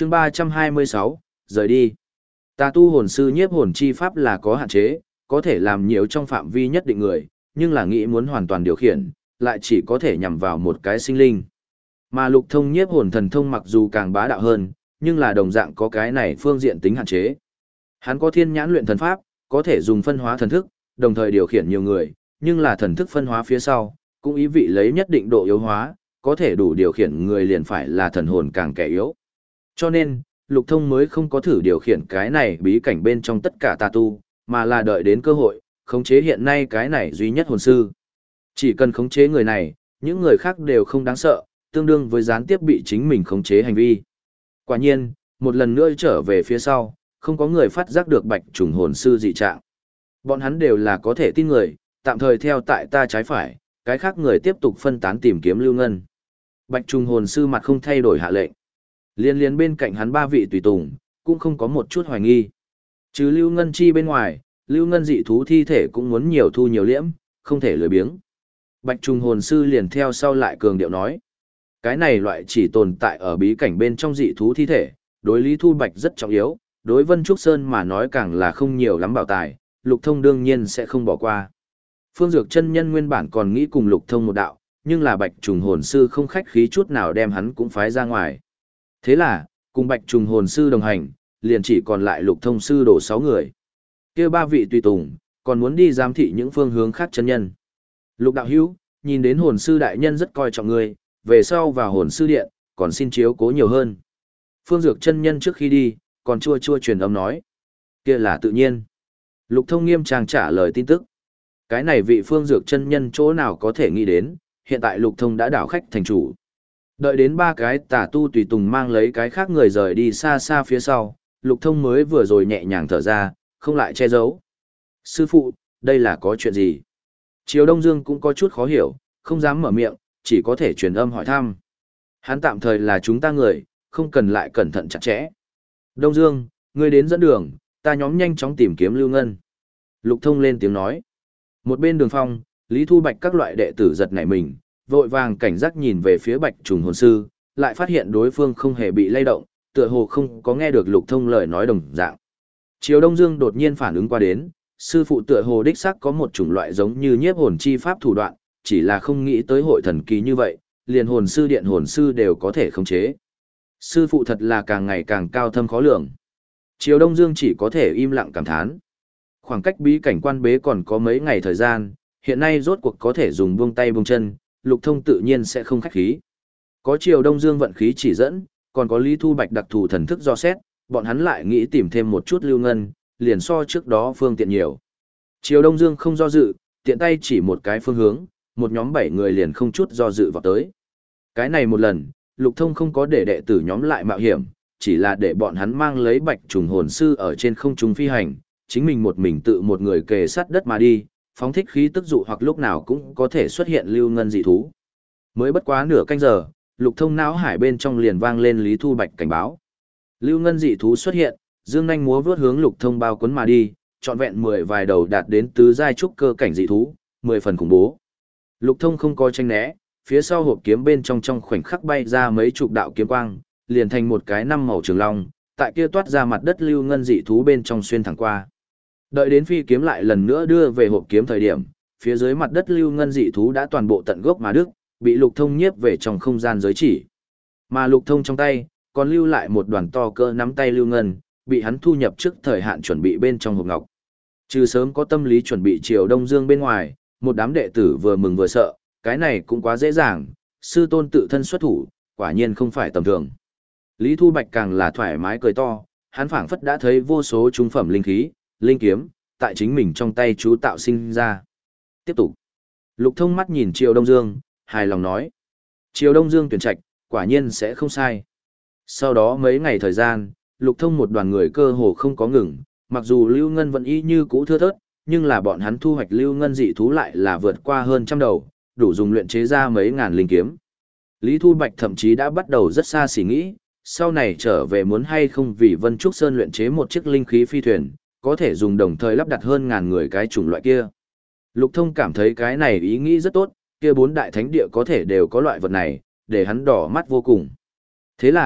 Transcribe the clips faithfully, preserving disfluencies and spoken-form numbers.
chương ba trăm hai mươi sáu, rời đi. Tà tu hồn sư nhiếp hồn chi pháp là có hạn chế, có thể làm nhiều trong phạm vi nhất định người, nhưng là nghĩ muốn hoàn toàn điều khiển, lại chỉ có thể nhằm vào một cái sinh linh. Mà lục thông nhiếp hồn thần thông mặc dù càng bá đạo hơn, nhưng là đồng dạng có cái này phương diện tính hạn chế. Hắn có thiên nhãn luyện thần pháp, có thể dùng phân hóa thần thức, đồng thời điều khiển nhiều người, nhưng là thần thức phân hóa phía sau, cũng ý vị lấy nhất định độ yếu hóa, có thể đủ điều khiển người liền phải là thần hồn càng kẻ yếu. Cho nên, lục thông mới không có thử điều khiển cái này bí cảnh bên trong tất cả tà tu, mà là đợi đến cơ hội, khống chế hiện nay cái này duy nhất hồn sư. Chỉ cần khống chế người này, những người khác đều không đáng sợ, tương đương với gián tiếp bị chính mình khống chế hành vi. Quả nhiên, một lần nữa trở về phía sau, không có người phát giác được bạch trùng hồn sư dị trạng. Bọn hắn đều là có thể tin người, tạm thời theo tại ta trái phải, cái khác người tiếp tục phân tán tìm kiếm Lưu Ngân. Bạch trùng hồn sư mặt không thay đổi hạ lệnh. Liên liên bên cạnh hắn ba vị tùy tùng, cũng không có một chút hoài nghi. Trừ Lưu Ngân chi bên ngoài, Lưu Ngân dị thú thi thể cũng muốn nhiều thu nhiều liễm, không thể lười biếng. Bạch trùng hồn sư liền theo sau lại cường điệu nói. Cái này loại chỉ tồn tại ở bí cảnh bên trong dị thú thi thể, đối Lý Thu Bạch rất trọng yếu, đối Vân Trúc Sơn mà nói càng là không nhiều lắm bảo tài, Lục Thông đương nhiên sẽ không bỏ qua. Phương Dược chân nhân nguyên bản còn nghĩ cùng Lục Thông một đạo, nhưng là Bạch trùng hồn sư không khách khí chút nào đem hắn cũng phái ra ngoài. Thế là, cùng Bạch trùng hồn sư đồng hành, liền chỉ còn lại Lục Thông sư đổ sáu người. Kia ba vị tùy tùng, còn muốn đi giám thị những phương hướng khác chân nhân. Lục đạo hữu, nhìn đến hồn sư đại nhân rất coi trọng ngươi, về sau vào hồn sư điện, còn xin chiếu cố nhiều hơn. Phương Dược chân nhân trước khi đi, còn chua chua truyền âm nói. Kia là tự nhiên. Lục Thông nghiêm trang trả lời tin tức. Cái này vị Phương Dược chân nhân chỗ nào có thể nghĩ đến, hiện tại Lục Thông đã đảo khách thành chủ. Đợi đến ba cái tà tu tùy tùng mang lấy cái khác người rời đi xa xa phía sau, Lục Thông mới vừa rồi nhẹ nhàng thở ra, không lại che giấu. Sư phụ, đây là có chuyện gì? Triều Đông Dương cũng có chút khó hiểu, không dám mở miệng, chỉ có thể truyền âm hỏi thăm. Hắn tạm thời là chúng ta người, không cần lại cẩn thận chặt chẽ. Đông Dương, ngươi đến dẫn đường, ta nhóm nhanh chóng tìm kiếm Lưu Ngân. Lục Thông lên tiếng nói. Một bên đường phong, Lý Thu Bạch các loại đệ tử giật nảy mình, vội vàng cảnh giác nhìn về phía Bạch trùng hồn sư, lại phát hiện đối phương không hề bị lay động, tựa hồ không có nghe được Lục Thông lời nói đồng dạng. Triều Đông Dương đột nhiên phản ứng qua đến, sư phụ tựa hồ đích xác có một chủng loại giống như nhiếp hồn chi pháp thủ đoạn, chỉ là không nghĩ tới hội thần kỳ như vậy, liền hồn sư điện hồn sư đều có thể khống chế. Sư phụ thật là càng ngày càng cao thâm khó lường. Triều Đông Dương chỉ có thể im lặng cảm thán. Khoảng cách bí cảnh quan bế còn có mấy ngày thời gian, hiện nay rốt cuộc có thể dùng buông tay buông chân, Lục Thông tự nhiên sẽ không khách khí. Có Triều Đông Dương vận khí chỉ dẫn, còn có Lý Thu Bạch đặc thù thần thức do xét, bọn hắn lại nghĩ tìm thêm một chút Lưu Ngân, liền so trước đó phương tiện nhiều. Triều Đông Dương không do dự, tiện tay chỉ một cái phương hướng, một nhóm bảy người liền không chút do dự vào tới. Cái này một lần, Lục Thông không có để đệ tử nhóm lại mạo hiểm, chỉ là để bọn hắn mang lấy Bạch trùng hồn sư ở trên không trung phi hành, chính mình một mình tự một người kề sát đất mà đi, phóng thích khí tức dụ hoặc lúc nào cũng có thể xuất hiện Lưu Ngân dị thú. Mới bất quá nửa canh giờ, Lục Thông não hải bên trong liền vang lên Lý Thu Bạch cảnh báo. Lưu Ngân dị thú xuất hiện, dương nhanh múa vướt hướng Lục Thông bao cuốn mà đi, trọn vẹn mười vài đầu đạt đến tứ giai trúc cơ cảnh dị thú, mười phần khủng bố. Lục Thông không có tranh né, phía sau hộp kiếm bên trong trong khoảnh khắc bay ra mấy chục đạo kiếm quang, liền thành một cái năm màu trường long, tại kia toát ra mặt đất Lưu Ngân dị thú bên trong xuyên thẳng qua. Đợi đến phi kiếm lại lần nữa đưa về hộp kiếm thời điểm, phía dưới mặt đất Lưu Ngân dị thú đã toàn bộ tận gốc mà đứt, bị Lục Thông nhiếp về trong không gian giới chỉ. Mà Lục Thông trong tay, còn lưu lại một đoàn to cỡ nắm tay Lưu Ngân, bị hắn thu nhập trước thời hạn chuẩn bị bên trong hộp ngọc. Trừ sớm có tâm lý chuẩn bị Triều Đông Dương bên ngoài, một đám đệ tử vừa mừng vừa sợ, cái này cũng quá dễ dàng, sư tôn tự thân xuất thủ, quả nhiên không phải tầm thường. Lý Thu Bạch càng là thoải mái cười to, hắn phảng phất đã thấy vô số trung phẩm linh khí, linh kiếm, tại chính mình trong tay chú tạo sinh ra. Tiếp tục. Lục Thông mắt nhìn Triều Đông Dương, hài lòng nói. Triều Đông Dương tuyển trạch, quả nhiên sẽ không sai. Sau đó mấy ngày thời gian, Lục Thông một đoàn người cơ hồ không có ngừng, mặc dù Lưu Ngân vẫn y như cũ thưa thớt, nhưng là bọn hắn thu hoạch Lưu Ngân dị thú lại là vượt qua hơn trăm đầu, đủ dùng luyện chế ra mấy ngàn linh kiếm. Lý Thu Bạch thậm chí đã bắt đầu rất xa xỉ nghĩ, sau này trở về muốn hay không vì Vân Trúc Sơn luyện chế một chiếc linh khí phi thuyền, có thể dùng đồng thời lắp đặt hơn ngàn người cái chủng loại kia. Lục Thông cảm thấy cái này ý nghĩ rất tốt, kia bốn đại thánh địa có thể đều có loại vật này, để hắn đỏ mắt vô cùng. Thế là,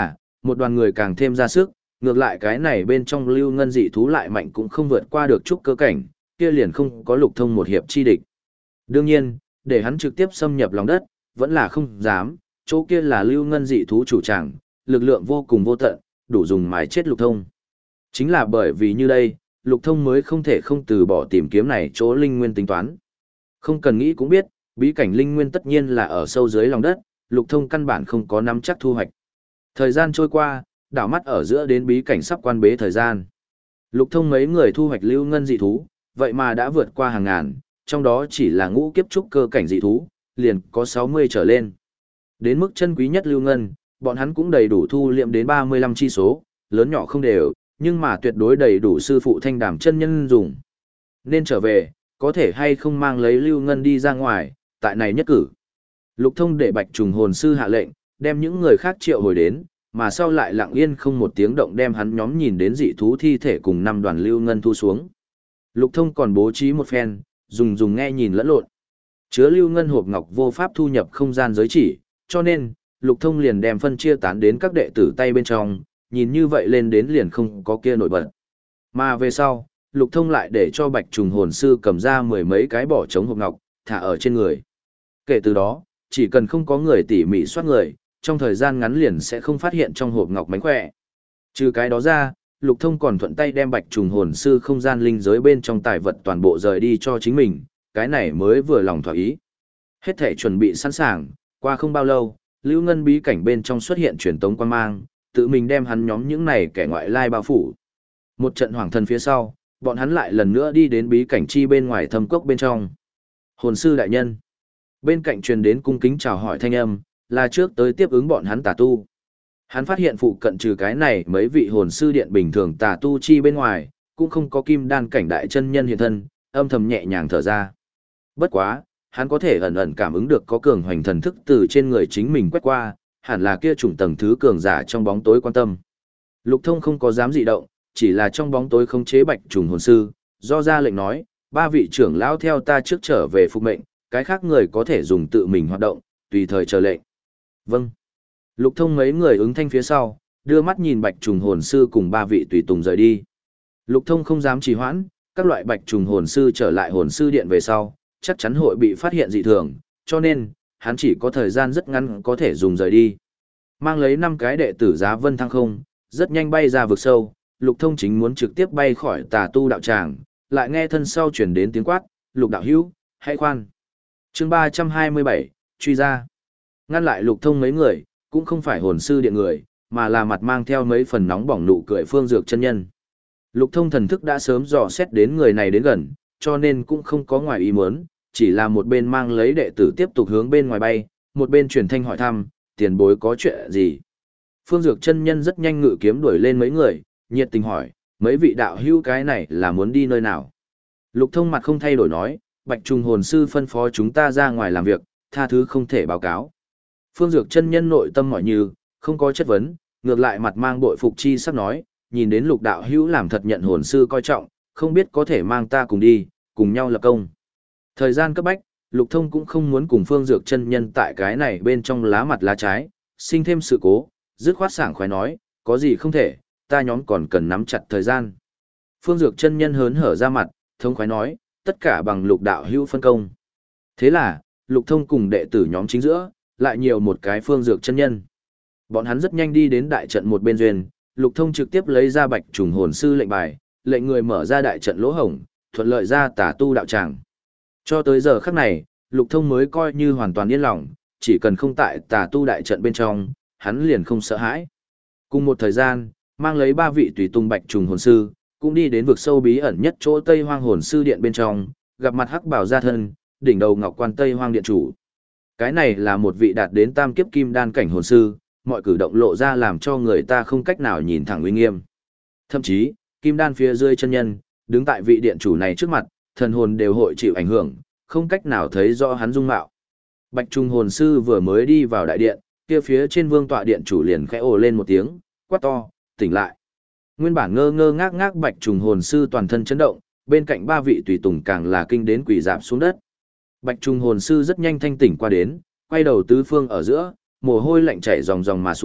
Một đoàn người càng thêm ra sức, ngược lại cái này bên trong lưu ngân dị thú lại mạnh cũng không vượt qua được trúc cơ cảnh, kia liền không có Lục Thông một hiệp chi địch. Đương nhiên, để hắn trực tiếp xâm nhập lòng đất, vẫn là không dám, chỗ kia là lưu ngân dị thú chủ tràng, lực lượng vô cùng vô tận, đủ dùng mái chết Lục Thông. Chính là bởi vì như đây, Lục Thông mới không thể không từ bỏ tìm kiếm này chỗ linh nguyên tính toán. Không cần nghĩ cũng biết, bí cảnh linh nguyên tất nhiên là ở sâu dưới lòng đất, Lục Thông căn bản không có nắm chắc thu hoạch. Thời gian trôi qua, đảo mắt ở giữa đến bí cảnh sắp quan bế thời gian. Lục Thông mấy người thu hoạch lưu ngân dị thú, vậy mà đã vượt qua hàng ngàn, trong đó chỉ là ngũ kiếp trúc cơ cảnh dị thú, liền có sáu mươi trở lên. Đến mức chân quý nhất lưu ngân, bọn hắn cũng đầy đủ thu liệm đến ba mươi lăm chi số, lớn nhỏ không đều, nhưng mà tuyệt đối đầy đủ sư phụ Thanh Đàm chân nhân dùng. Nên trở về, có thể hay không mang lấy lưu ngân đi ra ngoài, tại này nhất cử. Lục Thông để Bạch Trùng hồn sư hạ lệnh, đem những người khác triệu hồi đến, mà sau lại lặng yên không một tiếng động đem hắn nhóm nhìn đến dị thú thi thể cùng năm đoàn lưu ngân thu xuống. Lục Thông còn bố trí một phen, dùng dùng nghe nhìn lẫn lộn. Chứa lưu ngân hộp ngọc vô pháp thu nhập không gian giới chỉ, cho nên, Lục Thông liền đem phân chia tán đến các đệ tử tay bên trong, nhìn như vậy lên đến liền không có kia nổi bật. Mà về sau, Lục Thông lại để cho Bạch Trùng hồn sư cầm ra mười mấy cái bỏ trống hộp ngọc, thả ở trên người. Kể từ đó, chỉ cần không có người tỉ mỉ soát người, trong thời gian ngắn liền sẽ không phát hiện trong hộp ngọc mánh khỏe. Trừ cái đó ra, Lục Thông còn thuận tay đem Bạch Trùng hồn sư không gian linh giới bên trong tài vật toàn bộ rời đi cho chính mình, cái này mới vừa lòng thỏa ý. Hết thể chuẩn bị sẵn sàng, qua không bao lâu, Lưu Ngân bí cảnh bên trong xuất hiện truyền tống quan mang, tự mình đem hắn nhóm những này kẻ ngoại lai bao phủ. Một trận hoàng thần phía sau, bọn hắn lại lần nữa đi đến bí cảnh chi bên ngoài thâm cốc bên trong. Hồn sư đại nhân. Bên cạnh truyền đến cung kính chào hỏi thanh âm, là trước tới tiếp ứng bọn hắn tà tu. Hắn phát hiện phụ cận trừ cái này mấy vị hồn sư điện bình thường tà tu chi bên ngoài, cũng không có kim đan cảnh đại chân nhân hiện thân, âm thầm nhẹ nhàng thở ra. Bất quá, hắn có thể ẩn ẩn cảm ứng được có cường hoành thần thức từ trên người chính mình quét qua, hẳn là kia chủng tầng thứ cường giả trong bóng tối quan tâm. Lục Thông không có dám dị động, chỉ là trong bóng tối khống chế Bạch Trùng hồn sư, do ra lệnh nói, ba vị trưởng lão theo ta trước trở về phục mệnh, cái khác người có thể dùng tự mình hoạt động, tùy thời chờ lệnh. Vâng. Lục Thông mấy người ứng thanh phía sau, đưa mắt nhìn Bạch Trùng hồn sư cùng ba vị tùy tùng rời đi. Lục Thông không dám trì hoãn, các loại Bạch Trùng hồn sư trở lại hồn sư điện về sau, chắc chắn hội bị phát hiện dị thường, cho nên, hắn chỉ có thời gian rất ngắn có thể dùng rời đi. Mang lấy năm cái đệ tử Giá Vân thăng không, rất nhanh bay ra vực sâu, Lục Thông chính muốn trực tiếp bay khỏi tà tu đạo tràng, lại nghe thân sau chuyển đến tiếng quát, Lục đạo hữu, hãy khoan. chương ba trăm hai mươi bảy, truy ra. Ngăn lại Lục Thông mấy người, cũng không phải hồn sư điện người, mà là mặt mang theo mấy phần nóng bỏng nụ cười Phương Dược chân nhân. Lục Thông thần thức đã sớm dò xét đến người này đến gần, cho nên cũng không có ngoài ý muốn, chỉ là một bên mang lấy đệ tử tiếp tục hướng bên ngoài bay, một bên truyền thanh hỏi thăm, tiền bối có chuyện gì. Phương Dược chân nhân rất nhanh ngự kiếm đuổi lên mấy người, nhiệt tình hỏi, mấy vị đạo hữu cái này là muốn đi nơi nào. Lục Thông mặt không thay đổi nói, Bạch Trùng hồn sư phân phó chúng ta ra ngoài làm việc, tha thứ không thể báo cáo. Phương Dược chân nhân nội tâm mỏi như, không có chất vấn, ngược lại mặt mang bội phục chi sắc nói, nhìn đến Lục đạo hữu làm thật nhận hồn sư coi trọng, không biết có thể mang ta cùng đi, cùng nhau lập công. Thời gian cấp bách, Lục Thông cũng không muốn cùng Phương Dược chân nhân tại cái này bên trong lá mặt lá trái, sinh thêm sự cố, dứt khoát sảng khoái nói, có gì không thể, ta nhóm còn cần nắm chặt thời gian. Phương Dược chân nhân hớn hở ra mặt, thống khoái nói, tất cả bằng Lục đạo hữu phân công. Thế là, Lục Thông cùng đệ tử nhóm chính giữa, lại nhiều một cái Phương Dược chân nhân. Bọn hắn rất nhanh đi đến đại trận một bên duyên, Lục Thông trực tiếp lấy ra Bạch Trùng hồn sư lệnh bài, lệnh người mở ra đại trận lỗ hổng, thuận lợi ra tà tu đạo tràng. Cho tới giờ khắc này, Lục Thông mới coi như hoàn toàn yên lòng, chỉ cần không tại tà tu đại trận bên trong, hắn liền không sợ hãi. Cùng một thời gian, mang lấy ba vị tùy tùng Bạch Trùng hồn sư, cũng đi đến vực sâu bí ẩn nhất chỗ Tây Hoang hồn sư điện bên trong, gặp mặt hắc bảo gia thân, đỉnh đầu ngọc quan Tây Hoang điện chủ. Cái này là một vị đạt đến tam kiếp kim đan cảnh hồn sư, mọi cử động lộ ra làm cho người ta không cách nào nhìn thẳng uy nghiêm. Thậm chí, kim đan phía dưới chân nhân, đứng tại vị điện chủ này trước mặt, thần hồn đều hội chịu ảnh hưởng, không cách nào thấy rõ hắn dung mạo. Bạch Trùng hồn sư vừa mới đi vào đại điện, kia phía trên vương tọa điện chủ liền khẽ ồ lên một tiếng, quát to, tỉnh lại. Nguyên bản ngơ ngơ ngác ngác Bạch Trùng hồn sư toàn thân chấn động, bên cạnh ba vị tùy tùng càng là kinh đến quỳ rạp xuống đất. Bạch Trùng hồn sư rất nhanh thanh tỉnh qua đến, quay đầu tứ phương ở giữa, mồ hôi lạnh chảy ròng ròng mà xuống,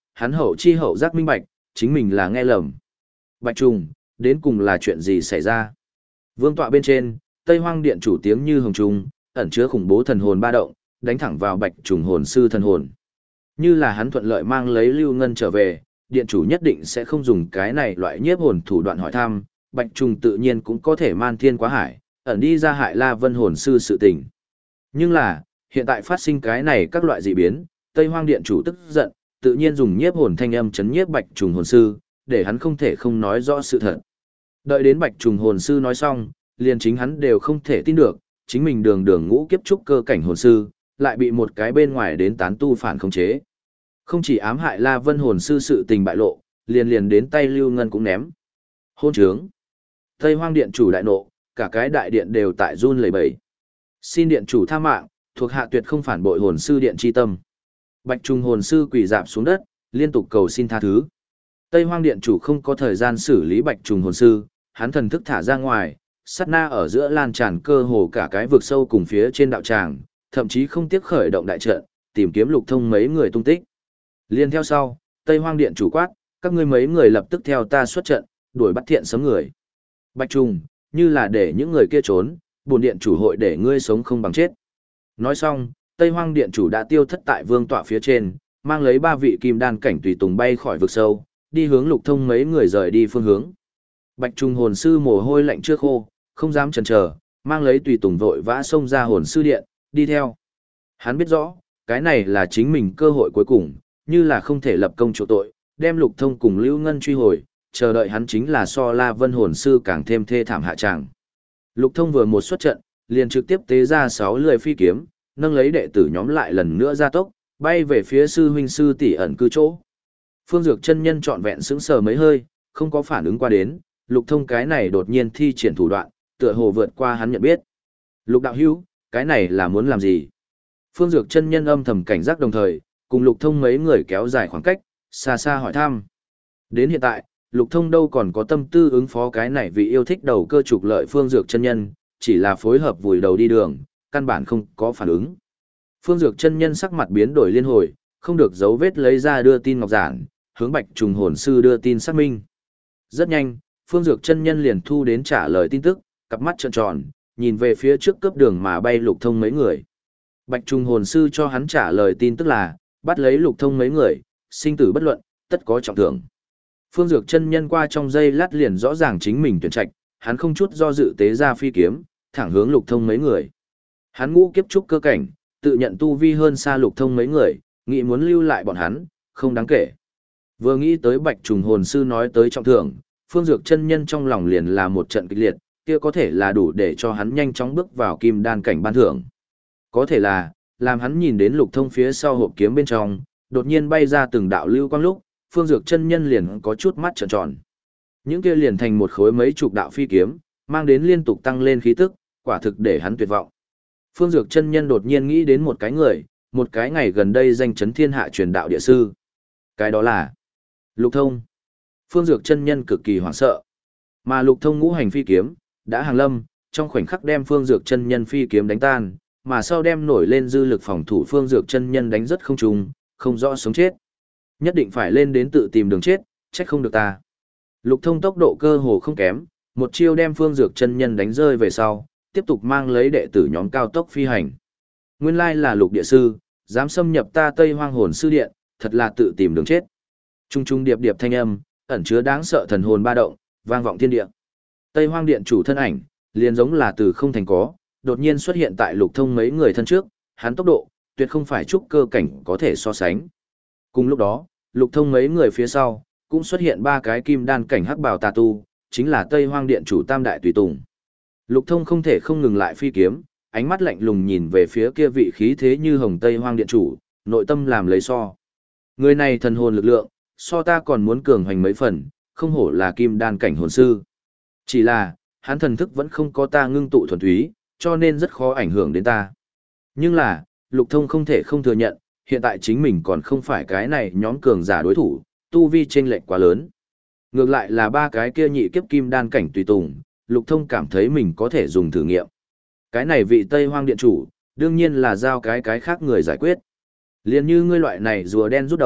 hắn hậu chi hậu giác minh bạch, chính mình là nghe lầm. Bạch trùng, đến cùng là chuyện gì xảy ra? Vương tọa bên trên, Tây Hoang Điện chủ tiếng như hồng trung, ẩn chứa khủng bố thần hồn ba động, đánh thẳng vào Bạch trùng hồn sư thần hồn. Như là hắn thuận lợi mang lấy Lưu Ngân trở về, điện chủ nhất định sẽ không dùng cái này loại nhiếp hồn thủ đoạn hỏi thăm, Bạch trùng tự nhiên cũng có thể man thiên quá hải, ẩn đi ra hại La Vân hồn sư sự tình. Nhưng là, hiện tại phát sinh cái này các loại dị biến, Tây Hoang Điện chủ tức giận, tự nhiên dùng nhiếp hồn thanh âm chấn nhiếp Bạch trùng hồn sư, để hắn không thể không nói rõ sự thật. Đợi đến Bạch trùng hồn sư nói xong, liền chính hắn đều không thể tin được, chính mình đường đường ngũ kiếp trúc cơ cảnh hồn sư, lại bị một cái bên ngoài đến tán tu phản khống chế. Không chỉ ám hại La Vân hồn sư sự tình bại lộ, liền liền đến tay Lưu Ngân cũng ném. Hôn trướng. Tây Hoang Điện chủ đại nộ, cả cái đại điện đều tại run lẩy bẩy. Xin điện chủ tha mạng, thuộc hạ tuyệt không phản bội hồn sư điện chi tâm. Bạch trùng hồn sư quỳ rạp xuống đất, liên tục cầu xin tha thứ. Tây Hoang Điện chủ không có thời gian xử lý Bạch trùng hồn sư, hắn thần thức thả ra ngoài, sát na ở giữa lan tràn cơ hồ cả cái vực sâu cùng phía trên đạo tràng, thậm chí không tiếc khởi động đại trận, tìm kiếm Lục Thông mấy người tung tích. Liên theo sau, Tây Hoang Điện chủ quát, các ngươi mấy người lập tức theo ta xuất trận, đuổi bắt thiện sấm người. Bạch trùng, như là để những người kia trốn, bổn điện chủ hội để ngươi sống không bằng chết. Nói xong, Tây Hoang Điện chủ đã tiêu thất tại vương tọa phía trên, mang lấy ba vị kim đan cảnh tùy tùng bay khỏi vực sâu, đi hướng Lục Thông mấy người rời đi phương hướng. Bạch trùng hồn sư mồ hôi lạnh chưa khô, không dám chần chờ, mang lấy tùy tùng vội vã xông ra hồn sư điện, đi theo. Hắn biết rõ, cái này là chính mình cơ hội cuối cùng, như là không thể lập công chỗ tội, đem Lục Thông cùng Lưu Ngân truy hồi, chờ đợi hắn chính là so La Vân hồn sư càng thêm thê thảm hạ tràng. Lục Thông vừa một xuất trận, liền trực tiếp tế ra sáu lưỡi phi kiếm, nâng lấy đệ tử nhóm lại lần nữa ra tốc, bay về phía sư huynh sư tỷ ẩn cư chỗ. Phương Dược chân nhân trọn vẹn sững sờ mấy hơi, không có phản ứng qua đến, Lục Thông cái này đột nhiên thi triển thủ đoạn, tựa hồ vượt qua hắn nhận biết. Lục đạo hữu, cái này là muốn làm gì? Phương Dược chân nhân âm thầm cảnh giác đồng thời, cùng Lục Thông mấy người kéo dài khoảng cách, xa xa hỏi thăm. Đến hiện tại, Lục Thông đâu còn có tâm tư ứng phó cái này vì yêu thích đầu cơ trục lợi Phương Dược chân nhân, chỉ là phối hợp vùi đầu đi đường, căn bản không có phản ứng. Phương Dược chân nhân sắc mặt biến đổi liên hồi, không được dấu vết lấy ra đưa tin ngọc giản, hướng Bạch trùng hồn sư đưa tin xác minh. Rất nhanh, Phương Dược chân nhân liền thu đến trả lời tin tức, cặp mắt trợn tròn, nhìn về phía trước cấp đường mà bay Lục Thông mấy người. Bạch trùng hồn sư cho hắn trả lời tin tức là, bắt lấy Lục Thông mấy người, sinh tử bất luận, tất có trọng thưởng. Phương Dược chân nhân qua trong giây lát liền rõ ràng chính mình tuyển trạch, hắn không chút do dự tế ra phi kiếm, thẳng hướng Lục Thông mấy người. Hắn ngũ kiếp trúc cơ cảnh, tự nhận tu vi hơn xa Lục Thông mấy người, nghĩ muốn lưu lại bọn hắn, không đáng kể. Vừa nghĩ tới Bạch trùng hồn sư nói tới trọng thưởng, Phương Dược chân nhân trong lòng liền là một trận kịch liệt, kia có thể là đủ để cho hắn nhanh chóng bước vào kim đan cảnh ban thưởng. Có thể là, làm hắn nhìn đến Lục Thông phía sau hộp kiếm bên trong, đột nhiên bay ra từng đạo lưu quang lúc, Phương Dược chân nhân liền có chút mắt trợn tròn. Những kia liền thành một khối mấy chục đạo phi kiếm, mang đến liên tục tăng lên khí tức, quả thực để hắn tuyệt vọng. Phương Dược chân nhân đột nhiên nghĩ đến một cái người, một cái ngày gần đây danh chấn thiên hạ truyền đạo địa sư. Cái đó là Lục Thông. Phương Dược chân nhân cực kỳ hoảng sợ. Mà Lục Thông ngũ hành phi kiếm đã hàng lâm, trong khoảnh khắc đem Phương Dược chân nhân phi kiếm đánh tan, mà sau đem nổi lên dư lực phòng thủ Phương Dược chân nhân đánh rất không trùng, không rõ sống chết. Nhất định phải lên đến tự tìm đường chết, trách không được ta. Lục Thông tốc độ cơ hồ không kém, một chiêu đem Phương Dược chân nhân đánh rơi về sau, tiếp tục mang lấy đệ tử nhóm cao tốc phi hành. Nguyên lai là Lục địa sư, dám xâm nhập ta Tây Hoang hồn sư điện, thật là tự tìm đường chết. Trung trung điệp điệp thanh âm, ẩn chứa đáng sợ thần hồn ba động, vang vọng thiên địa. Tây Hoang điện chủ thân ảnh, liền giống là từ không thành có, đột nhiên xuất hiện tại Lục Thông mấy người thân trước, hắn tốc độ, tuyệt không phải trúc cơ cảnh có thể so sánh. Cùng lúc đó, Lục Thông mấy người phía sau, cũng xuất hiện ba cái kim đan cảnh hắc bào tà tu, chính là Tây Hoang điện chủ tam đại tùy tùng. Lục Thông không thể không ngừng lại phi kiếm, ánh mắt lạnh lùng nhìn về phía kia vị khí thế như hồng Tây Hoang điện chủ, nội tâm làm lấy so. Người này thần hồn lực lượng, so ta còn muốn cường hoành mấy phần, không hổ là kim đan cảnh hồn sư. Chỉ là, hắn thần thức vẫn không có ta ngưng tụ thuần túy, cho nên rất khó ảnh hưởng đến ta. Nhưng là, Lục Thông không thể không thừa nhận, hiện tại chính mình còn không phải cái này nhóm cường giả đối thủ, tu vi chênh lệch quá lớn. Ngược lại là ba cái kia nhị kiếp kim đan cảnh tùy tùng, Lục Thông cảm thấy mình có thể dùng thử nghiệm. Cái này vị Tây Hoang điện chủ, đương nhiên là giao cái cái khác người giải quyết. Liên như ngươi loại này rùa đen rút đầu,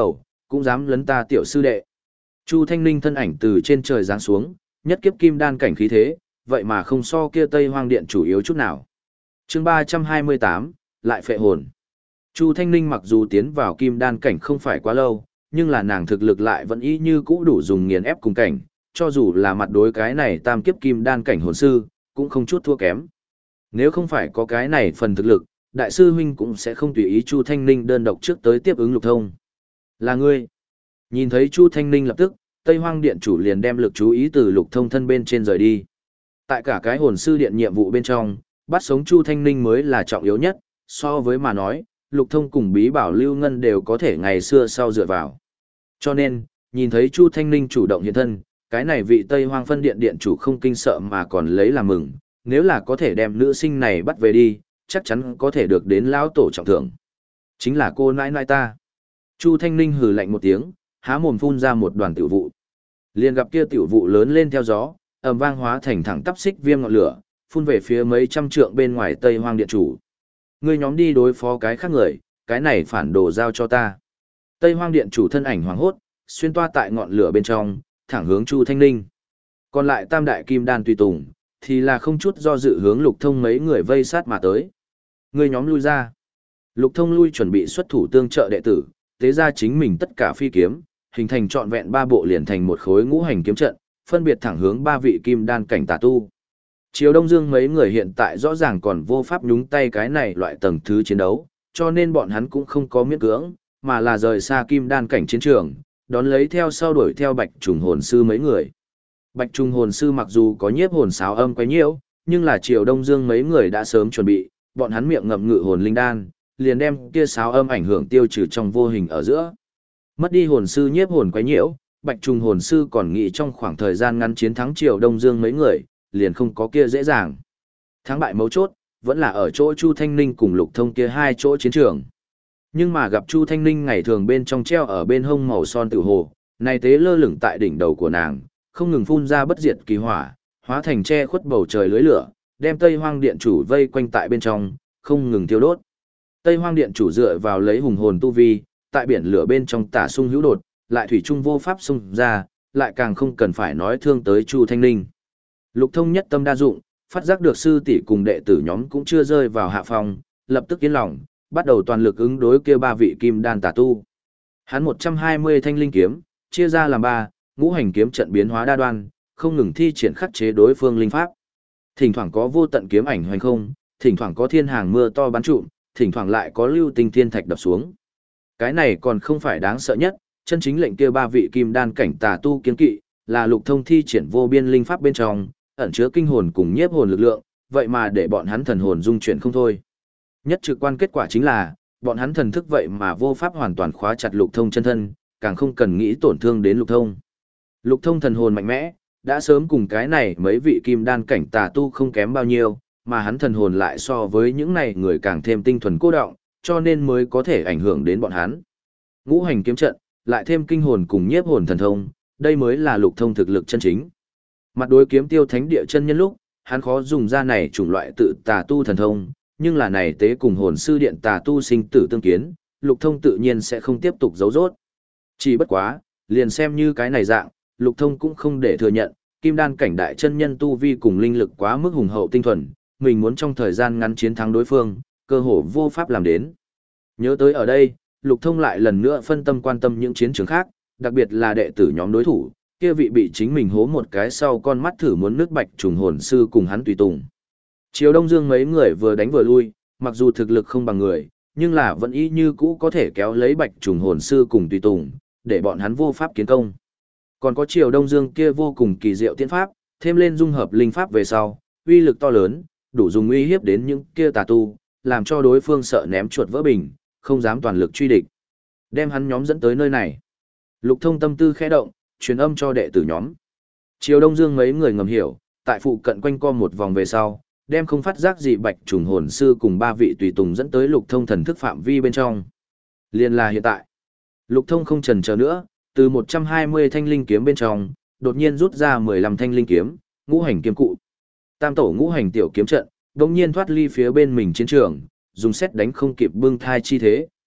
cũng dám lấn ta tiểu sư đệ. Chu Thanh Ninh thân ảnh từ trên trời giáng xuống, nhất kiếp kim đan cảnh khí thế, vậy mà không so kia Tây Hoang Điện chủ yếu chút nào. Chương ba trăm hai mươi tám, lại phệ hồn. Chu Thanh Ninh mặc dù tiến vào kim đan cảnh không phải quá lâu, nhưng là nàng thực lực lại vẫn y như cũ đủ dùng nghiền ép cùng cảnh, cho dù là mặt đối cái này tam kiếp kim đan cảnh hồn sư, cũng không chút thua kém. Nếu không phải có cái này phần thực lực, đại sư huynh cũng sẽ không tùy ý Chu Thanh Ninh đơn độc trước tới tiếp ứng Lục Thông. Là ngươi. Nhìn thấy Chu Thanh Ninh lập tức, Tây Hoang Điện chủ liền đem lực chú ý từ Lục Thông thân bên trên rời đi. Tại cả cái hồn sư điện nhiệm vụ bên trong, bắt sống Chu Thanh Ninh mới là trọng yếu nhất, so với mà nói, Lục Thông cùng Bí Bảo Lưu Ngân đều có thể ngày xưa sau dựa vào. Cho nên, nhìn thấy Chu Thanh Ninh chủ động hiện thân, cái này vị Tây Hoang phân điện điện chủ không kinh sợ mà còn lấy làm mừng, nếu là có thể đem nữ sinh này bắt về đi, chắc chắn có thể được đến lão tổ trọng thưởng. Chính là cô nãi nãi ta. Chu Thanh Ninh hừ lạnh một tiếng, há mồm phun ra một đoàn tiểu vụ. Liền gặp kia tiểu vụ lớn lên theo gió, ầm vang hóa thành thẳng tắp xích viêm ngọn lửa, phun về phía mấy trăm trượng bên ngoài Tây Hoang điện chủ. Ngươi nhóm đi đối phó cái khác người, cái này phản đồ giao cho ta. Tây Hoang điện chủ thân ảnh hoàng hốt, xuyên toa tại ngọn lửa bên trong, thẳng hướng Chu Thanh Ninh. Còn lại tam đại kim đan tùy tùng, thì là không chút do dự hướng Lục Thông mấy người vây sát mà tới. Ngươi nhóm lui ra. Lục Thông lui chuẩn bị xuất thủ tương trợ đệ tử, tế ra chính mình tất cả phi kiếm, hình thành trọn vẹn ba bộ liền thành một khối ngũ hành kiếm trận, phân biệt thẳng hướng ba vị kim đan cảnh tà tu. Triều Đông Dương mấy người hiện tại rõ ràng còn vô pháp nhúng tay cái này loại tầng thứ chiến đấu, cho nên bọn hắn cũng không có miễn cưỡng, mà là rời xa kim đan cảnh chiến trường, đón lấy theo sau đuổi theo Bạch Trùng hồn sư mấy người. Bạch Trùng hồn sư mặc dù có nhiếp hồn sáo âm quấy nhiễu, nhưng là Triều Đông Dương mấy người đã sớm chuẩn bị, bọn hắn miệng ngậm ngự hồn linh đan, liền đem kia sáo âm ảnh hưởng tiêu trừ trong vô hình ở giữa. Mất đi hồn sư nhiếp hồn quấy nhiễu, Bạch Trùng hồn sư còn nghĩ trong khoảng thời gian ngắn chiến thắng Triều Đông Dương mấy người, liền không có kia dễ dàng. Thắng bại mấu chốt, vẫn là ở chỗ Chu Thanh Ninh cùng Lục Thông kia hai chỗ chiến trường. Nhưng mà gặp Chu Thanh Ninh ngày thường bên trong treo ở bên hông màu son tự hồ, này tế lơ lửng tại đỉnh đầu của nàng, không ngừng phun ra bất diệt kỳ hỏa, hóa thành che khuất bầu trời lưới lửa, đem Tây Hoang Điện chủ vây quanh tại bên trong, không ngừng thiêu đốt. Tây Hoang Điện chủ dựa vào lấy hùng hồn tu vi, tại biển lửa bên trong tả sung hữu đột, lại thủy trung vô pháp xung ra, lại càng không cần phải nói thương tới Chu Thanh Ninh. Lục Thông nhất tâm đa dụng, phát giác được sư tỷ cùng đệ tử nhóm cũng chưa rơi vào hạ phong, lập tức yên lòng, bắt đầu toàn lực ứng đối kia ba vị kim đan tà tu. Hắn một trăm hai mươi thanh linh kiếm, chia ra làm ba, ngũ hành kiếm trận biến hóa đa đoan, không ngừng thi triển khắc chế đối phương linh pháp. Thỉnh thoảng có vô tận kiếm ảnh hoành không, thỉnh thoảng có thiên hàng mưa to bắn trụm, thỉnh thoảng lại có lưu tinh thiên thạch đập xuống. Cái này còn không phải đáng sợ nhất, chân chính lệnh kia ba vị kim đan cảnh tà tu kiên kỵ, là Lục Thông thi triển vô biên linh pháp bên trong, ẩn chứa kinh hồn cùng nhiếp hồn lực lượng, vậy mà để bọn hắn thần hồn dung chuyển không thôi. Nhất trực quan kết quả chính là, bọn hắn thần thức vậy mà vô pháp hoàn toàn khóa chặt Lục Thông chân thân, càng không cần nghĩ tổn thương đến Lục Thông. Lục Thông thần hồn mạnh mẽ, đã sớm cùng cái này mấy vị kim đan cảnh tà tu không kém bao nhiêu, mà hắn thần hồn lại so với những này người càng thêm tinh thuần cô động, cho nên mới có thể ảnh hưởng đến bọn hắn. Ngũ hành kiếm trận, lại thêm kinh hồn cùng nhiếp hồn thần thông, đây mới là Lục Thông thực lực chân chính. Mặt đối kiếm tiêu thánh địa chân nhân lúc, hắn khó dùng ra này chủng loại tự tà tu thần thông, nhưng là này tế cùng hồn sư điện tà tu sinh tử tương kiến, Lục Thông tự nhiên sẽ không tiếp tục giấu giốt. Chỉ bất quá, liền xem như cái này dạng, Lục Thông cũng không để thừa nhận, kim đan cảnh đại chân nhân tu vi cùng linh lực quá mức hùng hậu tinh thuần, mình muốn trong thời gian ngắn chiến thắng đối phương, cơ hồ vô pháp làm đến. Nhớ tới ở đây, Lục Thông lại lần nữa phân tâm quan tâm những chiến trường khác, đặc biệt là đệ tử nhóm đối thủ, kia vị bị chính mình hố một cái sau con mắt thử muốn nước Bạch Trùng hồn sư cùng hắn tùy tùng. Triều Đông Dương mấy người vừa đánh vừa lui, mặc dù thực lực không bằng người, nhưng là vẫn y như cũ có thể kéo lấy Bạch Trùng hồn sư cùng tùy tùng, để bọn hắn vô pháp kiến công. Còn có Triều Đông Dương kia vô cùng kỳ diệu tiên pháp, thêm lên dung hợp linh pháp về sau, uy lực to lớn, đủ dùng uy hiếp đến những kia tà tu, làm cho đối phương sợ ném chuột vỡ bình, không dám toàn lực truy địch. Đem hắn nhóm dẫn tới nơi này. Lục Thông tâm tư khẽ động, truyền âm cho đệ tử nhóm. Triều Đông Dương mấy người ngầm hiểu, tại phụ cận quanh co một vòng về sau, đem không phát giác gì Bạch Trùng hồn sư cùng ba vị tùy tùng dẫn tới Lục Thông thần thức phạm vi bên trong. Liên là hiện tại. Lục Thông không chần chờ nữa, từ một trăm hai mươi thanh linh kiếm bên trong, đột nhiên rút ra mười lăm thanh linh kiếm, ngũ hành kiếm cụ. Tam tổ ngũ hành tiểu kiếm trận, đột nhiên thoát ly phía bên mình chiến trường, dùng xét đánh không kịp bưng thai chi thế,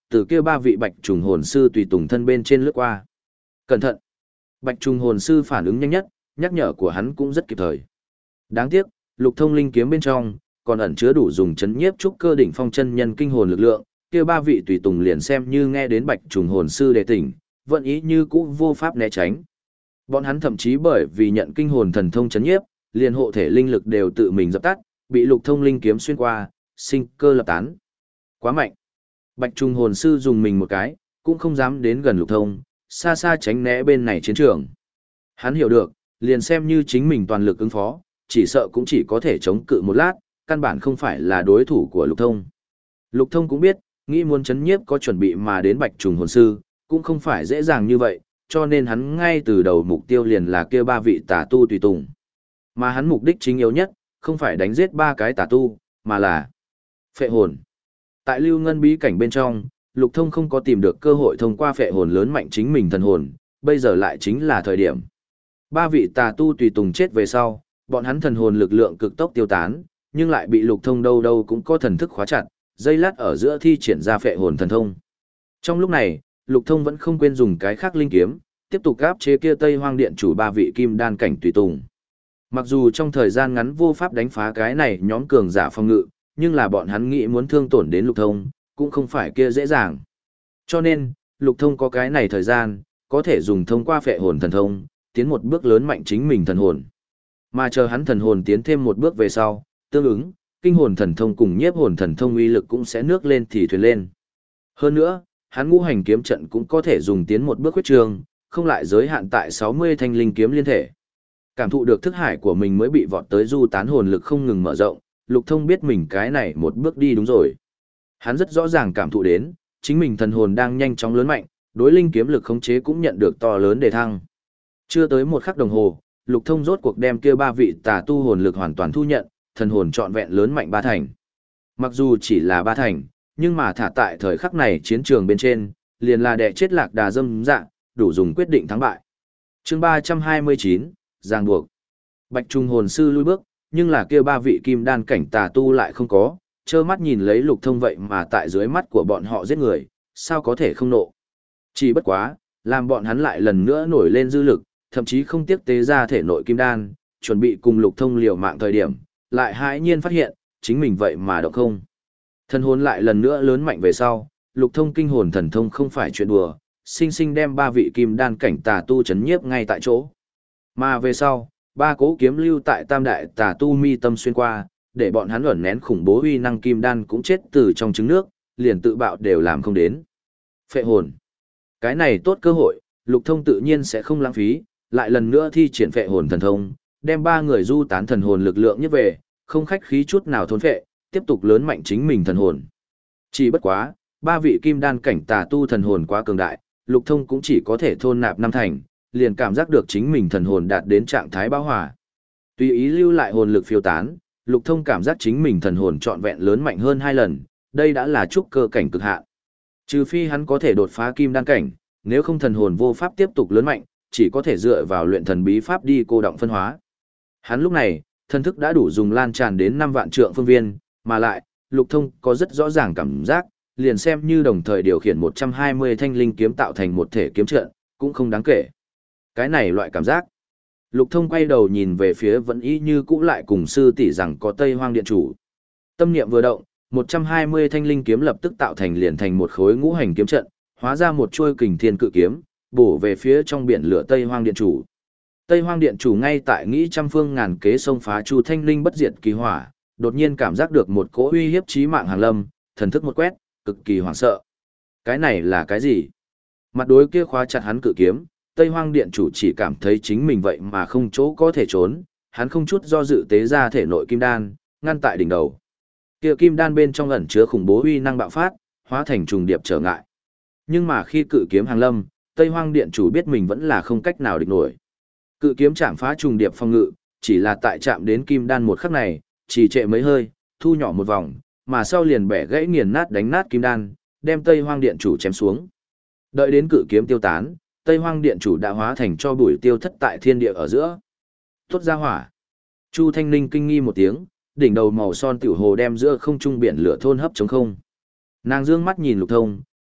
từ kia ba vị bạch trùng hồn sư tùy tùng thân bên trên lướt qua. Cẩn thận! Bạch trùng hồn sư phản ứng nhanh nhất, nhắc nhở của hắn cũng rất kịp thời. Đáng tiếc, lục thông linh kiếm bên trong, còn ẩn chứa đủ dùng chấn nhiếp trúc cơ đỉnh phong chân nhân kinh hồn lực lượng, kia ba vị tùy tùng liền xem như nghe đến bạch trùng hồn sư đề tỉnh, vận ý như cũ vô pháp né tránh. Bọn hắn thậm chí bởi vì nhận kinh hồn thần thông chấn nhiếp, liền hộ thể linh lực đều tự mình dập tắt, bị lục thông linh kiếm xuyên qua, sinh cơ lập tán. Quá mạnh. Bạch trùng hồn sư dùng mình một cái, cũng không dám đến gần lục thông, xa xa tránh né bên này chiến trường. Hắn hiểu được, liền xem như chính mình toàn lực ứng phó, chỉ sợ cũng chỉ có thể chống cự một lát, căn bản không phải là đối thủ của lục thông. Lục thông cũng biết, nghĩ muốn chấn nhiếp có chuẩn bị mà đến bạch trùng hồn sư, cũng không phải dễ dàng như vậy, cho nên hắn ngay từ đầu mục tiêu liền là kia ba vị tà tu tùy tùng. Mà hắn mục đích chính yếu nhất, không phải đánh giết ba cái tà tu, mà là phệ hồn. Tại lưu ngân bí cảnh bên trong, lục thông không có tìm được cơ hội thông qua phệ hồn lớn mạnh chính mình thần hồn, bây giờ lại chính là thời điểm. Ba vị tà tu tùy tùng chết về sau, bọn hắn thần hồn lực lượng cực tốc tiêu tán, nhưng lại bị lục thông đâu đâu cũng có thần thức khóa chặt, dây lát ở giữa thi triển ra phệ hồn thần thông. Trong lúc này, lục thông vẫn không quên dùng cái khác linh kiếm, tiếp tục áp chế kia Tây Hoang Điện chủ ba vị kim đan cảnh tùy tùng. Mặc dù trong thời gian ngắn vô pháp đánh phá cái này nhóm cường giả phòng ngự, nhưng là bọn hắn nghĩ muốn thương tổn đến lục thông, cũng không phải kia dễ dàng. Cho nên, lục thông có cái này thời gian, có thể dùng thông qua phệ hồn thần thông, tiến một bước lớn mạnh chính mình thần hồn. Mà chờ hắn thần hồn tiến thêm một bước về sau, tương ứng, kinh hồn thần thông cùng nhiếp hồn thần thông uy lực cũng sẽ nước lên thì thuyền lên. Hơn nữa, hắn ngũ hành kiếm trận cũng có thể dùng tiến một bước huyết trường, không lại giới hạn tại sáu mươi thanh linh kiếm liên thể. Cảm thụ được thức hải của mình mới bị vọt tới du tán hồn lực không ngừng mở rộng, lục thông biết mình cái này một bước đi đúng rồi. Hắn rất rõ ràng cảm thụ đến, chính mình thần hồn đang nhanh chóng lớn mạnh, đối linh kiếm lực khống chế cũng nhận được to lớn đề thăng. Chưa tới một khắc đồng hồ, lục thông rốt cuộc đem kia ba vị tà tu hồn lực hoàn toàn thu nhận, thần hồn trọn vẹn lớn mạnh ba thành. Mặc dù chỉ là ba thành, nhưng mà thả tại thời khắc này chiến trường bên trên, liền là đè chết lạc đà dâm dạ, đủ dùng quyết định thắng bại. Chương ba trăm hai mươi chín, ràng buộc. Bạch trùng hồn sư lui bước, nhưng là kia ba vị kim đan cảnh tà tu lại không có, trơ mắt nhìn lấy lục thông vậy mà tại dưới mắt của bọn họ giết người, sao có thể không nộ. Chỉ bất quá, làm bọn hắn lại lần nữa nổi lên dư lực, thậm chí không tiếc tế ra thể nội kim đan, chuẩn bị cùng lục thông liều mạng thời điểm, lại hãi nhiên phát hiện, chính mình vậy mà động không. Thần hồn lại lần nữa lớn mạnh về sau, lục thông kinh hồn thần thông không phải chuyện đùa, sinh sinh đem ba vị kim đan cảnh tà tu chấn nhiếp ngay tại chỗ. Mà về sau, ba cố kiếm lưu tại tam đại tà tu mi tâm xuyên qua, để bọn hắn ẩn nén khủng bố uy năng kim đan cũng chết từ trong trứng nước, liền tự bạo đều làm không đến. Phệ hồn. Cái này tốt cơ hội, lục thông tự nhiên sẽ không lãng phí, lại lần nữa thi triển phệ hồn thần thông, đem ba người du tán thần hồn lực lượng nhất về, không khách khí chút nào thôn phệ, tiếp tục lớn mạnh chính mình thần hồn. Chỉ bất quá, ba vị kim đan cảnh tà tu thần hồn quá cường đại, lục thông cũng chỉ có thể thôn nạp năm thành, liền cảm giác được chính mình thần hồn đạt đến trạng thái bão hòa. Tùy ý lưu lại hồn lực phiêu tán, lục thông cảm giác chính mình thần hồn trọn vẹn lớn mạnh hơn hai lần, đây đã là trúc cơ cảnh cực hạn. Trừ phi hắn có thể đột phá kim đan cảnh, nếu không thần hồn vô pháp tiếp tục lớn mạnh, chỉ có thể dựa vào luyện thần bí pháp đi cô động phân hóa. Hắn lúc này, thần thức đã đủ dùng lan tràn đến năm vạn trượng phương viên, mà lại, lục thông có rất rõ ràng cảm giác, liền xem như đồng thời điều khiển một trăm hai mươi thanh linh kiếm tạo thành một thể kiếm trận, cũng không đáng kể. Cái này loại cảm giác. Lục thông quay đầu nhìn về phía vẫn y như cũ lại cùng sư tỷ rằng có Tây Hoang Điện chủ. Tâm niệm vừa động, một trăm hai mươi thanh linh kiếm lập tức tạo thành liền thành một khối ngũ hành kiếm trận, hóa ra một chuôi kình thiên cự kiếm, bổ về phía trong biển lửa Tây Hoang Điện chủ. Tây Hoang Điện chủ ngay tại nghĩ trăm phương ngàn kế xông phá Chu Thanh Linh bất diệt kỳ hỏa, đột nhiên cảm giác được một cỗ uy hiếp chí mạng hàng lâm, thần thức một quét, cực kỳ hoảng sợ. Cái này là cái gì? Mặt đối kia khóa chặt hắn cự kiếm, Tây Hoang Điện chủ chỉ cảm thấy chính mình vậy mà không chỗ có thể trốn, hắn không chút do dự tế ra thể nội kim đan, ngăn tại đỉnh đầu. Kia kim đan bên trong ẩn chứa khủng bố uy năng bạo phát, hóa thành trùng điệp trở ngại. Nhưng mà khi cự kiếm hàng lâm, Tây Hoang Điện chủ biết mình vẫn là không cách nào địch nổi. Cự kiếm chạm phá trùng điệp phong ngự, chỉ là tại chạm đến kim đan một khắc này, chỉ trệ mấy hơi, thu nhỏ một vòng, mà sau liền bẻ gãy nghiền nát đánh nát kim đan, đem Tây Hoang Điện chủ chém xuống. Đợi đến cự kiếm tiêu tán, Tây Hoang Điện chủ đã hóa thành cho bụi tiêu thất tại thiên địa ở giữa. Tốt ra hỏa. Chu Thanh Ninh kinh nghi một tiếng, đỉnh đầu màu son tiểu hồ đem giữa không trung biển lửa thôn hấp trống không. Nàng dương mắt nhìn lục thông,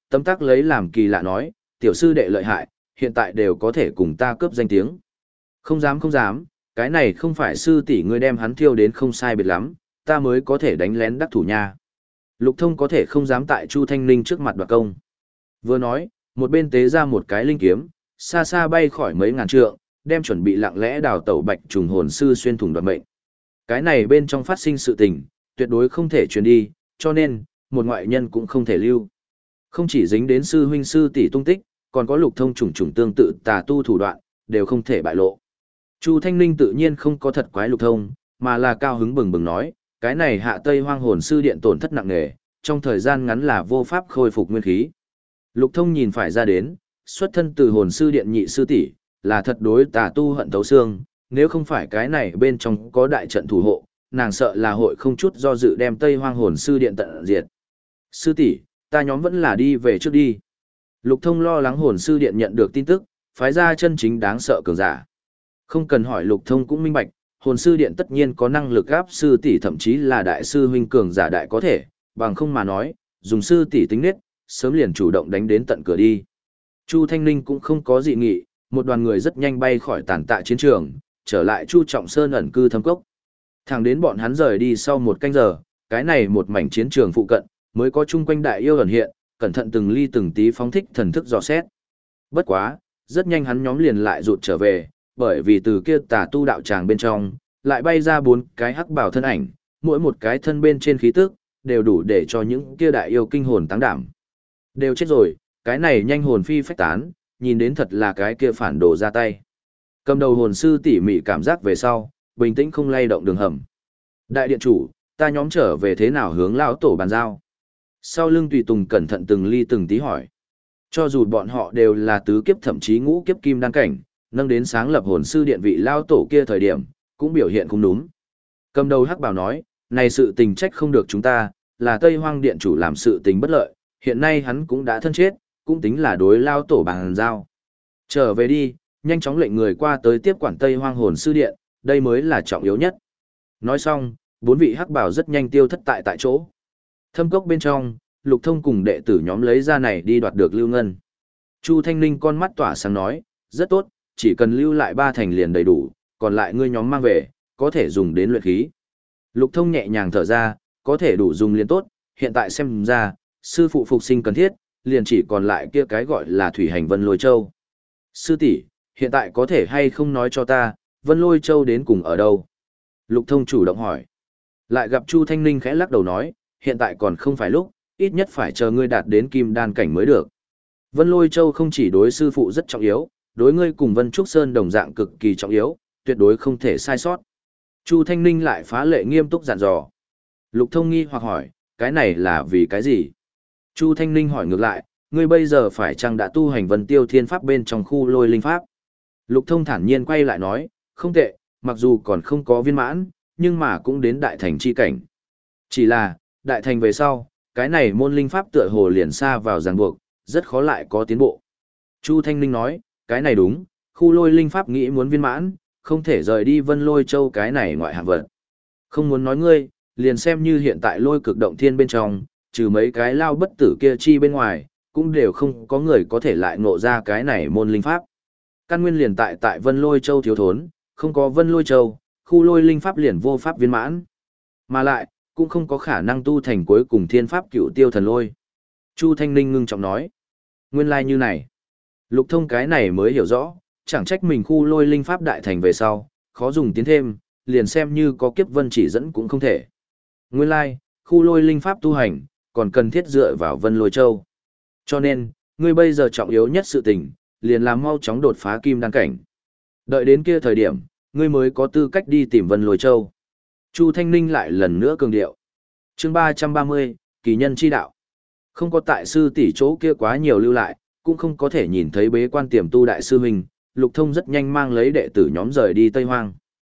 tấm tắc lấy làm kỳ lạ nói, tiểu sư đệ lợi hại, hiện tại đều có thể cùng ta cướp danh tiếng. Không dám không dám, cái này không phải sư tỷ ngươi đem hắn thiêu đến không sai biệt lắm, ta mới có thể đánh lén đắc thủ nha. Lục Thông có thể không dám tại Chu Thanh Ninh trước mặt đoạt công. Vừa nói, một bên tế ra một cái linh kiếm, xa xa bay khỏi mấy ngàn trượng, đem chuẩn bị lặng lẽ đào tẩu bạch trùng hồn sư xuyên thủng đoạt mệnh. Cái này bên trong phát sinh sự tình, tuyệt đối không thể truyền đi, cho nên, một ngoại nhân cũng không thể lưu. Không chỉ dính đến sư huynh sư tỷ tung tích, còn có Lục Thông trùng trùng tương tự tà tu thủ đoạn, đều không thể bại lộ. Chu Thanh Ninh tự nhiên không có thật quái Lục Thông, mà là cao hứng bừng bừng nói, cái này Hạ Tây Hoang hồn sư điện tổn thất nặng nề, trong thời gian ngắn là vô pháp khôi phục nguyên khí. Lục Thông nhìn phải ra đến, xuất thân từ hồn sư điện nhị sư tỷ, là thật đối tà tu hận thấu xương, nếu không phải cái này bên trong có đại trận thủ hộ, nàng sợ là hội không chút do dự đem Tây Hoang hồn sư điện tận diệt. Sư tỷ, ta nhóm vẫn là đi về trước đi. Lục Thông lo lắng hồn sư điện nhận được tin tức, phái ra chân chính đáng sợ cường giả. Không cần hỏi Lục Thông cũng minh bạch, hồn sư điện tất nhiên có năng lực áp sư tỷ thậm chí là đại sư huynh cường giả đại có thể, bằng không mà nói, dùng sư tỷ tính nết, sớm liền chủ động đánh đến tận cửa đi. Chu Thanh Ninh cũng không có dị nghị, một đoàn người rất nhanh bay khỏi tàn tạ chiến trường, trở lại Chu Trọng Sơn ẩn cư thâm cốc. Thẳng đến bọn hắn rời đi sau một canh giờ, cái này một mảnh chiến trường phụ cận, mới có chung quanh đại yêu ẩn hiện, cẩn thận từng ly từng tí phóng thích thần thức dò xét. Bất quá, rất nhanh hắn nhóm liền lại rụt trở về, bởi vì từ kia tà tu đạo tràng bên trong, lại bay ra bốn cái hắc bào thân ảnh, mỗi một cái thân bên trên khí tức, đều đủ để cho những kia đại yêu kinh hồn táng đảm. Đều chết rồi, cái này nhanh hồn phi phách tán, nhìn đến thật là cái kia phản đồ ra tay. Cầm đầu hồn sư tỉ mỉ cảm giác về sau, bình tĩnh không lay động đường hầm. Đại điện chủ, ta nhóm trở về thế nào hướng lão tổ bàn giao? Sau lưng tùy tùng cẩn thận từng ly từng tí hỏi. Cho dù bọn họ đều là tứ kiếp thậm chí ngũ kiếp kim đăng cảnh, nâng đến sáng lập hồn sư điện vị lao tổ kia thời điểm, cũng biểu hiện không đúng. Cầm đầu hắc bảo nói, này sự tình trách không được chúng ta, là Tây Hoang điện chủ làm sự tình bất lợi, hiện nay hắn cũng đã thân chết, cũng tính là đối lao tổ bàn giao. Trở về đi, nhanh chóng lệnh người qua tới tiếp quản Tây Hoang hồn sư điện, đây mới là trọng yếu nhất. Nói xong, bốn vị hắc bảo rất nhanh tiêu thất tại tại chỗ. Thâm cốc bên trong, Lục Thông cùng đệ tử nhóm lấy ra này đi đoạt được lưu ngân. Chu Thanh Ninh con mắt tỏa sáng nói, rất tốt, chỉ cần lưu lại ba thành liền đầy đủ, còn lại ngươi nhóm mang về, có thể dùng đến luyện khí. Lục Thông nhẹ nhàng thở ra, có thể đủ dùng liền tốt, hiện tại xem ra, sư phụ phục sinh cần thiết, liền chỉ còn lại kia cái gọi là Thủy Hành Vân Lôi Châu. Sư tỷ, hiện tại có thể hay không nói cho ta, Vân Lôi Châu đến cùng ở đâu? Lục Thông chủ động hỏi. Lại gặp Chu Thanh Ninh khẽ lắc đầu nói, hiện tại còn không phải lúc, ít nhất phải chờ ngươi đạt đến kim đan cảnh mới được. Vân Lôi Châu không chỉ đối sư phụ rất trọng yếu, đối ngươi cùng Vân Trúc Sơn đồng dạng cực kỳ trọng yếu, tuyệt đối không thể sai sót. Chu Thanh Ninh lại phá lệ nghiêm túc dặn dò. Lục Thông nghi hoặc hỏi, cái này là vì cái gì? Chu Thanh Ninh hỏi ngược lại, ngươi bây giờ phải chăng đã tu hành Vân Tiêu Thiên Pháp bên trong khu lôi linh pháp? Lục Thông thản nhiên quay lại nói, không tệ, mặc dù còn không có viên mãn, nhưng mà cũng đến đại thành chi cảnh. Chỉ là, đại thành về sau, cái này môn linh pháp tựa hồ liền xa vào ràng buộc, rất khó lại có tiến bộ. Chu Thanh Ninh nói, cái này đúng, khu lôi linh pháp nghĩ muốn viên mãn, không thể rời đi Vân Lôi Châu cái này ngoại hạng vật. Không muốn nói ngươi, liền xem như hiện tại lôi cực động thiên bên trong, trừ mấy cái lao bất tử kia chi bên ngoài, cũng đều không có người có thể lại ngộ ra cái này môn linh pháp. Căn nguyên liền tại tại Vân Lôi Châu thiếu thốn, không có Vân Lôi Châu, khu lôi linh pháp liền vô pháp viên mãn. Mà lại, cũng không có khả năng tu thành cuối cùng thiên pháp cựu tiêu thần lôi. Chu Thanh Ninh ngưng trọng nói. Nguyên lai like như này. Lục Thông cái này mới hiểu rõ, chẳng trách mình khu lôi linh pháp đại thành về sau, khó dùng tiến thêm, liền xem như có kiếp vân chỉ dẫn cũng không thể. Nguyên lai, like, khu lôi linh pháp tu hành, còn cần thiết dựa vào Vân Lôi Châu. Cho nên, ngươi bây giờ trọng yếu nhất sự tình, liền làm mau chóng đột phá kim đan cảnh. Đợi đến kia thời điểm, ngươi mới có tư cách đi tìm Vân Lôi Châu. Chu Thanh Ninh lại lần nữa cường điệu. Chương ba trăm ba mươi, kỳ nhân chi đạo. Không có tại sư tỷ chỗ kia quá nhiều lưu lại, cũng không có thể nhìn thấy bế quan tiềm tu đại sư huynh, Lục Thông rất nhanh mang lấy đệ tử nhóm rời đi Tây Hoang.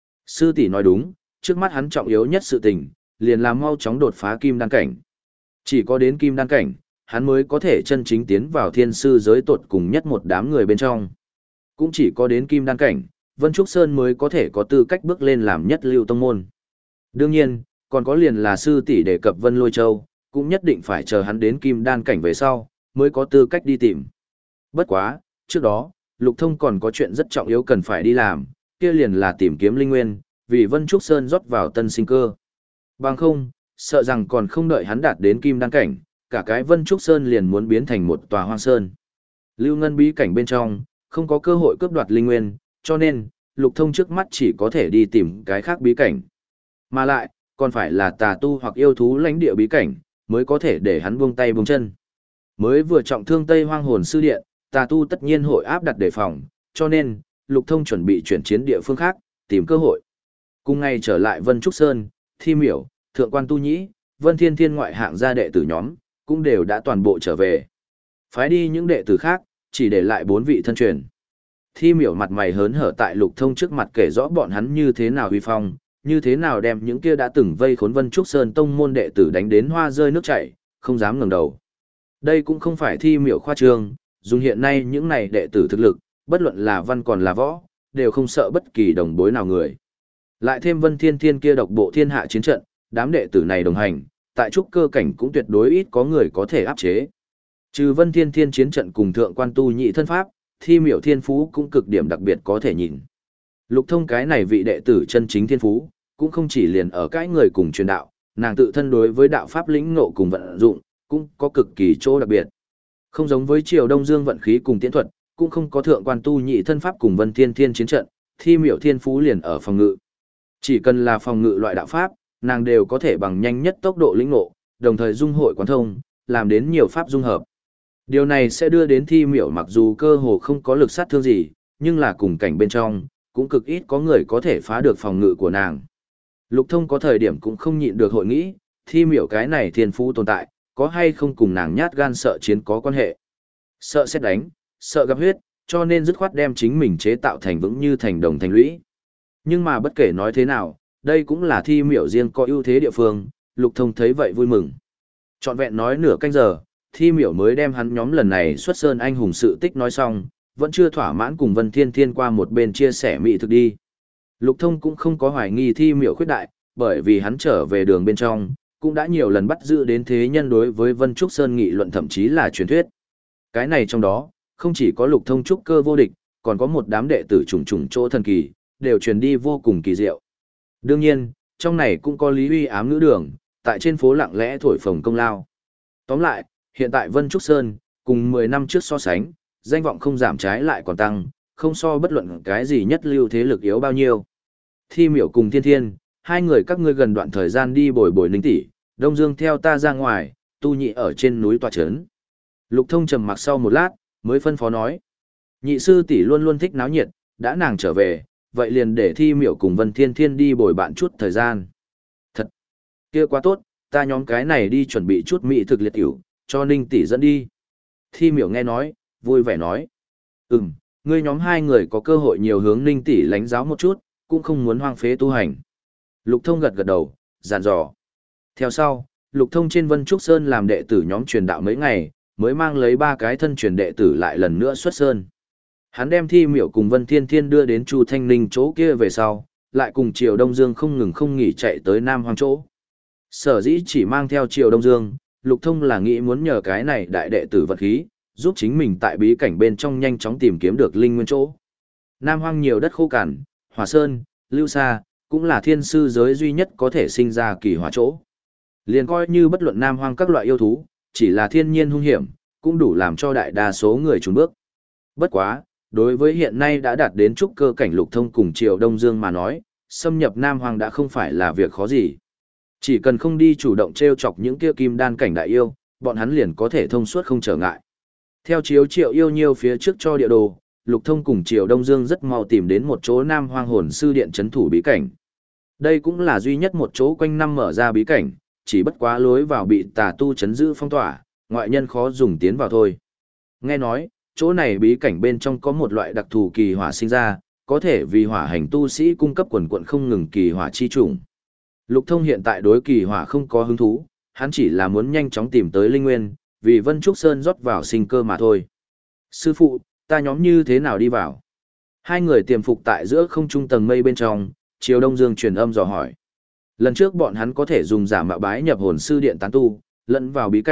Sư tỷ nói đúng, trước mắt hắn trọng yếu nhất sự tình, liền làm mau chóng đột phá kim đan cảnh. Chỉ có đến kim đan cảnh, hắn mới có thể chân chính tiến vào thiên sư giới tột cùng nhất một đám người bên trong. Cũng chỉ có đến kim đan cảnh, Vân Trúc Sơn mới có thể có tư cách bước lên làm nhất lưu tông môn. Đương nhiên, còn có liền là sư tỷ đề cập Vân Lôi Châu, cũng nhất định phải chờ hắn đến kim đan cảnh về sau, mới có tư cách đi tìm. Bất quá, trước đó, Lục Thông còn có chuyện rất trọng yếu cần phải đi làm, kia liền là tìm kiếm linh nguyên, vì Vân Trúc Sơn rót vào tân sinh cơ. Bằng không, sợ rằng còn không đợi hắn đạt đến kim đan cảnh, cả cái Vân Trúc Sơn liền muốn biến thành một tòa hoang sơn. Lưu Ngân bí cảnh bên trong, không có cơ hội cướp đoạt linh nguyên, cho nên, Lục Thông trước mắt chỉ có thể đi tìm cái khác bí cảnh. Mà lại, còn phải là tà tu hoặc yêu thú lãnh địa bí cảnh, mới có thể để hắn buông tay buông chân. Mới vừa trọng thương Tây Hoang Hồn Sư Điện, tà tu tất nhiên hội áp đặt đề phòng, cho nên, Lục Thông chuẩn bị chuyển chiến địa phương khác, tìm cơ hội. Cùng ngày trở lại Vân Trúc Sơn, Thi Miểu, Thượng quan Tu Nhĩ, Vân Thiên Thiên ngoại hạng gia đệ tử nhóm, cũng đều đã toàn bộ trở về. Phái đi những đệ tử khác, chỉ để lại bốn vị thân truyền. Thi Miểu mặt mày hớn hở tại Lục Thông trước mặt kể rõ bọn hắn như thế nào uy phong, như thế nào đem những kia đã từng vây khốn Vân Trúc Sơn tông môn đệ tử đánh đến hoa rơi nước chảy, không dám ngẩng đầu. Đây cũng không phải Thi Miểu khoa trương, dùng hiện nay những này đệ tử thực lực, bất luận là văn còn là võ, đều không sợ bất kỳ đồng bối nào người. Lại thêm Vân Thiên Thiên kia độc bộ thiên hạ chiến trận, đám đệ tử này đồng hành, tại trúc cơ cảnh cũng tuyệt đối ít có người có thể áp chế. Trừ Vân Thiên Thiên chiến trận cùng Thượng quan Tu Nhị thân pháp, Thi Miểu thiên phú cũng cực điểm đặc biệt có thể nhìn. Lục Thông cái này vị đệ tử chân chính thiên phú, cũng không chỉ liền ở cái người cùng truyền đạo, nàng tự thân đối với đạo pháp lĩnh ngộ cùng vận dụng, cũng có cực kỳ chỗ đặc biệt. Không giống với Triều Đông Dương vận khí cùng tiễn thuật, cũng không có Thượng quan Tu Nhị thân pháp cùng Vân Thiên Thiên chiến trận, Thi Miểu thiên phú liền ở phòng ngự. Chỉ cần là phòng ngự loại đạo pháp, nàng đều có thể bằng nhanh nhất tốc độ lĩnh ngộ, đồng thời dung hội quán thông, làm đến nhiều pháp dung hợp. Điều này sẽ đưa đến Thi Miểu mặc dù cơ hồ không có lực sát thương gì, nhưng là cùng cảnh bên trong, cũng cực ít có người có thể phá được phòng ngự của nàng. Lục Thông có thời điểm cũng không nhịn được hội nghĩ, Thi Miểu cái này thiên phú tồn tại, có hay không cùng nàng nhát gan sợ chiến có quan hệ. Sợ xét đánh, sợ gặp huyết, cho nên dứt khoát đem chính mình chế tạo thành vững như thành đồng thành lũy. Nhưng mà bất kể nói thế nào, đây cũng là Thi Miểu riêng có ưu thế địa phương, Lục Thông thấy vậy vui mừng. Trọn vẹn nói nửa canh giờ, Thi Miểu mới đem hắn nhóm lần này xuất sơn anh hùng sự tích nói xong, vẫn chưa thỏa mãn cùng Vân Thiên Thiên qua một bên chia sẻ mỹ thực đi. Lục Thông cũng không có hoài nghi Thi Miểu khuyết đại, bởi vì hắn trở về đường bên trong, cũng đã nhiều lần bắt giữ đến thế nhân đối với Vân Trúc Sơn nghị luận thậm chí là truyền thuyết. Cái này trong đó, không chỉ có Lục Thông trúc cơ vô địch, còn có một đám đệ tử trùng trùng chỗ thần kỳ, đều truyền đi vô cùng kỳ diệu. Đương nhiên, trong này cũng có Lý Uy ám ngữ đường, tại trên phố lặng lẽ thổi phồng công lao. Tóm lại, hiện tại Vân Trúc Sơn, cùng mười năm trước so sánh, danh vọng không giảm trái lại còn tăng, không so bất luận cái gì nhất lưu thế lực yếu bao nhiêu. Thi Miểu cùng Thiên Thiên, hai người các ngươi gần đoạn thời gian đi bồi bồi Ninh tỷ, Đông Dương theo ta ra ngoài, Tu Nhị ở trên núi tọa chấn. Lục Thông trầm mặc sau một lát, mới phân phó nói. Nhị sư tỷ luôn luôn thích náo nhiệt, đã nàng trở về, vậy liền để Thi Miểu cùng Vân Thiên Thiên đi bồi bạn chút thời gian. Thật, kia quá tốt, ta nhóm cái này đi chuẩn bị chút mỹ thực liệt tiểu, cho Ninh tỷ dẫn đi. Thi Miểu nghe nói, vui vẻ nói. Ừm, ngươi nhóm hai người có cơ hội nhiều hướng Ninh tỷ lánh giáo một chút, cũng không muốn hoang phế tu hành. Lục Thông gật gật đầu, dặn dò. Theo sau, Lục Thông trên Vân Trúc Sơn làm đệ tử nhóm truyền đạo mấy ngày, mới mang lấy ba cái thân truyền đệ tử lại lần nữa xuất sơn. Hắn đem Thi Miểu cùng Vân Thiên Thiên đưa đến Chu Thanh Ninh chỗ kia về sau, lại cùng Triều Đông Dương không ngừng không nghỉ chạy tới Nam Hoang chỗ. Sở dĩ chỉ mang theo Triều Đông Dương, Lục Thông là nghĩ muốn nhờ cái này đại đệ tử vật khí, giúp chính mình tại bí cảnh bên trong nhanh chóng tìm kiếm được linh nguyên chỗ. Nam Hoang nhiều đất khô cằn, Hỏa Sơn, Lưu Sa, cũng là thiên sư giới duy nhất có thể sinh ra kỳ hỏa chỗ. Liền coi như bất luận Nam Hoang các loại yêu thú, chỉ là thiên nhiên hung hiểm, cũng đủ làm cho đại đa số người trốn bước. Bất quá, đối với hiện nay đã đạt đến trúc cơ cảnh Lục Thông cùng Triều Đông Dương mà nói, xâm nhập Nam Hoang đã không phải là việc khó gì. Chỉ cần không đi chủ động treo chọc những kia kim đan cảnh đại yêu, bọn hắn liền có thể thông suốt không trở ngại. Theo chiếu Triệu Yêu Nhiêu phía trước cho địa đồ, Lục Thông cùng Triều Đông Dương rất mau tìm đến một chỗ Nam Hoang Hồn Sư Điện trấn thủ bí cảnh. Đây cũng là duy nhất một chỗ quanh năm mở ra bí cảnh, chỉ bất quá lối vào bị tà tu trấn giữ phong tỏa, ngoại nhân khó dùng tiến vào thôi. Nghe nói, chỗ này bí cảnh bên trong có một loại đặc thù kỳ hỏa sinh ra, có thể vì hỏa hành tu sĩ cung cấp quần quận không ngừng kỳ hỏa chi trùng. Lục Thông hiện tại đối kỳ hỏa không có hứng thú, hắn chỉ là muốn nhanh chóng tìm tới linh nguyên, vì Vân Trúc Sơn rót vào sinh cơ mà thôi. Sư phụ, ta nhóm như thế nào đi vào? Hai người tiềm phục tại giữa không trung tầng mây bên trong, Triều Đông Dương truyền âm dò hỏi. Lần trước bọn hắn có thể dùng giả mạo bái nhập hồn sư điện tán tu, lẫn vào bí cảnh,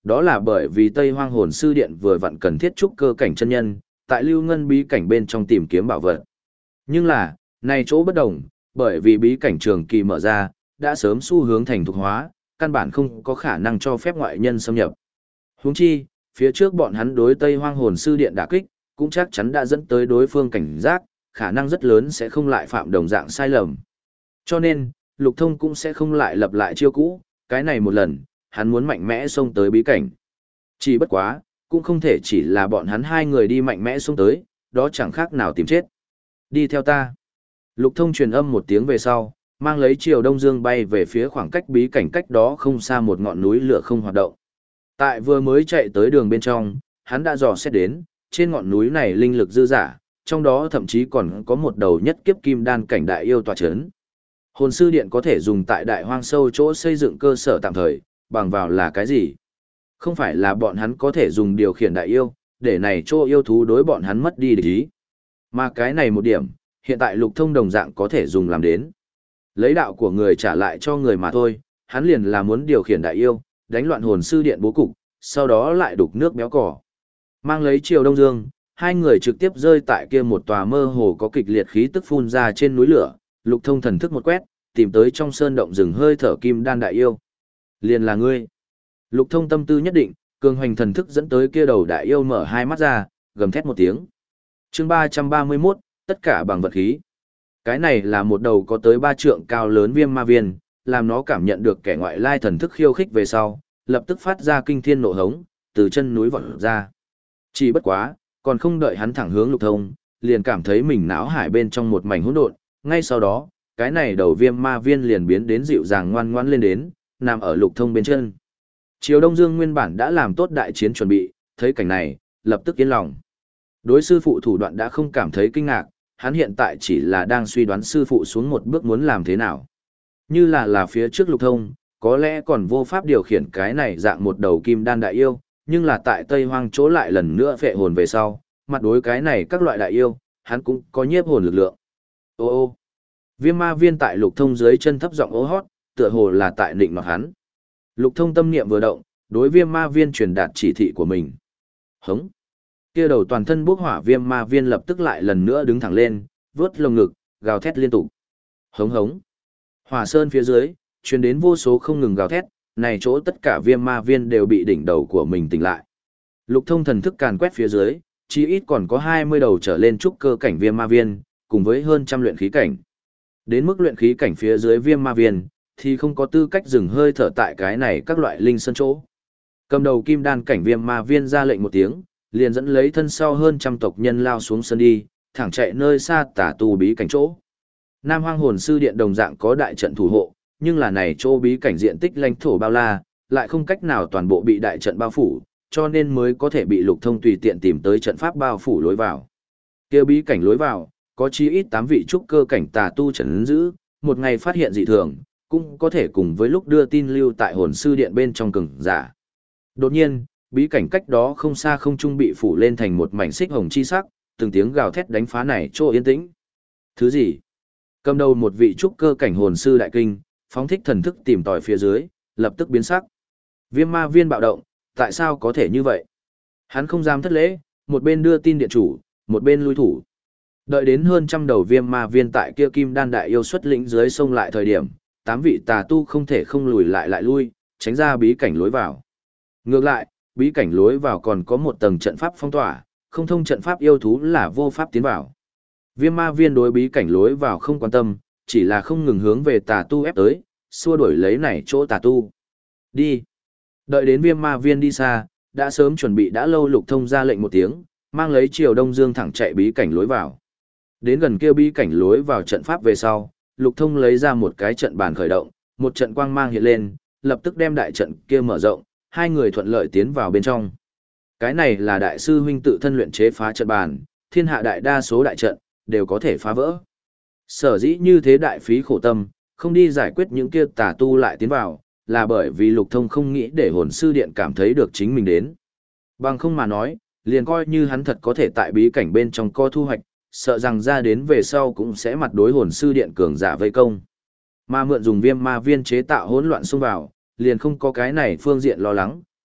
đó là bởi vì Tây Hoang Hồn Sư Điện vừa vặn cần thiết trúc cơ cảnh chân nhân, tại lưu ngân bí cảnh bên trong tìm kiếm bảo vật. Nhưng là, này chỗ bất đồng, bởi vì bí cảnh trường kỳ mở ra, đã sớm xu hướng thành thục hóa, căn bản không có khả năng cho phép ngoại nhân xâm nhập. Huống chi, phía trước bọn hắn đối Tây Hoang Hồn Sư Điện đả kích, cũng chắc chắn đã dẫn tới đối phương cảnh giác, khả năng rất lớn sẽ không lại phạm đồng dạng sai lầm. Cho nên, Lục Thông cũng sẽ không lại lập lại chiêu cũ, cái này một lần, hắn muốn mạnh mẽ xông tới bí cảnh. Chỉ bất quá, cũng không thể chỉ là bọn hắn hai người đi mạnh mẽ xông tới, đó chẳng khác nào tìm chết. Đi theo ta. Lục Thông truyền âm một tiếng về sau, mang lấy Triều Đông Dương bay về phía khoảng cách bí cảnh cách đó không xa một ngọn núi lửa không hoạt động. Tại vừa mới chạy tới đường bên trong, hắn đã dò xét đến, trên ngọn núi này linh lực dư dả, trong đó thậm chí còn có một đầu nhất kiếp kim đan cảnh đại yêu tọa chấn. Hồn sư điện có thể dùng tại đại hoang sâu chỗ xây dựng cơ sở tạm thời, bằng vào là cái gì? Không phải là bọn hắn có thể dùng điều khiển đại yêu, để này chỗ yêu thú đối bọn hắn mất đi địch ý. Mà cái này một điểm, hiện tại Lục Thông đồng dạng có thể dùng làm đến. Lấy đạo của người trả lại cho người mà thôi, hắn liền là muốn điều khiển đại yêu, đánh loạn hồn sư điện bố cục, sau đó lại đục nước béo cỏ. Mang lấy Triều Đông Dương, hai người trực tiếp rơi tại kia một tòa mơ hồ có kịch liệt khí tức phun ra trên núi lửa, Lục Thông thần thức một quét, tìm tới trong sơn động rừng hơi thở kim đan đại yêu. Liền là ngươi. Lục Thông tâm tư nhất định, cường hoành thần thức dẫn tới kia đầu đại yêu mở hai mắt ra, gầm thét một tiếng. Chương ba trăm ba mươi mốt, tất cả bằng vật khí. Cái này là một đầu có tới ba trượng cao lớn viêm ma viên, làm nó cảm nhận được kẻ ngoại lai thần thức khiêu khích về sau, lập tức phát ra kinh thiên nộ hống, từ chân núi vọt ra. Chỉ bất quá, còn không đợi hắn thẳng hướng Lục Thông, liền cảm thấy mình não hải bên trong một mảnh hỗn độn, ngay sau đó, cái này đầu viêm ma viên liền biến đến dịu dàng ngoan ngoãn lên đến, nằm ở Lục Thông bên chân. Triều Đông Dương nguyên bản đã làm tốt đại chiến chuẩn bị, thấy cảnh này, lập tức yên lòng. Đối sư phụ thủ đoạn đã không cảm thấy kinh ngạc, hắn hiện tại chỉ là đang suy đoán sư phụ xuống một bước muốn làm thế nào. Như là là phía trước Lục Thông, có lẽ còn vô pháp điều khiển cái này dạng một đầu kim đan đại yêu, nhưng là tại Tây Hoang chỗ lại lần nữa phệ hồn về sau, mặt đối cái này các loại đại yêu, hắn cũng có nhiếp hồn lực lượng. Ô ô, viêm ma viên tại Lục Thông dưới chân thấp giọng ố hót, tựa hồ là tại định nọt hắn. Lục Thông tâm niệm vừa động, đối viêm ma viên truyền đạt chỉ thị của mình. Hống. Kia đầu toàn thân bốc hỏa viêm ma viên lập tức lại lần nữa đứng thẳng lên, vướt lồng ngực, gào thét liên tục. Hống hống. Hỏa sơn phía dưới, truyền đến vô số không ngừng gào thét, này chỗ tất cả viêm ma viên đều bị đỉnh đầu của mình tỉnh lại. Lục Thông thần thức càn quét phía dưới, chí ít còn có hai mươi đầu trở lên trúc cơ cảnh viêm ma viên, cùng với hơn trăm luyện khí cảnh. Đến mức luyện khí cảnh phía dưới viêm ma viên, thì không có tư cách dừng hơi thở tại cái này các loại linh sơn chỗ. Cầm đầu kim đan cảnh viêm ma viên ra lệnh một tiếng, liền dẫn lấy thân sau hơn trăm tộc nhân lao xuống sân đi, thẳng chạy nơi xa tả tù bí cảnh chỗ. Nam Hoang Hồn Sư Điện đồng dạng có đại trận thủ hộ, nhưng là này chỗ bí cảnh diện tích lãnh thổ bao la, lại không cách nào toàn bộ bị đại trận bao phủ, cho nên mới có thể bị Lục Thông tùy tiện tìm tới trận pháp bao phủ lối vào. Kia bí cảnh lối vào, có chí ít tám vị trúc cơ cảnh tà tu trấn giữ, một ngày phát hiện dị thường, cũng có thể cùng với lúc đưa tin lưu tại Hồn Sư Điện bên trong cường giả. Đột nhiên, bí cảnh cách đó không xa không trung bị phủ lên thành một mảnh xích hồng chi sắc, từng tiếng gào thét đánh phá này chỗ yên tĩnh. Thứ gì? Cầm đầu một vị trúc cơ cảnh hồn sư đại kinh, phóng thích thần thức tìm tòi phía dưới, lập tức biến sắc. Viêm ma viên bạo động, tại sao có thể như vậy? Hắn không dám thất lễ, một bên đưa tin điện chủ, một bên lui thủ. Đợi đến hơn trăm đầu viêm ma viên tại kia kim đan đại yêu xuất lĩnh dưới sông lại thời điểm, tám vị tà tu không thể không lùi lại lại lui, tránh ra bí cảnh lối vào. Ngược lại, bí cảnh lối vào còn có một tầng trận pháp phong tỏa, không thông trận pháp yêu thú là vô pháp tiến vào. Viêm ma viên đối bí cảnh lối vào không quan tâm, chỉ là không ngừng hướng về tà tu ép tới, xua đuổi lấy này chỗ tà tu. Đi. Đợi đến viêm ma viên đi xa, đã sớm chuẩn bị đã lâu Lục Thông ra lệnh một tiếng, mang lấy Triều Đông Dương thẳng chạy bí cảnh lối vào. Đến gần kia bí cảnh lối vào trận pháp về sau, Lục Thông lấy ra một cái trận bàn khởi động, một trận quang mang hiện lên, lập tức đem đại trận kia mở rộng, hai người thuận lợi tiến vào bên trong. Cái này là đại sư huynh tự thân luyện chế phá trận bàn, thiên hạ đại đa số đại trận đều có thể phá vỡ. Sở dĩ như thế đại phí khổ tâm, không đi giải quyết những kia tà tu lại tiến vào, là bởi vì Lục Thông không nghĩ để hồn sư điện cảm thấy được chính mình đến. Bằng không mà nói, liền coi như hắn thật có thể tại bí cảnh bên trong co thu hoạch, sợ rằng ra đến về sau cũng sẽ mặt đối hồn sư điện cường giả vây công. Mà mượn dùng viêm ma viên chế tạo hỗn loạn xông vào, liền không có cái này phương diện lo lắng,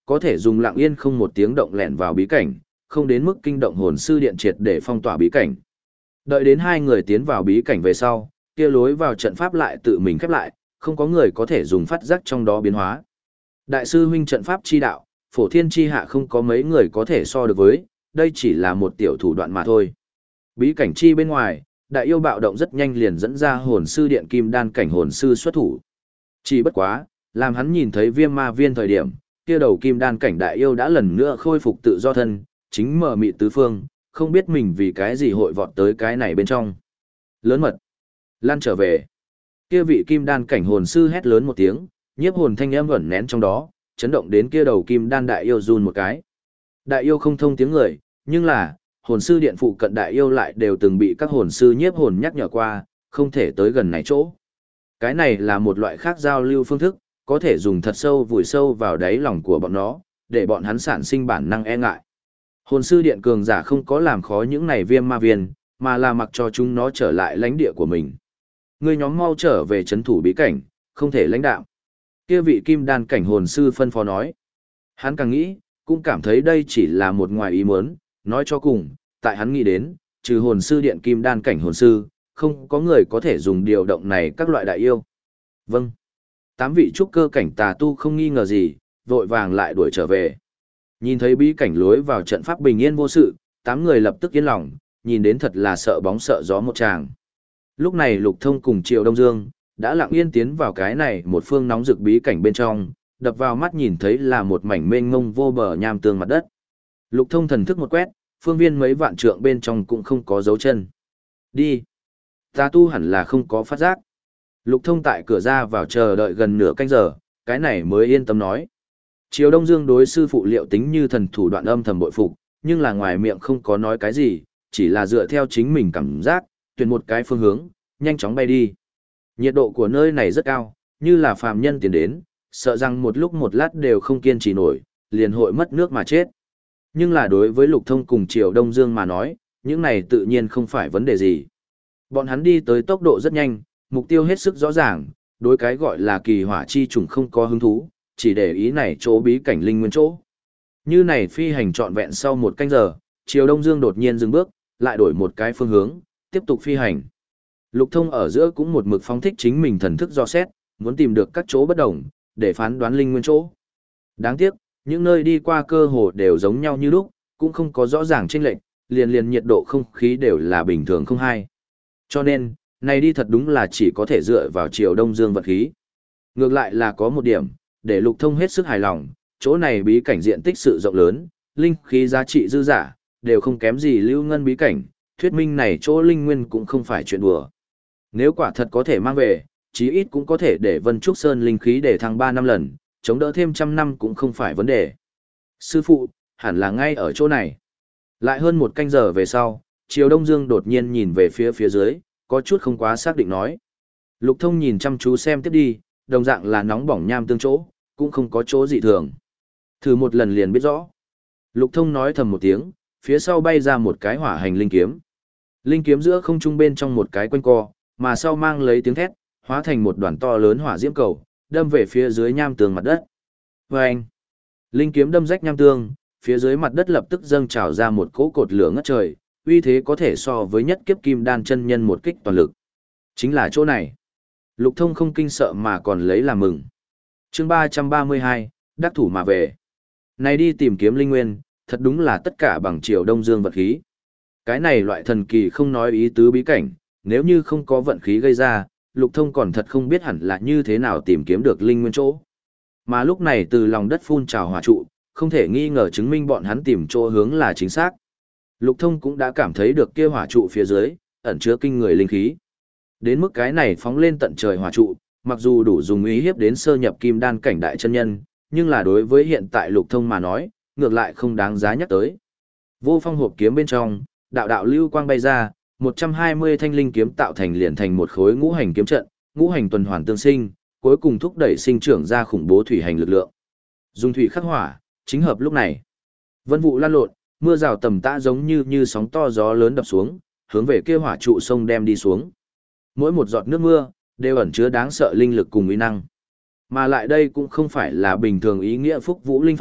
có thể dùng lặng yên không một tiếng động lẻn vào bí cảnh, không đến mức kinh động hồn sư điện triệt để phong tỏa bí cảnh. Đợi đến hai người tiến vào bí cảnh về sau, kia lối vào trận pháp lại tự mình khép lại, không có người có thể dùng phát giác trong đó biến hóa. Đại sư huynh trận pháp chi đạo, phổ thiên chi hạ không có mấy người có thể so được với, đây chỉ là một tiểu thủ đoạn mà thôi. Bí cảnh chi bên ngoài, đại yêu bạo động rất nhanh liền dẫn ra hồn sư điện kim đan cảnh hồn sư xuất thủ. Chỉ bất quá, làm hắn nhìn thấy viêm ma viên thời điểm, kia đầu kim đan cảnh đại yêu đã lần nữa khôi phục tự do thân, chính mở mị tứ phương, không biết mình vì cái gì hội vọt tới cái này bên trong. Lớn mật, lan trở về. Kia vị kim đan cảnh hồn sư hét lớn một tiếng, nhiếp hồn thanh âm ẩn nén trong đó, chấn động đến kia đầu kim đan đại yêu run một cái. Đại yêu không thông tiếng người, nhưng là, hồn sư điện phụ cận đại yêu lại đều từng bị các hồn sư nhiếp hồn nhắc nhở qua, không thể tới gần này chỗ. Cái này là một loại khác giao lưu phương thức, có thể dùng thật sâu vùi sâu vào đáy lòng của bọn nó, để bọn hắn sản sinh bản năng e ngại. Hồn sư điện cường giả không có làm khó những này viêm ma viên, mà là mặc cho chúng nó trở lại lãnh địa của mình. Người nhóm mau trở về trấn thủ bí cảnh, không thể lãnh đạo. Kia vị kim đan cảnh hồn sư phân phó nói. Hắn càng nghĩ, cũng cảm thấy đây chỉ là một ngoài ý muốn, nói cho cùng, tại hắn nghĩ đến, trừ hồn sư điện kim đan cảnh hồn sư, không có người có thể dùng điều động này các loại đại yêu. Vâng. Tám vị trúc cơ cảnh tà tu không nghi ngờ gì, vội vàng lại đuổi trở về. Nhìn thấy bí cảnh lối vào trận pháp bình yên vô sự, tám người lập tức yên lòng, nhìn đến thật là sợ bóng sợ gió một tràng. Lúc này Lục Thông cùng Triệu Đông Dương đã lặng yên tiến vào cái này một phương nóng rực bí cảnh bên trong, đập vào mắt nhìn thấy là một mảnh mênh mông vô bờ nham tương mặt đất. Lục Thông thần thức một quét, phương viên mấy vạn trượng bên trong cũng không có dấu chân. Đi. Tà tu hẳn là không có phát giác. Lục Thông tại cửa ra vào chờ đợi gần nửa canh giờ, cái này mới yên tâm nói. Triều Đông Dương đối sư phụ Liệu Tính như thần thủ đoạn âm thầm bội phục, nhưng là ngoài miệng không có nói cái gì, chỉ là dựa theo chính mình cảm giác, tuyển một cái phương hướng, nhanh chóng bay đi. Nhiệt độ của nơi này rất cao, như là phàm nhân tiến đến, sợ rằng một lúc một lát đều không kiên trì nổi, liền hội mất nước mà chết. Nhưng là đối với Lục Thông cùng Triều Đông Dương mà nói, những này tự nhiên không phải vấn đề gì. Bọn hắn đi tới tốc độ rất nhanh, mục tiêu hết sức rõ ràng, đối cái gọi là kỳ hỏa chi trùng không có hứng thú, chỉ để ý này chỗ bí cảnh linh nguyên chỗ. Như này phi hành trọn vẹn sau một canh giờ, Triều Đông Dương đột nhiên dừng bước, lại đổi một cái phương hướng, tiếp tục phi hành. Lục Thông ở giữa cũng một mực phóng thích chính mình thần thức do xét, muốn tìm được các chỗ bất đồng, để phán đoán linh nguyên chỗ. Đáng tiếc, những nơi đi qua cơ hồ đều giống nhau như lúc, cũng không có rõ ràng chênh lệch, liền liền nhiệt độ không khí đều là bình thường không hai. Cho nên, này đi thật đúng là chỉ có thể dựa vào Triều Đông Dương vật khí. Ngược lại là có một điểm, để Lục Thông hết sức hài lòng, chỗ này bí cảnh diện tích sự rộng lớn, linh khí giá trị dư giả, đều không kém gì lưu ngân bí cảnh, thuyết minh này chỗ linh nguyên cũng không phải chuyện đùa. Nếu quả thật có thể mang về, chí ít cũng có thể để Vân Trúc Sơn linh khí để thăng ba năm lần, chống đỡ thêm trăm năm cũng không phải vấn đề. Sư phụ, hẳn là ngay ở chỗ này. Lại hơn một canh giờ về sau, Triều Đông Dương đột nhiên nhìn về phía phía dưới, có chút không quá xác định nói. Lục Thông nhìn chăm chú xem tiếp đi, đồng dạng là nóng bỏng nham tương chỗ, cũng không có chỗ dị thường. Thử một lần liền biết rõ. Lục Thông nói thầm một tiếng, phía sau bay ra một cái hỏa hành linh kiếm. Linh kiếm giữa không trung bên trong một cái quanh co, mà sau mang lấy tiếng thét, hóa thành một đoàn to lớn hỏa diễm cầu, đâm về phía dưới nham tường mặt đất. Vâng! Linh kiếm đâm rách nham tương, phía dưới mặt đất lập tức dâng trào ra một cỗ cột lửa ngất trời, uy thế có thể so với nhất kiếp kim đan chân nhân một kích toàn lực. Chính là chỗ này. Lục Thông không kinh sợ mà còn lấy làm mừng. Chương ba trăm ba mươi hai, đắc thủ mà về. Này đi tìm kiếm linh nguyên, thật đúng là tất cả bằng Triều Đông Dương vật khí. Cái này loại thần kỳ không nói ý tứ bí cảnh, nếu như không có vận khí gây ra, Lục Thông còn thật không biết hẳn là như thế nào tìm kiếm được linh nguyên chỗ. Mà lúc này từ lòng đất phun trào hỏa trụ, không thể nghi ngờ chứng minh bọn hắn tìm chỗ hướng là chính xác. Lục Thông cũng đã cảm thấy được kia hỏa trụ phía dưới, ẩn chứa kinh người linh khí. Đến mức cái này phóng lên tận trời hỏa trụ, mặc dù đủ dùng ý hiếp đến sơ nhập kim đan cảnh đại chân nhân, nhưng là đối với hiện tại Lục Thông mà nói, ngược lại không đáng giá nhắc tới. Vô phong hộp kiếm bên trong, đạo đạo lưu quang bay ra, một trăm hai mươi thanh linh kiếm tạo thành liền thành một khối ngũ hành kiếm trận, ngũ hành tuần hoàn tương sinh, cuối cùng thúc đẩy sinh trưởng ra khủng bố thủy hành lực lượng. Dùng thủy khắc hỏa, chính hợp lúc này. Vân vụ lan lộn, mưa rào tầm tã giống như như sóng to gió lớn đập xuống, hướng về kia hỏa trụ sông đem đi xuống. Mỗi một giọt nước mưa đều ẩn chứa đáng sợ linh lực cùng uy năng. Mà lại đây cũng không phải là bình thường ý nghĩa phúc vũ linh pháp,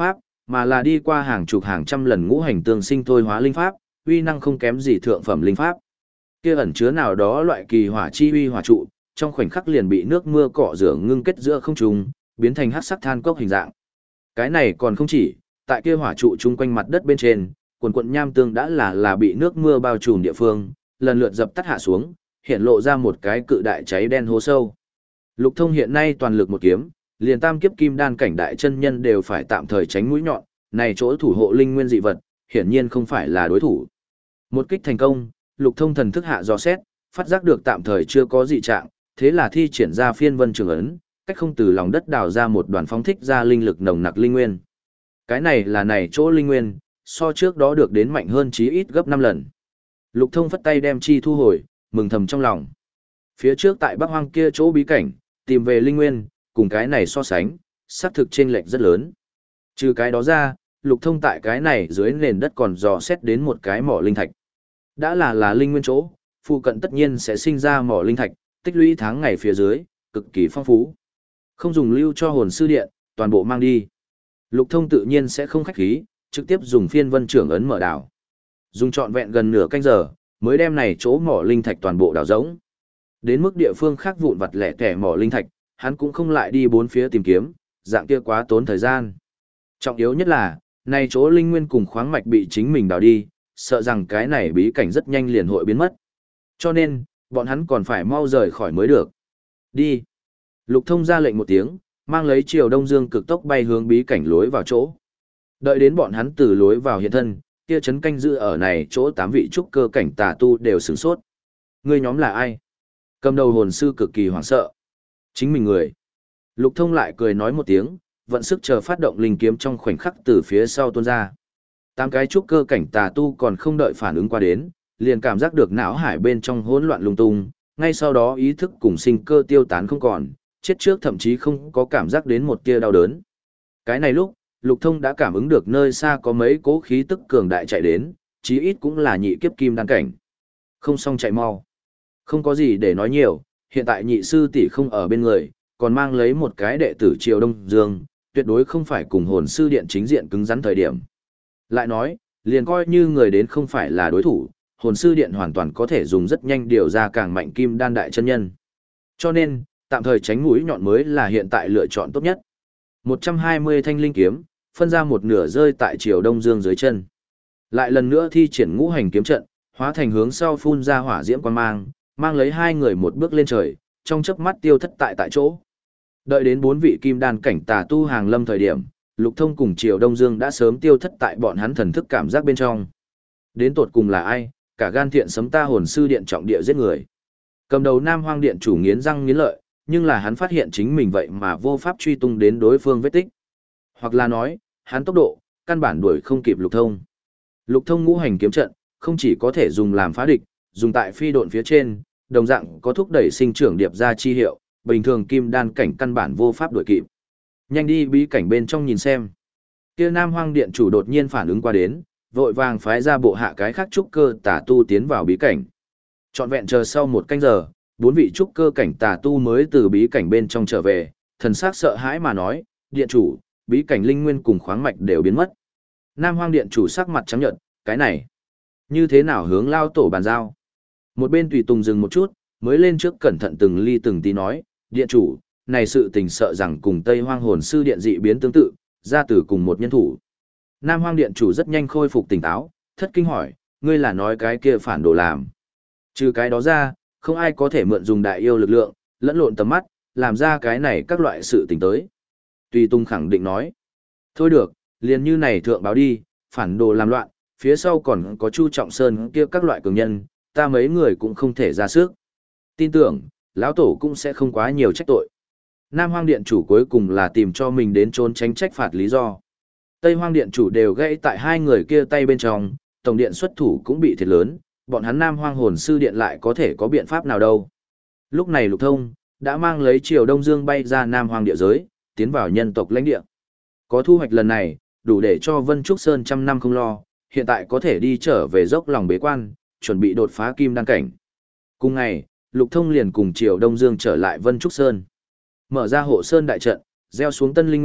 mà là đi qua hàng chục hàng trăm lần ngũ hành tương sinh thôi hóa linh pháp, uy năng không kém gì thượng phẩm linh pháp. Kia ẩn chứa nào đó loại kỳ hỏa chi uy hỏa trụ, trong khoảnh khắc liền bị nước mưa cọ rửa ngưng kết giữa không trung, biến thành hắc sắc than cốc hình dạng. Cái này còn không chỉ, tại kia hỏa trụ chung quanh mặt đất bên trên, quần quần nham tương đã là là bị nước mưa bao trùm địa phương, lần lượt dập tắt hạ xuống, hiện lộ ra một cái cự đại cháy đen hố sâu. Lục Thông hiện nay toàn lực một kiếm, liền tam kiếp kim đan cảnh đại chân nhân đều phải tạm thời tránh mũi nhọn, này chỗ thủ hộ linh nguyên dị vật, hiển nhiên không phải là đối thủ. Một kích thành công, Lục Thông thần thức hạ dò xét, phát giác được tạm thời chưa có dị trạng, thế là thi triển ra phiên vân trường ấn, cách không từ lòng đất đào ra một đoàn phóng thích ra linh lực nồng nặc linh nguyên. Cái này là này chỗ linh nguyên, so trước đó được đến mạnh hơn chí ít gấp năm lần. Lục Thông phất tay đem chi thu hồi, mừng thầm trong lòng. Phía trước tại Bắc Hoang kia chỗ bí cảnh, tìm về linh nguyên, cùng cái này so sánh, xác thực chênh lệch rất lớn. Trừ cái đó ra, Lục Thông tại cái này dưới nền đất còn dò xét đến một cái mỏ linh thạch. Đã là là linh nguyên chỗ, phụ cận tất nhiên sẽ sinh ra mỏ linh thạch, tích lũy tháng ngày phía dưới, cực kỳ phong phú. Không dùng lưu cho hồn sư điện, toàn bộ mang đi. Lục Thông tự nhiên sẽ không khách khí, trực tiếp dùng phiên vân trưởng ấn mở đảo. Dùng trọn vẹn gần nửa canh giờ, mới đem này chỗ mỏ linh thạch toàn bộ đảo rỗng. Đến mức địa phương khác vụn vặt lẻ tẻ mỏ linh thạch, hắn cũng không lại đi bốn phía tìm kiếm, dạng kia quá tốn thời gian. Trọng yếu nhất là, này chỗ linh nguyên cùng khoáng mạch bị chính mình đào đi, sợ rằng cái này bí cảnh rất nhanh liền hội biến mất. Cho nên, bọn hắn còn phải mau rời khỏi mới được. Đi. Lục Thông ra lệnh một tiếng, mang lấy Triều Đông Dương cực tốc bay hướng bí cảnh lối vào chỗ. Đợi đến bọn hắn từ lối vào hiện thân, kia chấn canh giữ ở này chỗ tám vị trúc cơ cảnh tà tu đều sửng sốt. Ngươi nhóm là ai? Cầm đầu hồn sư cực kỳ hoảng sợ. Chính mình người. Lục Thông lại cười nói một tiếng, vận sức chờ phát động linh kiếm trong khoảnh khắc từ phía sau tuôn ra. Tám cái trúc cơ cảnh tà tu còn không đợi phản ứng qua đến, liền cảm giác được não hải bên trong hỗn loạn lung tung, ngay sau đó ý thức cùng sinh cơ tiêu tán không còn, chết trước thậm chí không có cảm giác đến một tia đau đớn. Cái này lúc, Lục Thông đã cảm ứng được nơi xa có mấy cỗ khí tức cường đại chạy đến, chí ít cũng là nhị kiếp kim đan cảnh. Không xong chạy mau. Không có gì để nói nhiều, hiện tại nhị sư tỷ không ở bên người, còn mang lấy một cái đệ tử Triều Đông Dương, tuyệt đối không phải cùng hồn sư điện chính diện cứng rắn thời điểm. Lại nói, liền coi như người đến không phải là đối thủ, hồn sư điện hoàn toàn có thể dùng rất nhanh điều ra càng mạnh kim đan đại chân nhân. Cho nên, tạm thời tránh mũi nhọn mới là hiện tại lựa chọn tốt nhất. một trăm hai mươi thanh linh kiếm, phân ra một nửa rơi tại Triều Đông Dương dưới chân. Lại lần nữa thi triển ngũ hành kiếm trận, hóa thành hướng sau phun ra hỏa diễm quang mang, mang lấy hai người một bước lên trời, trong chớp mắt tiêu thất tại tại chỗ. Đợi đến bốn vị kim đan cảnh tà tu hàng lâm thời điểm, Lục Thông cùng Triều Đông Dương đã sớm tiêu thất tại bọn hắn thần thức cảm giác bên trong. Đến tột cùng là ai, cả gan thiện sấm ta hồn sư điện trọng địa giết người. Cầm đầu Nam Hoang điện chủ nghiến răng nghiến lợi, nhưng là hắn phát hiện chính mình vậy mà vô pháp truy tung đến đối phương vết tích. Hoặc là nói, hắn tốc độ, căn bản đuổi không kịp Lục Thông. Lục Thông ngũ hành kiếm trận, không chỉ có thể dùng làm phá địch, dùng tại phi độn phía trên, đồng dạng có thúc đẩy sinh trưởng điệp ra chi hiệu, bình thường kim đan cảnh căn bản vô pháp đuổi kịp. Nhanh đi bí cảnh bên trong nhìn xem. Kia Nam Hoang điện chủ đột nhiên phản ứng qua đến, vội vàng phái ra bộ hạ cái khác trúc cơ tà tu tiến vào bí cảnh. Trọn vẹn chờ sau một canh giờ, bốn vị trúc cơ cảnh tà tu mới từ bí cảnh bên trong trở về, thần sắc sợ hãi mà nói, điện chủ, bí cảnh linh nguyên cùng khoáng mạch đều biến mất. Nam Hoang điện chủ sắc mặt trắng nhợt, cái này, như thế nào hướng lao tổ bàn giao? Một bên tùy tùng dừng một chút, mới lên trước cẩn thận từng ly từng tí nói, điện chủ, này sự tình sợ rằng cùng Tây Hoang hồn sư điện dị biến tương tự, ra từ cùng một nhân thủ. Nam Hoang điện chủ rất nhanh khôi phục tỉnh táo, thất kinh hỏi, ngươi là nói cái kia phản đồ làm. Trừ cái đó ra, không ai có thể mượn dùng đại yêu lực lượng, lẫn lộn tầm mắt, làm ra cái này các loại sự tình tới. Tùy Tung khẳng định nói, thôi được, liền như này thượng báo đi, phản đồ làm loạn, phía sau còn có Chu Trọng Sơn kia các loại cường nhân, ta mấy người cũng không thể ra sức. Tin tưởng, lão tổ cũng sẽ không quá nhiều trách tội. Nam Hoang điện chủ cuối cùng là tìm cho mình đến trốn tránh trách phạt lý do. Tây Hoang điện chủ đều gãy tại hai người kia tay bên trong, tổng điện xuất thủ cũng bị thiệt lớn, bọn hắn Nam Hoang hồn sư điện lại có thể có biện pháp nào đâu. Lúc này Lục Thông đã mang lấy Triều Đông Dương bay ra Nam Hoang địa giới, tiến vào nhân tộc lãnh địa. Có thu hoạch lần này, đủ để cho Vân Trúc Sơn trăm năm không lo, hiện tại có thể đi trở về dốc lòng bế quan, chuẩn bị đột phá kim đan cảnh. Cùng ngày, Lục Thông liền cùng Triều Đông Dương trở lại Vân Trúc Sơn. Mở ra hộ sơn đại trận, gieo xuống tân linh nguyên,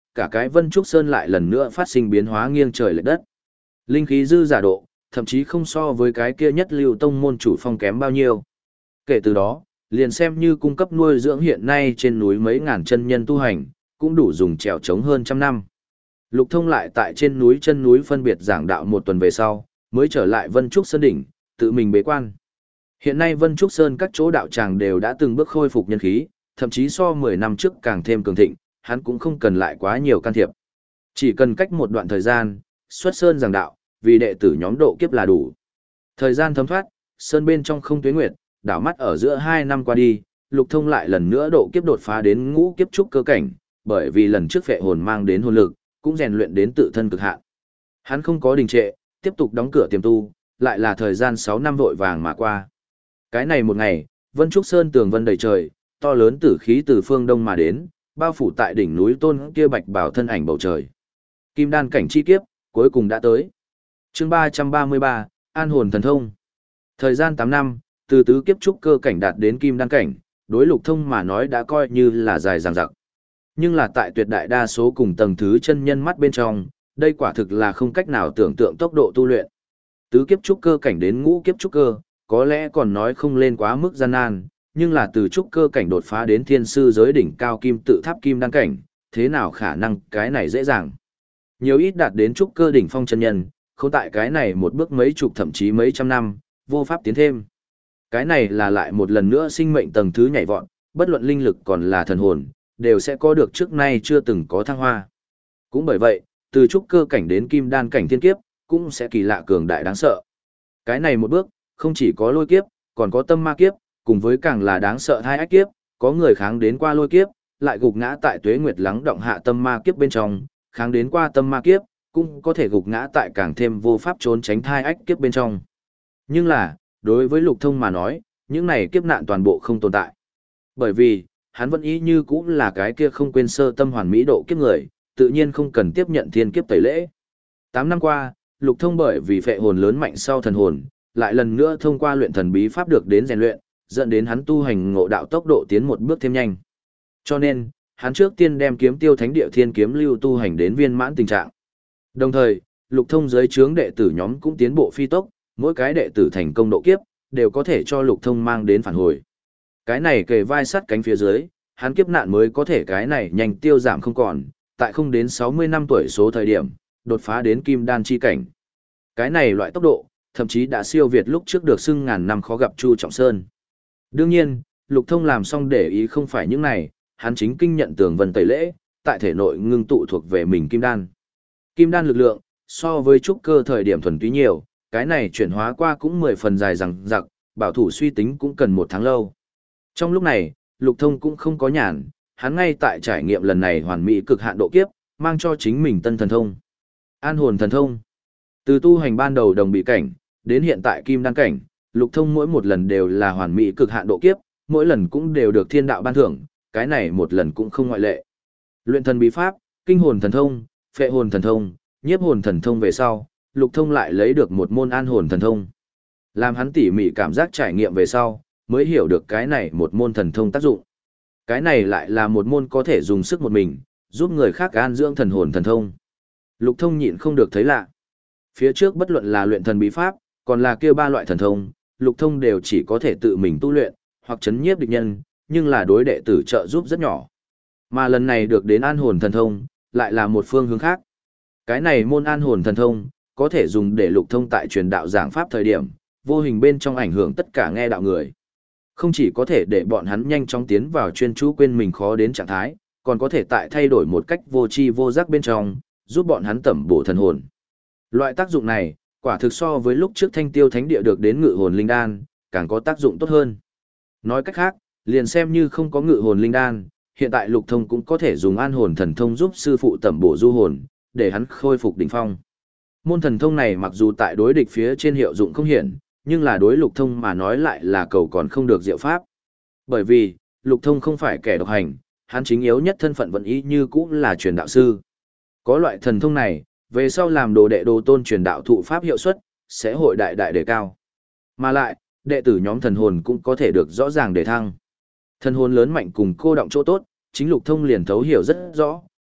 cả cái Vân Trúc Sơn lại lần nữa phát sinh biến hóa nghiêng trời lệch đất. Linh khí dư giả độ, thậm chí không so với cái kia nhất lưu tông môn chủ phong kém bao nhiêu. Kể từ đó, liền xem như cung cấp nuôi dưỡng hiện nay trên núi mấy ngàn chân nhân tu hành, cũng đủ dùng trèo trống hơn trăm năm. Lục Thông lại tại trên núi chân núi phân biệt giảng đạo một tuần về sau, mới trở lại Vân Trúc Sơn đỉnh, tự mình bế quan. Hiện nay Vân Trúc Sơn các chỗ đạo tràng đều đã từng bước khôi phục nhân khí, thậm chí so mười năm trước càng thêm cường thịnh, hắn cũng không cần lại quá nhiều can thiệp. Chỉ cần cách một đoạn thời gian, xuất sơn giảng đạo, vì đệ tử nhóm độ kiếp là đủ. Thời gian thấm thoát, sơn bên trong không tuế nguyệt, đảo mắt ở giữa hai năm qua đi, Lục Thông lại lần nữa độ kiếp đột phá đến ngũ kiếp trúc cơ cảnh, bởi vì lần trước phệ hồn mang đến hồn lực, cũng rèn luyện đến tự thân cực hạn. Hắn không có đình trệ, tiếp tục đóng cửa tiềm tu, lại là thời gian sáu năm vội vàng mà qua. Cái này một ngày, Vân Trúc Sơn tường vân đầy trời, to lớn tử khí từ phương đông mà đến, bao phủ tại đỉnh núi tôn kia bạch bảo thân ảnh bầu trời. Kim đan cảnh chi kiếp, cuối cùng đã tới. Chương ba trăm ba mươi ba, An hồn thần thông. Thời gian tám năm, từ tứ kiếp trúc cơ cảnh đạt đến kim đan cảnh, đối Lục Thông mà nói đã coi như là dài dằng dặc. Nhưng là tại tuyệt đại đa số cùng tầng thứ chân nhân mắt bên trong, đây quả thực là không cách nào tưởng tượng tốc độ tu luyện. Tứ kiếp trúc cơ cảnh đến ngũ kiếp trúc cơ, có lẽ còn nói không lên quá mức gian nan, nhưng là từ trúc cơ cảnh đột phá đến thiên sư giới đỉnh cao kim tự tháp kim đan cảnh, thế nào khả năng cái này dễ dàng. Nhiều ít đạt đến trúc cơ đỉnh phong chân nhân, không tại cái này một bước mấy chục thậm chí mấy trăm năm, vô pháp tiến thêm. Cái này là lại một lần nữa sinh mệnh tầng thứ nhảy vọt, bất luận linh lực còn là thần hồn, đều sẽ có được trước nay chưa từng có thăng hoa. Cũng bởi vậy, từ trúc cơ cảnh đến kim đan cảnh thiên kiếp, cũng sẽ kỳ lạ cường đại đáng sợ. Cái này một bước, không chỉ có lôi kiếp, còn có tâm ma kiếp, cùng với càng là đáng sợ hai ách kiếp, có người kháng đến qua lôi kiếp, lại gục ngã tại tuế nguyệt lắng động hạ tâm ma kiếp bên trong, kháng đến qua tâm ma kiếp, cũng có thể gục ngã tại càng thêm vô pháp trốn tránh thai ách kiếp bên trong. Nhưng là, đối với Lục Thông mà nói, những này kiếp nạn toàn bộ không tồn tại. Bởi vì, hắn vẫn ý như cũng là cái kia không quên sơ tâm hoàn mỹ độ kiếp người, tự nhiên không cần tiếp nhận thiên kiếp tẩy lễ. Tám năm qua, Lục Thông bởi vì phệ hồn lớn mạnh sau thần hồn, lại lần nữa thông qua luyện thần bí pháp được đến rèn luyện, dẫn đến hắn tu hành ngộ đạo tốc độ tiến một bước thêm nhanh. Cho nên, hắn trước tiên đem kiếm tiêu thánh địa thiên kiếm lưu tu hành đến viên mãn tình trạng. Đồng thời, Lục Thông dưới trướng đệ tử nhóm cũng tiến bộ phi tốc, mỗi cái đệ tử thành công độ kiếp, đều có thể cho Lục Thông mang đến phản hồi. Cái này kề vai sát cánh phía dưới, hắn kiếp nạn mới có thể cái này nhanh tiêu giảm không còn, tại không đến sáu mươi năm tuổi số thời điểm, đột phá đến kim đan chi cảnh. Cái này loại tốc độ, thậm chí đã siêu việt lúc trước được xưng ngàn năm khó gặp Chu Trọng Sơn. Đương nhiên, Lục Thông làm xong để ý không phải những này, hắn chính kinh nhận tường vân tẩy lễ, tại thể nội ngưng tụ thuộc về mình kim đan. Kim đan lực lượng, so với trúc cơ thời điểm thuần túy nhiều, cái này chuyển hóa qua cũng mười phần dài rằng rặc, bảo thủ suy tính cũng cần một tháng lâu. Trong lúc này, Lục Thông cũng không có nhàn, hắn ngay tại trải nghiệm lần này hoàn mỹ cực hạn độ kiếp, mang cho chính mình tân thần thông. An hồn thần thông. Từ tu hành ban đầu đồng bị cảnh, đến hiện tại kim đan cảnh, Lục Thông mỗi một lần đều là hoàn mỹ cực hạn độ kiếp, mỗi lần cũng đều được thiên đạo ban thưởng, cái này một lần cũng không ngoại lệ. Luyện thần bí pháp, kinh hồn thần thông, phệ hồn thần thông, nhiếp hồn thần thông về sau, Lục Thông lại lấy được một môn an hồn thần thông. Làm hắn tỉ mỉ cảm giác trải nghiệm về sau, mới hiểu được cái này một môn thần thông tác dụng. Cái này lại là một môn có thể dùng sức một mình, giúp người khác an dưỡng thần hồn thần thông. Lục Thông nhịn không được thấy lạ. Phía trước bất luận là luyện thần bí pháp, còn là kia ba loại thần thông, Lục Thông đều chỉ có thể tự mình tu luyện, hoặc chấn nhiếp địch nhân, nhưng là đối đệ tử trợ giúp rất nhỏ. Mà lần này được đến an hồn thần thông, lại là một phương hướng khác. Cái này môn an hồn thần thông, có thể dùng để Lục Thông tại truyền đạo giảng pháp thời điểm, vô hình bên trong ảnh hưởng tất cả nghe đạo người. Không chỉ có thể để bọn hắn nhanh chóng tiến vào chuyên chú quên mình khó đến trạng thái, còn có thể tại thay đổi một cách vô tri vô giác bên trong, giúp bọn hắn tẩm bổ thần hồn. Loại tác dụng này, quả thực so với lúc trước Thanh Tiêu Thánh Địa được đến ngự hồn linh đan, càng có tác dụng tốt hơn. Nói cách khác, liền xem như không có ngự hồn linh đan, hiện tại Lục Thông cũng có thể dùng an hồn thần thông giúp sư phụ tẩm bổ du hồn, để hắn khôi phục đỉnh phong. Môn thần thông này mặc dù tại đối địch phía trên hiệu dụng không hiển, nhưng là đối Lục Thông mà nói lại là cầu còn không được diệu pháp. Bởi vì, Lục Thông không phải kẻ độc hành, hắn chính yếu nhất thân phận vẫn y như cũ là truyền đạo sư. Có loại thần thông này, về sau làm đồ đệ đồ tôn truyền đạo thụ pháp hiệu suất, sẽ hội đại đại đề cao. Mà lại, đệ tử nhóm thần hồn cũng có thể được rõ ràng đề thăng. Thần hồn lớn mạnh cùng cô động chỗ tốt, chính Lục Thông liền thấu hiểu rất rõ,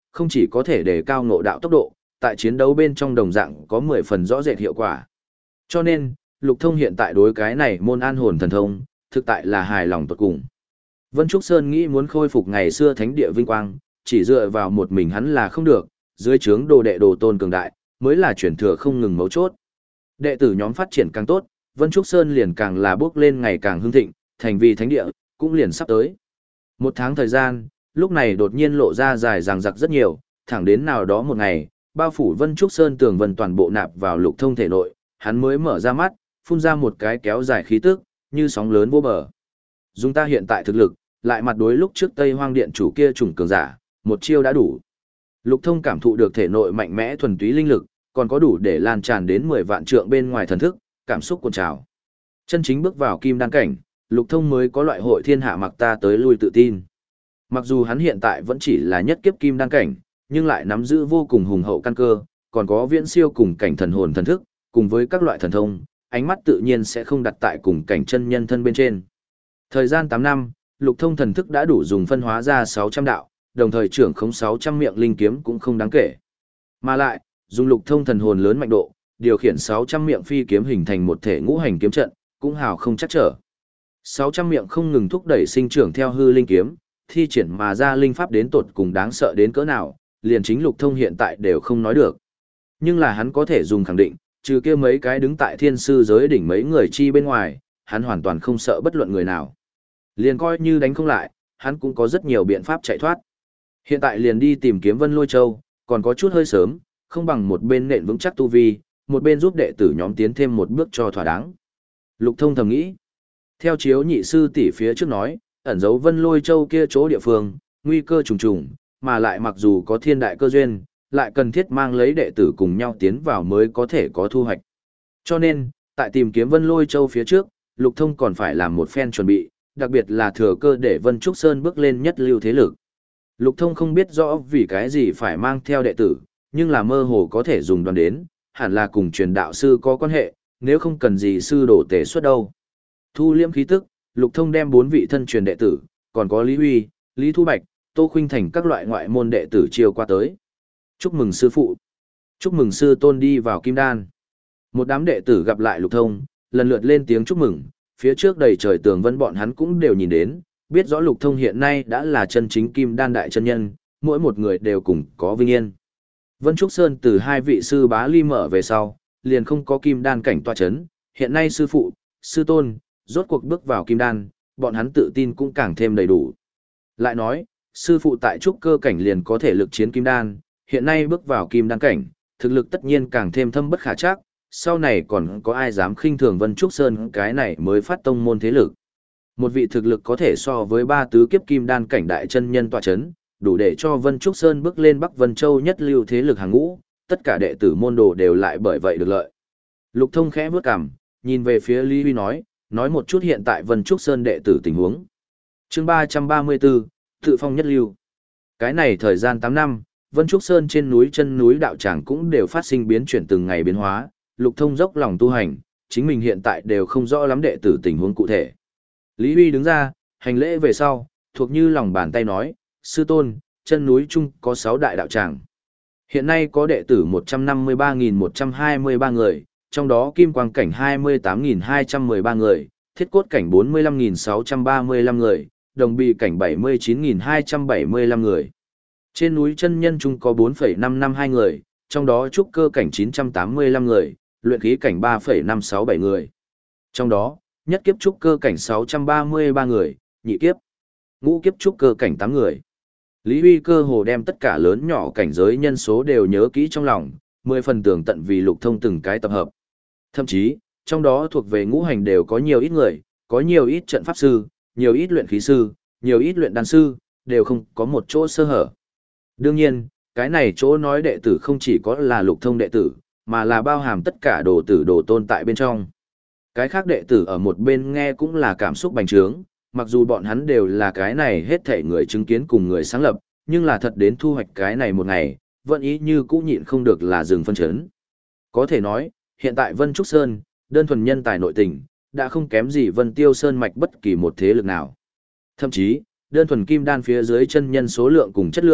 không chỉ có thể đề cao ngộ đạo tốc độ, tại chiến đấu bên trong đồng dạng có mười phần rõ rệt hiệu quả. Cho nên, Lục Thông hiện tại đối cái này môn an hồn thần thông, thực tại là hài lòng tột cùng. Vân Trúc Sơn nghĩ muốn khôi phục ngày xưa thánh địa vinh quang, chỉ dựa vào một mình hắn là không được, dưới trướng đồ đệ đồ tôn cường đại, mới là chuyển thừa không ngừng mấu chốt. Đệ tử nhóm phát triển càng tốt, Vân Trúc Sơn liền càng là bước lên ngày càng hưng thịnh, thành vì thánh địa, cũng liền sắp tới. Một tháng thời gian, lúc này đột nhiên lộ ra dài dằng dặc rất nhiều, thẳng đến nào đó một ngày, bao phủ Vân Trúc Sơn tường vân toàn bộ nạp vào Lục Thông thể nội, hắn mới mở ra mắt, phun ra một cái kéo dài khí tức, như sóng lớn vô bờ. Dùng ta hiện tại thực lực, lại mặt đối lúc trước Tây Hoang Điện chủ kia trùng cường giả, một chiêu đã đủ. Lục Thông cảm thụ được thể nội mạnh mẽ thuần túy linh lực, còn có đủ để lan tràn đến mười vạn trượng bên ngoài thần thức, cảm xúc cuồn trào. Chân chính bước vào kim đan cảnh, Lục Thông mới có loại hội thiên hạ mặc ta tới lui tự tin. Mặc dù hắn hiện tại vẫn chỉ là nhất kiếp kim đan cảnh, nhưng lại nắm giữ vô cùng hùng hậu căn cơ, còn có viễn siêu cùng cảnh thần hồn thần thức, cùng với các loại thần thông, ánh mắt tự nhiên sẽ không đặt tại cùng cảnh chân nhân thân bên trên. Thời gian tám năm, Lục Thông thần thức đã đủ dùng phân hóa ra sáu trăm đạo, đồng thời trưởng khống sáu trăm miệng linh kiếm cũng không đáng kể. Mà lại, dùng Lục Thông thần hồn lớn mạnh độ, điều khiển sáu trăm miệng phi kiếm hình thành một thể ngũ hành kiếm trận, cũng hào không chắc trở. sáu trăm miệng không ngừng thúc đẩy sinh trưởng theo hư linh kiếm, thi triển mà ra linh pháp đến tột cùng đáng sợ đến cỡ nào, liền chính Lục Thông hiện tại đều không nói được. Nhưng là hắn có thể dùng khẳng định, trừ kia mấy cái đứng tại thiên sư giới đỉnh mấy người chi bên ngoài, hắn hoàn toàn không sợ bất luận người nào. Liền coi như đánh không lại, hắn cũng có rất nhiều biện pháp chạy thoát. Hiện tại liền đi tìm kiếm Vân Lôi Châu, còn có chút hơi sớm, không bằng một bên nện vững chắc tu vi, một bên giúp đệ tử nhóm tiến thêm một bước cho thỏa đáng. Lục Thông thầm nghĩ. Theo chiếu nhị sư tỷ phía trước nói, ẩn dấu Vân Lôi Châu kia chỗ địa phương, nguy cơ trùng trùng, mà lại mặc dù có thiên đại cơ duyên, lại cần thiết mang lấy đệ tử cùng nhau tiến vào mới có thể có thu hoạch. Cho nên, tại tìm kiếm Vân Lôi Châu phía trước, Lục Thông còn phải làm một phen chuẩn bị, đặc biệt là thừa cơ để Vân Trúc Sơn bước lên nhất lưu thế lực. Lục Thông không biết rõ vì cái gì phải mang theo đệ tử, nhưng là mơ hồ có thể dùng đoàn đến, hẳn là cùng truyền đạo sư có quan hệ, nếu không cần gì sư đổ tể xuất đâu. Thu liêm khí tức, Lục Thông đem bốn vị thân truyền đệ tử, còn có Lý Huy, Lý Thu Bạch, Tô Khuynh Thành các loại ngoại môn đệ tử chiêu qua tới. Chúc mừng sư phụ. Chúc mừng sư tôn đi vào kim đan. Một đám đệ tử gặp lại Lục Thông, lần lượt lên tiếng chúc mừng, phía trước đầy trời tường vân bọn hắn cũng đều nhìn đến, biết rõ Lục Thông hiện nay đã là chân chính kim đan đại chân nhân, mỗi một người đều cùng có vinh yên. Vân Trúc Sơn từ hai vị sư bá ly mở về sau, liền không có kim đan cảnh tọa chấn, hiện nay sư phụ, sư tôn, rốt cuộc bước vào kim đan, bọn hắn tự tin cũng càng thêm đầy đủ. Lại nói, sư phụ tại trúc cơ cảnh liền có thể lực chiến kim đan, hiện nay bước vào kim đan cảnh, thực lực tất nhiên càng thêm thâm bất khả trắc, sau này còn có ai dám khinh thường Vân Trúc Sơn cái này mới phát tông môn thế lực. Một vị thực lực có thể so với ba tứ kiếp kim đan cảnh đại chân nhân tọa chấn, đủ để cho Vân Trúc Sơn bước lên Bắc Vân Châu nhất lưu thế lực hàng ngũ, tất cả đệ tử môn đồ đều lại bởi vậy được lợi. Lục Thông khẽ bước cằm, nhìn về phía Lý Huy nói, nói một chút hiện tại Vân Trúc Sơn đệ tử tình huống. Chương ba trăm ba mươi tư, tự phong nhất lưu. Cái này thời gian tám năm, Vân Trúc Sơn trên núi chân núi đạo tràng cũng đều phát sinh biến chuyển từng ngày biến hóa, Lục Thông dốc lòng tu hành, chính mình hiện tại đều không rõ lắm đệ tử tình huống cụ thể. Lý Huy đứng ra, hành lễ về sau, thuộc như lòng bàn tay nói, sư tôn, chân núi chung có sáu đại đạo tràng. Hiện nay có đệ tử một trăm năm mươi ba nghìn một trăm hai mươi ba người, trong đó kim quang cảnh hai mươi tám nghìn hai trăm mười ba người, thiết cốt cảnh bốn mươi lăm nghìn sáu trăm ba mươi lăm người, đồng bì cảnh bảy mươi chín nghìn hai trăm bảy mươi lăm người. Trên núi chân nhân chung có bốn phẩy năm năm hai người, trong đó trúc cơ cảnh chín trăm tám mươi lăm người, luyện khí cảnh ba phẩy năm sáu bảy người. Trong đó, nhất kiếp trúc cơ cảnh sáu trăm ba mươi ba người, nhị kiếp, ngũ kiếp trúc cơ cảnh tám người. Lý Huy cơ hồ đem tất cả lớn nhỏ cảnh giới nhân số đều nhớ kỹ trong lòng, mười phần tường tận vì Lục Thông từng cái tập hợp. Thậm chí, trong đó thuộc về ngũ hành đều có nhiều ít người, có nhiều ít trận pháp sư, nhiều ít luyện khí sư, nhiều ít luyện đan sư, đều không có một chỗ sơ hở. Đương nhiên, cái này chỗ nói đệ tử không chỉ có là Lục Thông đệ tử, mà là bao hàm tất cả đồ tử đồ tôn tại bên trong. Cái khác đệ tử ở một bên nghe cũng là cảm xúc bành trướng, mặc dù bọn hắn đều là cái này hết thảy người chứng kiến cùng người sáng lập, nhưng là thật đến thu hoạch cái này một ngày, vẫn ý như cũ nhịn không được là dừng phân chấn. Có thể nói, hiện tại Vân Trúc Sơn, đơn thuần nhân tài nội tình, đã không kém gì Vân Tiêu Sơn mạch bất kỳ một thế lực nào. Thậm chí, đơn thuần kim đan phía dưới chân nhân số lượng cùng chất lượng,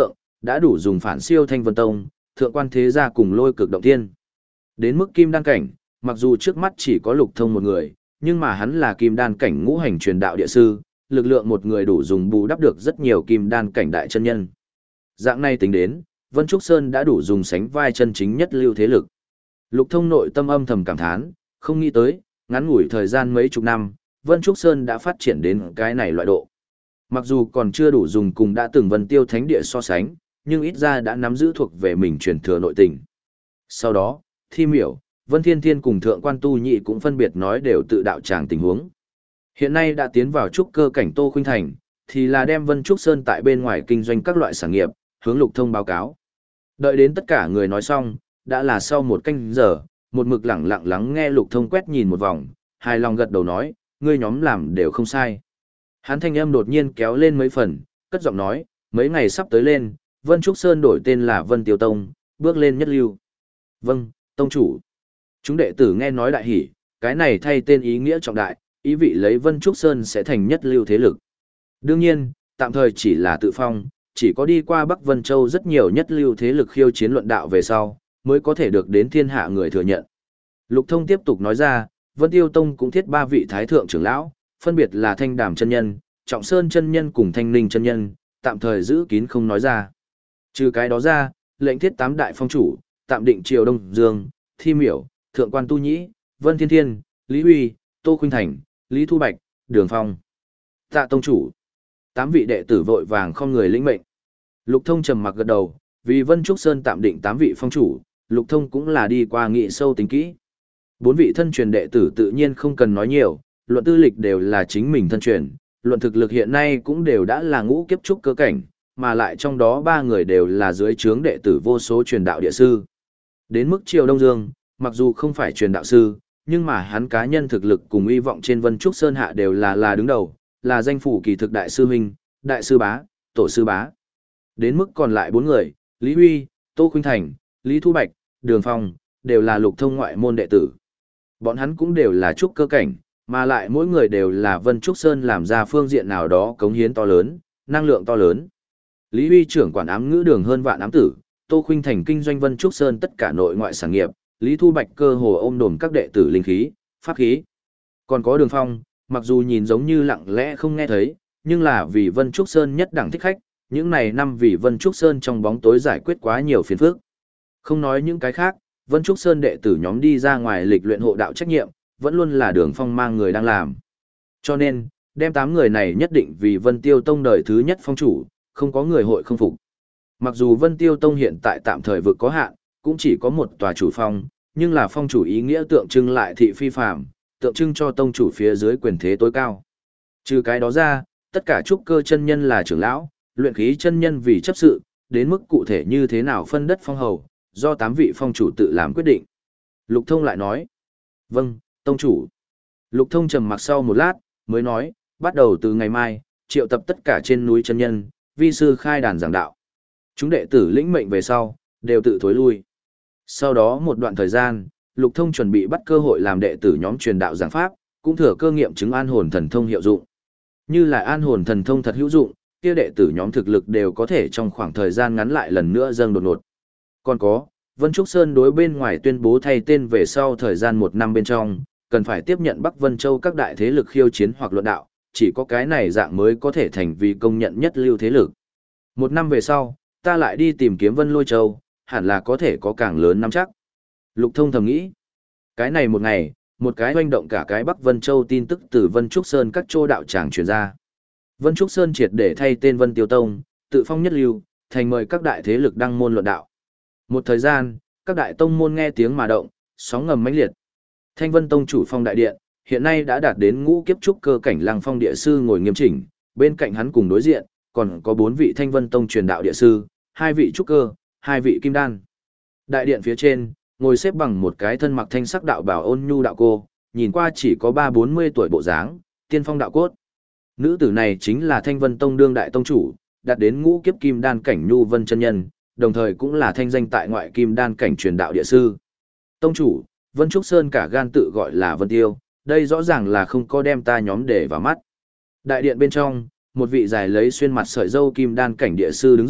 đã đủ dùng phản siêu Thanh Vân Tông, thượng quan thế gia cùng Lôi Cực Động Thiên. Đến mức kim đan cảnh, mặc dù trước mắt chỉ có Lục Thông một người, nhưng mà hắn là kim đan cảnh ngũ hành truyền đạo địa sư, lực lượng một người đủ dùng bù đắp được rất nhiều kim đan cảnh đại chân nhân. Dạng này tính đến, Vân Trúc Sơn đã đủ dùng sánh vai chân chính nhất lưu thế lực. Lục Thông nội tâm âm thầm cảm thán, không nghĩ tới, ngắn ngủi thời gian mấy chục năm, Vân Trúc Sơn đã phát triển đến cái này loại độ. Mặc dù còn chưa đủ dùng cùng đã từng Vân Tiêu Thánh Địa so sánh, nhưng ít ra đã nắm giữ thuộc về mình truyền thừa nội tình. Sau đó, Thi Miểu, Vân Thiên Thiên cùng Thượng quan Tu Nhị cũng phân biệt nói đều tự đạo tràng tình huống. Hiện nay đã tiến vào trúc cơ cảnh Tô Khuynh Thành, thì là đem Vân Trúc Sơn tại bên ngoài kinh doanh các loại sản nghiệp, hướng Lục Thông báo cáo. Đợi đến tất cả người nói xong, đã là sau một canh giờ, một mực lặng lặng lắng nghe Lục Thông quét nhìn một vòng, hài lòng gật đầu nói, ngươi nhóm làm đều không sai. Hắn thanh âm đột nhiên kéo lên mấy phần, cất giọng nói, mấy ngày sắp tới lên, Vân Trúc Sơn đổi tên là Vân Tiêu Tông, bước lên nhất lưu. Vâng, Tông chủ. Chúng đệ tử nghe nói đại hỉ, cái này thay tên ý nghĩa trọng đại, ý vị lấy Vân Trúc Sơn sẽ thành nhất lưu thế lực. Đương nhiên, tạm thời chỉ là tự phong, chỉ có đi qua Bắc Vân Châu rất nhiều nhất lưu thế lực khiêu chiến luận đạo về sau, mới có thể được đến thiên hạ người thừa nhận. Lục Thông tiếp tục nói ra, Vân Tiêu Tông cũng thiết ba vị thái thượng trưởng lão, phân biệt là Thanh Đàm chân nhân, Trọng Sơn chân nhân cùng Thanh Ninh chân nhân, tạm thời giữ kín không nói ra. Trừ cái đó ra, lệnh thiết tám đại phong chủ, tạm định Triều Đông Dương, Thi Miểu, Thượng quan Tu Nhĩ, Vân Thiên Thiên, Lý Huy, Tô Khuynh Thành, Lý Thu Bạch, Đường Phong. Tạ tông chủ. Tám vị đệ tử vội vàng không người lĩnh mệnh. Lục Thông trầm mặc gật đầu, vì Vân Trúc Sơn tạm định tám vị phong chủ, Lục Thông cũng là đi qua nghị sâu tính kỹ. Bốn vị thân truyền đệ tử tự nhiên không cần nói nhiều, luận tư lịch đều là chính mình thân truyền, luận thực lực hiện nay cũng đều đã là ngũ kiếp trúc cơ cảnh, mà lại trong đó ba người đều là dưới trướng đệ tử vô số truyền đạo địa sư. Đến mức Triều Đông Dương, mặc dù không phải truyền đạo sư, nhưng mà hắn cá nhân thực lực cùng uy vọng trên Vân Trúc Sơn hạ đều là là đứng đầu, là danh phủ kỳ thực đại sư huynh, đại sư bá, tổ sư bá. Đến mức còn lại bốn người, Lý Huy, Tô Khuynh Thành, Lý Thu Bạch, Đường Phong, đều là Lục Thông ngoại môn đệ tử. Bọn hắn cũng đều là trúc cơ cảnh, mà lại mỗi người đều là Vân Trúc Sơn làm ra phương diện nào đó cống hiến to lớn, năng lượng to lớn. Lý Huy trưởng quản ám ngữ đường hơn vạn ám tử, Tô Khuynh Thành kinh doanh Vân Trúc Sơn tất cả nội ngoại sản nghiệp, Lý Thu Bạch cơ hồ ôm đồm các đệ tử linh khí, pháp khí. Còn có Đường Phong, mặc dù nhìn giống như lặng lẽ không nghe thấy, nhưng là vì Vân Trúc Sơn nhất đẳng thích khách, những này năm vì Vân Trúc Sơn trong bóng tối giải quyết quá nhiều phiền phức. Không nói những cái khác, Vân Trúc Sơn đệ tử nhóm đi ra ngoài lịch luyện hộ đạo trách nhiệm, vẫn luôn là Đường Phong mang người đang làm. Cho nên, đem tám người này nhất định vì Vân Tiêu Tông đời thứ nhất phong chủ, không có người hội không phục. Mặc dù Vân Tiêu Tông hiện tại tạm thời vực có hạn, cũng chỉ có một tòa chủ phong, nhưng là phong chủ ý nghĩa tượng trưng lại thị phi phàm, tượng trưng cho tông chủ phía dưới quyền thế tối cao. Trừ cái đó ra, tất cả trúc cơ chân nhân là trưởng lão, luyện khí chân nhân vì chấp sự, đến mức cụ thể như thế nào phân đất phong hầu, do tám vị phong chủ tự làm quyết định. Lục Thông lại nói, vâng, tông chủ. Lục Thông trầm mặc sau một lát, mới nói, bắt đầu từ ngày mai, triệu tập tất cả trên núi chân nhân, vi sư khai đàn giảng đạo. Chúng đệ tử lĩnh mệnh về sau, đều tự thối lui. Sau đó một đoạn thời gian, Lục Thông chuẩn bị bắt cơ hội làm đệ tử nhóm truyền đạo giảng pháp, cũng thừa cơ nghiệm chứng an hồn thần thông hiệu dụng. Như là an hồn thần thông thật hữu dụng, kia đệ tử nhóm thực lực đều có thể trong khoảng thời gian ngắn lại lần nữa dâng đột ngột. Còn có, Vân Trúc Sơn đối bên ngoài tuyên bố thay tên về sau thời gian một năm bên trong, cần phải tiếp nhận Bắc Vân Châu các đại thế lực khiêu chiến hoặc luận đạo, chỉ có cái này dạng mới có thể thành vì công nhận nhất lưu thế lực. Một năm về sau, ta lại đi tìm kiếm Vân Lôi Châu, hẳn là có thể có càng lớn nắm chắc. Lục Thông thầm nghĩ, cái này một ngày, một cái hoành động cả cái Bắc Vân Châu tin tức từ Vân Trúc Sơn các châu đạo tràng truyền ra. Vân Trúc Sơn triệt để thay tên Vân Tiêu Tông, tự phong nhất lưu, thành mời các đại thế lực đăng môn luận đạo. Một thời gian, các đại tông môn nghe tiếng mà động, sóng ngầm mãnh liệt. Thanh Vân Tông chủ phong đại điện, hiện nay đã đạt đến ngũ kiếp trúc cơ cảnh Lăng Phong địa sư ngồi nghiêm chỉnh, bên cạnh hắn cùng đối diện, còn có bốn vị Thanh Vân Tông truyền đạo địa sư, hai vị trúc cơ, hai vị kim đan. Đại điện phía trên, ngồi xếp bằng một cái thân mặc thanh sắc đạo bào ôn nhu đạo cô, nhìn qua chỉ có ba bốn mươi tuổi bộ dáng, tiên phong đạo cốt. Nữ tử này chính là Thanh Vân Tông đương đại tông chủ, đạt đến ngũ kiếp kim đan cảnh Nhu Vân chân nhân, đồng thời cũng là thanh danh tại ngoại kim đan cảnh truyền đạo địa sư. Tông chủ, Vân Trúc Sơn cả gan tự gọi là Vân Tiêu, đây rõ ràng là không có đem ta nhóm để vào mắt. Đại điện bên trong, một vị dài lấy xuyên mặt sợi dâu kim đan cảnh địa sư đứng dậy,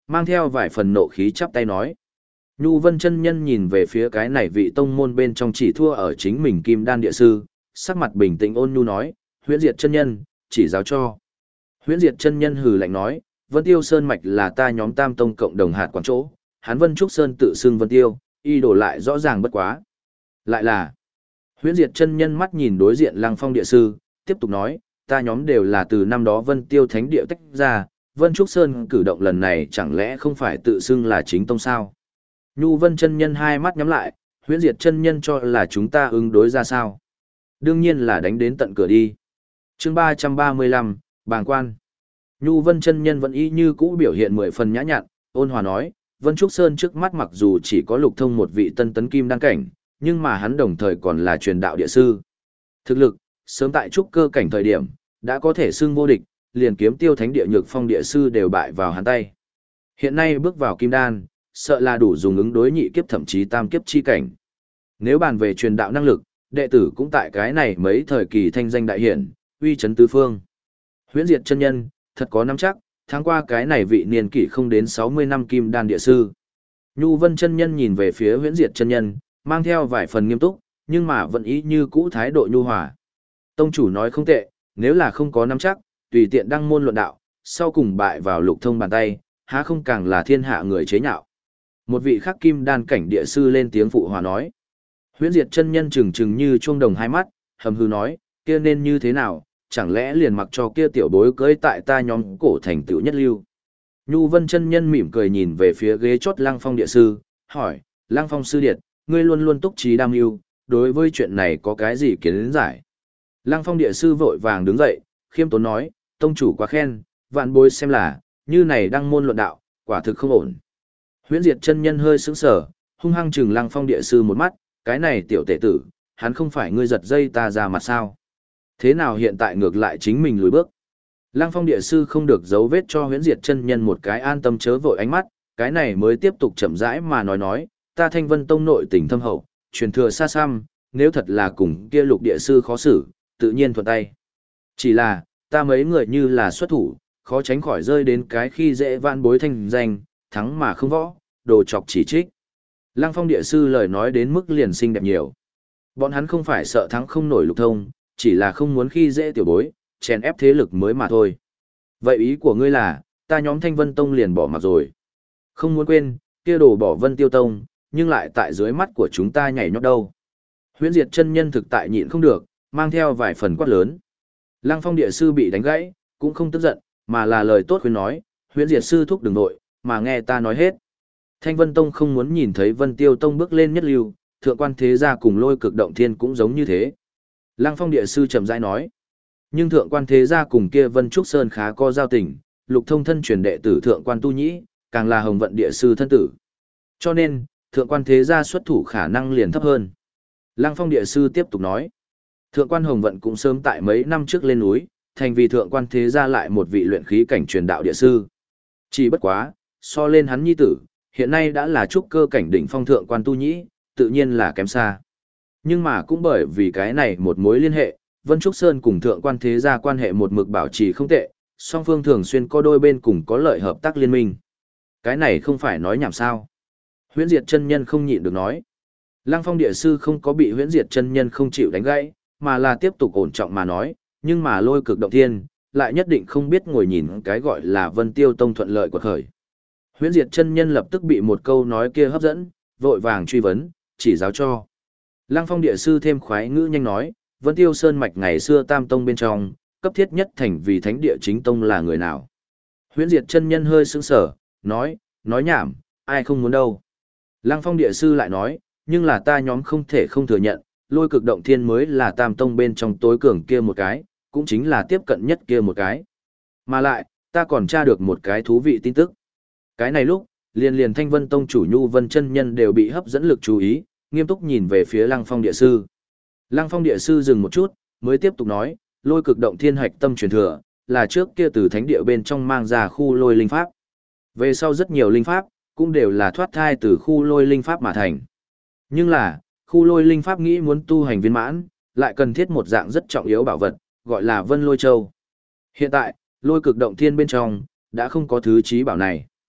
mang theo vài phần nộ khí chắp tay nói. Nhu Vân chân nhân nhìn về phía cái này vị tông môn bên trong chỉ thua ở chính mình Kim Đan địa sư, sắc mặt bình tĩnh ôn nhu nói, Huyễn Diệt chân nhân, chỉ giáo cho. Huyễn Diệt chân nhân hừ lạnh nói, Vân Tiêu Sơn mạch là ta nhóm Tam Tông cộng đồng hạt quản chỗ, hắn Vân Trúc Sơn tự xưng Vân Tiêu, y đổ lại rõ ràng bất quá. Lại là, Huyễn Diệt chân nhân mắt nhìn đối diện Lăng Phong địa sư, tiếp tục nói, ta nhóm đều là từ năm đó Vân Tiêu Thánh địa tách ra, Vân Trúc Sơn cử động lần này chẳng lẽ không phải tự xưng là chính tông sao? Nhu Vân chân nhân hai mắt nhắm lại, Huyễn Diệt chân nhân cho là chúng ta ứng đối ra sao? Đương nhiên là đánh đến tận cửa đi. Chương ba trăm ba mươi lăm, Bàng quan. Nhu Vân chân nhân vẫn y như cũ biểu hiện mười phần nhã nhặn, ôn hòa nói, Vân Trúc Sơn trước mắt mặc dù chỉ có Lục Thông một vị tân tấn kim đăng cảnh, nhưng mà hắn đồng thời còn là truyền đạo địa sư. Thực lực, sớm tại trúc cơ cảnh thời điểm, đã có thể xưng vô địch, liền kiếm tiêu thánh địa nhược phong địa sư đều bại vào hắn tay. Hiện nay bước vào kim đan, sợ là đủ dùng ứng đối nhị kiếp thậm chí tam kiếp chi cảnh. Nếu bàn về truyền đạo năng lực, đệ tử cũng tại cái này mấy thời kỳ thanh danh đại hiển, uy chấn tứ phương. Huyễn Diệt chân nhân, thật có nắm chắc, tháng qua cái này vị niên kỷ không đến sáu mươi năm kim đan địa sư. Nhu Vân chân nhân nhìn về phía Huyễn Diệt chân nhân, mang theo vài phần nghiêm túc, nhưng mà vẫn ý như cũ thái độ nhu hòa. Tông chủ nói không tệ, nếu là không có nắm chắc, tùy tiện đăng môn luận đạo, sau cùng bại vào Lục Thông bàn tay, há không càng là thiên hạ người chế nhạo. Một vị khắc kim đan cảnh địa sư lên tiếng phụ hòa nói. Huyễn Diệt chân nhân trừng trừng như chuông đồng hai mắt, hầm hư nói, kia nên như thế nào, chẳng lẽ liền mặc cho kia tiểu bối cưới tại ta nhóm cổ thành tựu nhất lưu. Nhu Vân chân nhân mỉm cười nhìn về phía ghế chót Lăng Phong địa sư, hỏi, Lăng Phong sư điệt, ngươi luôn luôn túc trí đam mưu, đối với chuyện này có cái gì kiến giải? Lăng Phong địa sư vội vàng đứng dậy, khiêm tốn nói, tông chủ quá khen, vạn bối xem là, như này đăng môn luận đạo, quả thực không ổn. Huyễn Diệt chân nhân hơi sững sờ, hung hăng trừng Lăng Phong địa sư một mắt, cái này tiểu tể tử, hắn không phải ngươi giật dây ta ra mặt sao? Thế nào hiện tại ngược lại chính mình lùi bước? Lăng Phong địa sư không được giấu vết cho Huyễn Diệt chân nhân một cái an tâm chớ vội ánh mắt, cái này mới tiếp tục chậm rãi mà nói nói, ta Thanh Vân Tông nội tình thâm hậu, truyền thừa xa xăm, nếu thật là cùng kia Lục địa sư khó xử, tự nhiên thuận tay. Chỉ là, ta mấy người như là xuất thủ, khó tránh khỏi rơi đến cái khi dễ vạn bối thanh danh, thắng mà không võ, đồ chọc chỉ trích. Lăng Phong địa sư lời nói đến mức liền xinh đẹp nhiều. Bọn hắn không phải sợ thắng không nổi Lục Thông, chỉ là không muốn khi dễ tiểu bối, chèn ép thế lực mới mà thôi. Vậy ý của ngươi là, ta nhóm Thanh Vân Tông liền bỏ mặc rồi. Không muốn quên, kia đồ bỏ Vân Tiêu Tông, nhưng lại tại dưới mắt của chúng ta nhảy nhót đâu. Huyễn Diệt chân nhân thực tại nhịn không được, mang theo vài phần quát lớn. Lăng Phong địa sư bị đánh gãy, cũng không tức giận, mà là lời tốt khuyên nói, Huyễn Diệt sư thúc đừng nội, mà nghe ta nói hết. Thanh Vân Tông không muốn nhìn thấy Vân Tiêu Tông bước lên nhất lưu, thượng quan thế gia cùng Lôi Cực Động Thiên cũng giống như thế. Lăng Phong địa sư trầm rãi nói, nhưng thượng quan thế gia cùng kia Vân Trúc Sơn khá có giao tình, Lục Thông thân truyền đệ tử thượng quan tu nhĩ, càng là Hồng Vận địa sư thân tử. Cho nên, thượng quan thế gia xuất thủ khả năng liền thấp hơn. Lăng Phong địa sư tiếp tục nói, thượng quan Hồng Vận cũng sớm tại mấy năm trước lên núi, thành vì thượng quan thế gia lại một vị luyện khí cảnh truyền đạo địa sư. Chỉ bất quá, so lên hắn nhi tử, hiện nay đã là trúc cơ cảnh đỉnh phong thượng quan tu nhĩ, tự nhiên là kém xa. Nhưng mà cũng bởi vì cái này một mối liên hệ, Vân Trúc Sơn cùng thượng quan thế gia quan hệ một mực bảo trì không tệ, song phương thường xuyên có đôi bên cùng có lợi hợp tác liên minh. Cái này không phải nói nhảm sao. Huyễn Diệt chân nhân không nhịn được nói. Lăng Phong địa sư không có bị Huyễn Diệt chân nhân không chịu đánh gãy, mà là tiếp tục ổn trọng mà nói, nhưng mà Lôi Cực Động Thiên, lại nhất định không biết ngồi nhìn cái gọi là Vân Tiêu Tông thuận lợi của khởi. Huyễn Diệt chân nhân lập tức bị một câu nói kia hấp dẫn, vội vàng truy vấn, chỉ giáo cho. Lăng Phong địa sư thêm khoái ngữ nhanh nói, Vân Tiêu Sơn mạch ngày xưa Tam Tông bên trong, cấp thiết nhất thành vì thánh địa chính tông là người nào? Huyễn Diệt chân nhân hơi sững sờ, nói, nói nhảm, ai không muốn đâu. Lăng Phong địa sư lại nói, nhưng là ta nhóm không thể không thừa nhận, Lôi Cực Động Thiên mới là Tam Tông bên trong tối cường kia một cái, cũng chính là tiếp cận nhất kia một cái. Mà lại, ta còn tra được một cái thú vị tin tức. Cái này lúc, liền liền Thanh Vân Tông chủ Nhu Vân chân nhân đều bị hấp dẫn lực chú ý, nghiêm túc nhìn về phía Lăng Phong địa sư. Lăng Phong địa sư dừng một chút, mới tiếp tục nói, Lôi Cực Động Thiên hạch tâm truyền thừa, là trước kia từ thánh địa bên trong mang ra khu lôi linh pháp. Về sau rất nhiều linh pháp, cũng đều là thoát thai từ khu lôi linh pháp mà thành. Nhưng là, khu lôi linh pháp nghĩ muốn tu hành viên mãn, lại cần thiết một dạng rất trọng yếu bảo vật, gọi là Vân Lôi Châu. Hiện tại, Lôi Cực Động Thiên bên trong, đã không có thứ trí bảo này.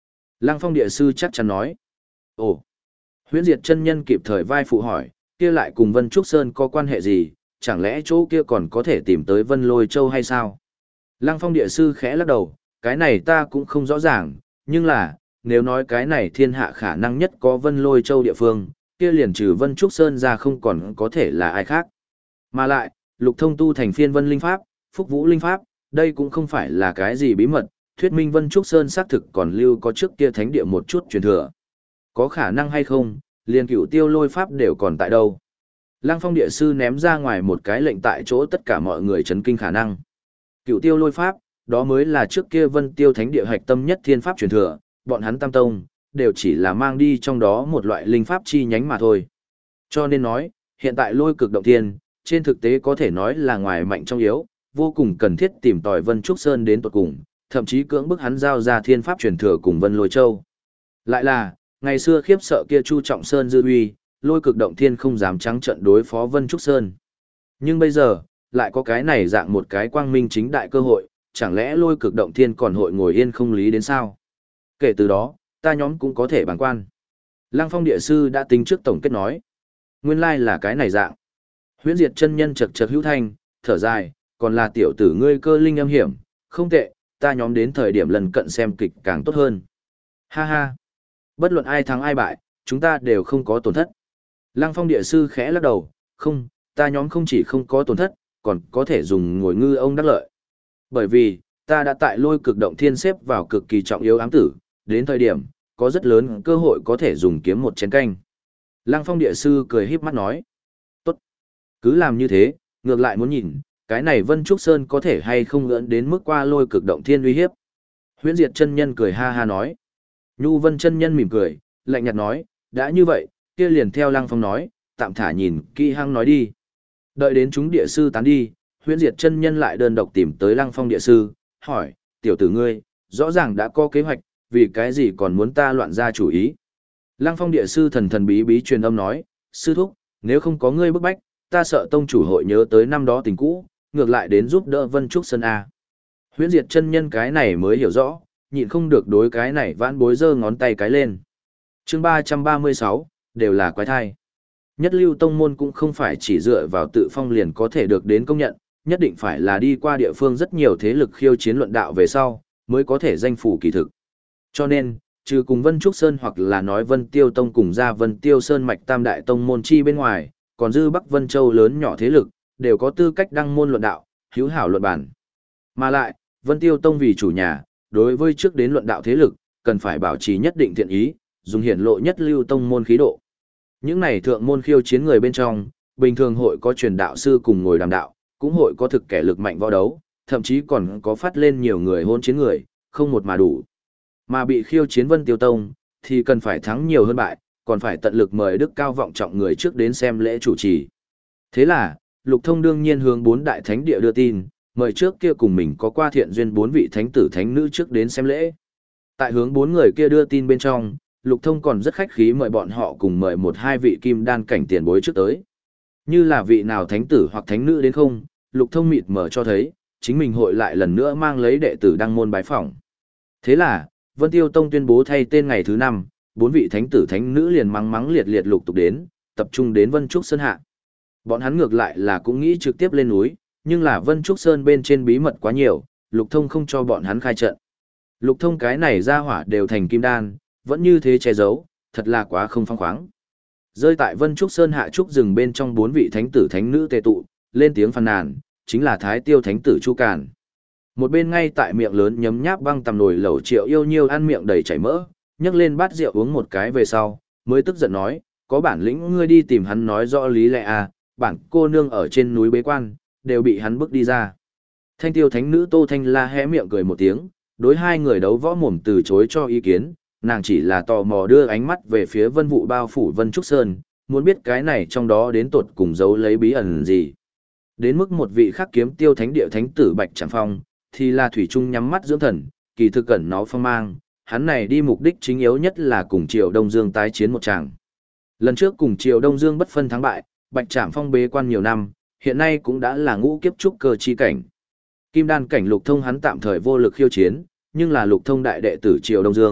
Lăng Phong địa sư chắc chắn nói. Ồ, Huyễn Diệt chân nhân kịp thời vai phụ hỏi, kia lại cùng Vân Trúc Sơn có quan hệ gì, chẳng lẽ chỗ kia còn có thể tìm tới Vân Lôi Châu hay sao? Lăng Phong địa sư khẽ lắc đầu, cái này ta cũng không rõ ràng, nhưng là, nếu nói cái này thiên hạ khả năng nhất có Vân Lôi Châu địa phương, kia liền trừ Vân Trúc Sơn ra không còn có thể là ai khác. Mà lại, Lục Thông tu thành phiên Vân Linh Pháp, Phúc Vũ Linh Pháp, đây cũng không phải là cái gì bí mật, thuyết minh Vân Trúc Sơn xác thực còn lưu có trước kia thánh địa một chút truyền thừa. Có khả năng hay không, liền cửu tiêu lôi pháp đều còn tại đâu. Lăng Phong địa sư ném ra ngoài một cái lệnh tại chỗ tất cả mọi người chấn kinh khả năng. Cửu tiêu lôi pháp, đó mới là trước kia Vân Tiêu thánh địa hạch tâm nhất thiên pháp truyền thừa, bọn hắn tam tông, đều chỉ là mang đi trong đó một loại linh pháp chi nhánh mà thôi. Cho nên nói, hiện tại lôi cực động thiên, trên thực tế có thể nói là ngoài mạnh trong yếu, vô cùng cần thiết tìm tòi Vân Trúc Sơn đến tuột cùng, thậm chí cưỡng bức hắn giao ra thiên pháp truyền thừa cùng Vân Lôi Châu. Lại là, ngày xưa khiếp sợ kia Chu Trọng Sơn dư uy, lôi cực động thiên không dám trắng trận đối phó Vân Trúc Sơn. Nhưng bây giờ, lại có cái này dạng một cái quang minh chính đại cơ hội, chẳng lẽ lôi cực động thiên còn hội ngồi yên không lý đến sao? Kể từ đó, ta nhóm cũng có thể bàng quan. Lăng Phong địa sư đã tính trước tổng kết nói. Nguyên lai là cái này dạng. Huyễn Diệt chân nhân chật chật hữu thanh, thở dài, còn là tiểu tử ngươi cơ linh âm hiểm, không tệ, ta nhóm đến thời điểm lần cận xem kịch càng tốt hơn. Ha ha. Bất luận ai thắng ai bại, chúng ta đều không có tổn thất. Lăng Phong địa sư khẽ lắc đầu, không, ta nhóm không chỉ không có tổn thất, còn có thể dùng ngồi ngư ông đắc lợi. Bởi vì, ta đã tại lôi cực động thiên xếp vào cực kỳ trọng yếu ám tử, đến thời điểm, có rất lớn cơ hội có thể dùng kiếm một chén canh. Lăng Phong địa sư cười híp mắt nói, tốt, cứ làm như thế, ngược lại muốn nhìn, cái này Vân Trúc Sơn có thể hay không ngưỡng đến mức qua lôi cực động thiên uy hiếp. Huyễn Diệt chân nhân cười ha ha nói. Nhu Vân chân nhân mỉm cười, lạnh nhạt nói, đã như vậy, kia liền theo Lăng Phong nói, tạm thả nhìn, kỹ hăng nói đi. Đợi đến chúng địa sư tán đi, Huyễn Diệt chân nhân lại đơn độc tìm tới Lăng Phong địa sư, hỏi, tiểu tử ngươi, rõ ràng đã có kế hoạch, vì cái gì còn muốn ta loạn ra chủ ý. Lăng Phong địa sư thần thần bí bí truyền âm nói, sư thúc, nếu không có ngươi bức bách, ta sợ tông chủ hội nhớ tới năm đó tình cũ, ngược lại đến giúp đỡ Vân Trúc Sơn A. Huyễn Diệt chân nhân cái này mới hiểu rõ, nhịn không được đối cái này vãn bối giơ ngón tay cái lên. chương ba trăm ba mươi sáu, đều là quái thai. Nhất lưu tông môn cũng không phải chỉ dựa vào tự phong liền có thể được đến công nhận, nhất định phải là đi qua địa phương rất nhiều thế lực khiêu chiến luận đạo về sau, mới có thể danh phủ kỳ thực. Cho nên, trừ cùng Vân Trúc Sơn hoặc là nói Vân Tiêu Tông cùng ra Vân Tiêu Sơn mạch tam đại tông môn chi bên ngoài, còn dư Bắc Vân Châu lớn nhỏ thế lực, đều có tư cách đăng môn luận đạo, hữu hảo luận bản. Mà lại, Vân Tiêu Tông vì chủ nhà, đối với trước đến luận đạo thế lực, cần phải bảo trì nhất định thiện ý, dùng hiển lộ nhất lưu tông môn khí độ. Những này thượng môn khiêu chiến người bên trong, bình thường hội có truyền đạo sư cùng ngồi đàm đạo, cũng hội có thực kẻ lực mạnh võ đấu, thậm chí còn có phát lên nhiều người hôn chiến người, không một mà đủ. Mà bị khiêu chiến Vân Tiêu Tông, thì cần phải thắng nhiều hơn bại, còn phải tận lực mời đức cao vọng trọng người trước đến xem lễ chủ trì. Thế là, Lục Thông đương nhiên hướng bốn đại thánh địa đưa tin, mời trước kia cùng mình có qua thiện duyên bốn vị thánh tử thánh nữ trước đến xem lễ. Tại hướng bốn người kia đưa tin bên trong, Lục Thông còn rất khách khí mời bọn họ cùng mời một hai vị kim đan cảnh tiền bối trước tới. Như là vị nào thánh tử hoặc thánh nữ đến không, Lục Thông mịt mở cho thấy, chính mình hội lại lần nữa mang lấy đệ tử đăng môn bái phỏng. Thế là, Vân Tiêu Tông tuyên bố thay tên ngày thứ năm, bốn vị thánh tử thánh nữ liền mắng mắng liệt liệt lục tục đến, tập trung đến Vân Trúc Sơn hạ. Bọn hắn ngược lại là cũng nghĩ trực tiếp lên núi, nhưng là Vân Trúc Sơn bên trên bí mật quá nhiều, Lục Thông không cho bọn hắn khai trận. Lục Thông cái này ra hỏa đều thành kim đan, vẫn như thế che giấu, thật là quá không phóng khoáng. Rơi tại Vân Trúc Sơn hạ trúc rừng bên trong bốn vị thánh tử thánh nữ tề tụ, lên tiếng phàn nàn, chính là Thái Tiêu thánh tử Chu Càn. Một bên ngay tại miệng lớn nhấm nháp băng tầm nồi lẩu Triệu Yêu Nhiêu ăn miệng đầy chảy mỡ, nhấc lên bát rượu uống một cái về sau, mới tức giận nói, có bản lĩnh ngươi đi tìm hắn nói rõ lý lẽ à, bản cô nương ở trên núi bế quan, đều bị hắn bước đi ra. Thanh Tiêu thánh nữ Tô Thanh La hé miệng cười một tiếng, đối hai người đấu võ mồm từ chối cho ý kiến, nàng chỉ là tò mò đưa ánh mắt về phía vân vụ bao phủ Vân Trúc Sơn, muốn biết cái này trong đó đến tột cùng giấu lấy bí ẩn gì. Đến mức một vị khác kiếm tiêu thánh địa thánh tử Bạch Trảm Phong, thì là thủy trung nhắm mắt dưỡng thần, kỳ thực cẩn nó phong mang, hắn này đi mục đích chính yếu nhất là cùng Triều Đông Dương tái chiến một tràng. Lần trước cùng Triều Đông Dương bất phân thắng bại, Bạch Trảm Phong bế quan nhiều năm, hiện nay cũng đã là ngũ kiếp trúc cơ chi cảnh. Kim đan cảnh Lục Thông hắn tạm thời vô lực khiêu chiến, nhưng là Lục Thông đại đệ tử Triều Đông Dương,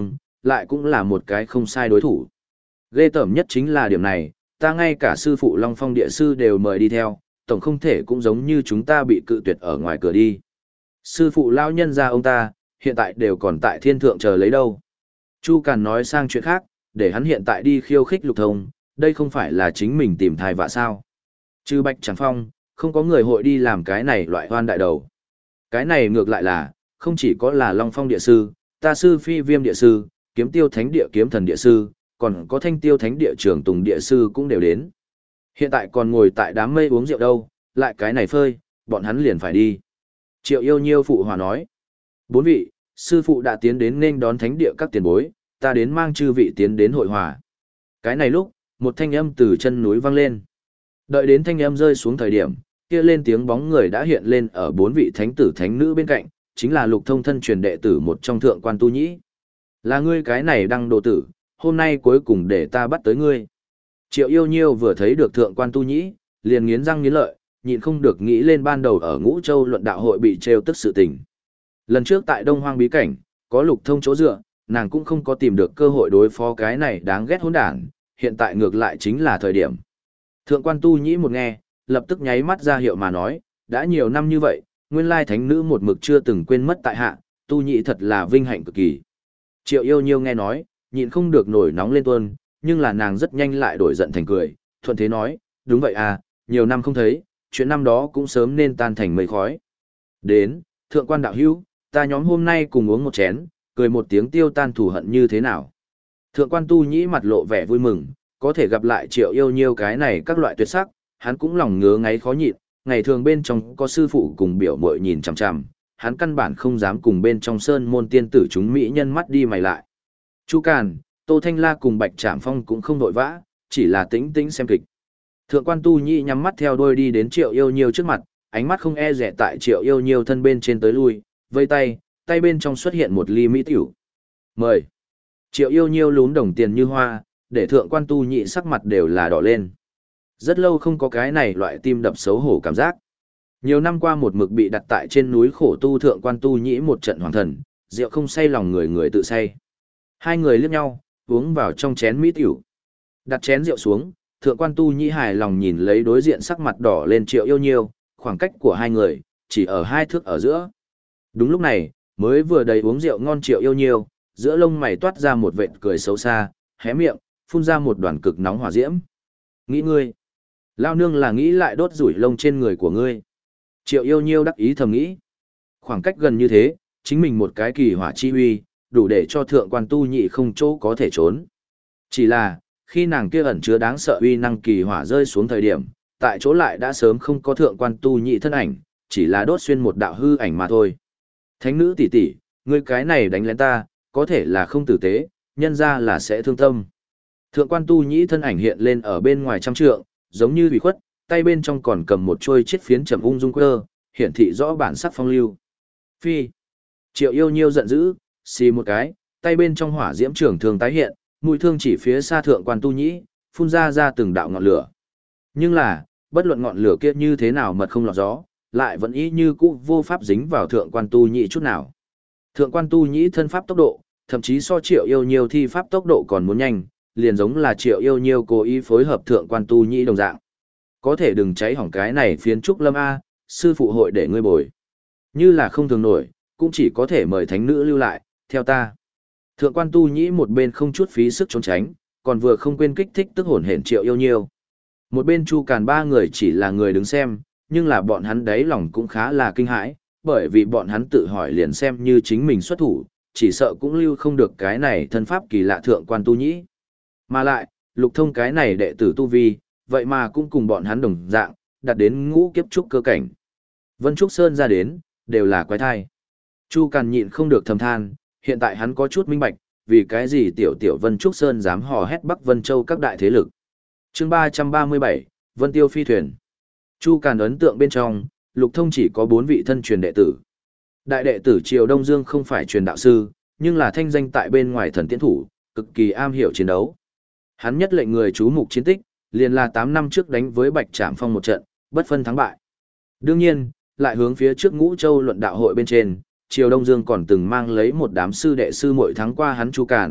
lại cũng là một cái không sai đối thủ. Ghê tởm nhất chính là điểm này, ta ngay cả sư phụ Long Phong địa sư đều mời đi theo, tổng không thể cũng giống như chúng ta bị cự tuyệt ở ngoài cửa đi. Sư phụ lão nhân gia ông ta, hiện tại đều còn tại thiên thượng chờ lấy đâu. Chu Càn nói sang chuyện khác, để hắn hiện tại đi khiêu khích Lục Thông, đây không phải là chính mình tìm thai vạ sao. Trừ Bạch Tràng Phong, không có người hội đi làm cái này loại hoan đại đầu. Cái này ngược lại là, không chỉ có là Long Phong địa sư, ta sư phi viêm địa sư, kiếm tiêu thánh địa kiếm thần địa sư, còn có thanh tiêu thánh địa trường tùng địa sư cũng đều đến. Hiện tại còn ngồi tại đám mây uống rượu đâu, lại cái này phơi, bọn hắn liền phải đi. Triệu Yêu Nhiêu phụ hòa nói. Bốn vị, sư phụ đã tiến đến nên đón thánh địa các tiền bối, ta đến mang chư vị tiến đến hội hòa. Cái này lúc, một thanh âm từ chân núi vang lên. Đợi đến thanh âm rơi xuống thời điểm, kia lên tiếng bóng người đã hiện lên ở bốn vị thánh tử thánh nữ bên cạnh, chính là Lục Thông thân truyền đệ tử một trong thượng quan tu nhĩ. Là ngươi cái này đăng đồ tử, hôm nay cuối cùng để ta bắt tới ngươi. Triệu Yêu Nhiêu vừa thấy được thượng quan tu nhĩ, liền nghiến răng nghiến lợi, nhịn không được nghĩ lên ban đầu ở Ngũ Châu luận đạo hội bị trêu tức sự tình. Lần trước tại Đông Hoang bí cảnh, có Lục Thông chỗ dựa, nàng cũng không có tìm được cơ hội đối phó cái này đáng ghét hỗn đản, hiện tại ngược lại chính là thời điểm. Thượng quan tu nhĩ một nghe, lập tức nháy mắt ra hiệu mà nói, đã nhiều năm như vậy, nguyên lai thánh nữ một mực chưa từng quên mất tại hạ, tu nhĩ thật là vinh hạnh cực kỳ. Triệu Yêu Nhiêu nghe nói, nhịn không được nổi nóng lên tuôn, nhưng là nàng rất nhanh lại đổi giận thành cười, thuận thế nói, đúng vậy à, nhiều năm không thấy, chuyện năm đó cũng sớm nên tan thành mây khói. Đến, thượng quan đạo hữu, ta nhóm hôm nay cùng uống một chén, cười một tiếng tiêu tan thù hận như thế nào. Thượng quan tu nhĩ mặt lộ vẻ vui mừng, có thể gặp lại Triệu Yêu Nhiêu cái này các loại tuyệt sắc, hắn cũng lòng ngứa ngáy khó nhịn, ngày thường bên trong có sư phụ cùng biểu muội nhìn chằm chằm, hắn căn bản không dám cùng bên trong sơn môn tiên tử chúng mỹ nhân mắt đi mày lại. Chu Càn, Tô Thanh La cùng Bạch Trảm Phong cũng không vội vã, chỉ là tĩnh tĩnh xem kịch. Thượng quan tu nhĩ nhắm mắt theo đôi đi đến Triệu Yêu Nhiêu trước mặt, ánh mắt không e dè tại Triệu Yêu Nhiêu thân bên trên tới lui, vây tay, tay bên trong xuất hiện một ly mỹ tiểu. Mời. Triệu Yêu Nhiêu lún đồng tiền như hoa, để thượng quan tu nhĩ sắc mặt đều là đỏ lên. Rất lâu không có cái này loại tim đập xấu hổ cảm giác. Nhiều năm qua một mực bị đặt tại trên núi khổ tu thượng quan tu nhĩ một trận hoàng thần, rượu không say lòng người người tự say. Hai người liếc nhau, uống vào trong chén mỹ tiểu. Đặt chén rượu xuống, thượng quan tu nhĩ hài lòng nhìn lấy đối diện sắc mặt đỏ lên Triệu Yêu Nhiêu, khoảng cách của hai người, chỉ ở hai thước ở giữa. Đúng lúc này, mới vừa đầy uống rượu ngon Triệu Yêu Nhiêu, giữa lông mày toát ra một vệt cười xấu xa, hé miệng, phun ra một đoàn cực nóng hỏa diễm. Nghĩ ngươi, lao nương là nghĩ lại đốt rủi lông trên người của ngươi. Triệu Yêu Nhiêu đắc ý thầm nghĩ. Khoảng cách gần như thế, chính mình một cái kỳ hỏa chi uy, đủ để cho thượng quan tu nhị không chỗ có thể trốn. Chỉ là, khi nàng kia ẩn chứa đáng sợ uy năng kỳ hỏa rơi xuống thời điểm, tại chỗ lại đã sớm không có thượng quan tu nhị thân ảnh, chỉ là đốt xuyên một đạo hư ảnh mà thôi. Thánh nữ tỷ tỷ, ngươi cái này đánh lén ta, có thể là không tử tế, nhân ra là sẽ thương tâm. Thượng quan tu nhĩ thân ảnh hiện lên ở bên ngoài trăm trượng, giống như bị khuất, tay bên trong còn cầm một trôi chiếc phiến trầm ung dung quơ, hiển thị rõ bản sắc phong lưu. Phi. Triệu Yêu Nhiêu giận dữ, xì một cái, tay bên trong hỏa diễm trường thường tái hiện, mũi thương chỉ phía xa thượng quan tu nhĩ, phun ra ra từng đạo ngọn lửa. Nhưng là, bất luận ngọn lửa kia như thế nào mật không lọt gió, lại vẫn y như cũ vô pháp dính vào thượng quan tu nhĩ chút nào. Thượng quan tu nhĩ thân pháp tốc độ, thậm chí so Triệu Yêu Nhiêu thi pháp tốc độ còn muốn nhanh, liền giống là Triệu Yêu Nhiêu cố ý phối hợp thượng quan tu nhĩ đồng dạng. Có thể đừng cháy hỏng cái này phiến trúc lâm A, sư phụ hội để ngươi bồi. Như là không thường nổi, cũng chỉ có thể mời thánh nữ lưu lại, theo ta. Thượng quan tu nhĩ một bên không chút phí sức trốn tránh, còn vừa không quên kích thích tức hồn hển Triệu Yêu Nhiêu. Một bên Chu Càn ba người chỉ là người đứng xem, nhưng là bọn hắn đáy lòng cũng khá là kinh hãi, bởi vì bọn hắn tự hỏi liền xem như chính mình xuất thủ, chỉ sợ cũng lưu không được cái này thân pháp kỳ lạ thượng quan tu nhĩ. Mà lại, Lục Thông cái này đệ tử tu vi, vậy mà cũng cùng bọn hắn đồng dạng, đạt đến ngũ kiếp trúc cơ cảnh. Vân Trúc Sơn ra đến, đều là quái thai. Chu Càn nhịn không được thầm than, hiện tại hắn có chút minh bạch, vì cái gì tiểu tiểu Vân Trúc Sơn dám hò hét Bắc Vân Châu các đại thế lực. Chương ba trăm ba mươi bảy, Vân Tiêu phi thuyền. Chu Càn ấn tượng bên trong, Lục Thông chỉ có bốn vị thân truyền đệ tử. Đại đệ tử Triều Đông Dương không phải truyền đạo sư, nhưng là thanh danh tại bên ngoài thần tiễn thủ, cực kỳ am hiểu chiến đấu. Hắn nhất lệnh người chú mục chiến tích, liền là tám năm trước đánh với Bạch Trảm Phong một trận, bất phân thắng bại. Đương nhiên, lại hướng phía trước Ngũ Châu luận đạo hội bên trên, Triều Đông Dương còn từng mang lấy một đám sư đệ sư muội thắng qua hắn Chu Càn,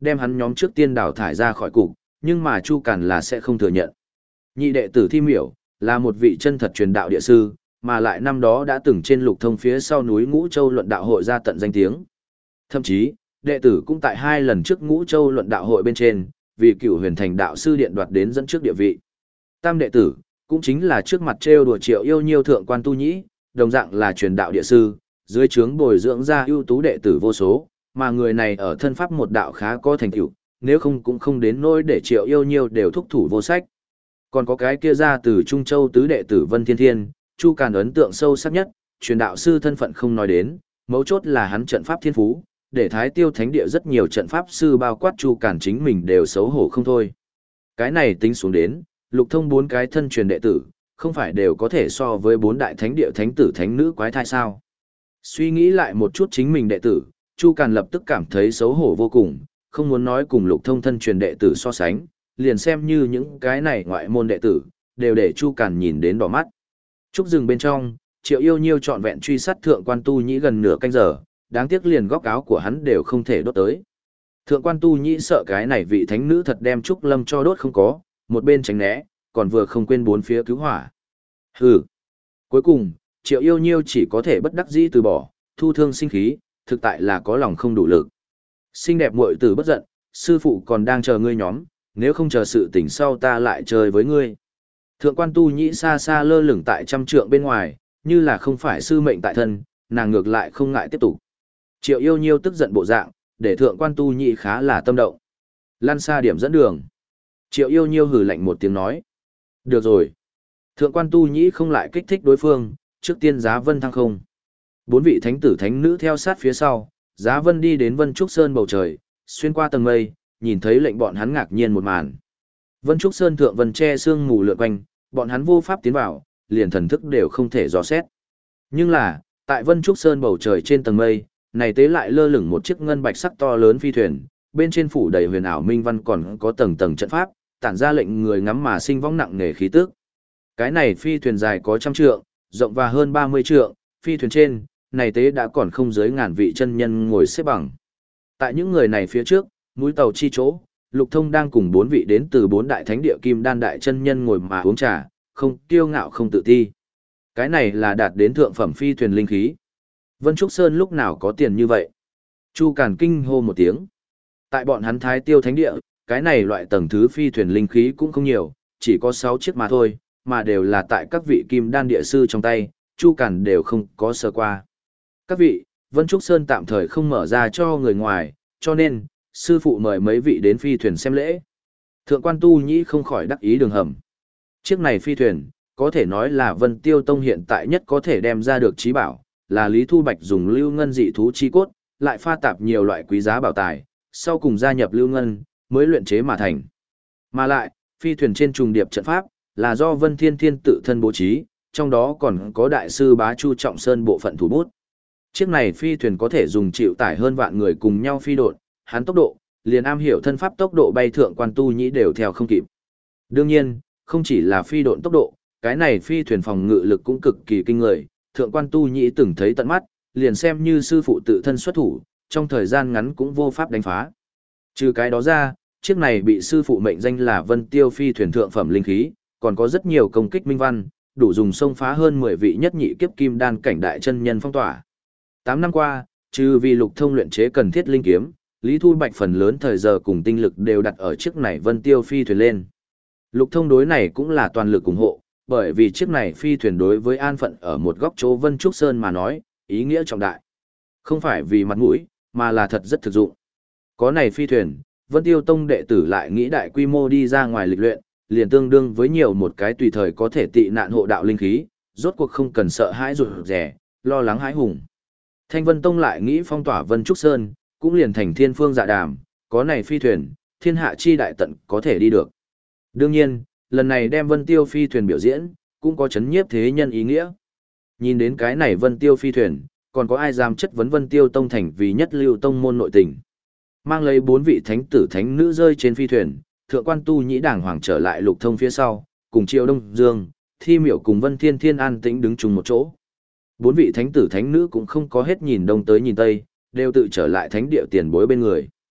đem hắn nhóm trước tiên đào thải ra khỏi cục, nhưng mà Chu Càn là sẽ không thừa nhận. Nhị đệ tử Thi Miểu, là một vị chân thật truyền đạo địa sư, mà lại năm đó đã từng trên Lục Thông phía sau núi Ngũ Châu luận đạo hội ra tận danh tiếng. Thậm chí, đệ tử cũng tại hai lần trước Ngũ Châu luận đạo hội bên trên, vì Cửu Huyền Thành đạo sư điện đoạt đến dẫn trước địa vị. Tam đệ tử, cũng chính là trước mặt trêu đùa Triệu Yêu Nhiêu thượng quan tu nhĩ, đồng dạng là truyền đạo địa sư, dưới trướng bồi dưỡng ra ưu tú đệ tử vô số, mà người này ở thân pháp một đạo khá có thành tựu, nếu không cũng không đến nỗi để Triệu Yêu Nhiêu đều thúc thủ vô sách. Còn có cái kia ra từ Trung Châu tứ đệ tử Vân Thiên Thiên, Chu Càn ấn tượng sâu sắc nhất, truyền đạo sư thân phận không nói đến, mấu chốt là hắn trận pháp thiên phú, để Thái Tiêu Thánh địa rất nhiều trận pháp sư bao quát Chu Càn chính mình đều xấu hổ không thôi. Cái này tính xuống đến, Lục Thông bốn cái thân truyền đệ tử, không phải đều có thể so với bốn đại thánh địa thánh tử thánh nữ quái thai sao? Suy nghĩ lại một chút chính mình đệ tử, Chu Càn lập tức cảm thấy xấu hổ vô cùng, không muốn nói cùng Lục Thông thân truyền đệ tử so sánh, liền xem như những cái này ngoại môn đệ tử, đều để Chu Càn nhìn đến đỏ mắt. Trúc rừng bên trong, Triệu Yêu Nhiêu trọn vẹn truy sát thượng quan tu nhĩ gần nửa canh giờ, đáng tiếc liền góc áo của hắn đều không thể đốt tới. Thượng quan tu nhĩ sợ cái này vị thánh nữ thật đem Trúc Lâm cho đốt không có, một bên tránh né, còn vừa không quên bốn phía cứu hỏa. Hừ. Cuối cùng, Triệu Yêu Nhiêu chỉ có thể bất đắc dĩ từ bỏ, thu thương sinh khí, thực tại là có lòng không đủ lực. Xinh đẹp muội tử bất giận, sư phụ còn đang chờ ngươi nhóm, nếu không chờ sự tỉnh sau ta lại chơi với ngươi. Thượng quan tu nhĩ xa xa lơ lửng tại trăm trượng bên ngoài, như là không phải sư mệnh tại thân, nàng ngược lại không ngại tiếp tục. Triệu Yêu Nhiêu tức giận bộ dạng, để thượng quan tu nhĩ khá là tâm động. Lăn xa điểm dẫn đường. Triệu Yêu Nhiêu hừ lạnh một tiếng nói. Được rồi. Thượng quan tu nhĩ không lại kích thích đối phương, trước tiên Giá Vân thăng không. Bốn vị thánh tử thánh nữ theo sát phía sau, Giá Vân đi đến Vân Trúc Sơn bầu trời, xuyên qua tầng mây, nhìn thấy lệnh bọn hắn ngạc nhiên một màn. Vân Trúc Sơn thượng vân che sương mù lượn quanh, bọn hắn vô pháp tiến vào, liền thần thức đều không thể dò xét. Nhưng là, tại Vân Trúc Sơn bầu trời trên tầng mây, này tế lại lơ lửng một chiếc ngân bạch sắc to lớn phi thuyền, bên trên phủ đầy huyền ảo minh văn còn có tầng tầng trận pháp, tản ra lệnh người ngắm mà sinh vong nặng nề khí tức. Cái này phi thuyền dài có trăm trượng, rộng và hơn ba mươi trượng, phi thuyền trên, này tế đã còn không dưới ngàn vị chân nhân ngồi xếp bằng. Tại những người này phía trước, mũi tàu chi chỗ, Lục Thông đang cùng bốn vị đến từ bốn đại thánh địa kim đan đại chân nhân ngồi mà uống trà, không kiêu ngạo không tự ti. Cái này là đạt đến thượng phẩm phi thuyền linh khí. Vân Trúc Sơn lúc nào có tiền như vậy? Chu Càn kinh hô một tiếng. Tại bọn hắn Thái Tiêu Thánh địa, cái này loại tầng thứ phi thuyền linh khí cũng không nhiều, chỉ có sáu chiếc mà thôi, mà đều là tại các vị kim đan địa sư trong tay, Chu Càn đều không có sơ qua. Các vị, Vân Trúc Sơn tạm thời không mở ra cho người ngoài, cho nên, sư phụ mời mấy vị đến phi thuyền xem lễ. Thượng quan tu nhĩ không khỏi đắc ý đường hầm. Chiếc này phi thuyền, có thể nói là Vân Tiêu Tông hiện tại nhất có thể đem ra được trí bảo, là Lý Thu Bạch dùng lưu ngân dị thú chi cốt, lại pha tạp nhiều loại quý giá bảo tài, sau cùng gia nhập lưu ngân, mới luyện chế mà thành. Mà lại, phi thuyền trên trùng điệp trận pháp, là do Vân Thiên Thiên tự thân bố trí, trong đó còn có đại sư Bá Chu Trọng Sơn bộ phận thủ bút. Chiếc này phi thuyền có thể dùng chịu tải hơn vạn người cùng nhau phi độn, hắn tốc độ, liền am hiểu thân pháp tốc độ bay thượng quan tu nhĩ đều theo không kịp. Đương nhiên, không chỉ là phi độn tốc độ, cái này phi thuyền phòng ngự lực cũng cực kỳ kinh người, thượng quan tu nhĩ từng thấy tận mắt, liền xem như sư phụ tự thân xuất thủ, trong thời gian ngắn cũng vô pháp đánh phá. Trừ cái đó ra, chiếc này bị sư phụ mệnh danh là Vân Tiêu phi thuyền thượng phẩm linh khí, còn có rất nhiều công kích minh văn, đủ dùng xông phá hơn mười vị nhất nhị kiếp kim đan cảnh đại chân nhân phong tỏa. Tám năm qua, trừ vì Lục Thông luyện chế cần thiết linh kiếm, Lý Thu Bạch phần lớn thời giờ cùng tinh lực đều đặt ở chiếc này Vân Tiêu phi thuyền lên. Lục Thông đối này cũng là toàn lực ủng hộ, bởi vì chiếc này phi thuyền đối với an phận ở một góc chỗ Vân Trúc Sơn mà nói, ý nghĩa trọng đại. Không phải vì mặt mũi, mà là thật rất thực dụng. Có này phi thuyền, Vân Tiêu Tông đệ tử lại nghĩ đại quy mô đi ra ngoài lịch luyện, liền tương đương với nhiều một cái tùy thời có thể tị nạn hộ đạo linh khí, rốt cuộc không cần sợ hãi rụt rẻ, lo lắng hãi hùng. Thanh Vân Tông lại nghĩ phong tỏa Vân Trúc Sơn, cũng liền thành thiên phương dạ đàm, có này phi thuyền, thiên hạ chi đại tận có thể đi được. Đương nhiên, lần này đem Vân Tiêu phi thuyền biểu diễn, cũng có chấn nhiếp thế nhân ý nghĩa. Nhìn đến cái này Vân Tiêu phi thuyền, còn có ai dám chất vấn Vân Tiêu Tông thành vì nhất lưu tông môn nội tình. Mang lấy bốn vị thánh tử thánh nữ rơi trên phi thuyền, thượng quan tu nhĩ đàng hoàng trở lại Lục Thông phía sau, cùng Triệu Đông Dương, Thi Miểu cùng Vân Thiên Thiên an tĩnh đứng chung một chỗ. Bốn vị thánh tử thánh nữ cũng không có hết nhìn đông tới nhìn tây, đều tự trở lại thánh địa tiền bối bên người.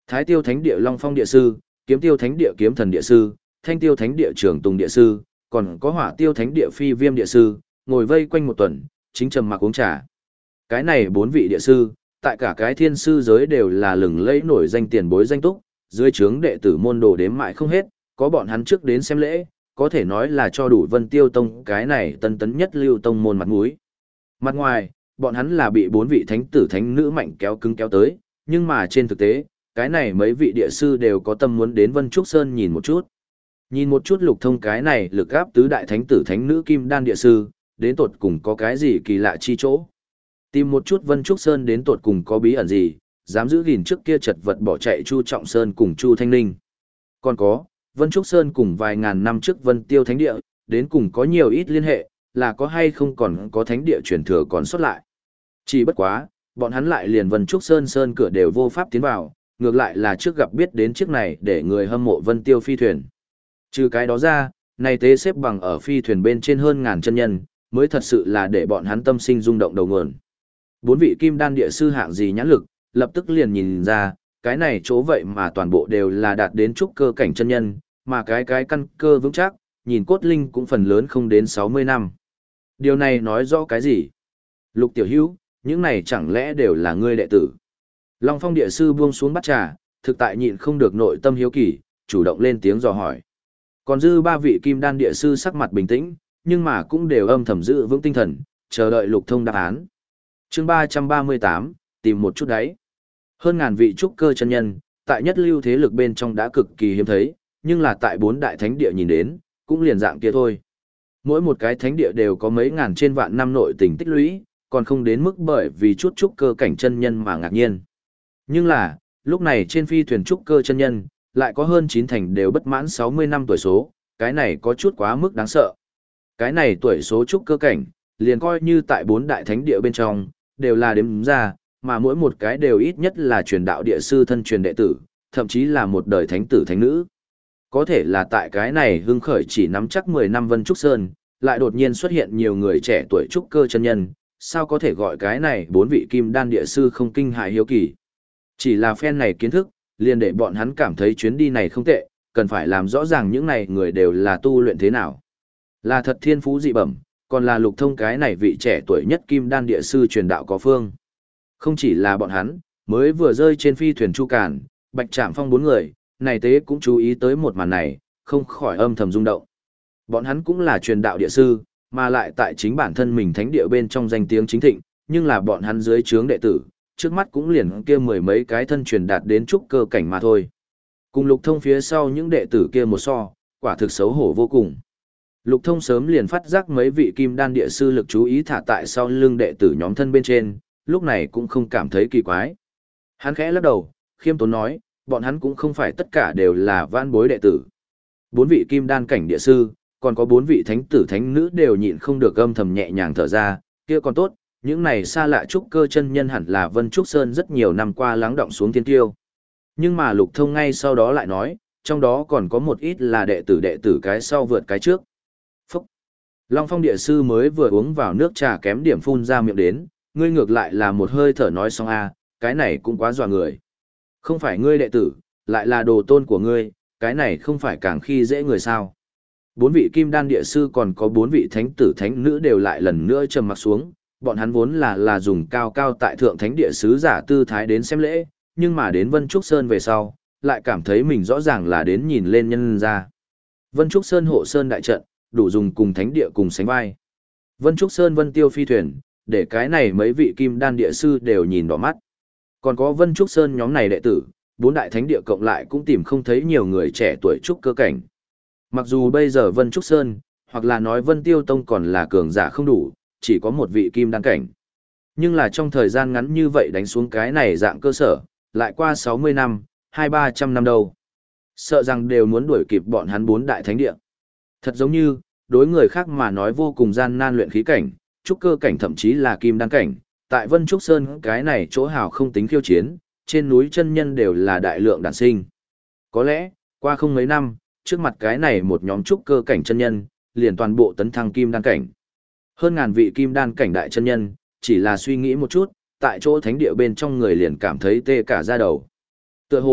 Thái Tiêu Thánh Địa Long Phong Địa Sư, Kiếm Tiêu Thánh Địa Kiếm Thần Địa Sư, Thanh Tiêu Thánh Địa Trường Tùng Địa Sư, còn có Hỏa Tiêu Thánh Địa Phi Viêm Địa Sư, ngồi vây quanh một tuần, chính trầm mặc uống trà. Cái này bốn vị địa sư, tại cả cái thiên sư giới đều là lừng lẫy nổi danh tiền bối danh túc, dưới trướng đệ tử môn đồ đếm mãi không hết, có bọn hắn trước đến xem lễ, có thể nói là cho đủ Vân Tiêu Tông cái này tân tấn nhất lưu tông môn mặt mũi. Mặt ngoài, bọn hắn là bị bốn vị thánh tử thánh nữ mạnh kéo cứng kéo tới, nhưng mà trên thực tế, cái này mấy vị địa sư đều có tâm muốn đến Vân Trúc Sơn nhìn một chút. Nhìn một chút Lục Thông cái này lực áp tứ đại thánh tử thánh nữ kim đan địa sư, đến tột cùng có cái gì kỳ lạ chi chỗ. Tìm một chút Vân Trúc Sơn đến tột cùng có bí ẩn gì, dám giữ gìn trước kia chật vật bỏ chạy Chu Trọng Sơn cùng Chu Thanh Ninh. Còn có, Vân Trúc Sơn cùng vài ngàn năm trước Vân Tiêu Thánh Địa, đến cùng có nhiều ít liên hệ, là có hay không còn có thánh địa truyền thừa còn xuất lại. Chỉ bất quá, bọn hắn lại liền Vân Trúc Sơn Sơn cửa đều vô pháp tiến vào, ngược lại là trước gặp biết đến chiếc này để người hâm mộ Vân Tiêu phi thuyền. Trừ cái đó ra, này tế xếp bằng ở phi thuyền bên trên hơn ngàn chân nhân, mới thật sự là để bọn hắn tâm sinh rung động đầu nguồn. Bốn vị kim đan địa sư hạng gì nhãn lực, lập tức liền nhìn ra, cái này chỗ vậy mà toàn bộ đều là đạt đến trúc cơ cảnh chân nhân, mà cái cái căn cơ vững chắc, nhìn cốt linh cũng phần lớn không đến sáu mươi năm. Điều này nói rõ cái gì? Lục Tiểu Hữu, những này chẳng lẽ đều là ngươi đệ tử? Long Phong địa sư buông xuống bát trà, thực tại nhịn không được nội tâm hiếu kỳ, chủ động lên tiếng dò hỏi. Còn dư ba vị kim đan địa sư sắc mặt bình tĩnh, nhưng mà cũng đều âm thầm giữ vững tinh thần, chờ đợi Lục Thông đáp án. Chương ba trăm ba mươi tám, tìm một chút đấy. Hơn ngàn vị trúc cơ chân nhân, tại nhất lưu thế lực bên trong đã cực kỳ hiếm thấy, nhưng là tại bốn đại thánh địa nhìn đến, cũng liền dạng kia thôi. Mỗi một cái thánh địa đều có mấy ngàn trên vạn năm nội tình tích lũy, còn không đến mức bởi vì chút trúc cơ cảnh chân nhân mà ngạc nhiên. Nhưng là, lúc này trên phi thuyền trúc cơ chân nhân, lại có hơn chín thành đều bất mãn sáu mươi năm tuổi số, cái này có chút quá mức đáng sợ. Cái này tuổi số trúc cơ cảnh, liền coi như tại bốn đại thánh địa bên trong, đều là đếm ra, mà mỗi một cái đều ít nhất là truyền đạo địa sư thân truyền đệ tử, thậm chí là một đời thánh tử thánh nữ. Có thể là tại cái này hưng khởi chỉ nắm chắc mười năm Vân Trúc Sơn, lại đột nhiên xuất hiện nhiều người trẻ tuổi trúc cơ chân nhân, sao có thể gọi cái này bốn vị kim đan địa sư không kinh hại hiếu kỳ. Chỉ là phen này kiến thức, liền để bọn hắn cảm thấy chuyến đi này không tệ, cần phải làm rõ ràng những này người đều là tu luyện thế nào. Là thật thiên phú dị bẩm, còn là Lục Thông cái này vị trẻ tuổi nhất kim đan địa sư truyền đạo có phương. Không chỉ là bọn hắn, mới vừa rơi trên phi thuyền Chu Càn, Bạch Trạm Phong bốn người, này tế cũng chú ý tới một màn này, không khỏi âm thầm rung động. Bọn hắn cũng là truyền đạo địa sư, mà lại tại chính bản thân mình thánh địa bên trong danh tiếng chính thịnh, nhưng là bọn hắn dưới trướng đệ tử, trước mắt cũng liền kia mười mấy cái thân truyền đạt đến trúc cơ cảnh mà thôi. Cùng Lục Thông phía sau những đệ tử kia một so, quả thực xấu hổ vô cùng. Lục Thông sớm liền phát giác mấy vị kim đan địa sư lực chú ý thả tại sau lưng đệ tử nhóm thân bên trên, lúc này cũng không cảm thấy kỳ quái. Hắn khẽ lắc đầu, khiêm tốn nói, bọn hắn cũng không phải tất cả đều là vãn bối đệ tử. Bốn vị kim đan cảnh địa sư, còn có bốn vị thánh tử thánh nữ đều nhịn không được âm thầm nhẹ nhàng thở ra, kia còn tốt, những này xa lạ trúc cơ chân nhân hẳn là Vân Trúc Sơn rất nhiều năm qua lắng động xuống thiên tiêu. Nhưng mà Lục Thông ngay sau đó lại nói, trong đó còn có một ít là đệ tử đệ tử cái sau vượt cái trước. Phúc! Long Phong địa sư mới vừa uống vào nước trà kém điểm phun ra miệng đến, ngươi ngược lại là một hơi thở nói xong a, cái này cũng quá dọa người. Không phải ngươi đệ tử, lại là đồ tôn của ngươi, cái này không phải càng khi dễ người sao. Bốn vị kim đan địa sư còn có bốn vị thánh tử thánh nữ đều lại lần nữa trầm mặc xuống, bọn hắn vốn là là dùng cao cao tại thượng thánh địa sứ giả tư thái đến xem lễ, nhưng mà đến Vân Trúc Sơn về sau, lại cảm thấy mình rõ ràng là đến nhìn lên nhân ra. Vân Trúc Sơn hộ sơn đại trận, đủ dùng cùng thánh địa cùng sánh vai. Vân Trúc Sơn Vân Tiêu phi thuyền, để cái này mấy vị kim đan địa sư đều nhìn đỏ mắt. Còn có Vân Trúc Sơn nhóm này đệ tử, bốn đại thánh địa cộng lại cũng tìm không thấy nhiều người trẻ tuổi trúc cơ cảnh. Mặc dù bây giờ Vân Trúc Sơn, hoặc là nói Vân Tiêu Tông còn là cường giả không đủ, chỉ có một vị kim đan cảnh. Nhưng là trong thời gian ngắn như vậy đánh xuống cái này dạng cơ sở, lại qua sáu mươi năm, hai ba trăm năm đâu. Sợ rằng đều muốn đuổi kịp bọn hắn bốn đại thánh địa. Thật giống như, đối người khác mà nói vô cùng gian nan luyện khí cảnh, trúc cơ cảnh thậm chí là kim đan cảnh, tại Vân Trúc Sơn cái này chỗ hào không tính khiêu chiến, trên núi chân nhân đều là đại lượng đản sinh. Có lẽ, qua không mấy năm, trước mặt cái này một nhóm trúc cơ cảnh chân nhân, liền toàn bộ tấn thăng kim đan cảnh. Hơn ngàn vị kim đan cảnh đại chân nhân, chỉ là suy nghĩ một chút, tại chỗ thánh địa bên trong người liền cảm thấy tê cả da đầu. Tựa hồ,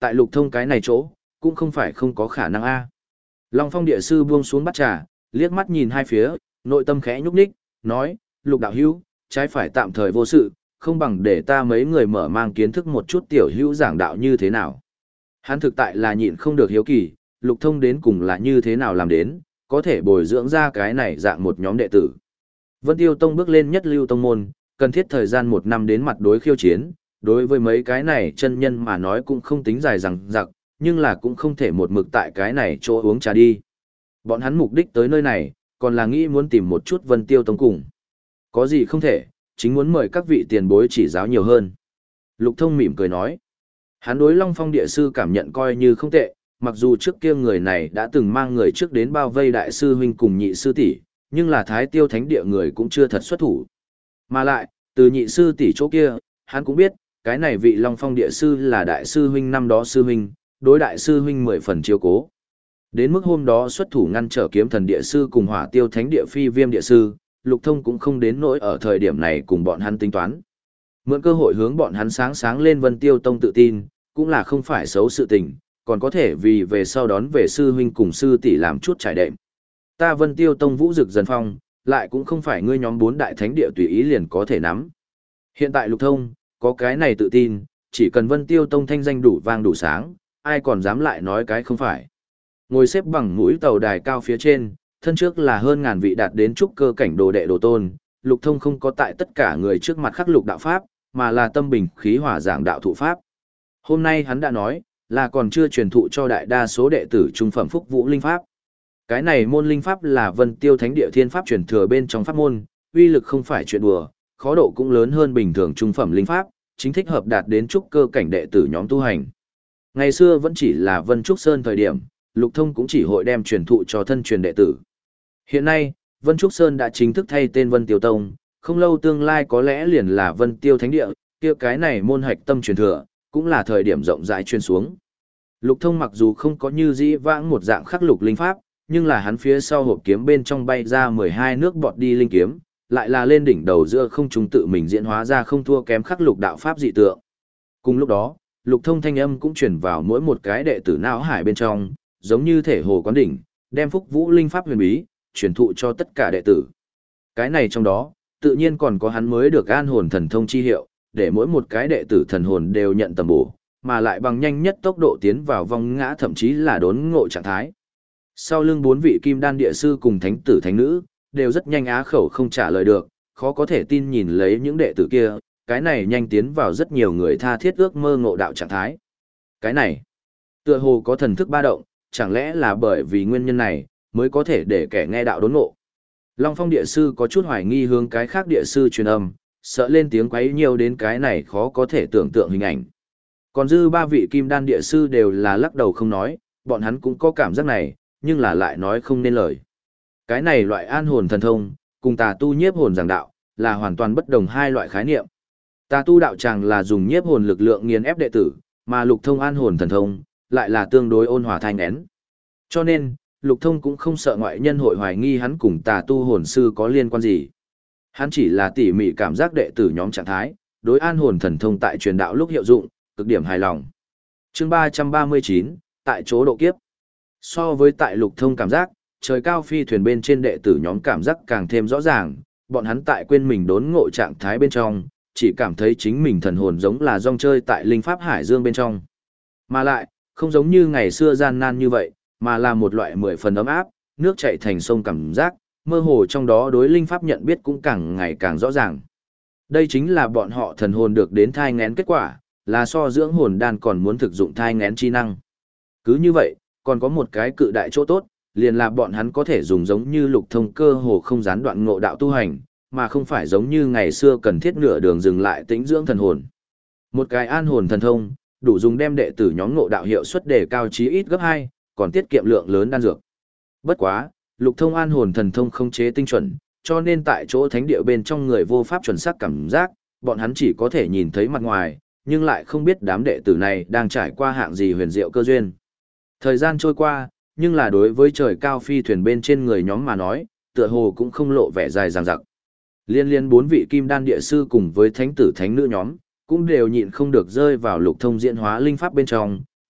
tại Lục Thông cái này chỗ, cũng không phải không có khả năng a. Long Phong địa sư buông xuống bát trà, liếc mắt nhìn hai phía, nội tâm khẽ nhúc nhích, nói, Lục đạo hữu, trái phải tạm thời vô sự, không bằng để ta mấy người mở mang kiến thức một chút tiểu hữu giảng đạo như thế nào. Hắn thực tại là nhịn không được hiếu kỳ, Lục Thông đến cùng là như thế nào làm đến, có thể bồi dưỡng ra cái này dạng một nhóm đệ tử. Vân Tiêu Tông bước lên nhất lưu tông môn, cần thiết thời gian một năm đến mặt đối khiêu chiến, đối với mấy cái này chân nhân mà nói cũng không tính dài dằng dặc, nhưng là cũng không thể một mực tại cái này chỗ uống trà đi. Bọn hắn mục đích tới nơi này, còn là nghĩ muốn tìm một chút Vân Tiêu Tông cùng. Có gì không thể, chính muốn mời các vị tiền bối chỉ giáo nhiều hơn. Lục Thông mỉm cười nói. Hắn đối Long Phong địa sư cảm nhận coi như không tệ, mặc dù trước kia người này đã từng mang người trước đến bao vây đại sư huynh cùng nhị sư tỷ, nhưng là Thái Tiêu Thánh địa người cũng chưa thật xuất thủ. Mà lại, từ nhị sư tỷ chỗ kia, hắn cũng biết, cái này vị Long Phong địa sư là đại sư huynh năm đó sư huynh, đối đại sư huynh mười phần chiếu cố. Đến mức hôm đó xuất thủ ngăn trở kiếm thần địa sư cùng Hỏa Tiêu Thánh địa phi viêm địa sư, Lục Thông cũng không đến nỗi ở thời điểm này cùng bọn hắn tính toán. Mượn cơ hội hướng bọn hắn sáng sáng lên Vân Tiêu Tông tự tin, cũng là không phải xấu sự tình, còn có thể vì về sau đón về sư huynh cùng sư tỷ làm chút trải đệm. Ta Vân Tiêu Tông vũ dực dần phong, lại cũng không phải ngươi nhóm bốn đại thánh địa tùy ý liền có thể nắm. Hiện tại Lục Thông, có cái này tự tin, chỉ cần Vân Tiêu Tông thanh danh đủ vang đủ sáng, ai còn dám lại nói cái không phải. Ngồi xếp bằng mũi tàu đài cao phía trên, thân trước là hơn ngàn vị đạt đến trúc cơ cảnh đồ đệ đồ tôn, Lục Thông không có tại tất cả người trước mặt khắc lục đạo pháp, mà là tâm bình khí hòa giảng đạo thụ pháp. Hôm nay hắn đã nói, là còn chưa truyền thụ cho đại đa số đệ tử trung phẩm phúc vũ linh pháp. Cái này môn linh pháp là Vân Tiêu Thánh địa thiên pháp truyền thừa bên trong pháp môn, uy lực không phải chuyện đùa, khó độ cũng lớn hơn bình thường trung phẩm linh pháp, chính thích hợp đạt đến trúc cơ cảnh đệ tử nhóm tu hành. Ngày xưa vẫn chỉ là Vân Trúc Sơn thời điểm, Lục Thông cũng chỉ hội đem truyền thụ cho thân truyền đệ tử. Hiện nay, Vân Trúc Sơn đã chính thức thay tên Vân Tiêu Tông, không lâu tương lai có lẽ liền là Vân Tiêu Thánh địa, kia cái này môn hạch tâm truyền thừa, cũng là thời điểm rộng rãi truyền xuống. Lục Thông mặc dù không có như dĩ vãng một dạng khắc lục linh pháp, nhưng là hắn phía sau hộp kiếm bên trong bay ra mười hai nước bọt đi linh kiếm, lại là lên đỉnh đầu giữa không trung tự mình diễn hóa ra không thua kém khắc lục đạo pháp dị tượng. Cùng lúc đó, Lục Thông thanh âm cũng truyền vào mỗi một cái đệ tử não hải bên trong, giống như thể hồ quán đỉnh, đem phúc vũ linh pháp huyền bí truyền thụ cho tất cả đệ tử. Cái này trong đó, tự nhiên còn có hắn mới được an hồn thần thông chi hiệu, để mỗi một cái đệ tử thần hồn đều nhận tầm bổ, mà lại bằng nhanh nhất tốc độ tiến vào vong ngã thậm chí là đốn ngộ trạng thái. Sau lưng bốn vị kim đan địa sư cùng thánh tử thánh nữ, đều rất nhanh á khẩu không trả lời được, khó có thể tin nhìn lấy những đệ tử kia, cái này nhanh tiến vào rất nhiều người tha thiết ước mơ ngộ đạo trạng thái. Cái này, tựa hồ có thần thức ba động, chẳng lẽ là bởi vì nguyên nhân này, mới có thể để kẻ nghe đạo đốn ngộ. Long Phong địa sư có chút hoài nghi hướng cái khác địa sư truyền âm, sợ lên tiếng quấy nhiều đến cái này khó có thể tưởng tượng hình ảnh. Còn dư ba vị kim đan địa sư đều là lắc đầu không nói, bọn hắn cũng có cảm giác này, nhưng là lại nói không nên lời. Cái này loại an hồn thần thông, cùng tà tu nhiếp hồn giảng đạo, là hoàn toàn bất đồng hai loại khái niệm. Tà tu đạo tràng là dùng nhiếp hồn lực lượng nghiền ép đệ tử, mà Lục Thông an hồn thần thông, lại là tương đối ôn hòa thanh nén. Cho nên, Lục Thông cũng không sợ ngoại nhân hội hoài nghi hắn cùng tà tu hồn sư có liên quan gì. Hắn chỉ là tỉ mỉ cảm giác đệ tử nhóm trạng thái, đối an hồn thần thông tại truyền đạo lúc hiệu dụng, cực điểm hài lòng. Chương ba trăm ba mươi chín, tại chỗ độ kiếp. So với tại Lục Thông cảm giác, trời cao phi thuyền bên trên đệ tử nhóm cảm giác càng thêm rõ ràng, bọn hắn tại quên mình đốn ngộ trạng thái bên trong, chỉ cảm thấy chính mình thần hồn giống là rong chơi tại linh pháp hải dương bên trong. Mà lại, không giống như ngày xưa gian nan như vậy, mà là một loại mười phần ấm áp, nước chảy thành sông cảm giác, mơ hồ trong đó đối linh pháp nhận biết cũng càng ngày càng rõ ràng. Đây chính là bọn họ thần hồn được đến thai ngén kết quả, là so dưỡng hồn đan còn muốn thực dụng thai ngén chi năng. Cứ như vậy, còn có một cái cự đại chỗ tốt, liền là bọn hắn có thể dùng giống như Lục Thông cơ hồ không gián đoạn ngộ đạo tu hành, mà không phải giống như ngày xưa cần thiết nửa đường dừng lại tĩnh dưỡng thần hồn. Một cái an hồn thần thông, đủ dùng đem đệ tử nhóm ngộ đạo hiệu suất đề cao chí ít gấp hai, còn tiết kiệm lượng lớn đan dược. Bất quá, Lục Thông an hồn thần thông không chế tinh chuẩn, cho nên tại chỗ thánh địa bên trong người vô pháp chuẩn xác cảm giác, bọn hắn chỉ có thể nhìn thấy mặt ngoài, nhưng lại không biết đám đệ tử này đang trải qua hạng gì huyền diệu cơ duyên. Thời gian trôi qua, nhưng là đối với trời cao phi thuyền bên trên người nhóm mà nói, tựa hồ cũng không lộ vẻ dài dằng dặc. Liên liên bốn vị kim đan địa sư cùng với thánh tử thánh nữ nhóm, cũng đều nhịn không được rơi vào Lục Thông diễn hóa linh pháp bên trong,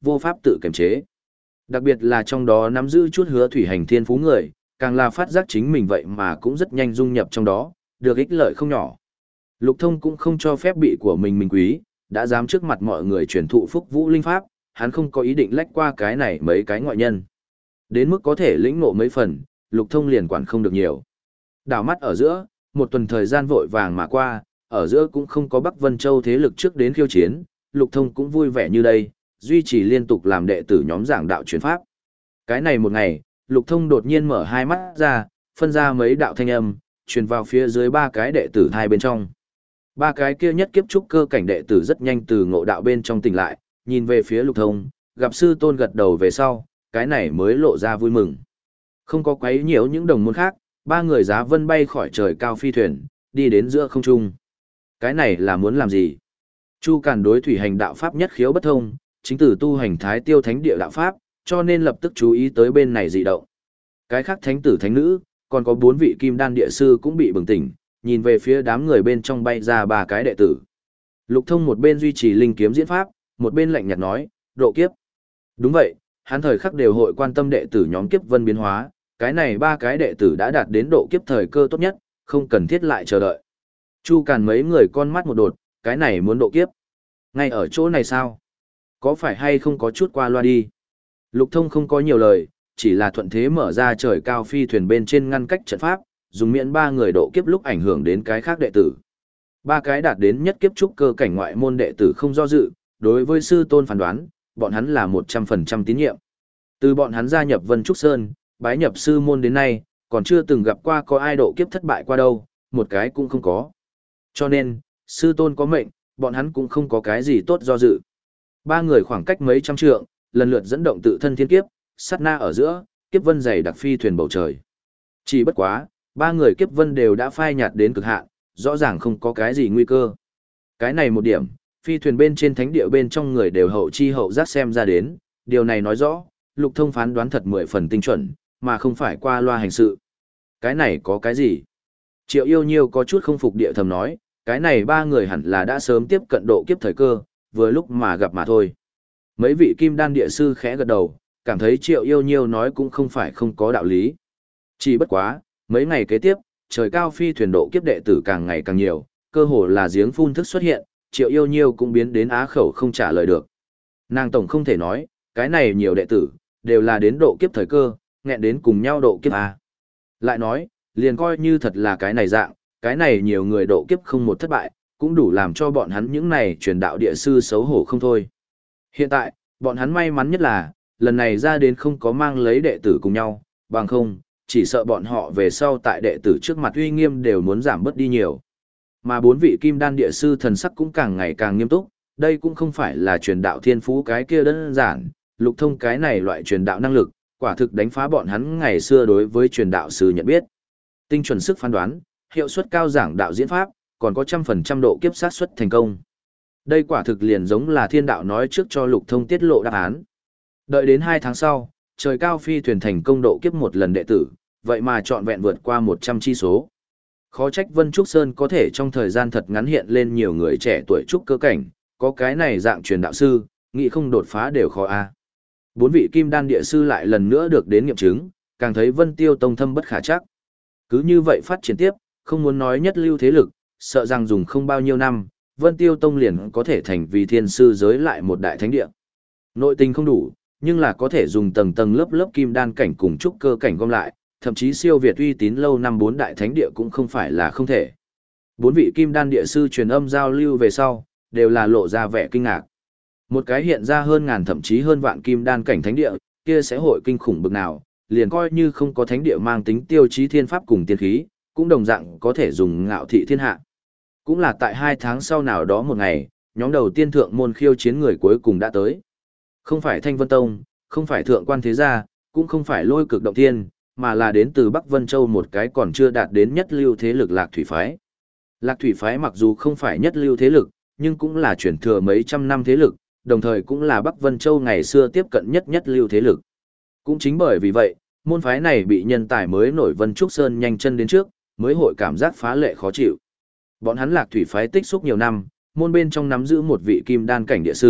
vô pháp tự kiềm chế. Đặc biệt là trong đó nắm giữ chút hứa thủy hành thiên phú người, càng là phát giác chính mình vậy mà cũng rất nhanh dung nhập trong đó, được ích lợi không nhỏ. Lục Thông cũng không cho phép bị của mình mình quý, đã dám trước mặt mọi người truyền thụ phúc vũ linh pháp, hắn không có ý định lách qua cái này mấy cái ngoại nhân. Đến mức có thể lĩnh ngộ mấy phần, Lục Thông liền quản không được nhiều. Đảo mắt ở giữa, một tuần thời gian vội vàng mà qua, ở giữa cũng không có Bắc Vân Châu thế lực trước đến khiêu chiến, Lục Thông cũng vui vẻ như đây, duy trì liên tục làm đệ tử nhóm giảng đạo truyền pháp. Cái này một ngày, Lục Thông đột nhiên mở hai mắt ra, phân ra mấy đạo thanh âm, truyền vào phía dưới ba cái đệ tử hai bên trong. Ba cái kia nhất kiếp trúc cơ cảnh đệ tử rất nhanh từ ngộ đạo bên trong tỉnh lại, nhìn về phía Lục Thông, gặp sư tôn gật đầu về sau, cái này mới lộ ra vui mừng. Không có quấy nhiễu những đồng môn khác, ba người giá vân bay khỏi trời cao phi thuyền, đi đến giữa không trung. Cái này là muốn làm gì? Chu Càn đối thủy hành đạo pháp nhất khiếu bất thông, chính từ tu hành thái tiêu thánh địa đạo pháp, cho nên lập tức chú ý tới bên này dị động. Cái khác thánh tử thánh nữ, còn có bốn vị kim đan địa sư cũng bị bừng tỉnh, nhìn về phía đám người bên trong bay ra ba cái đệ tử. Lục Thông một bên duy trì linh kiếm diễn pháp, một bên lạnh nhạt nói, độ kiếp. Đúng vậy, hắn thời khắc đều hội quan tâm đệ tử nhóm kiếp vân biến hóa, cái này ba cái đệ tử đã đạt đến độ kiếp thời cơ tốt nhất, không cần thiết lại chờ đợi. Chu Càn mấy người con mắt một đột, cái này muốn độ kiếp. Ngay ở chỗ này sao? Có phải hay không có chút qua loa đi? Lục Thông không có nhiều lời, chỉ là thuận thế mở ra trời cao phi thuyền bên trên ngăn cách trận pháp, dùng miễn ba người độ kiếp lúc ảnh hưởng đến cái khác đệ tử. Ba cái đạt đến nhất kiếp trúc cơ cảnh ngoại môn đệ tử không do dự, đối với sư tôn phán đoán, bọn hắn là một trăm phần trăm tín nhiệm. Từ bọn hắn gia nhập Vân Trúc Sơn, bái nhập sư môn đến nay, còn chưa từng gặp qua có ai độ kiếp thất bại qua đâu, một cái cũng không có. Cho nên, sư tôn có mệnh, bọn hắn cũng không có cái gì tốt do dự. Ba người khoảng cách mấy trăm trượng, lần lượt dẫn động tự thân thiên kiếp, sát na ở giữa, kiếp vân dày đặc phi thuyền bầu trời. Chỉ bất quá, ba người kiếp vân đều đã phai nhạt đến cực hạn, rõ ràng không có cái gì nguy cơ. Cái này một điểm, phi thuyền bên trên thánh địa bên trong người đều hậu chi hậu giác xem ra đến, điều này nói rõ, Lục Thông phán đoán thật mười phần tinh chuẩn, mà không phải qua loa hành sự. Cái này có cái gì? Triệu Yêu Nhiêu có chút không phục địa thầm nói, cái này ba người hẳn là đã sớm tiếp cận độ kiếp thời cơ, vừa lúc mà gặp mà thôi. Mấy vị kim đan địa sư khẽ gật đầu, cảm thấy Triệu Yêu Nhiêu nói cũng không phải không có đạo lý. Chỉ bất quá, mấy ngày kế tiếp, trời cao phi thuyền độ kiếp đệ tử càng ngày càng nhiều, cơ hồ là giếng phun thức xuất hiện, Triệu Yêu Nhiêu cũng biến đến á khẩu không trả lời được. Nàng tổng không thể nói, cái này nhiều đệ tử, đều là đến độ kiếp thời cơ, nghẹn đến cùng nhau độ kiếp A. Lại nói, liền coi như thật là cái này dạng, cái này nhiều người độ kiếp không một thất bại, cũng đủ làm cho bọn hắn những này truyền đạo địa sư xấu hổ không thôi. Hiện tại, bọn hắn may mắn nhất là, lần này ra đến không có mang lấy đệ tử cùng nhau, bằng không, chỉ sợ bọn họ về sau tại đệ tử trước mặt uy nghiêm đều muốn giảm bớt đi nhiều. Mà bốn vị kim đan địa sư thần sắc cũng càng ngày càng nghiêm túc, đây cũng không phải là truyền đạo thiên phú cái kia đơn giản, Lục Thông cái này loại truyền đạo năng lực, quả thực đánh phá bọn hắn ngày xưa đối với truyền đạo sư nhận biết. Tinh chuẩn sức phán đoán, hiệu suất cao giảng đạo diễn pháp, còn có trăm phần trăm độ kiếp sát suất thành công. Đây quả thực liền giống là thiên đạo nói trước cho Lục Thông tiết lộ đáp án. Đợi đến hai tháng sau, trời cao phi thuyền thành công độ kiếp một lần đệ tử, vậy mà trọn vẹn vượt qua một trăm chi số. Khó trách Vân Trúc Sơn có thể trong thời gian thật ngắn hiện lên nhiều người trẻ tuổi trúc cơ cảnh, có cái này dạng truyền đạo sư, nghĩ không đột phá đều khó a. Bốn vị kim đan địa sư lại lần nữa được đến nghiệm chứng, càng thấy Vân Tiêu Tông thâm bất khả chắc. Cứ như vậy phát triển tiếp, không muốn nói nhất lưu thế lực, sợ rằng dùng không bao nhiêu năm, Vân Tiêu Tông liền có thể thành vì thiên sư giới lại một đại thánh địa. Nội tình không đủ, nhưng là có thể dùng tầng tầng lớp lớp kim đan cảnh cùng trúc cơ cảnh gom lại, thậm chí siêu việt uy tín lâu năm bốn đại thánh địa cũng không phải là không thể. Bốn vị kim đan địa sư truyền âm giao lưu về sau, đều là lộ ra vẻ kinh ngạc. Một cái hiện ra hơn ngàn thậm chí hơn vạn kim đan cảnh thánh địa, kia sẽ hội kinh khủng bực nào, liền coi như không có thánh địa mang tính tiêu chí thiên pháp cùng tiên khí, cũng đồng dạng có thể dùng ngạo thị thiên hạ. Cũng là tại hai tháng sau nào đó một ngày, nhóm đầu tiên thượng môn khiêu chiến người cuối cùng đã tới. Không phải Thanh Vân Tông, không phải Thượng Quan Thế Gia, cũng không phải Lôi Cực Động Thiên, mà là đến từ Bắc Vân Châu một cái còn chưa đạt đến nhất lưu thế lực Lạc Thủy Phái. Lạc Thủy Phái mặc dù không phải nhất lưu thế lực, nhưng cũng là truyền thừa mấy trăm năm thế lực, đồng thời cũng là Bắc Vân Châu ngày xưa tiếp cận nhất nhất lưu thế lực. Cũng chính bởi vì vậy, môn phái này bị nhân tài mới nổi Vân Trúc Sơn nhanh chân đến trước, mới hội cảm giác phá lệ khó chịu. Bọn hắn Lạc Thủy Phái tích xúc nhiều năm, môn bên trong nắm giữ một vị kim đan cảnh địa sư,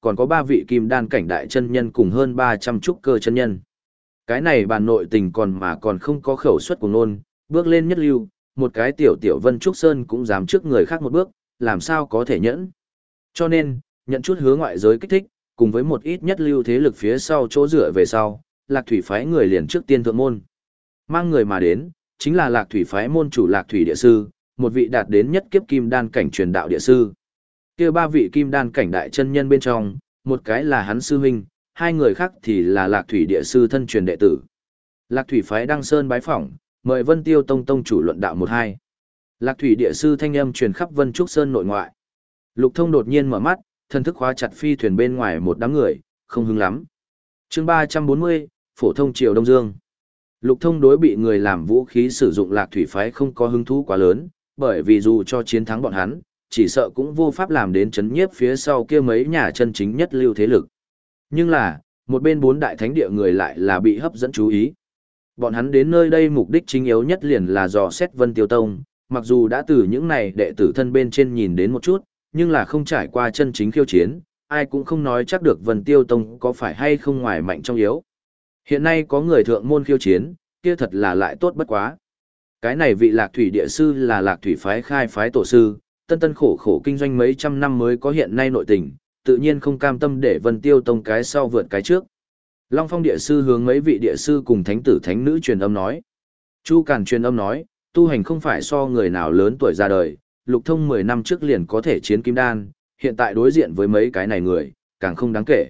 còn có ba vị kim đan cảnh đại chân nhân cùng hơn ba trăm trúc cơ chân nhân. Cái này bàn nội tình còn mà còn không có khẩu suất của nôn, bước lên nhất lưu, một cái tiểu tiểu Vân Trúc Sơn cũng dám trước người khác một bước, làm sao có thể nhẫn. Cho nên, nhận chút hứa ngoại giới kích thích, cùng với một ít nhất lưu thế lực phía sau chỗ dựa về sau, Lạc Thủy phái người liền trước tiên thượng môn. Mang người mà đến, chính là Lạc Thủy phái môn chủ Lạc Thủy địa sư, một vị đạt đến nhất kiếp kim đan cảnh truyền đạo địa sư. Kia ba vị kim đan cảnh đại chân nhân bên trong, một cái là hắn sư huynh, hai người khác thì là Lạc Thủy địa sư thân truyền đệ tử. Lạc Thủy phái Đăng Sơn bái phỏng, mời Vân Tiêu Tông tông chủ luận đạo một hai. Lạc Thủy địa sư thanh âm truyền khắp Vân Trúc Sơn nội ngoại. Lục Thông đột nhiên mở mắt, thân thức khóa chặt phi thuyền bên ngoài một đám người, không hứng lắm. Chương ba trăm bốn mươi, phổ thông triều Đông Dương. Lục Thông đối bị người làm vũ khí sử dụng Lạc Thủy phái không có hứng thú quá lớn, bởi vì dù cho chiến thắng bọn hắn, chỉ sợ cũng vô pháp làm đến chấn nhiếp phía sau kia mấy nhà chân chính nhất lưu thế lực. Nhưng là, một bên bốn đại thánh địa người lại là bị hấp dẫn chú ý. Bọn hắn đến nơi đây mục đích chính yếu nhất liền là dò xét Vân Tiêu Tông, mặc dù đã từ những này đệ tử thân bên trên nhìn đến một chút, nhưng là không trải qua chân chính khiêu chiến, ai cũng không nói chắc được Vân Tiêu Tông có phải hay không ngoài mạnh trong yếu. Hiện nay có người thượng môn khiêu chiến, kia thật là lại tốt bất quá. Cái này vị Lạc Thủy địa sư là Lạc Thủy phái khai phái tổ sư, tân tân khổ khổ kinh doanh mấy trăm năm mới có hiện nay nội tình, tự nhiên không cam tâm để Vân Tiêu Tông cái sau vượt cái trước. Long Phong địa sư hướng mấy vị địa sư cùng thánh tử thánh nữ truyền âm nói. Chu Càn truyền âm nói, tu hành không phải so người nào lớn tuổi ra đời, Lục Thông mười năm trước liền có thể chiến kim đan, hiện tại đối diện với mấy cái này người, càng không đáng kể.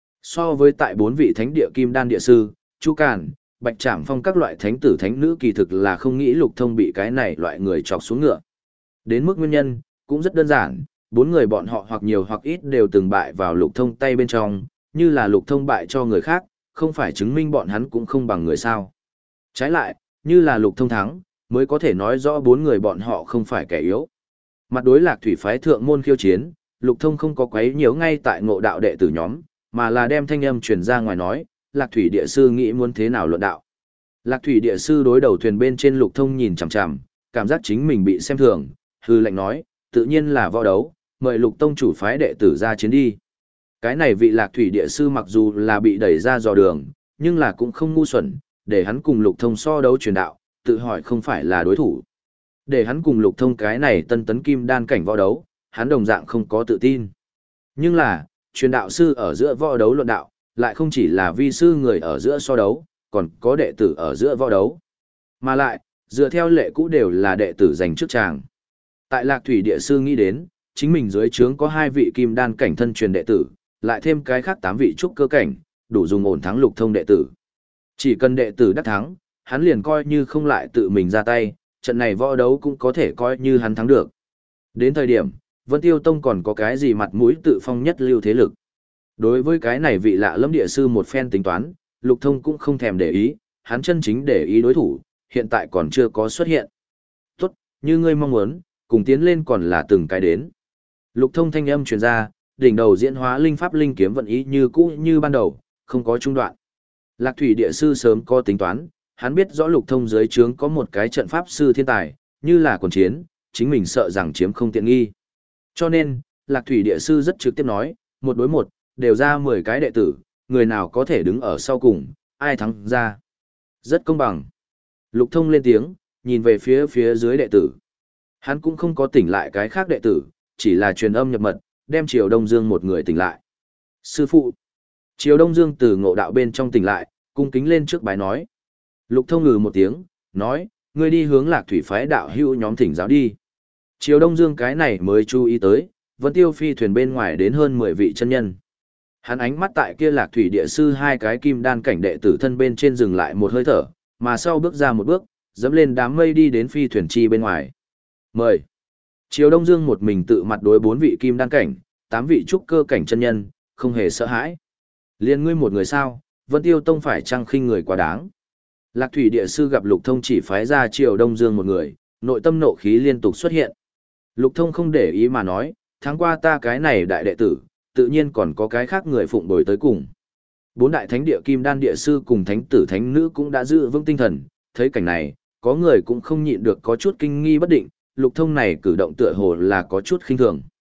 So với tại bốn vị thánh địa kim đan địa sư, Chu Càn, Bạch Trảm Phong các loại thánh tử thánh nữ kỳ thực là không nghĩ Lục Thông bị cái này loại người chọc xuống ngựa. Đến mức nguyên nhân, cũng rất đơn giản, bốn người bọn họ hoặc nhiều hoặc ít đều từng bại vào Lục Thông tay bên trong, như là Lục Thông bại cho người khác, không phải chứng minh bọn hắn cũng không bằng người sao. Trái lại, như là Lục Thông thắng, mới có thể nói rõ bốn người bọn họ không phải kẻ yếu. Mặt đối Lạc Thủy phái thượng môn khiêu chiến, Lục Thông không có quấy nhiễu ngay tại ngộ đạo đệ tử nhóm, mà là đem thanh âm truyền ra ngoài nói, Lạc Thủy địa sư nghĩ muốn thế nào luận đạo. Lạc Thủy địa sư đối đầu thuyền bên trên Lục Thông nhìn chằm chằm, cảm giác chính mình bị xem thường, hư lệnh nói, tự nhiên là võ đấu, mời Lục Tông chủ phái đệ tử ra chiến đi. Cái này vị Lạc Thủy địa sư mặc dù là bị đẩy ra dò đường, nhưng là cũng không ngu xuẩn, để hắn cùng Lục Thông so đấu truyền đạo, tự hỏi không phải là đối thủ. Để hắn cùng Lục Thông cái này tân tấn kim đan cảnh võ đấu, hắn đồng dạng không có tự tin. Nhưng là, truyền đạo sư ở giữa võ đấu luận đạo, lại không chỉ là vi sư người ở giữa so đấu, còn có đệ tử ở giữa võ đấu. Mà lại, dựa theo lệ cũ đều là đệ tử giành trước tràng. Tại Lạc Thủy địa sư nghĩ đến, chính mình dưới trướng có hai vị kim đan cảnh thân truyền đệ tử, lại thêm cái khác tám vị trúc cơ cảnh, đủ dùng ổn thắng Lục Thông đệ tử. Chỉ cần đệ tử đắc thắng, hắn liền coi như không lại tự mình ra tay, trận này võ đấu cũng có thể coi như hắn thắng được. Đến thời điểm, Vân Tiêu Tông còn có cái gì mặt mũi tự phong nhất lưu thế lực. Đối với cái này vị lạ lẫm địa sư một phen tính toán, Lục Thông cũng không thèm để ý, hắn chân chính để ý đối thủ, hiện tại còn chưa có xuất hiện. Tốt, như ngươi mong muốn, cùng tiến lên còn là từng cái đến. Lục Thông thanh âm truyền ra, đỉnh đầu diễn hóa linh pháp linh kiếm vận ý như cũ như ban đầu, không có trung đoạn. Lạc Thủy địa sư sớm có tính toán, hắn biết rõ Lục Thông dưới trướng có một cái trận pháp sư thiên tài, như là quần chiến, chính mình sợ rằng chiếm không tiện nghi. Cho nên, Lạc Thủy địa sư rất trực tiếp nói, một đối một, đều ra mười cái đệ tử, người nào có thể đứng ở sau cùng, ai thắng ra. Rất công bằng. Lục Thông lên tiếng, nhìn về phía phía dưới đệ tử. Hắn cũng không có tỉnh lại cái khác đệ tử, chỉ là truyền âm nhập mật, đem Triều Đông Dương một người tỉnh lại. Sư phụ. Triều Đông Dương từ ngộ đạo bên trong tỉnh lại, cung kính lên trước bái nói. Lục Thông ngừ một tiếng, nói, ngươi đi hướng Lạc Thủy phái đạo hữu nhóm thỉnh giáo đi. Triều Đông Dương cái này mới chú ý tới, Vân Tiêu phi thuyền bên ngoài đến hơn mười vị chân nhân. Hắn ánh mắt tại kia Lạc Thủy địa sư hai cái kim đan cảnh đệ tử thân bên trên dừng lại một hơi thở, mà sau bước ra một bước, dẫm lên đám mây đi đến phi thuyền chi bên ngoài. Mời. Triều Đông Dương một mình tự mặt đối bốn vị kim đan cảnh, tám vị trúc cơ cảnh chân nhân, không hề sợ hãi. Liên ngươi một người sao, Vân Tiêu Tông phải chăng khinh người quá đáng. Lạc Thủy địa sư gặp Lục Thông chỉ phái ra Triều Đông Dương một người, nội tâm nộ khí liên tục xuất hiện. Lục Thông không để ý mà nói, tháng qua ta cái này đại đệ tử, tự nhiên còn có cái khác người phụng bồi tới cùng. Bốn đại thánh địa kim đan địa sư cùng thánh tử thánh nữ cũng đã giữ vững tinh thần, thấy cảnh này, có người cũng không nhịn được có chút kinh nghi bất định, Lục Thông này cử động tựa hồ là có chút khinh thường.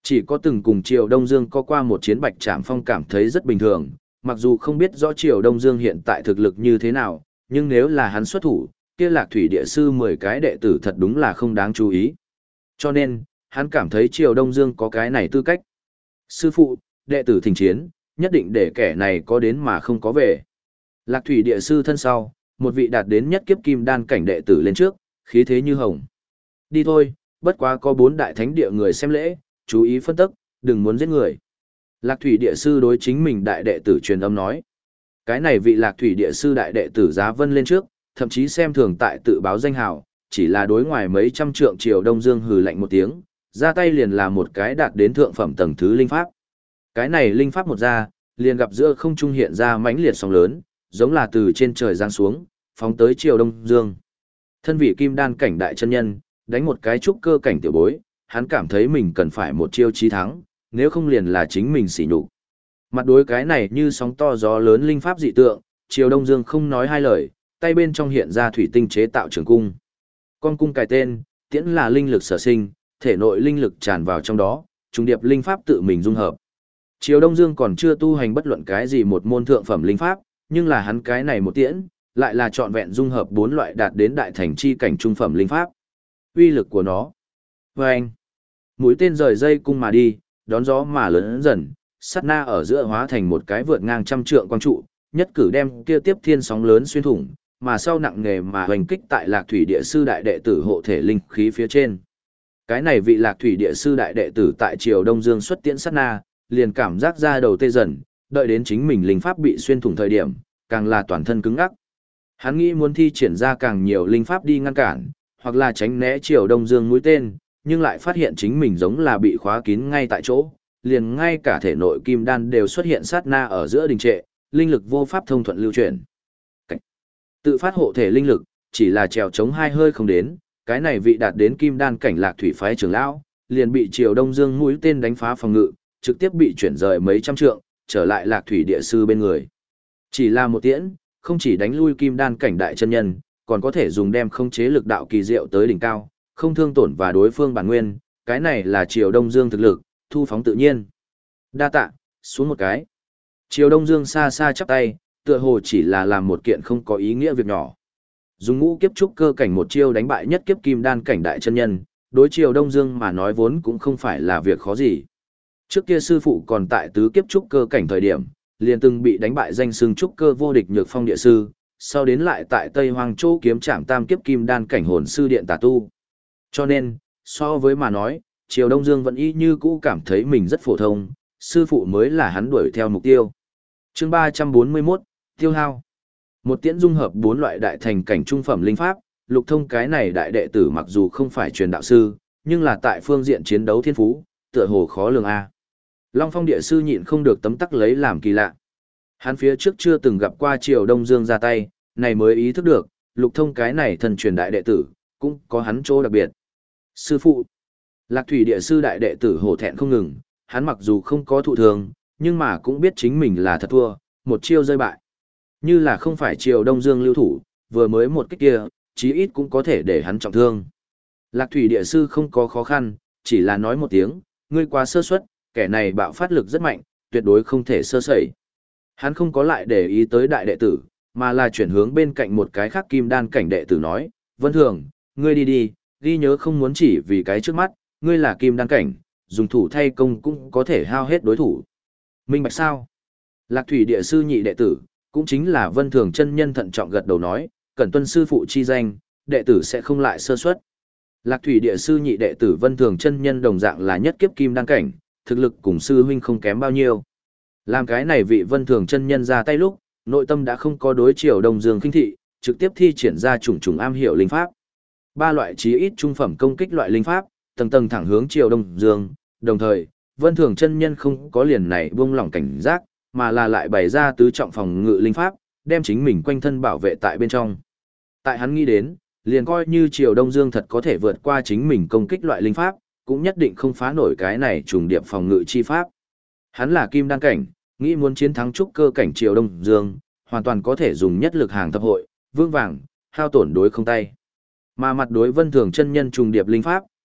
Chỉ có từng cùng Triều Đông Dương có qua một chiến Bạch Trảm Phong cảm thấy rất bình thường, mặc dù không biết rõ Triều Đông Dương hiện tại thực lực như thế nào, nhưng nếu là hắn xuất thủ, kia Lạc Thủy Địa Sư mười cái đệ tử thật đúng là không đáng chú ý. Cho nên, hắn cảm thấy Triều Đông Dương có cái này tư cách. Sư phụ, đệ tử thỉnh chiến, nhất định để kẻ này có đến mà không có về. Lạc Thủy Địa Sư thân sau, một vị đạt đến nhất kiếp kim đan cảnh đệ tử lên trước, khí thế như hồng. Đi thôi, bất quá có bốn đại thánh địa người xem lễ, chú ý phân tức, đừng muốn giết người. Lạc Thủy Địa Sư đối chính mình đại đệ tử truyền âm nói. Cái này vị Lạc Thủy Địa Sư đại đệ tử Giá Vân lên trước, thậm chí xem thường tại tự báo danh hào, chỉ là đối ngoài mấy trăm trượng Triều Đông Dương hừ lạnh một tiếng, ra tay liền là một cái đạt đến thượng phẩm tầng thứ linh pháp. Cái này linh pháp một ra, liền gặp giữa không trung hiện ra mãnh liệt sóng lớn, giống là từ trên trời giáng xuống, phóng tới Triều Đông Dương. Thân vị kim đan cảnh đại chân nhân, đánh một cái trúc cơ cảnh tiểu bối, hắn cảm thấy mình cần phải một chiêu chí thắng, nếu không liền là chính mình xỉ nhục. Mặt đối cái này như sóng to gió lớn linh pháp dị tượng, Triều Đông Dương không nói hai lời, tay bên trong hiện ra thủy tinh chế tạo trường cung. Con cung cài tên, tiễn là linh lực sở sinh, thể nội linh lực tràn vào trong đó, trùng điệp linh pháp tự mình dung hợp. Triều Đông Dương còn chưa tu hành bất luận cái gì một môn thượng phẩm linh pháp, nhưng là hắn cái này một tiễn, lại là trọn vẹn dung hợp bốn loại đạt đến đại thành chi cảnh trung phẩm linh pháp. Uy lực của nó. Và anh, mũi tên rời dây cung mà đi, đón gió mà lớn dần, sát na ở giữa hóa thành một cái vượt ngang trăm trượng quang trụ, nhất cử đem kia tiếp thiên sóng lớn xuyên thủng, mà sau nặng nghề mà hoành kích tại Lạc Thủy Địa Sư đại đệ tử hộ thể linh khí phía trên. Cái này vị Lạc Thủy Địa Sư đại đệ tử tại Triều Đông Dương xuất tiễn sát na, liền cảm giác ra đầu tê dần, đợi đến chính mình linh pháp bị xuyên thủng thời điểm, càng là toàn thân cứng ngắc. Hắn nghĩ muốn thi triển ra càng nhiều linh pháp đi ngăn cản, hoặc là tránh né Triều Đông Dương mũi tên, nhưng lại phát hiện chính mình giống là bị khóa kín ngay tại chỗ, liền ngay cả thể nội kim đan đều xuất hiện sát na ở giữa đình trệ, linh lực vô pháp thông thuận lưu chuyển. Cảnh. Tự phát hộ thể linh lực, chỉ là trèo chống hai hơi không đến, cái này vị đạt đến kim đan cảnh Lạc Thủy phái trưởng lão, liền bị Triều Đông Dương mũi tên đánh phá phòng ngự, trực tiếp bị chuyển rời mấy trăm trượng, trở lại Lạc Thủy Địa Sư bên người. Chỉ là một tiễn, không chỉ đánh lui kim đan cảnh đại chân nhân, còn có thể dùng đem không chế lực đạo kỳ diệu tới đỉnh cao, không thương tổn và đối phương bản nguyên, cái này là Triều Đông Dương thực lực, thu phóng tự nhiên. Đa tạ, xuống một cái. Triều Đông Dương xa xa chắp tay, tựa hồ chỉ là làm một kiện không có ý nghĩa việc nhỏ. Dùng ngũ kiếp trúc cơ cảnh một chiêu đánh bại nhất kiếp kim đan cảnh đại chân nhân, đối Triều Đông Dương mà nói vốn cũng không phải là việc khó gì. Trước kia sư phụ còn tại tứ kiếp trúc cơ cảnh thời điểm, liền từng bị đánh bại danh xưng trúc cơ vô địch nhược phong địa sư, sau đến lại tại Tây Hoang Châu kiếm trảm tam kiếp kim đan cảnh hồn sư điện tà tu. Cho nên, so với mà nói, Triều Đông Dương vẫn y như cũ cảm thấy mình rất phổ thông, sư phụ mới là hắn đuổi theo mục tiêu. Chương ba trăm bốn mươi mốt, Tiêu hao. Một tiễn dung hợp bốn loại đại thành cảnh trung phẩm linh pháp, Lục Thông cái này đại đệ tử mặc dù không phải truyền đạo sư, nhưng là tại phương diện chiến đấu thiên phú, tựa hồ khó lường a. Long Phong địa sư nhịn không được tấm tắc lấy làm kỳ lạ. Hắn phía trước chưa từng gặp qua Triều Đông Dương ra tay, này mới ý thức được, Lục Thông cái này thần truyền đại đệ tử, cũng có hắn chỗ đặc biệt. Sư phụ, Lạc Thủy địa sư đại đệ tử hổ thẹn không ngừng, hắn mặc dù không có thụ thường, nhưng mà cũng biết chính mình là thật thua, một chiêu rơi bại. Như là không phải Triều Đông Dương lưu thủ, vừa mới một kích kia, chí ít cũng có thể để hắn trọng thương. Lạc Thủy địa sư không có khó khăn, chỉ là nói một tiếng, ngươi quá sơ suất, kẻ này bạo phát lực rất mạnh, tuyệt đối không thể sơ sẩy. Hắn không có lại để ý tới đại đệ tử, mà là chuyển hướng bên cạnh một cái khác kim đan cảnh đệ tử nói, Vân Thường, ngươi đi đi, ghi nhớ không muốn chỉ vì cái trước mắt, ngươi là kim đan cảnh, dùng thủ thay công cũng có thể hao hết đối thủ. Minh bạch sao? Lạc Thủy địa sư nhị đệ tử, cũng chính là Vân Thường chân nhân thận trọng gật đầu nói, cẩn tuân sư phụ chi danh, đệ tử sẽ không lại sơ suất. Lạc Thủy địa sư nhị đệ tử Vân Thường chân nhân đồng dạng là nhất kiếp kim đan cảnh, thực lực cùng sư huynh không kém bao nhiêu. Làm cái này vị Vân Thường chân nhân ra tay lúc, nội tâm đã không có đối Triều Đông Dương khinh thị, trực tiếp thi triển ra chủng chủng am hiểu linh pháp. Ba loại chí ít trung phẩm công kích loại linh pháp, tầng tầng thẳng hướng Triều Đông Dương, đồng thời, Vân Thường chân nhân không có liền này buông lỏng cảnh giác, mà là lại bày ra tứ trọng phòng ngự linh pháp, đem chính mình quanh thân bảo vệ tại bên trong. Tại hắn nghĩ đến, liền coi như Triều Đông Dương thật có thể vượt qua chính mình công kích loại linh pháp, cũng nhất định không phá nổi cái này trùng điệp phòng ngự chi pháp. Hắn là kim đan cảnh, nghĩ muốn chiến thắng trúc cơ cảnh Triều Đông Dương, hoàn toàn có thể dùng nhất lực hàng thập hội, vương vàng, hao tổn đối không tay. Mà mặt đối Vân Thường chân nhân trùng điệp linh pháp,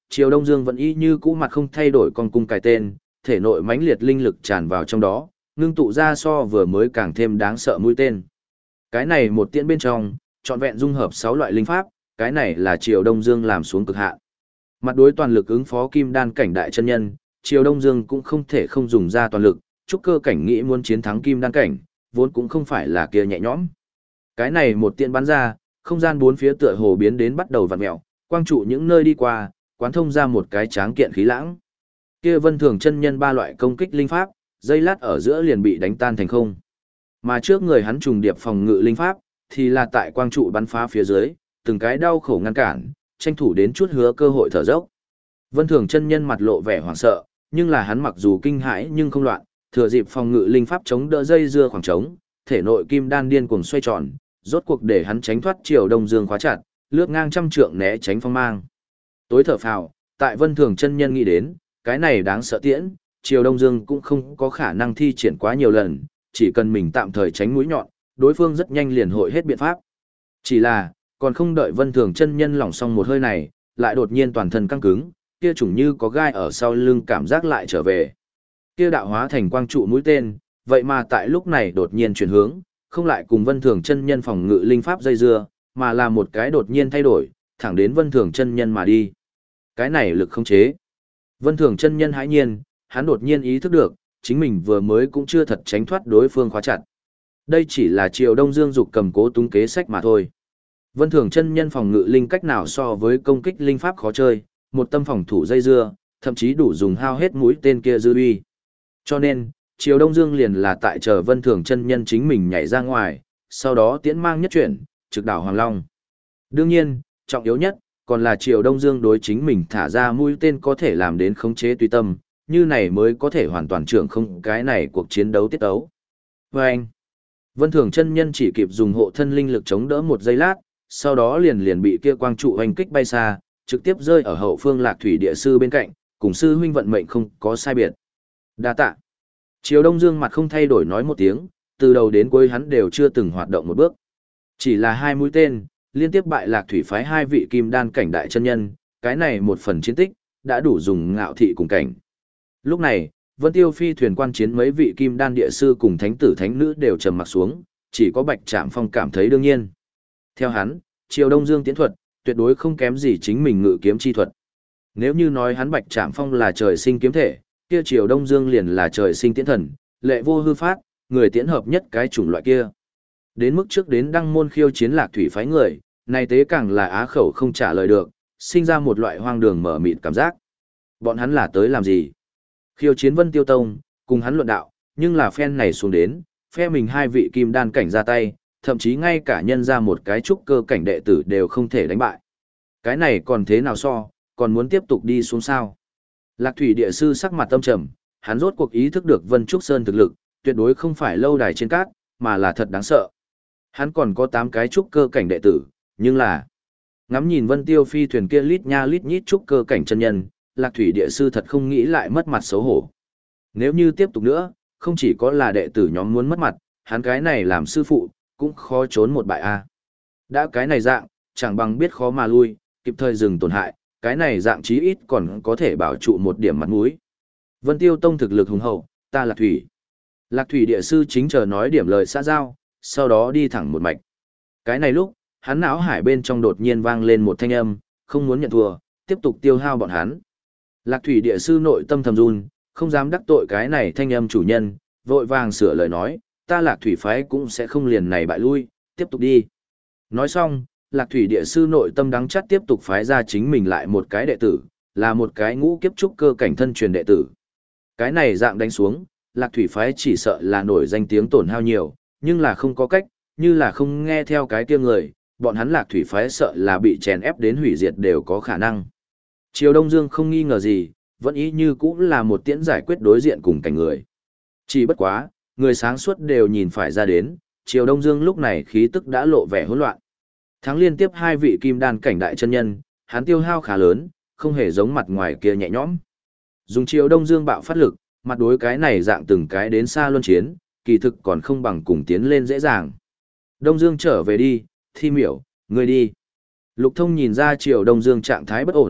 Triều Đông Dương vẫn y như cũ mặt không thay đổi con cung cài tên, thể nội mãnh liệt linh lực tràn vào trong đó, ngưng tụ ra so vừa mới càng thêm đáng sợ mũi tên. Cái này một tiễn bên trong, trọn vẹn dung hợp sáu loại linh pháp, cái này là Triều Đông Dương làm xuống cực hạn. Mặt đối toàn lực ứng phó kim đan cảnh đại chân nhân, Triều Đông Dương cũng không thể không dùng ra toàn lực, trúc cơ cảnh nghĩ muốn chiến thắng kim đan cảnh, vốn cũng không phải là kia nhẹ nhõm. Cái này một tiễn bắn ra, không gian bốn phía tựa hồ biến đến bắt đầu vặn mèo, quang trụ những nơi đi qua, quán thông ra một cái tráng kiện khí lãng. Kia Vân Thường chân nhân ba loại công kích linh pháp, dây lát ở giữa liền bị đánh tan thành không. Mà trước người hắn trùng điệp phòng ngự linh pháp, thì là tại quang trụ bắn phá phía dưới, từng cái đau khổ ngăn cản, tranh thủ đến chút hứa cơ hội thở dốc. Vân Thường chân nhân mặt lộ vẻ hoảng sợ, nhưng là hắn mặc dù kinh hãi nhưng không loạn, thừa dịp phòng ngự linh pháp chống đỡ dây dưa khoảng trống, thể nội kim đan điên cuồng xoay tròn, rốt cuộc để hắn tránh thoát Triều Đông Dương khóa chặt, lướt ngang trăm trượng né tránh phong mang. Tối thở phào, tại Vân Thường chân nhân nghĩ đến, cái này đáng sợ tiễn, Triều Đông Dương cũng không có khả năng thi triển quá nhiều lần, chỉ cần mình tạm thời tránh mũi nhọn, đối phương rất nhanh liền hội hết biện pháp. Chỉ là, còn không đợi Vân Thường chân nhân lỏng xong một hơi này, lại đột nhiên toàn thân căng cứng, kia chủng như có gai ở sau lưng cảm giác lại trở về. Kia đạo hóa thành quang trụ mũi tên, vậy mà tại lúc này đột nhiên chuyển hướng, không lại cùng Vân Thường chân nhân phòng ngự linh pháp dây dưa, mà là một cái đột nhiên thay đổi, thẳng đến Vân Thường chân nhân mà đi. Cái này lực không chế. Vân Thường chân nhân hãi nhiên, hắn đột nhiên ý thức được, chính mình vừa mới cũng chưa thật tránh thoát đối phương khóa chặt. Đây chỉ là Triều Đông Dương dục cầm cố túng kế sách mà thôi. Vân Thường chân nhân phòng ngự linh cách nào so với công kích linh pháp khó chơi, một tâm phòng thủ dây dưa, thậm chí đủ dùng hao hết mũi tên kia dư uy. Cho nên, Triều Đông Dương liền là tại chờ Vân Thường chân nhân chính mình nhảy ra ngoài, sau đó tiễn mang nhất chuyển, trực đảo Hoàng Long. Đương nhiên, trọng yếu nhất, còn là Triều Đông Dương đối chính mình thả ra mũi tên có thể làm đến khống chế tùy tâm, như này mới có thể hoàn toàn trưởng không cái này cuộc chiến đấu tiết ấu. Và anh, Vân Thường chân nhân chỉ kịp dùng hộ thân linh lực chống đỡ một giây lát, sau đó liền liền bị kia quang trụ hoành kích bay xa, trực tiếp rơi ở hậu phương Lạc Thủy địa sư bên cạnh, cùng sư huynh vận mệnh không có sai biệt. Đa tạ. Triều Đông Dương mặt không thay đổi nói một tiếng, từ đầu đến cuối hắn đều chưa từng hoạt động một bước. Chỉ là hai mũi tên, liên tiếp bại Lạc Thủy phái hai vị kim đan cảnh đại chân nhân, cái này một phần chiến tích, đã đủ dùng ngạo thị cùng cảnh. Lúc này, Vân Tiêu phi thuyền quan chiến mấy vị kim đan địa sư cùng thánh tử thánh nữ đều trầm mặc xuống, chỉ có Bạch Trạm Phong cảm thấy đương nhiên. Theo hắn, Triều Đông Dương tiến thuật, tuyệt đối không kém gì chính mình ngự kiếm chi thuật. Nếu như nói hắn Bạch Trạm Phong là trời sinh kiếm thể, kia Triều Đông Dương liền là trời sinh tiễn thần, lệ vô hư phát, người tiễn hợp nhất cái chủng loại kia. Đến mức trước đến đăng môn khiêu chiến Lạc Thủy phái người, này tế càng là á khẩu không trả lời được, sinh ra một loại hoang đường mở mịt cảm giác. Bọn hắn là tới làm gì? Khiêu chiến Vân Tiêu Tông, cùng hắn luận đạo, nhưng là phen này xuống đến, phe mình hai vị kim đan cảnh ra tay, thậm chí ngay cả nhân ra một cái trúc cơ cảnh đệ tử đều không thể đánh bại. Cái này còn thế nào so, còn muốn tiếp tục đi xuống sao? Lạc Thủy địa sư sắc mặt tâm trầm, hắn rốt cuộc ý thức được Vân Trúc Sơn thực lực, tuyệt đối không phải lâu đài trên cát, mà là thật đáng sợ. Hắn còn có tám cái trúc cơ cảnh đệ tử, nhưng là ngắm nhìn Vân Tiêu phi thuyền kia lít nha lít nhít trúc cơ cảnh chân nhân, Lạc Thủy địa sư thật không nghĩ lại mất mặt xấu hổ. Nếu như tiếp tục nữa, không chỉ có là đệ tử nhóm muốn mất mặt, hắn cái này làm sư phụ, cũng khó trốn một bại a. Đã cái này dạng, chẳng bằng biết khó mà lui, kịp thời dừng tổn hại, cái này dạng chí ít còn có thể bảo trụ một điểm mặt mũi. Vân Tiêu Tông thực lực hùng hậu, ta Lạc Thủy. Lạc Thủy địa sư chính chờ nói điểm lời xã giao, sau đó đi thẳng một mạch. Cái này lúc, hắn não hải bên trong đột nhiên vang lên một thanh âm, không muốn nhận thua, tiếp tục tiêu hao bọn hắn. Lạc Thủy địa sư nội tâm thầm run, không dám đắc tội cái này thanh âm chủ nhân, vội vàng sửa lời nói, ta Lạc Thủy phái cũng sẽ không liền này bại lui, tiếp tục đi. Nói xong, Lạc Thủy địa sư nội tâm đắng chắt tiếp tục phái ra chính mình lại một cái đệ tử, là một cái ngũ kiếp trúc cơ cảnh thân truyền đệ tử. Cái này dạng đánh xuống, Lạc Thủy phái chỉ sợ là nổi danh tiếng tổn hao nhiều, nhưng là không có cách, như là không nghe theo cái kia người, bọn hắn Lạc Thủy phái sợ là bị chèn ép đến hủy diệt đều có khả năng. Triều Đông Dương không nghi ngờ gì, vẫn ý như cũng là một tiễn giải quyết đối diện cùng cảnh người. Chỉ bất quá, người sáng suốt đều nhìn phải ra đến, Triều Đông Dương lúc này khí tức đã lộ vẻ hỗn loạn. Thắng liên tiếp hai vị kim đan cảnh đại chân nhân, hắn tiêu hao khá lớn, không hề giống mặt ngoài kia nhẹ nhõm. Dùng Triều Đông Dương bạo phát lực, mặt đối cái này dạng từng cái đến xa luân chiến, kỳ thực còn không bằng cùng tiến lên dễ dàng. Đông Dương trở về đi, Thi Miểu, ngươi đi. Lục Thông nhìn ra Triều Đông Dương trạng thái bất ổn,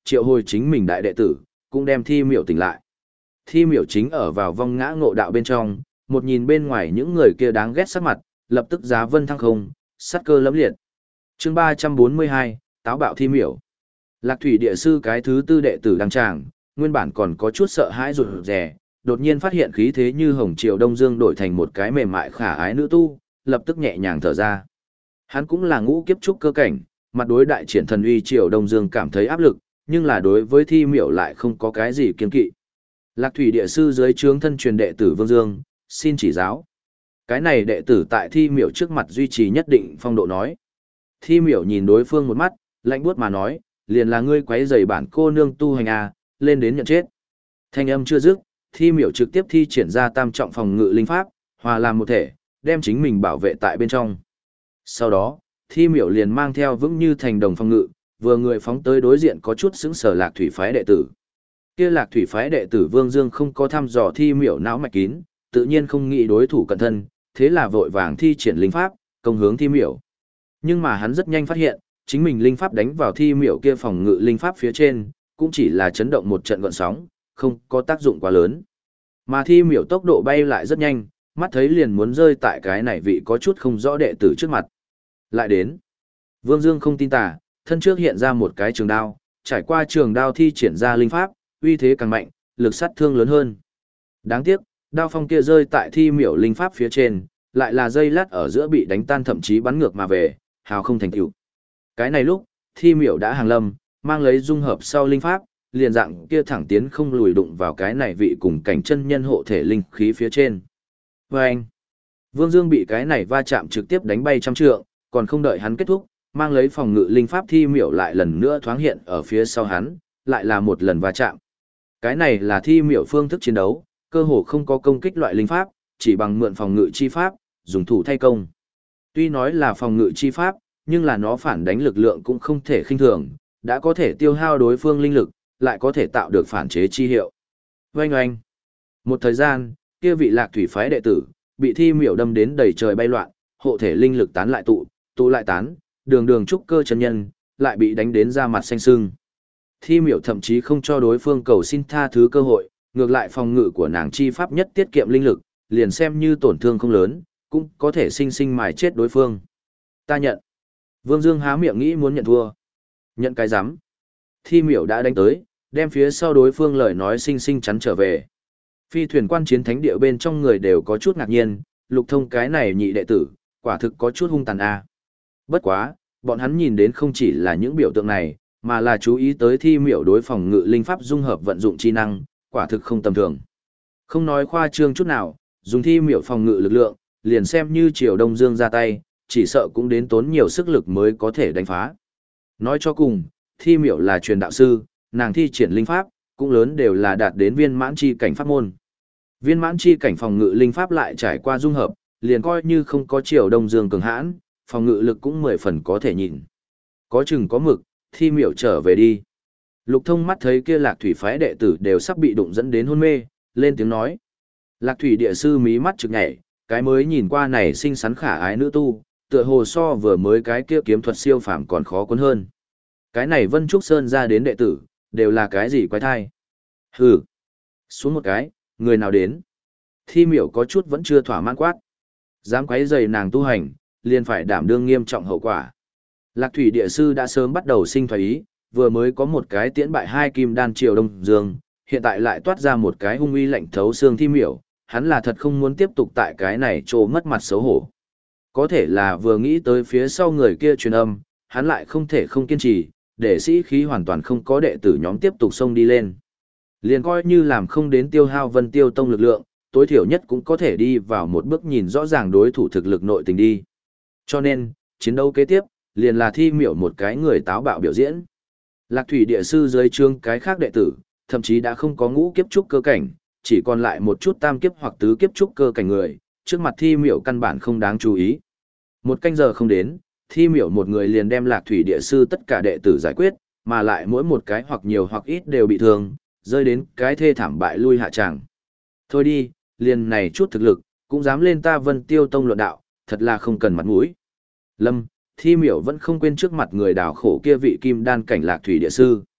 triệu hồi chính mình đại đệ tử, cũng đem thi miểu tỉnh lại. Thi miểu chính ở vào vong ngã ngộ đạo bên trong, một nhìn bên ngoài những người kia đáng ghét sắc mặt, lập tức giá vân thăng không, sát cơ lẫm liệt. Chương ba trăm bốn mươi hai, táo bạo thi miểu. Lạc thủy địa sư cái thứ tư đệ tử đăng tràng, nguyên bản còn có chút sợ hãi rụt rè, đột nhiên phát hiện khí thế như hồng triều đông dương đổi thành một cái mềm mại khả ái nữ tu, lập tức nhẹ nhàng thở ra. Hắn cũng là ngũ kiếp trúc cơ cảnh, mặt đối đại triển thần uy triều đông dương cảm thấy áp lực, nhưng là đối với thi miểu lại không có cái gì kiên kỵ. Lạc thủy địa sư dưới trướng thân truyền đệ tử Vương Dương, xin chỉ giáo. Cái này đệ tử tại thi miểu trước mặt duy trì nhất định phong độ nói. Thi miểu nhìn đối phương một mắt, lạnh buốt mà nói, liền là ngươi quấy rầy bản cô nương tu hành à, lên đến nhận chết. Thanh âm chưa dứt, thi miểu trực tiếp thi triển ra tam trọng phòng ngự linh pháp, hòa làm một thể, đem chính mình bảo vệ tại bên trong. Sau đó, thi miểu liền mang theo vững như thành đồng phòng ngự, vừa người phóng tới đối diện có chút sững sờ lạc thủy phái đệ tử. Kia lạc thủy phái đệ tử Vương Dương không có thăm dò thi miểu não mạch kín, tự nhiên không nghĩ đối thủ cẩn thân, thế là vội vàng thi triển linh pháp, công hướng thi miểu. Nhưng mà hắn rất nhanh phát hiện, chính mình linh pháp đánh vào thi miểu kia phòng ngự linh pháp phía trên, cũng chỉ là chấn động một trận gợn sóng, không có tác dụng quá lớn. Mà thi miểu tốc độ bay lại rất nhanh, mắt thấy liền muốn rơi tại cái này vị có chút không rõ đệ tử trước mặt. Lại đến. Vương Dương không tin tà, thân trước hiện ra một cái trường đao, trải qua trường đao thi triển ra linh pháp, uy thế càng mạnh, lực sát thương lớn hơn. Đáng tiếc, đao phong kia rơi tại thi miểu linh pháp phía trên, lại là dây lát ở giữa bị đánh tan thậm chí bắn ngược mà về, hào không thành tựu. Cái này lúc, thi miểu đã hàng lâm, mang lấy dung hợp sau linh pháp, liền dạng kia thẳng tiến không lùi đụng vào cái này vị cùng cảnh chân nhân hộ thể linh khí phía trên. Và anh, Vương Dương bị cái này va chạm trực tiếp đánh bay trăm trượng, còn không đợi hắn kết thúc, mang lấy phòng ngự linh pháp thi miểu lại lần nữa thoáng hiện ở phía sau hắn, lại là một lần va chạm. Cái này là thi miểu phương thức chiến đấu, cơ hồ không có công kích loại linh pháp, chỉ bằng mượn phòng ngự chi pháp, dùng thủ thay công. Tuy nói là phòng ngự chi pháp, nhưng là nó phản đánh lực lượng cũng không thể khinh thường, đã có thể tiêu hao đối phương linh lực, lại có thể tạo được phản chế chi hiệu. Oanh oanh. Một thời gian, kia vị lạc thủy phái đệ tử, bị thi miểu đâm đến đầy trời bay loạn, hộ thể linh lực tán lại tụ, tụ lại tán, đường đường trúc cơ chân nhân, lại bị đánh đến da mặt xanh sưng. Thi miểu thậm chí không cho đối phương cầu xin tha thứ cơ hội, ngược lại phòng ngự của nàng chi pháp nhất tiết kiệm linh lực, liền xem như tổn thương không lớn, cũng có thể sinh sinh mài chết đối phương. Ta nhận. Vương Dương há miệng nghĩ muốn nhận thua. Nhận cái rắm. Thi miểu đã đánh tới, đem phía sau đối phương lời nói sinh sinh chắn trở về. Phi thuyền quan chiến thánh địa bên trong người đều có chút ngạc nhiên, Lục Thông cái này nhị đệ tử, quả thực có chút hung tàn a. Bất quá, bọn hắn nhìn đến không chỉ là những biểu tượng này, mà là chú ý tới thi miểu đối phòng ngự linh pháp dung hợp vận dụng chi năng, quả thực không tầm thường. Không nói khoa trương chút nào, dùng thi miểu phòng ngự lực lượng, liền xem như Triều Đông Dương ra tay, chỉ sợ cũng đến tốn nhiều sức lực mới có thể đánh phá. Nói cho cùng, thi miểu là truyền đạo sư, nàng thi triển linh pháp, cũng lớn đều là đạt đến viên mãn chi cảnh pháp môn. Viên mãn chi cảnh phòng ngự linh pháp lại trải qua dung hợp, liền coi như không có Triều Đông Dương cường hãn, phòng ngự lực cũng mười phần có thể nhìn. Có chừng có mực, thi miểu trở về đi. Lục Thông mắt thấy kia lạc thủy phái đệ tử đều sắp bị đụng dẫn đến hôn mê, lên tiếng nói. Lạc thủy địa sư mí mắt trực nhảy, cái mới nhìn qua này xinh xắn khả ái nữ tu, tựa hồ so vừa mới cái kia kiếm thuật siêu phàm còn khó cuốn hơn. Cái này Vân Trúc Sơn ra đến đệ tử, đều là cái gì quái thai. Hừ. Xuống một cái, người nào đến. Thi miểu có chút vẫn chưa thỏa mãn quát. Dám quấy rầy nàng tu hành, liền phải đảm đương nghiêm trọng hậu quả. Lạc thủy địa sư đã sớm bắt đầu sinh thoái ý, vừa mới có một cái tiễn bại hai kim đan Triều Đông Dương, hiện tại lại toát ra một cái hung uy lạnh thấu xương thi miểu, hắn là thật không muốn tiếp tục tại cái này trô mất mặt xấu hổ. Có thể là vừa nghĩ tới phía sau người kia truyền âm, hắn lại không thể không kiên trì, để sĩ khí hoàn toàn không có đệ tử nhóm tiếp tục xông đi lên. Liền coi như làm không đến tiêu hao Vân Tiêu Tông lực lượng, tối thiểu nhất cũng có thể đi vào một bước nhìn rõ ràng đối thủ thực lực nội tình đi. Cho nên, chiến đấu kế tiếp, liền là thi miểu một cái người táo bạo biểu diễn. Lạc thủy địa sư dưới trương cái khác đệ tử, thậm chí đã không có ngũ kiếp trúc cơ cảnh, chỉ còn lại một chút tam kiếp hoặc tứ kiếp trúc cơ cảnh người, trước mặt thi miểu căn bản không đáng chú ý. Một canh giờ không đến, thi miểu một người liền đem lạc thủy địa sư tất cả đệ tử giải quyết, mà lại mỗi một cái hoặc nhiều hoặc ít đều bị thương, rơi đến cái thê thảm bại lui hạ tràng. Thôi đi, liền này chút thực lực, cũng dám lên ta Vân Tiêu Tông luận đạo, thật là không cần mặt mũi. Lâm, thi miểu vẫn không quên trước mặt người đào khổ kia vị kim đan cảnh lạc thủy địa sư.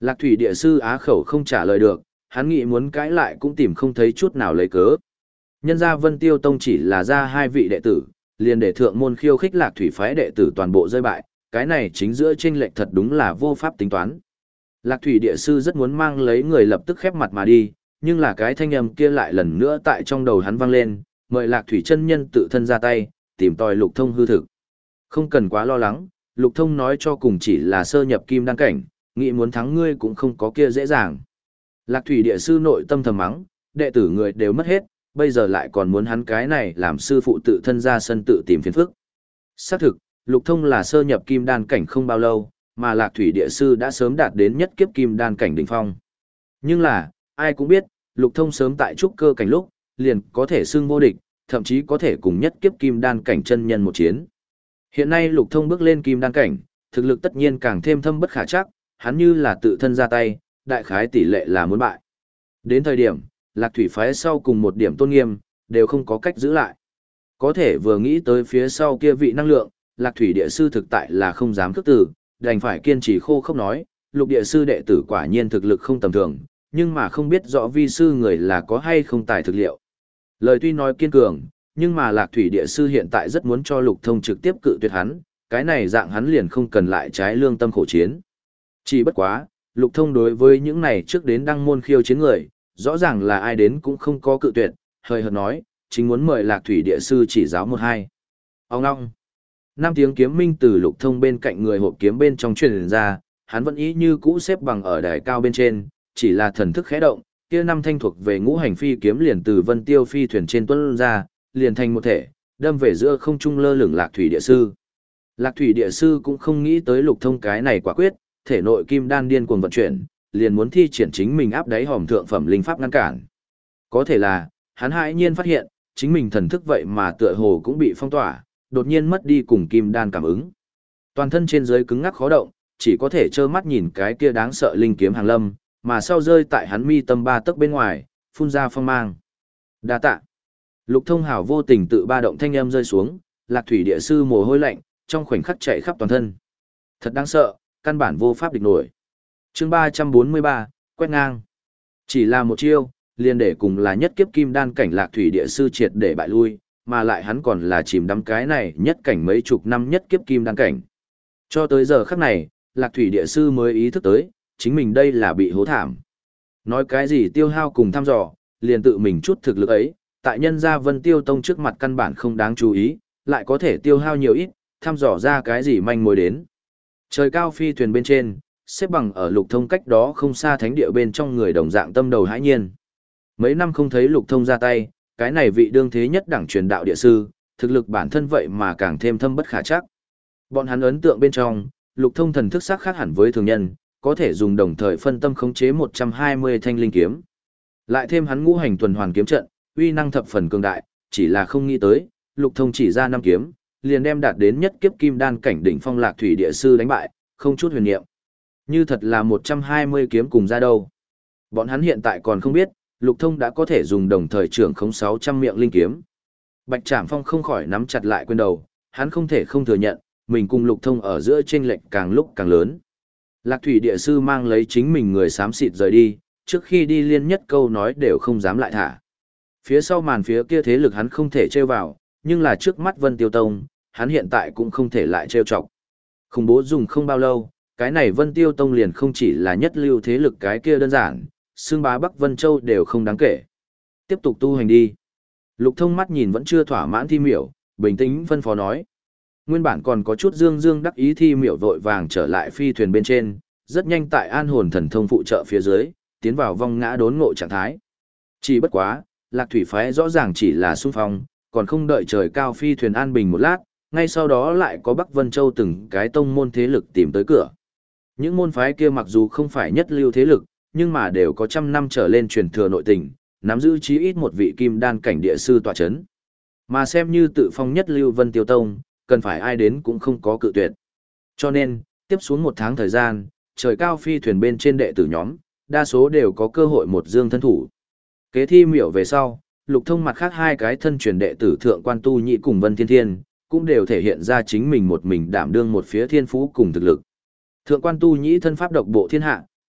Lạc thủy địa sư á khẩu không trả lời được, hắn nghĩ muốn cãi lại cũng tìm không thấy chút nào lấy cớ. Nhân ra Vân Tiêu Tông chỉ là ra hai vị đệ tử, liền để thượng môn khiêu khích Lạc thủy phái đệ tử toàn bộ rơi bại, cái này chính giữa chênh lệch thật đúng là vô pháp tính toán. Lạc thủy địa sư rất muốn mang lấy người lập tức khép mặt mà đi, nhưng là cái thanh âm kia lại lần nữa tại trong đầu hắn vang lên, mời Lạc thủy chân nhân tự thân ra tay, tìm tòi Lục Thông hư thực. Không cần quá lo lắng, Lục Thông nói cho cùng chỉ là sơ nhập kim đăng cảnh, nghĩ muốn thắng ngươi cũng không có kia dễ dàng. Lạc thủy địa sư nội tâm thầm mắng, đệ tử người đều mất hết, bây giờ lại còn muốn hắn cái này làm sư phụ tự thân ra sân tự tìm phiền phức. Xác thực, Lục Thông là sơ nhập kim đan cảnh không bao lâu, mà Lạc thủy địa sư đã sớm đạt đến nhất kiếp kim đan cảnh đỉnh phong. Nhưng là, ai cũng biết, Lục Thông sớm tại trúc cơ cảnh lúc, liền có thể xưng vô địch, thậm chí có thể cùng nhất kiếp kim đan cảnh chân nhân một chiến. Hiện nay Lục Thông bước lên kim đan cảnh, thực lực tất nhiên càng thêm thâm bất khả chắc, hắn như là tự thân ra tay, đại khái tỷ lệ là muốn bại. Đến thời điểm, Lạc thủy phái sau cùng một điểm tôn nghiêm, đều không có cách giữ lại. Có thể vừa nghĩ tới phía sau kia vị năng lượng, Lạc thủy địa sư thực tại là không dám khước từ, đành phải kiên trì khô không nói, Lục địa sư đệ tử quả nhiên thực lực không tầm thường, nhưng mà không biết rõ vi sư người là có hay không tài thực liệu. Lời tuy nói kiên cường, nhưng mà Lạc thủy địa sư hiện tại rất muốn cho Lục Thông trực tiếp cự tuyệt hắn, cái này dạng hắn liền không cần lại trái lương tâm khổ chiến. Chỉ bất quá, Lục Thông đối với những này trước đến đăng môn khiêu chiến người, rõ ràng là ai đến cũng không có cự tuyệt, hơi hợt nói, chính muốn mời Lạc thủy địa sư chỉ giáo một hai. Ông ngong. Năm tiếng kiếm minh từ Lục Thông bên cạnh người hộp kiếm bên trong truyền ra, hắn vẫn ý như cũ xếp bằng ở đài cao bên trên, chỉ là thần thức khẽ động, kia năm thanh thuộc về ngũ hành phi kiếm liền từ Vân Tiêu phi thuyền trên tuôn ra, liền thành một thể, đâm về giữa không trung lơ lửng Lạc thủy địa sư. Lạc thủy địa sư cũng không nghĩ tới Lục Thông cái này quả quyết, thể nội kim đan điên cuồng vận chuyển, liền muốn thi triển chính mình áp đáy hòm thượng phẩm linh pháp ngăn cản. Có thể là, hắn hãi nhiên phát hiện, chính mình thần thức vậy mà tựa hồ cũng bị phong tỏa, đột nhiên mất đi cùng kim đan cảm ứng. Toàn thân trên dưới cứng ngắc khó động, chỉ có thể trơ mắt nhìn cái kia đáng sợ linh kiếm hàng lâm, mà sau rơi tại hắn mi tâm ba tấc bên ngoài, phun ra phong mang. Đa tạ. Lục Thông hảo vô tình tự ba động thanh âm rơi xuống, Lạc thủy địa sư mồ hôi lạnh, trong khoảnh khắc chạy khắp toàn thân. Thật đáng sợ, căn bản vô pháp địch nổi. Chương ba trăm bốn mươi ba, quét ngang. Chỉ là một chiêu, liền để cùng là nhất kiếp kim đan cảnh Lạc thủy địa sư triệt để bại lui, mà lại hắn còn là chìm đắm cái này nhất cảnh mấy chục năm nhất kiếp kim đan cảnh. Cho tới giờ khắc này, Lạc thủy địa sư mới ý thức tới, chính mình đây là bị hố thảm. Nói cái gì tiêu hao cùng thăm dò, liền tự mình chút thực lực ấy, tại nhân gia Vân Tiêu Tông trước mặt căn bản không đáng chú ý, lại có thể tiêu hao nhiều ít, thăm dò ra cái gì manh mối đến. Trời cao phi thuyền bên trên, xếp bằng ở Lục Thông cách đó không xa thánh địa bên trong người đồng dạng tâm đầu hãi nhiên. Mấy năm không thấy Lục Thông ra tay, cái này vị đương thế nhất đẳng truyền đạo địa sư, thực lực bản thân vậy mà càng thêm thâm bất khả chắc. Bọn hắn ấn tượng bên trong, Lục Thông thần thức sắc khác hẳn với thường nhân, có thể dùng đồng thời phân tâm khống chế một trăm hai mươi thanh linh kiếm. Lại thêm hắn ngũ hành tuần hoàn kiếm trận, uy năng thập phần cường đại, chỉ là không nghĩ tới, Lục Thông chỉ ra năm kiếm, liền đem đạt đến nhất kiếp kim đan cảnh đỉnh phong Lạc thủy địa sư đánh bại, không chút huyền niệm. Như thật là một trăm hai mươi kiếm cùng ra đâu. Bọn hắn hiện tại còn không biết, Lục Thông đã có thể dùng đồng thời trưởng khống sáu trăm miệng linh kiếm. Bạch Trảm Phong không khỏi nắm chặt lại quyền đầu, hắn không thể không thừa nhận, mình cùng Lục Thông ở giữa chênh lệch càng lúc càng lớn. Lạc thủy địa sư mang lấy chính mình người xám xịt rời đi, trước khi đi liên nhất câu nói đều không dám lại thả. Phía sau màn phía kia thế lực hắn không thể trêu vào, nhưng là trước mắt Vân Tiêu Tông, hắn hiện tại cũng không thể lại trêu chọc. Khủng bố dùng không bao lâu, cái này Vân Tiêu Tông liền không chỉ là nhất lưu thế lực cái kia đơn giản, xương bá Bắc Vân Châu đều không đáng kể. Tiếp tục tu hành đi. Lục Thông mắt nhìn vẫn chưa thỏa mãn Thi Miểu, bình tĩnh phân phó nói. Nguyên bản còn có chút dương dương đắc ý Thi Miểu vội vàng trở lại phi thuyền bên trên, rất nhanh tại an hồn thần thông phụ trợ phía dưới, tiến vào vong ngã đốn ngộ trạng thái. Chỉ bất quá, Lạc thủy phái rõ ràng chỉ là xung phong, còn không đợi trời cao phi thuyền an bình một lát, ngay sau đó lại có Bắc Vân Châu từng cái tông môn thế lực tìm tới cửa. Những môn phái kia mặc dù không phải nhất lưu thế lực, nhưng mà đều có trăm năm trở lên truyền thừa nội tình, nắm giữ chí ít một vị kim đan cảnh địa sư tọa chấn. Mà xem như tự phong nhất lưu Vân Tiêu Tông, cần phải ai đến cũng không có cự tuyệt. Cho nên, tiếp xuống một tháng thời gian, trời cao phi thuyền bên trên đệ tử nhóm, đa số đều có cơ hội một dương thân thủ. Kế Thi Miểu về sau, Lục Thông mặt khác hai cái thân truyền đệ tử Thượng Quan Tu Nhị cùng Vân Thiên Thiên, cũng đều thể hiện ra chính mình một mình đảm đương một phía thiên phú cùng thực lực. Thượng Quan Tu Nhĩ thân pháp độc bộ thiên hạ,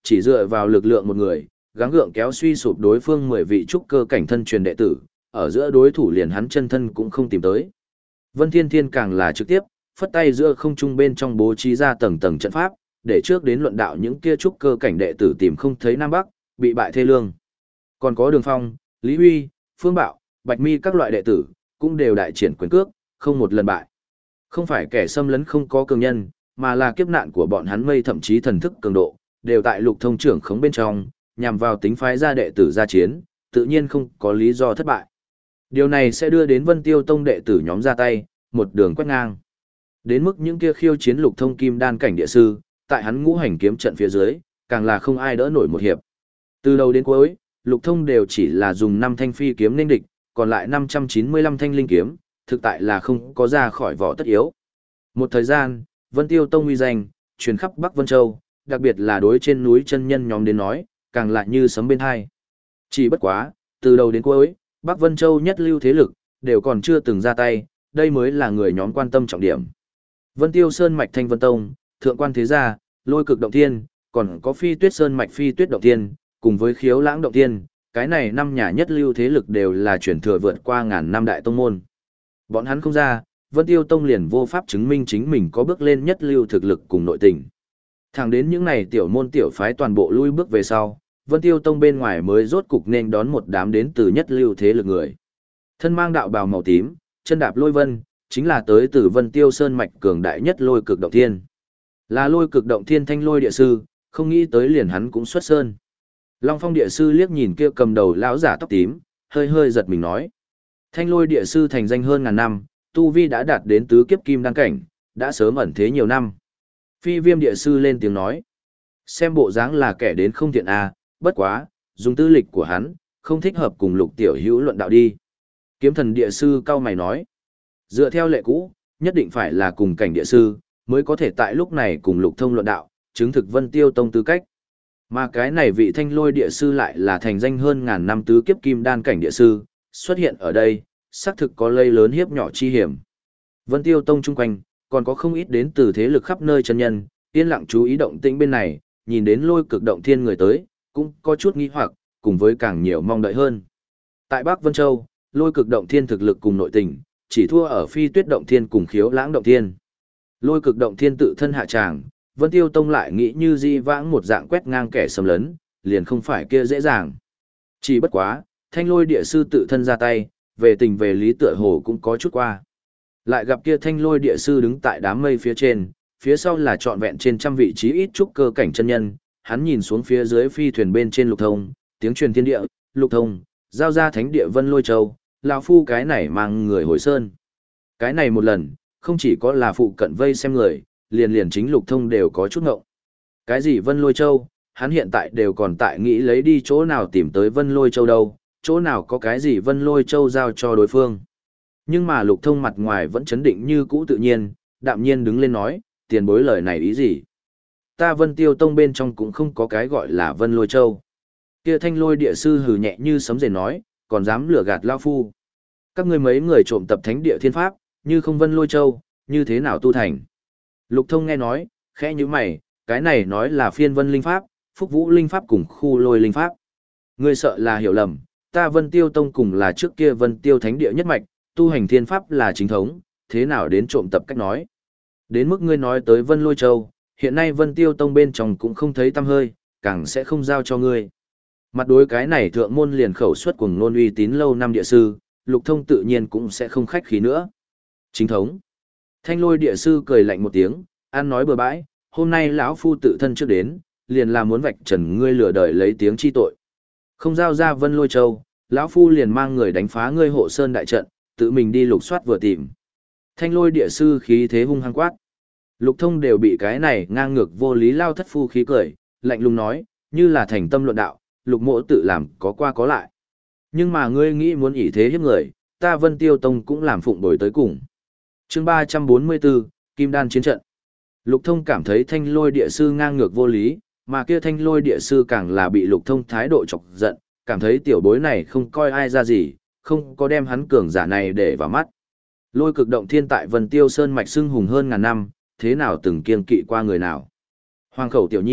chỉ dựa vào lực lượng một người, gắng gượng kéo suy sụp đối phương mười vị trúc cơ cảnh thân truyền đệ tử, ở giữa đối thủ liền hắn chân thân cũng không tìm tới. Vân Thiên Thiên càng là trực tiếp, phất tay giữa không trung bên trong bố trí ra tầng tầng trận pháp, để trước đến luận đạo những kia trúc cơ cảnh đệ tử tìm không thấy Nam Bắc, bị bại thê lương. Còn có Đường Phong, Lý Huy, Phương Bạo, Bạch Mi các loại đệ tử, cũng đều đại triển quyền cước, không một lần bại. Không phải kẻ xâm lấn không có cường nhân, mà là kiếp nạn của bọn hắn mây thậm chí thần thức cường độ, đều tại Lục Thông trưởng khống bên trong, nhằm vào tính phái gia đệ tử ra chiến, tự nhiên không có lý do thất bại. Điều này sẽ đưa đến Vân Tiêu Tông đệ tử nhóm ra tay, một đường quét ngang. Đến mức những kia khiêu chiến Lục Thông kim đan cảnh địa sư, tại hắn ngũ hành kiếm trận phía dưới, càng là không ai đỡ nổi một hiệp. Từ đầu đến cuối, Lục Thông đều chỉ là dùng năm thanh phi kiếm nên địch, còn lại năm trăm chín mươi lăm thanh linh kiếm, thực tại là không có ra khỏi vỏ tất yếu. Một thời gian, Vân Tiêu Tông uy danh, truyền khắp Bắc Vân Châu, đặc biệt là đối trên núi chân nhân nhóm đến nói, càng lại như sấm bên hai. Chỉ bất quá, từ đầu đến cuối, Bắc Vân Châu nhất lưu thế lực, đều còn chưa từng ra tay, đây mới là người nhóm quan tâm trọng điểm. Vân Tiêu Sơn mạch Thanh Vân Tông, Thượng Quan Thế Gia, Lôi Cực Động Thiên, còn có Phi Tuyết Sơn mạch Phi Tuyết Động Thiên, cùng với Khiếu Lãng Động Thiên, cái này năm nhà nhất lưu thế lực đều là chuyển thừa vượt qua ngàn năm đại tông môn. Bọn hắn không ra, Vân Tiêu Tông liền vô pháp chứng minh chính mình có bước lên nhất lưu thực lực cùng nội tình. Thẳng đến những này tiểu môn tiểu phái toàn bộ lui bước về sau, Vân Tiêu Tông bên ngoài mới rốt cục nên đón một đám đến từ nhất lưu thế lực người. Thân mang đạo bào màu tím, chân đạp lôi vân, chính là tới từ Vân Tiêu Sơn mạch cường đại nhất Lôi Cực Động Thiên. Là Lôi Cực Động Thiên Thanh Lôi địa sư, không nghĩ tới liền hắn cũng xuất sơn. Long Phong địa sư liếc nhìn kia cầm đầu lão giả tóc tím, hơi hơi giật mình nói: Thanh Lôi địa sư thành danh hơn ngàn năm, tu vi đã đạt đến tứ kiếp kim đan cảnh, đã sớm ẩn thế nhiều năm. Phi Viêm địa sư lên tiếng nói: Xem bộ dáng là kẻ đến không thiện à, bất quá, dùng tư lịch của hắn, không thích hợp cùng Lục tiểu hữu luận đạo đi. Kiếm Thần địa sư cau mày nói: Dựa theo lệ cũ, nhất định phải là cùng cảnh địa sư, mới có thể tại lúc này cùng Lục Thông luận đạo, chứng thực Vân Tiêu Tông tư cách. Mà cái này vị Thanh Lôi địa sư lại là thành danh hơn ngàn năm tứ kiếp kim đan cảnh địa sư, xuất hiện ở đây, xác thực có lây lớn hiếp nhỏ chi hiểm. Vân Tiêu Tông chung quanh, còn có không ít đến từ thế lực khắp nơi chân nhân, yên lặng chú ý động tĩnh bên này, nhìn đến Lôi Cực Động Thiên người tới, cũng có chút nghi hoặc, cùng với càng nhiều mong đợi hơn. Tại Bắc Vân Châu, Lôi Cực Động Thiên thực lực cùng nội tình, chỉ thua ở Phi Tuyết Động Thiên cùng Khiếu Lãng Động Thiên. Lôi Cực Động Thiên tự thân hạ tràng, Vân Tiêu Tông lại nghĩ như di vãng một dạng quét ngang kẻ xâm lấn, liền không phải kia dễ dàng. Chỉ bất quá, Thanh Lôi địa sư tự thân ra tay, về tình về lý tựa hồ cũng có chút qua. Lại gặp kia Thanh Lôi địa sư đứng tại đám mây phía trên, phía sau là trọn vẹn trên trăm vị trí ít trúc cơ cảnh chân nhân, hắn nhìn xuống phía dưới phi thuyền bên trên Lục Thông, tiếng truyền thiên địa, Lục Thông, giao ra thánh địa Vân Lôi Châu, lão phu cái này mang người hồi sơn. Cái này một lần, không chỉ có là phụ cận vây xem người, liền liền chính Lục Thông đều có chút ngộng. Cái gì Vân Lôi Châu, hắn hiện tại đều còn tại nghĩ lấy đi chỗ nào tìm tới Vân Lôi Châu đâu, chỗ nào có cái gì Vân Lôi Châu giao cho đối phương. Nhưng mà Lục Thông mặt ngoài vẫn chấn định như cũ tự nhiên, đạm nhiên đứng lên nói, tiền bối lời này ý gì? Ta Vân Tiêu Tông bên trong cũng không có cái gọi là Vân Lôi Châu. Kia Thanh Lôi địa sư hừ nhẹ như sấm rền nói, còn dám lừa gạt lao phu. Các ngươi mấy người trộm tập thánh địa thiên pháp, như không Vân Lôi Châu, như thế nào tu thành? Lục Thông nghe nói, khẽ như mày, cái này nói là phiên Vân Linh Pháp, Phúc Vũ Linh Pháp cùng khu Lôi Linh Pháp. Ngươi sợ là hiểu lầm, ta Vân Tiêu Tông cùng là trước kia Vân Tiêu Thánh Địa nhất mạch, tu hành thiên pháp là chính thống, thế nào đến trộm tập cách nói. Đến mức ngươi nói tới Vân Lôi Châu, hiện nay Vân Tiêu Tông bên trong cũng không thấy tăm hơi, càng sẽ không giao cho ngươi. Mặt đối cái này thượng môn liền khẩu xuất cùng nôn uy tín lâu năm địa sư, Lục Thông tự nhiên cũng sẽ không khách khí nữa. Chính thống. Thanh Lôi địa sư cười lạnh một tiếng, ăn nói bừa bãi, hôm nay lão phu tự thân trước đến, liền là muốn vạch trần ngươi lừa đời lấy tiếng chi tội. Không giao ra Vân Lôi Châu, lão phu liền mang người đánh phá ngươi hộ sơn đại trận, tự mình đi lục soát vừa tìm. Thanh Lôi địa sư khí thế hung hăng quát. Lục Thông đều bị cái này ngang ngược vô lý lao thất phu khí cười, lạnh lùng nói, như là thành tâm luận đạo, Lục Mỗ tự làm có qua có lại. Nhưng mà ngươi nghĩ muốn ỷ thế hiếp người, ta Vân Tiêu Tông cũng làm phụng bồi tới cùng. Chương ba trăm bốn mươi bốn, Kim Đan chiến trận. Lục Thông cảm thấy Thanh Lôi địa sư ngang ngược vô lý, mà kia Thanh Lôi địa sư càng là bị Lục Thông thái độ chọc giận, cảm thấy tiểu bối này không coi ai ra gì, không có đem hắn cường giả này để vào mắt. Lôi Cực Động Thiên tại Vân Tiêu Sơn mạch xưng hùng hơn ngàn năm, thế nào từng kiêng kỵ qua người nào. Hoàng khẩu tiểu nhi,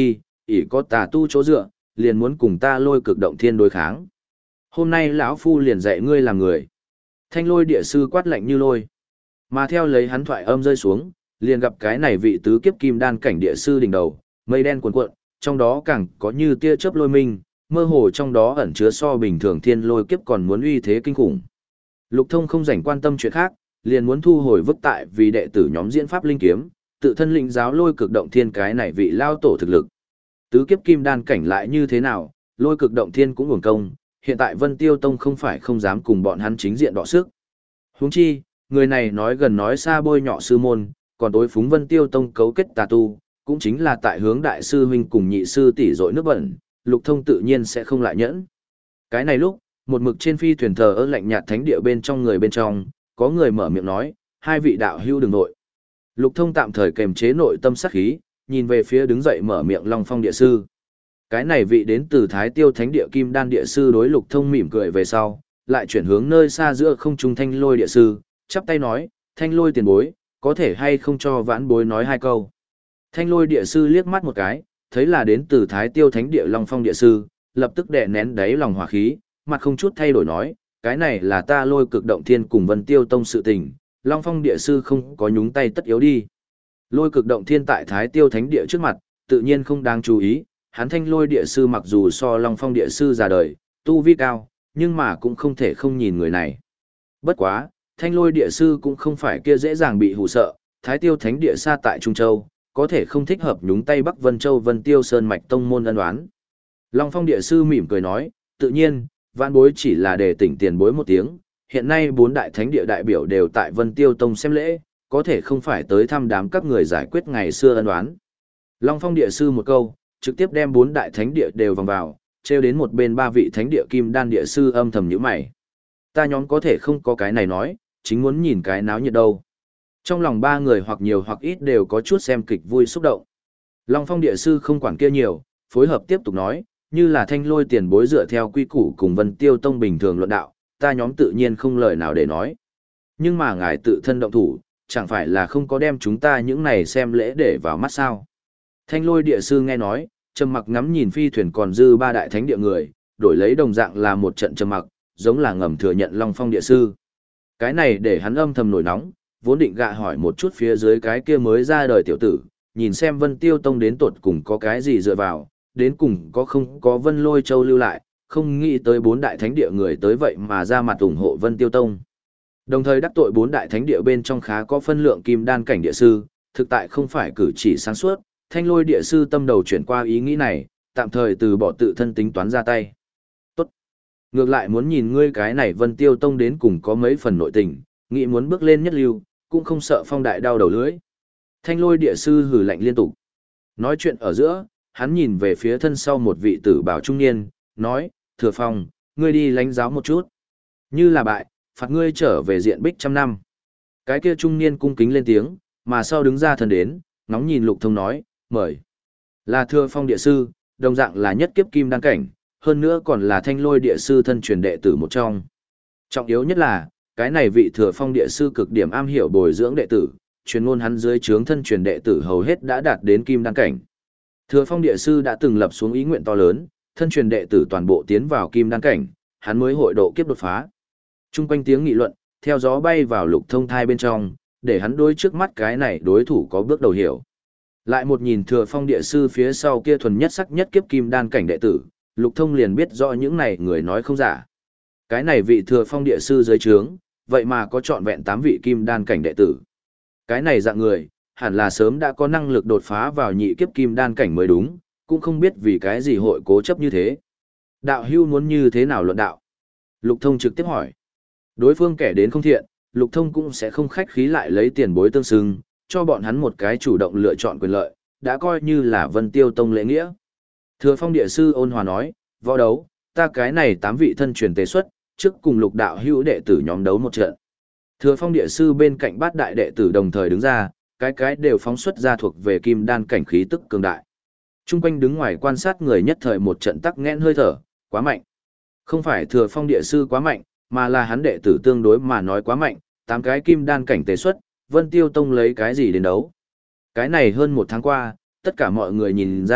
ỷ có tà tu chỗ dựa, liền muốn cùng ta lôi cực động thiên đối kháng. Hôm nay lão phu liền dạy ngươi làm người. Thanh lôi địa sư quát lạnh như lôi. Mà theo lấy hắn thoại âm rơi xuống, liền gặp cái này vị tứ kiếp kim đan cảnh địa sư đỉnh đầu, mây đen cuồn cuộn, trong đó càng có như tia chớp lôi minh, mơ hồ trong đó ẩn chứa so bình thường thiên lôi kiếp còn muốn uy thế kinh khủng. Lục Thông không rảnh quan tâm chuyện khác, liền muốn thu hồi vứt tại vì đệ tử nhóm diễn pháp linh kiếm, tự thân lĩnh giáo lôi cực động thiên cái này vị lao tổ thực lực. Tứ kiếp kim đan cảnh lại như thế nào, lôi cực động thiên cũng uổng công, hiện tại Vân Tiêu Tông không phải không dám cùng bọn hắn chính diện đọ sức. Huống chi, người này nói gần nói xa bôi nhọ sư môn, còn tối phúng Vân Tiêu Tông cấu kết tà tu, cũng chính là tại hướng đại sư huynh cùng nhị sư tỷ dội nước bẩn, Lục Thông tự nhiên sẽ không lại nhẫn. Cái này lúc, một mực trên phi thuyền thờ ơ lạnh nhạt thánh địa bên trong người bên trong, có người mở miệng nói, hai vị đạo hữu đừng nội. Lục Thông tạm thời kềm chế nội tâm sát khí, nhìn về phía đứng dậy mở miệng Long Phong địa sư. Cái này vị đến từ Thái Tiêu Thánh địa Kim Đan địa sư đối Lục Thông mỉm cười về sau, lại chuyển hướng nơi xa giữa không trung Thanh Lôi địa sư, chắp tay nói, Thanh Lôi tiền bối, có thể hay không cho vãn bối nói hai câu. Thanh Lôi địa sư liếc mắt một cái, thấy là đến từ Thái Tiêu Thánh địa Long Phong địa sư, lập tức đè nén đáy lòng hỏa khí, mặt không chút thay đổi nói, cái này là ta Lôi Cực Động Thiên cùng Vân Tiêu Tông sự tình, Long Phong địa sư không có nhúng tay tất yếu đi. Lôi Cực Động Thiên tại Thái Tiêu Thánh địa trước mặt, tự nhiên không đáng chú ý, hắn Thanh Lôi địa sư mặc dù so Long Phong địa sư già đời, tu vi cao, nhưng mà cũng không thể không nhìn người này. Bất quá, Thanh Lôi địa sư cũng không phải kia dễ dàng bị hù sợ, Thái Tiêu Thánh địa xa tại Trung Châu, có thể không thích hợp nhúng tay Bắc Vân Châu Vân Tiêu Sơn mạch tông môn ân oán. Long Phong địa sư mỉm cười nói, tự nhiên, vãn bối chỉ là để tỉnh tiền bối một tiếng, hiện nay bốn đại thánh địa đại biểu đều tại Vân Tiêu Tông xem lễ, có thể không phải tới thăm đám các người giải quyết ngày xưa ân oán. Long Phong địa sư một câu, trực tiếp đem bốn đại thánh địa đều vòng vào, treo đến một bên ba vị thánh địa kim đan địa sư âm thầm nhíu mày. Ta nhóm có thể không có cái này nói, chính muốn nhìn cái náo nhiệt đâu. Trong lòng ba người hoặc nhiều hoặc ít đều có chút xem kịch vui xúc động. Long Phong địa sư không quản kia nhiều, phối hợp tiếp tục nói, như là Thanh Lôi tiền bối dựa theo quy củ cùng Vân Tiêu Tông bình thường luận đạo, ta nhóm tự nhiên không lời nào để nói. Nhưng mà ngài tự thân động thủ, chẳng phải là không có đem chúng ta những này xem lễ để vào mắt sao. Thanh Lôi địa sư nghe nói, trầm mặc ngắm nhìn phi thuyền còn dư ba đại thánh địa người, đổi lấy đồng dạng là một trận trầm mặc, giống là ngầm thừa nhận Long Phong địa sư. Cái này để hắn âm thầm nổi nóng, vốn định gạ hỏi một chút phía dưới cái kia mới ra đời tiểu tử, nhìn xem Vân Tiêu Tông đến tột cùng có cái gì dựa vào, đến cùng có không có Vân Lôi Châu lưu lại, không nghĩ tới bốn đại thánh địa người tới vậy mà ra mặt ủng hộ Vân Tiêu Tông. Đồng thời đắc tội bốn đại thánh địa bên trong khá có phân lượng kim đan cảnh địa sư, thực tại không phải cử chỉ sáng suốt, Thanh Lôi địa sư tâm đầu chuyển qua ý nghĩ này, tạm thời từ bỏ tự thân tính toán ra tay. Tốt. Ngược lại muốn nhìn ngươi cái này Vân Tiêu Tông đến cùng có mấy phần nội tình, nghĩ muốn bước lên nhất lưu, cũng không sợ phong đại đau đầu lưỡi. Thanh Lôi địa sư hừ lạnh liên tục. Nói chuyện ở giữa, hắn nhìn về phía thân sau một vị tử bảo trung niên, nói, Thừa Phong, ngươi đi lánh giáo một chút. Như là bại, phạt ngươi trở về diện bích trăm năm. Cái kia trung niên cung kính lên tiếng, mà sau đứng ra thân đến, ngóng nhìn Lục Thông nói, mời. Là Thừa Phong địa sư, đồng dạng là nhất kiếp kim đan cảnh, hơn nữa còn là Thanh Lôi địa sư thân truyền đệ tử một trong. Trọng yếu nhất là, cái này vị Thừa Phong địa sư cực điểm am hiểu bồi dưỡng đệ tử, truyền ngôn hắn dưới trướng thân truyền đệ tử hầu hết đã đạt đến kim đan cảnh. Thừa Phong địa sư đã từng lập xuống ý nguyện to lớn, thân truyền đệ tử toàn bộ tiến vào kim đan cảnh, hắn mới hội độ kiếp đột phá. Trung quanh tiếng nghị luận, theo gió bay vào Lục Thông thai bên trong, để hắn đối trước mắt cái này đối thủ có bước đầu hiểu. Lại một nhìn Thừa Phong địa sư phía sau kia thuần nhất sắc nhất kiếp kim đan cảnh đệ tử, Lục Thông liền biết rõ những này người nói không giả. Cái này vị Thừa Phong địa sư dưới trướng, vậy mà có trọn vẹn tám vị kim đan cảnh đệ tử. Cái này dạng người, hẳn là sớm đã có năng lực đột phá vào nhị kiếp kim đan cảnh mới đúng, cũng không biết vì cái gì hội cố chấp như thế. Đạo hưu muốn như thế nào luận đạo? Lục Thông trực tiếp hỏi. Đối phương kẻ đến không thiện, Lục Thông cũng sẽ không khách khí lại lấy tiền bối tương xưng, cho bọn hắn một cái chủ động lựa chọn quyền lợi, đã coi như là Vân Tiêu Tông lễ nghĩa. Thừa Phong địa sư ôn hòa nói, võ đấu, ta cái này tám vị thân truyền tế xuất, trước cùng Lục đạo hữu đệ tử nhóm đấu một trận. Thừa Phong địa sư bên cạnh bát đại đệ tử đồng thời đứng ra, cái cái đều phóng xuất ra thuộc về kim đan cảnh khí tức cường đại. Trung quanh đứng ngoài quan sát người nhất thời một trận tắc nghẽn hơi thở, quá mạnh. Không phải Thừa Phong địa sư quá mạnh, mà là hắn đệ tử tương đối mà nói quá mạnh, tám cái kim đan cảnh tế xuất, Vân Tiêu Tông lấy cái gì đến đấu. Cái này hơn một tháng qua, tất cả mọi người nhìn ra,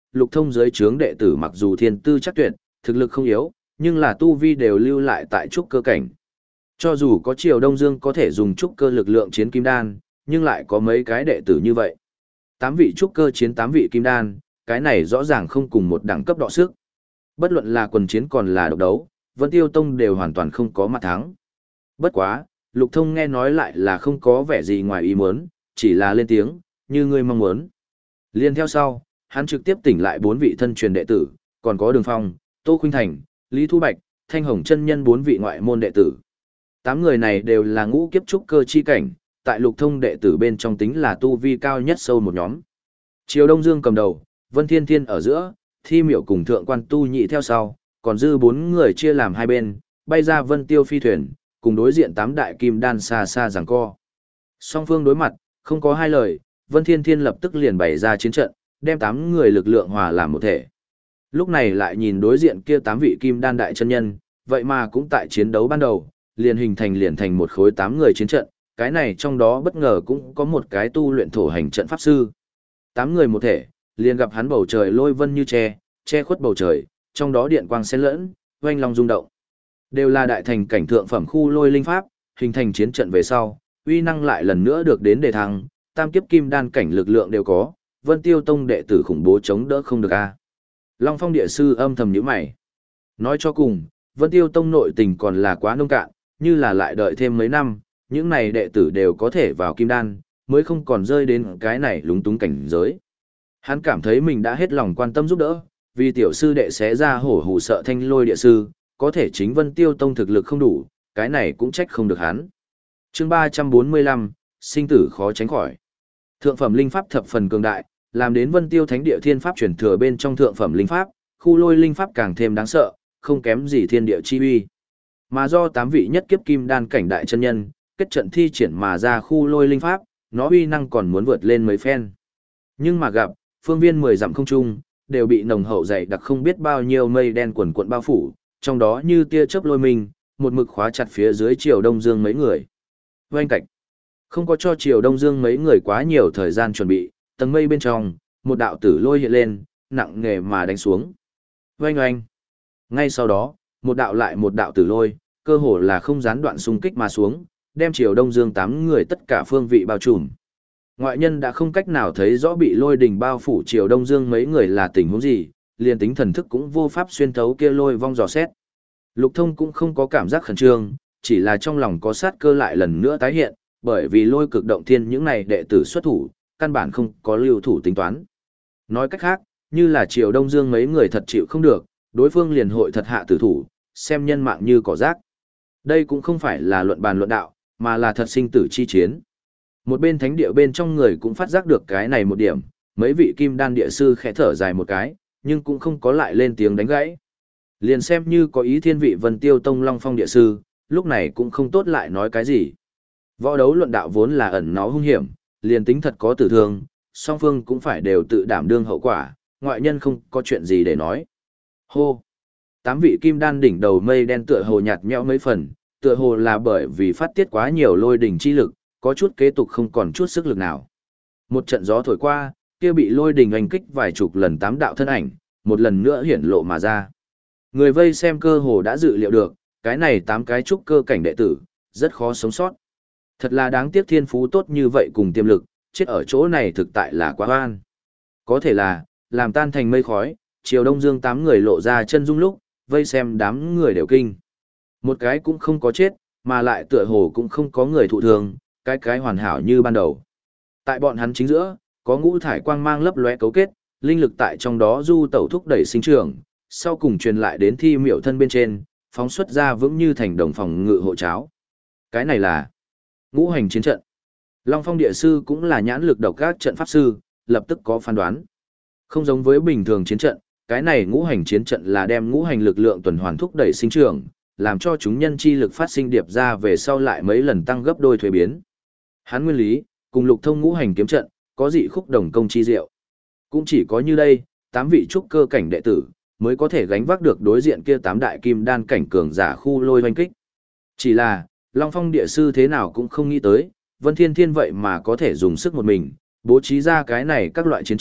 Lục Thông dưới trướng đệ tử mặc dù thiên tư chắc tuyệt, thực lực không yếu, nhưng là tu vi đều lưu lại tại trúc cơ cảnh. Cho dù có Triều Đông Dương có thể dùng trúc cơ lực lượng chiến kim đan, nhưng lại có mấy cái đệ tử như vậy. Tám vị trúc cơ chiến tám vị kim đan, cái này rõ ràng không cùng một đẳng cấp đọ sức. Bất luận là quần chiến còn là độc đấu, Vân Tiêu Tông đều hoàn toàn không có mặt thắng. Bất quá, Lục Thông nghe nói lại là không có vẻ gì ngoài ý muốn, chỉ là lên tiếng, như ngươi mong muốn. Liên theo sau, hắn trực tiếp tỉnh lại bốn vị thân truyền đệ tử, còn có Đường Phong, Tô Khuynh Thành, Lý Thu Bạch, Thanh Hồng chân nhân bốn vị ngoại môn đệ tử. Tám người này đều là ngũ kiếp trúc cơ chi cảnh, tại Lục Thông đệ tử bên trong tính là tu vi cao nhất sâu một nhóm. Triều Đông Dương cầm đầu, Vân Thiên Thiên ở giữa, Thi Miểu cùng Thượng Quan Tu Nhị theo sau, còn dư bốn người chia làm hai bên, bay ra Vân Tiêu phi thuyền, cùng đối diện tám đại kim đan xa xa giằng co. Song phương đối mặt, không có hai lời, Vân Thiên Thiên lập tức liền bày ra chiến trận, đem tám người lực lượng hòa làm một thể. Lúc này lại nhìn đối diện kia tám vị kim đan đại chân nhân, vậy mà cũng tại chiến đấu ban đầu, liền hình thành liền thành một khối tám người chiến trận, cái này trong đó bất ngờ cũng có một cái tu luyện thổ hành trận pháp sư. Tám người một thể, liền gặp hắn bầu trời lôi vân như che, che khuất bầu trời, trong đó điện quang xen lẫn, oanh long rung động. Đều là đại thành cảnh thượng phẩm khu lôi linh pháp, hình thành chiến trận về sau, uy năng lại lần nữa được đến đề thăng, tam kiếp kim đan cảnh lực lượng đều có, Vân Tiêu Tông đệ tử khủng bố chống đỡ không được a. Long Phong địa sư âm thầm nhíu mày. Nói cho cùng, Vân Tiêu Tông nội tình còn là quá nông cạn, như là lại đợi thêm mấy năm, những này đệ tử đều có thể vào kim đan, mới không còn rơi đến cái này lúng túng cảnh giới. Hắn cảm thấy mình đã hết lòng quan tâm giúp đỡ, vì tiểu sư đệ xé ra hổ hù sợ thanh lôi địa sư, có thể chính Vân Tiêu Tông thực lực không đủ, cái này cũng trách không được hắn. Chương ba trăm bốn mươi lăm, sinh tử khó tránh khỏi. Thượng phẩm linh pháp thập phần cường đại, làm đến Vân Tiêu Thánh Địa Thiên Pháp truyền thừa bên trong thượng phẩm linh pháp, khu lôi linh pháp càng thêm đáng sợ, không kém gì thiên địa chi uy. Mà do tám vị nhất kiếp kim đan cảnh đại chân nhân, kết trận thi triển mà ra khu lôi linh pháp, nó uy năng còn muốn vượt lên mấy phen. Nhưng mà gặp, phương viên mười dặm không trung, đều bị nồng hậu dày đặc không biết bao nhiêu mây đen quần quận bao phủ, trong đó như tia chớp lôi mình, một mực khóa chặt phía dưới Triều Đông Dương mấy người. Oanh cạch. Không có cho Triều Đông Dương mấy người quá nhiều thời gian chuẩn bị, tầng mây bên trong, một đạo tử lôi hiện lên, nặng nề mà đánh xuống. Oanh oanh. Ngay sau đó, một đạo lại một đạo tử lôi, cơ hồ là không gián đoạn xung kích mà xuống, đem Triều Đông Dương tám người tất cả phương vị bao trùm. Ngoại nhân đã không cách nào thấy rõ bị lôi đình bao phủ Triều Đông Dương mấy người là tình huống gì, liền tính thần thức cũng vô pháp xuyên thấu kia lôi vong dò xét. Lục Thông cũng không có cảm giác khẩn trương, chỉ là trong lòng có sát cơ lại lần nữa tái hiện, bởi vì lôi cực động thiên những này đệ tử xuất thủ, căn bản không có lưu thủ tính toán. Nói cách khác, như là Triều Đông Dương mấy người thật chịu không được, đối phương liền hội thật hạ tử thủ, xem nhân mạng như cỏ rác. Đây cũng không phải là luận bàn luận đạo, mà là thật sinh tử chi chiến. Một bên thánh địa bên trong người cũng phát giác được cái này một điểm, mấy vị kim đan địa sư khẽ thở dài một cái, nhưng cũng không có lại lên tiếng đánh gãy. Liền xem như có ý thiên vị Vân Tiêu Tông Long Phong địa sư, lúc này cũng không tốt lại nói cái gì. Võ đấu luận đạo vốn là ẩn nó hung hiểm, liền tính thật có tử thương, song phương cũng phải đều tự đảm đương hậu quả, ngoại nhân không có chuyện gì để nói. Hô! Tám vị kim đan đỉnh đầu mây đen tựa hồ nhạt nhẽo mấy phần, tựa hồ là bởi vì phát tiết quá nhiều lôi đỉnh chi lực, có chút kế tục không còn chút sức lực nào. Một trận gió thổi qua, kia bị lôi đỉnh oanh kích vài chục lần tám đạo thân ảnh, một lần nữa hiển lộ mà ra. Người vây xem cơ hồ đã dự liệu được, cái này tám cái trúc cơ cảnh đệ tử, rất khó sống sót. Thật là đáng tiếc thiên phú tốt như vậy cùng tiềm lực, chết ở chỗ này thực tại là quá oan. Có thể là, làm tan thành mây khói, Triều Đông Dương tám người lộ ra chân dung lúc, vây xem đám người đều kinh. Một cái cũng không có chết, mà lại tựa hồ cũng không có người thụ thương, cái cái hoàn hảo như ban đầu. Tại bọn hắn chính giữa, có ngũ thải quang mang lấp lóe cấu kết, linh lực tại trong đó du tẩu thúc đẩy sinh trưởng, sau cùng truyền lại đến Thi Miểu thân bên trên, phóng xuất ra vững như thành đồng phòng ngự hộ cháo. Cái này là ngũ hành chiến trận. Long Phong địa sư cũng là nhãn lực độc các trận pháp sư, lập tức có phán đoán. Không giống với bình thường chiến trận, cái này ngũ hành chiến trận là đem ngũ hành lực lượng tuần hoàn thúc đẩy sinh trưởng, làm cho chúng nhân chi lực phát sinh điệp ra về sau lại mấy lần tăng gấp đôi thuế biến. Hắn nguyên lý, cùng Lục Thông ngũ hành kiếm trận, có dị khúc đồng công chi diệu. Cũng chỉ có như đây, tám vị trúc cơ cảnh đệ tử, mới có thể gánh vác được đối diện kia tám đại kim đan cảnh cường giả khu lôi hoanh kích. Chỉ là, Long Phong địa sư thế nào cũng không nghĩ tới, Vân Thiên Thiên vậy mà có thể dùng sức một mình, bố trí ra cái này các loại chiến trận,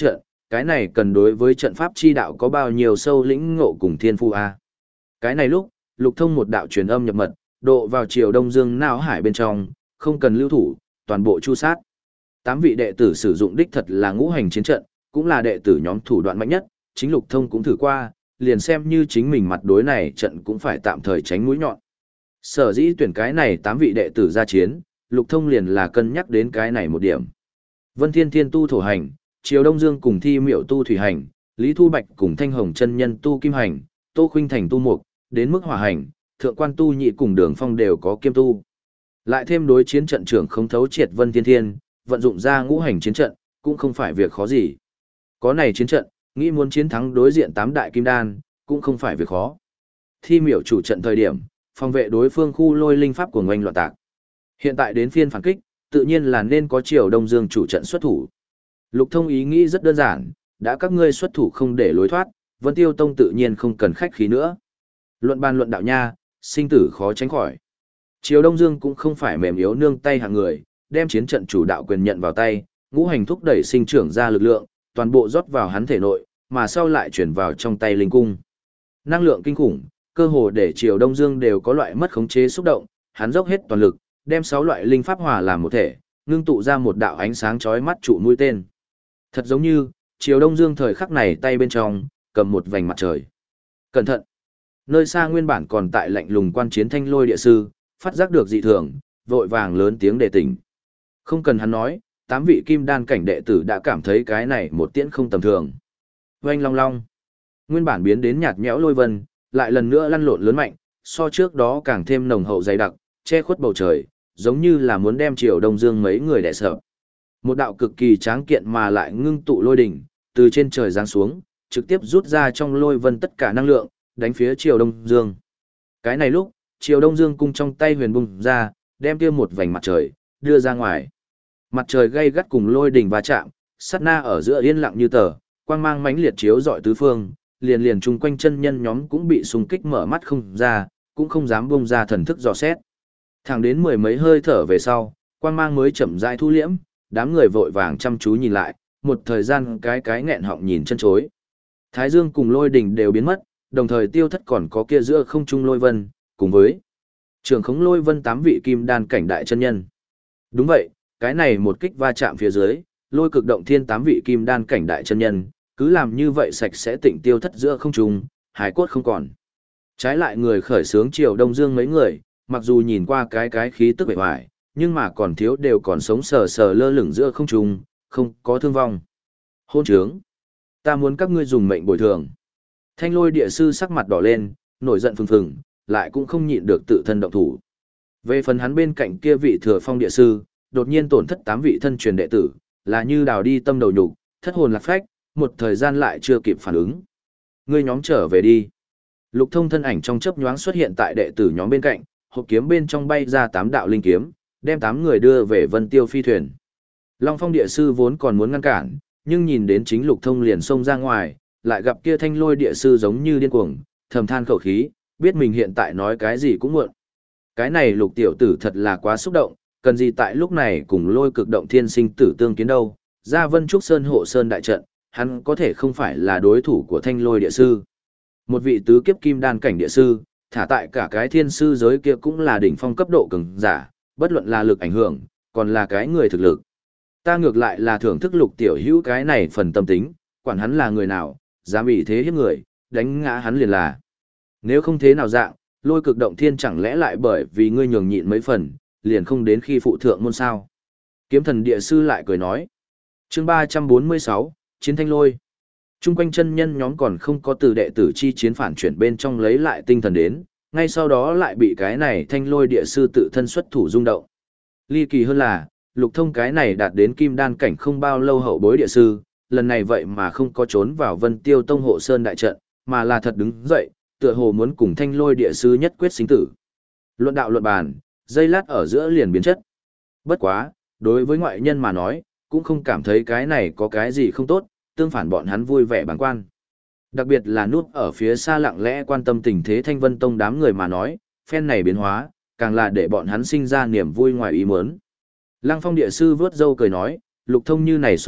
cái này cần đối với trận pháp chi đạo có bao nhiêu sâu lĩnh ngộ cùng thiên phu a. Cái này lúc, Lục Thông một đạo truyền âm nhập mật, độ vào Triều Đông Dương não hải bên trong, không cần lưu thủ, toàn bộ chu sát. Tám vị đệ tử sử dụng đích thật là ngũ hành chiến trận, cũng là đệ tử nhóm thủ đoạn mạnh nhất, chính Lục Thông cũng thử qua, liền xem như chính mình mặt đối này trận cũng phải tạm thời tránh mũi nhọn. Sở dĩ tuyển cái này tám vị đệ tử ra chiến, Lục Thông liền là cân nhắc đến cái này một điểm. Vân Thiên Thiên tu thổ hành, Triều Đông Dương cùng Thi Miệu tu thủy hành, Lý Thu Bạch cùng Thanh Hồng chân nhân tu kim hành, Tô Khuynh Thành tu mục, đến mức hỏa hành, Thượng Quan tu nhị cùng Đường Phong đều có kiêm tu. Lại thêm đối chiến trận trưởng không thấu triệt Vân Thiên Thiên, vận dụng ra ngũ hành chiến trận, cũng không phải việc khó gì. Có này chiến trận, nghĩ muốn chiến thắng đối diện tám đại kim đan, cũng không phải việc khó. Thi Miểu chủ trận thời điểm, phòng vệ đối phương khu lôi linh pháp của ngoanh loạn tạc. Hiện tại đến phiên phản kích, tự nhiên là nên có Triều Đông Dương chủ trận xuất thủ. Lục Thông ý nghĩ rất đơn giản, đã các ngươi xuất thủ không để lối thoát, Vân Tiêu Tông tự nhiên không cần khách khí nữa. Luận bàn luận đạo nha, sinh tử khó tránh khỏi. Triều Đông Dương cũng không phải mềm yếu nương tay hạng người, đem chiến trận chủ đạo quyền nhận vào tay, ngũ hành thúc đẩy sinh trưởng ra lực lượng, toàn bộ rót vào hắn thể nội, mà sau lại chuyển vào trong tay linh cung. Năng lượng kinh khủng, cơ hồ để Triều Đông Dương đều có loại mất khống chế xúc động, hắn dốc hết toàn lực, đem sáu loại linh pháp hòa làm một thể, ngưng tụ ra một đạo ánh sáng chói mắt trụ mũi tên. Thật giống như, Triều Đông Dương thời khắc này tay bên trong, cầm một vành mặt trời. Cẩn thận! Nơi xa nguyên bản còn tại lạnh lùng quan chiến Thanh Lôi địa sư, phát giác được dị thường, vội vàng lớn tiếng đề tỉnh. Không cần hắn nói, tám vị kim đan cảnh đệ tử đã cảm thấy cái này một tiễn không tầm thường. Oanh long long! Nguyên bản biến đến nhạt nhẽo lôi vân, lại lần nữa lăn lộn lớn mạnh, so trước đó càng thêm nồng hậu dày đặc, che khuất bầu trời, giống như là muốn đem Triều Đông Dương mấy người đè sợ. Một đạo cực kỳ tráng kiện mà lại ngưng tụ lôi đỉnh, từ trên trời giáng xuống, trực tiếp rút ra trong lôi vân tất cả năng lượng, đánh phía Triều Đông Dương. Cái này lúc, Triều Đông Dương cung trong tay huyền bung ra, đem kia một vành mặt trời, đưa ra ngoài. Mặt trời gay gắt cùng lôi đỉnh va chạm, sát na ở giữa yên lặng như tờ, quang mang mãnh liệt chiếu rọi tứ phương, liền liền chung quanh chân nhân nhóm cũng bị xung kích mở mắt không ra, cũng không dám bung ra thần thức dò xét. Thẳng đến mười mấy hơi thở về sau, quang mang mới chậm rãi thu liễm, đám người vội vàng chăm chú nhìn lại, một thời gian cái cái nghẹn họng nhìn chân chối. Thái Dương cùng lôi đỉnh đều biến mất, đồng thời tiêu thất còn có kia giữa không trung lôi vân, cùng với trường khống lôi vân tám vị kim đan cảnh đại chân nhân. Đúng vậy, cái này một kích va chạm phía dưới, lôi cực động thiên tám vị kim đan cảnh đại chân nhân, cứ làm như vậy sạch sẽ tịnh tiêu thất giữa không trung, hải cốt không còn. Trái lại người khởi sướng Triều Đông Dương mấy người, mặc dù nhìn qua cái cái khí tức bề ngoài, nhưng mà còn thiếu đều còn sống sờ sờ lơ lửng giữa không trung, không có thương vong. Hôn trướng! Ta muốn các ngươi dùng mệnh bồi thường. Thanh Lôi địa sư sắc mặt đỏ lên, nổi giận phừng phừng, lại cũng không nhịn được tự thân động thủ. Về phần hắn bên cạnh kia vị Thừa Phong địa sư, đột nhiên tổn thất tám vị thân truyền đệ tử, là như đào đi tâm đầu nhục, thất hồn lạc phách, một thời gian lại chưa kịp phản ứng. Ngươi nhóm trở về đi. Lục Thông thân ảnh trong chớp nhoáng xuất hiện tại đệ tử nhóm bên cạnh, hộp kiếm bên trong bay ra tám đạo linh kiếm, đem tám người đưa về Vân Tiêu phi thuyền. Long Phong địa sư vốn còn muốn ngăn cản, nhưng nhìn đến chính Lục Thông liền xông ra ngoài, lại gặp kia Thanh Lôi địa sư giống như điên cuồng, thầm than khẩu khí, biết mình hiện tại nói cái gì cũng muộn. Cái này Lục tiểu tử thật là quá xúc động, cần gì tại lúc này cùng Lôi cực động thiên sinh tử tương kiến đâu, ra Vân Trúc Sơn hộ sơn đại trận, hắn có thể không phải là đối thủ của Thanh Lôi địa sư. Một vị tứ kiếp kim đan cảnh địa sư, thả tại cả cái thiên sư giới kia cũng là đỉnh phong cấp độ cường giả, bất luận là lực ảnh hưởng, còn là cái người thực lực. Ta ngược lại là thưởng thức Lục tiểu hữu cái này phần tâm tính, quản hắn là người nào, dám bị thế hiếp người, đánh ngã hắn liền là. Nếu không thế nào dạng, Lôi cực động thiên chẳng lẽ lại bởi vì ngươi nhường nhịn mấy phần, liền không đến khi phụ thượng môn sao. Kiếm thần địa sư lại cười nói. Chương ba trăm bốn mươi sáu, Chiến Thanh Lôi. Trung quanh chân nhân nhóm còn không có từ đệ tử chi chiến phản chuyển bên trong lấy lại tinh thần đến, ngay sau đó lại bị cái này Thanh Lôi địa sư tự thân xuất thủ rung động. Ly kỳ hơn là, Lục Thông cái này đạt đến kim đan cảnh không bao lâu hậu bối địa sư, lần này vậy mà không có trốn vào Vân Tiêu Tông hộ sơn đại trận, mà là thật đứng dậy, tựa hồ muốn cùng Thanh Lôi địa sư nhất quyết sinh tử. Luận đạo luận bàn, giây lát ở giữa liền biến chất. Bất quá, đối với ngoại nhân mà nói, cũng không cảm thấy cái này có cái gì không tốt, tương phản bọn hắn vui vẻ bàng quan. Đặc biệt là núp ở phía xa lặng lẽ quan tâm tình thế Thanh Vân Tông đám người mà nói, phen này biến hóa, càng là để bọn hắn sinh ra niềm vui ngoài ý muốn. Lăng Phong địa sư vớt râu cười nói, Lục Thông như này xúc động,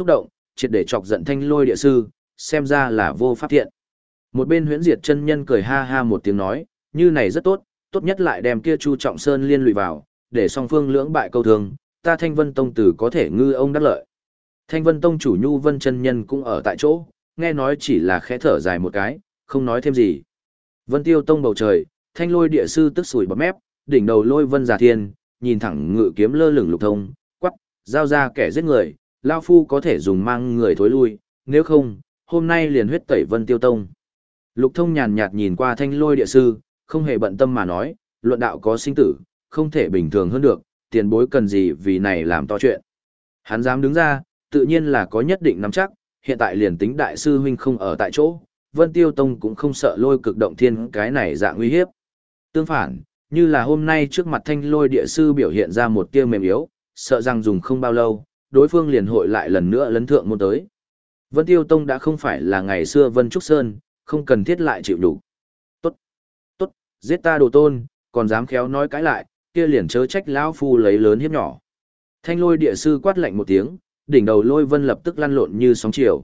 triệt để chọc giận Thanh Lôi địa sư, xem ra là vô pháp thiện. Một bên Huyễn Diệt chân nhân cười ha ha một tiếng nói, như này rất tốt, tốt nhất lại đem kia Chu Trọng Sơn liên lụy vào, để song phương lưỡng bại câu thương, ta Thanh Vân Tông tử có thể ngư ông đắc lợi. Thanh Vân Tông chủ Nhu Vân chân nhân cũng ở tại chỗ, nghe nói chỉ là khẽ thở dài một cái, không nói thêm gì. Vân Tiêu Tông bầu trời, Thanh Lôi địa sư tức sủi bọt mép, đỉnh đầu Lôi Vân Giả Thiên, nhìn thẳng ngự kiếm lơ lửng Lục Thông, quắc, giao ra kẻ giết người, lao phu có thể dùng mang người thối lui, nếu không, hôm nay liền huyết tẩy Vân Tiêu Tông. Lục Thông nhàn nhạt nhìn qua Thanh Lôi địa sư, không hề bận tâm mà nói, luận đạo có sinh tử, không thể bình thường hơn được, tiền bối cần gì vì này làm to chuyện. Hắn dám đứng ra, tự nhiên là có nhất định nắm chắc, hiện tại liền tính đại sư huynh không ở tại chỗ, Vân Tiêu Tông cũng không sợ Lôi Cực Động Thiên cái này dạng uy hiếp. Tương phản, như là hôm nay trước mặt Thanh Lôi địa sư biểu hiện ra một tia mềm yếu, sợ rằng dùng không bao lâu, đối phương liền hội lại lần nữa lấn thượng môn tới. Vân Tiêu Tông đã không phải là ngày xưa Vân Trúc Sơn, không cần thiết lại chịu đủ. Tốt, tốt, giết ta đồ tôn, còn dám khéo nói cãi lại, kia liền chớ trách lão phu lấy lớn hiếp nhỏ. Thanh Lôi địa sư quát lạnh một tiếng, đỉnh đầu Lôi Vân lập tức lăn lộn như sóng chiều.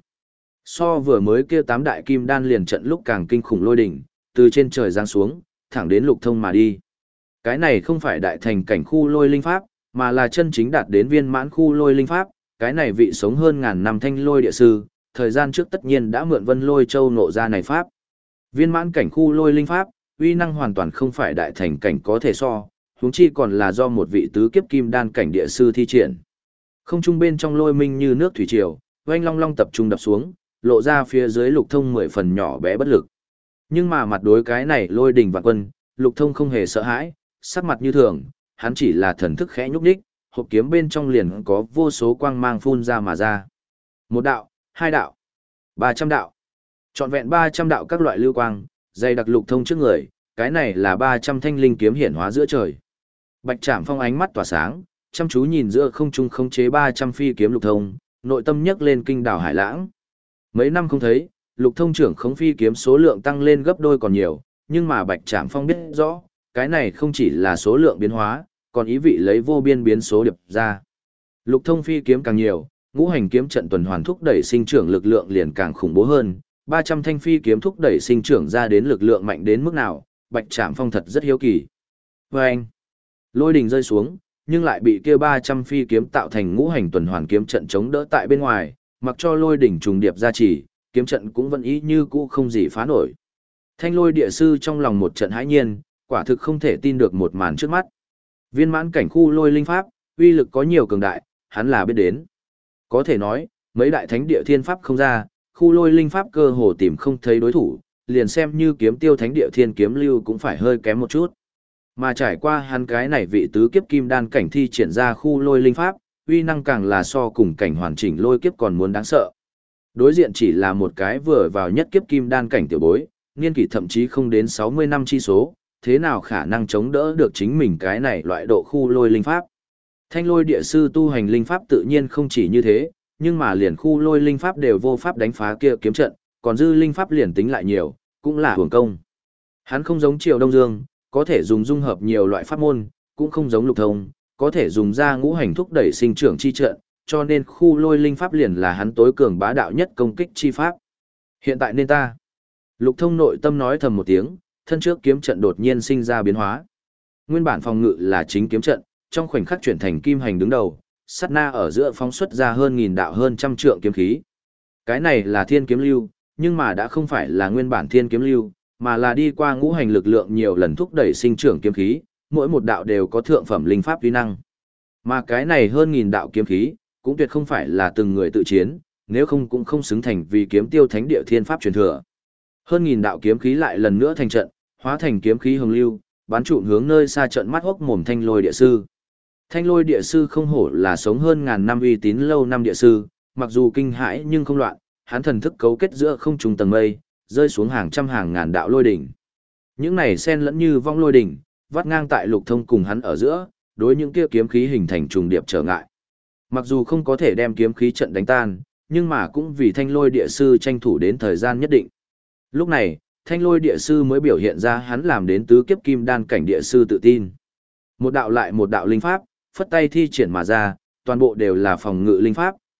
So vừa mới kia tám đại kim đan liền trận lúc càng kinh khủng lôi đỉnh, từ trên trời giáng xuống, thẳng đến Lục Thông mà đi. Cái này không phải đại thành cảnh khu lôi linh pháp, mà là chân chính đạt đến viên mãn khu lôi linh pháp, cái này vị sống hơn ngàn năm Thanh Lôi địa sư, thời gian trước tất nhiên đã mượn Vân Lôi Châu nộ ra này pháp. Viên mãn cảnh khu lôi linh pháp, uy năng hoàn toàn không phải đại thành cảnh có thể so, huống chi còn là do một vị tứ kiếp kim đan cảnh địa sư thi triển. Không trung bên trong lôi minh như nước thủy triều, oanh long long tập trung đập xuống, lộ ra phía dưới Lục Thông mười phần nhỏ bé bất lực. Nhưng mà mặt đối cái này lôi đình vạn quân, Lục Thông không hề sợ hãi, sắc mặt như thường, hắn chỉ là thần thức khẽ nhúc nhích, hộp kiếm bên trong liền có vô số quang mang phun ra mà ra. Một đạo, hai đạo, ba trăm đạo. Trọn vẹn ba trăm đạo các loại lưu quang, dày đặc Lục Thông trước người, cái này là ba trăm thanh linh kiếm hiển hóa giữa trời. Bạch Trảm Phong ánh mắt tỏa sáng, chăm chú nhìn giữa không trung khống chế ba trăm phi kiếm Lục Thông, nội tâm nhấc lên kinh đảo hải lãng. Mấy năm không thấy, Lục Thông trưởng khống phi kiếm số lượng tăng lên gấp đôi còn nhiều, nhưng mà Bạch Trảm Phong biết rõ, cái này không chỉ là số lượng biến hóa, còn ý vị lấy vô biên biến số điệp ra. Lục Thông phi kiếm càng nhiều, ngũ hành kiếm trận tuần hoàn thúc đẩy sinh trưởng lực lượng liền càng khủng bố hơn, ba trăm thanh phi kiếm thúc đẩy sinh trưởng ra đến lực lượng mạnh đến mức nào, Bạch Trảm Phong thật rất hiếu kỳ. Và anh, lôi đình rơi xuống, nhưng lại bị kia ba trăm phi kiếm tạo thành ngũ hành tuần hoàn kiếm trận chống đỡ tại bên ngoài, mặc cho lôi đỉnh trùng điệp ra chỉ, kiếm trận cũng vẫn ý như cũ không gì phá nổi. Thanh Lôi địa sư trong lòng một trận hãi nhiên, quả thực không thể tin được một màn trước mắt. Viên mãn cảnh khu lôi linh pháp, uy lực có nhiều cường đại, hắn là biết đến. Có thể nói, mấy đại thánh địa thiên pháp không ra, khu lôi linh pháp cơ hồ tìm không thấy đối thủ, liền xem như kiếm tiêu thánh địa thiên kiếm lưu cũng phải hơi kém một chút. Mà trải qua hắn cái này vị tứ kiếp kim đan cảnh thi triển ra khu lôi linh pháp, uy năng càng là so cùng cảnh hoàn chỉnh lôi kiếp còn muốn đáng sợ. Đối diện chỉ là một cái vừa vào nhất kiếp kim đan cảnh tiểu bối, niên kỷ thậm chí không đến sáu mươi năm chi số, thế nào khả năng chống đỡ được chính mình cái này loại độ khu lôi linh pháp. Thanh Lôi địa sư tu hành linh pháp tự nhiên không chỉ như thế, nhưng mà liền khu lôi linh pháp đều vô pháp đánh phá kia kiếm trận, còn dư linh pháp liền tính lại nhiều, cũng là hưởng công. Hắn không giống Triều Đông Dương, có thể dùng dung hợp nhiều loại pháp môn, cũng không giống Lục Thông, có thể dùng ra ngũ hành thúc đẩy sinh trưởng chi trận, cho nên khu lôi linh pháp liền là hắn tối cường bá đạo nhất công kích chi pháp. Hiện tại nên ta. Lục Thông nội tâm nói thầm một tiếng, thân trước kiếm trận đột nhiên sinh ra biến hóa. Nguyên bản phòng ngự là chính kiếm trận, trong khoảnh khắc chuyển thành kim hành đứng đầu, sát na ở giữa phóng xuất ra hơn nghìn đạo hơn trăm trượng kiếm khí. Cái này là thiên kiếm lưu, nhưng mà đã không phải là nguyên bản thiên kiếm lưu, mà là đi qua ngũ hành lực lượng nhiều lần thúc đẩy sinh trưởng kiếm khí, mỗi một đạo đều có thượng phẩm linh pháp uy năng. Mà cái này hơn nghìn đạo kiếm khí, cũng tuyệt không phải là từng người tự chiến, nếu không cũng không xứng thành vì kiếm tiêu thánh địa thiên pháp truyền thừa. Hơn nghìn đạo kiếm khí lại lần nữa thành trận, hóa thành kiếm khí hồng lưu, bắn trụm hướng nơi xa trận mắt hốc mồm Thanh Lôi địa sư. Thanh Lôi địa sư không hổ là sống hơn ngàn năm uy tín lâu năm địa sư, mặc dù kinh hãi nhưng không loạn, hắn thần thức cấu kết giữa không trung tầng mây, rơi xuống hàng trăm hàng ngàn đạo lôi đỉnh. Những này xen lẫn như vong lôi đỉnh, vắt ngang tại Lục Thông cùng hắn ở giữa, đối những kia kiếm khí hình thành trùng điệp trở ngại. Mặc dù không có thể đem kiếm khí trận đánh tan, nhưng mà cũng vì Thanh Lôi địa sư tranh thủ đến thời gian nhất định. Lúc này, Thanh Lôi địa sư mới biểu hiện ra hắn làm đến tứ kiếp kim đan cảnh địa sư tự tin. Một đạo lại một đạo linh pháp, phất tay thi triển mà ra, toàn bộ đều là phòng ngự linh pháp,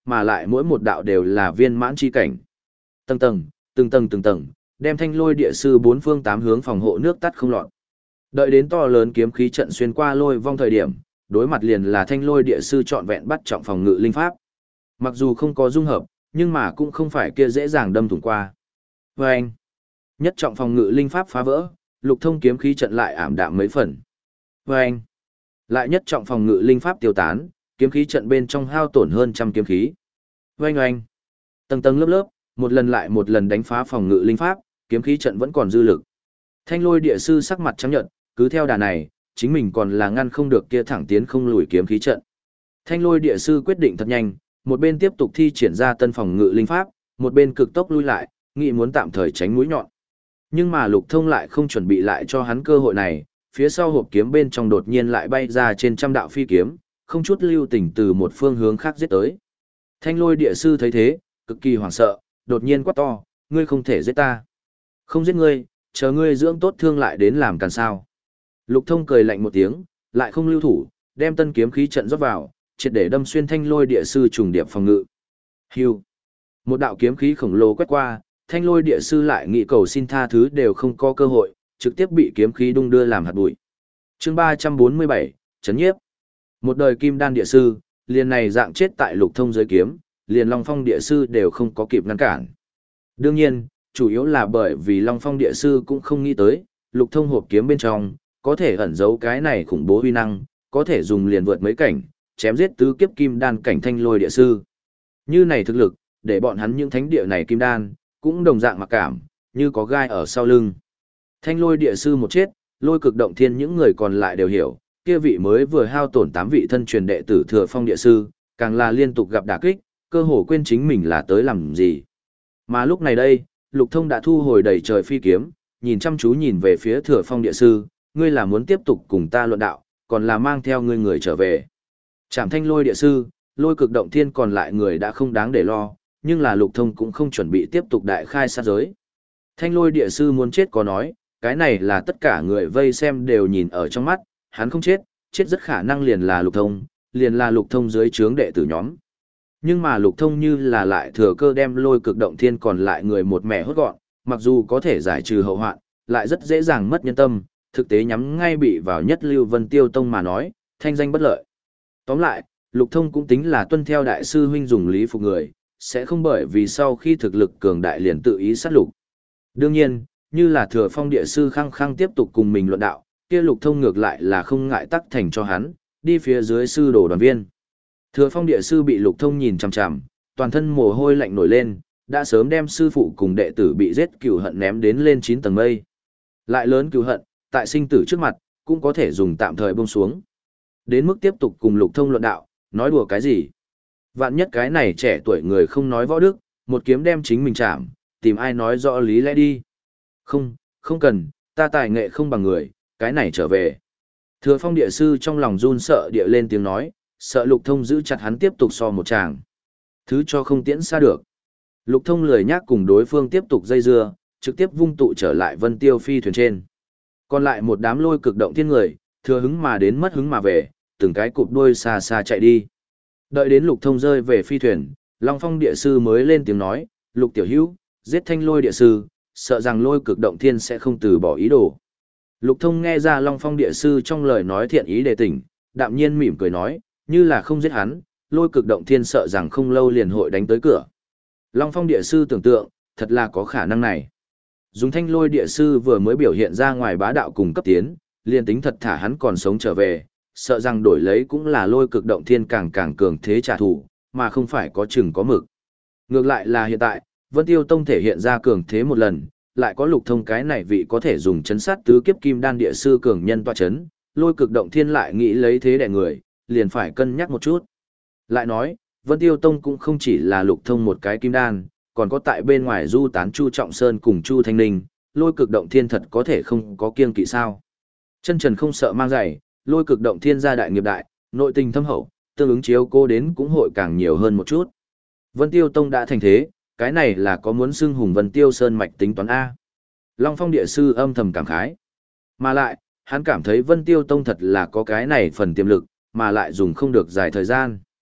mà lại mỗi một đạo đều là viên mãn chi cảnh. Tầng tầng, từng tầng từng tầng, đem thanh lôi địa sư bốn phương tám hướng phòng hộ nước tắt không lọt. Đợi đến to lớn kiếm khí trận xuyên qua lôi vong thời điểm, đối mặt liền là thanh lôi địa sư trọn vẹn bắt trọng phòng ngự linh pháp. Mặc dù không có dung hợp, nhưng mà cũng không phải kia dễ dàng đâm thủng qua. Và anh, nhất trọng phòng ngự linh pháp phá vỡ, lục thông kiếm khí trận lại ảm đạm mấy phần. Và anh, lại nhất trọng phòng ngự linh pháp tiêu tán, kiếm khí trận bên trong hao tổn hơn trăm kiếm khí. Oanh oanh, tầng tầng lớp lớp, một lần lại một lần đánh phá phòng ngự linh pháp, kiếm khí trận vẫn còn dư lực. Thanh lôi địa sư sắc mặt trắng nhợt, cứ theo đà này, chính mình còn là ngăn không được kia thẳng tiến không lùi kiếm khí trận. Thanh lôi địa sư quyết định thật nhanh, một bên tiếp tục thi triển ra tân phòng ngự linh pháp, một bên cực tốc lui lại, nghĩ muốn tạm thời tránh mũi nhọn. Nhưng mà Lục Thông lại không chuẩn bị lại cho hắn cơ hội này, phía sau hộp kiếm bên trong đột nhiên lại bay ra trên trăm đạo phi kiếm, không chút lưu tình từ một phương hướng khác giết tới. Thanh lôi địa sư thấy thế, cực kỳ hoảng sợ, đột nhiên quát to, ngươi không thể giết ta. Không giết ngươi, chờ ngươi dưỡng tốt thương lại đến làm càn sao. Lục Thông cười lạnh một tiếng, lại không lưu thủ, đem tân kiếm khí trận rót vào, triệt để đâm xuyên thanh lôi địa sư trùng điệp phòng ngự. Hưu. Một đạo kiếm khí khổng lồ quét qua, thanh lôi địa sư lại nghị cầu xin tha thứ đều không có cơ hội, trực tiếp bị kiếm khí đung đưa làm hạt bụi. Chương ba trăm bốn mươi bảy, chấn nhiếp. Một đời kim đan địa sư, liền này dạng chết tại Lục Thông dưới kiếm, liền Long Phong địa sư đều không có kịp ngăn cản. Đương nhiên, chủ yếu là bởi vì Long Phong địa sư cũng không nghĩ tới, Lục Thông hộp kiếm bên trong, có thể ẩn giấu cái này khủng bố uy năng, có thể dùng liền vượt mấy cảnh, chém giết tứ kiếp kim đan cảnh thanh lôi địa sư. Như này thực lực, để bọn hắn những thánh địa này kim đan, cũng đồng dạng mặc cảm, như có gai ở sau lưng. Thanh lôi địa sư một chết, lôi cực động thiên những người còn lại đều hiểu, kia vị mới vừa hao tổn tám vị thân truyền đệ tử Thừa Phong địa sư, càng là liên tục gặp đả kích, cơ hồ quên chính mình là tới làm gì. Mà lúc này đây, Lục Thông đã thu hồi đầy trời phi kiếm, nhìn chăm chú nhìn về phía Thừa Phong địa sư, ngươi là muốn tiếp tục cùng ta luận đạo, còn là mang theo ngươi người trở về. Trảm thanh lôi địa sư, lôi cực động thiên còn lại người đã không đáng để lo, nhưng là Lục Thông cũng không chuẩn bị tiếp tục đại khai sát giới. Thanh lôi địa sư muốn chết có nói, cái này là tất cả người vây xem đều nhìn ở trong mắt, hắn không chết, chết rất khả năng liền là Lục Thông, liền là Lục Thông dưới trướng đệ tử nhóm. Nhưng mà Lục Thông như là lại thừa cơ đem lôi cực động thiên còn lại người một mẻ hốt gọn, mặc dù có thể giải trừ hậu hoạn, lại rất dễ dàng mất nhân tâm, thực tế nhắm ngay bị vào nhất lưu Vân Tiêu Tông mà nói, thanh danh bất lợi. Tóm lại, Lục Thông cũng tính là tuân theo đại sư huynh dùng lý phục người, sẽ không bởi vì sau khi thực lực cường đại liền tự ý sát lục. Đương nhiên, như là Thừa Phong địa sư khăng khăng tiếp tục cùng mình luận đạo, kia Lục Thông ngược lại là không ngại tắc thành cho hắn, đi phía dưới sư đồ đoàn viên. Thừa Phong địa sư bị Lục Thông nhìn chằm chằm, toàn thân mồ hôi lạnh nổi lên, đã sớm đem sư phụ cùng đệ tử bị giết cừu hận ném đến lên chín tầng mây. Lại lớn cừu hận, tại sinh tử trước mặt, cũng có thể dùng tạm thời buông xuống. Đến mức tiếp tục cùng Lục Thông luận đạo, nói đùa cái gì? Vạn nhất cái này trẻ tuổi người không nói võ đức, một kiếm đem chính mình chạm, tìm ai nói rõ lý lẽ đi. Không, không cần, ta tài nghệ không bằng người, cái này trở về. Thừa Phong địa sư trong lòng run sợ địa lên tiếng nói, sợ Lục Thông giữ chặt hắn tiếp tục so một tràng. Thứ cho không tiễn xa được. Lục Thông lười nhác cùng đối phương tiếp tục dây dưa, trực tiếp vung tụ trở lại Vân Tiêu phi thuyền trên. Còn lại một đám lôi cực động thiên người, thừa hứng mà đến mất hứng mà về, từng cái cụp đuôi xa xa chạy đi. Đợi đến Lục Thông rơi về phi thuyền, Long Phong địa sư mới lên tiếng nói, Lục tiểu hữu, giết thanh lôi địa sư, sợ rằng lôi cực động thiên sẽ không từ bỏ ý đồ. Lục Thông nghe ra Long Phong địa sư trong lời nói thiện ý đề tỉnh, đạm nhiên mỉm cười nói, như là không giết hắn, lôi cực động thiên sợ rằng không lâu liền hội đánh tới cửa. Long Phong địa sư tưởng tượng, thật là có khả năng này. Dùng thanh lôi địa sư vừa mới biểu hiện ra ngoài bá đạo cùng cấp tiến, liền tính thật thả hắn còn sống trở về, sợ rằng đổi lấy cũng là lôi cực động thiên càng càng cường thế trả thù, mà không phải có chừng có mực. Ngược lại là hiện tại, Vân Tiêu Tông thể hiện ra cường thế một lần, lại có Lục Thông cái này vị có thể dùng chấn sát tứ kiếp kim đan địa sư cường nhân tọa chấn, lôi cực động thiên lại nghĩ lấy thế đè người, liền phải cân nhắc một chút. Lại nói, Vân Tiêu Tông cũng không chỉ là Lục Thông một cái kim đan, còn có tại bên ngoài du tán Chu Trọng Sơn cùng Chu Thanh Ninh, lôi cực động thiên thật có thể không có kiêng kỵ sao. Chân trần không sợ mang giày, lôi cực động thiên gia đại nghiệp đại, nội tình thâm hậu, tương ứng chiếu cô đến cũng hội càng nhiều hơn một chút. Vân Tiêu Tông đã thành thế, cái này là có muốn xưng hùng Vân Tiêu Sơn mạch tính toán A. Long Phong địa sư âm thầm cảm khái. Mà lại, hắn cảm thấy Vân Tiêu Tông thật là có cái này phần tiềm lực, mà lại dùng không được dài thời gian.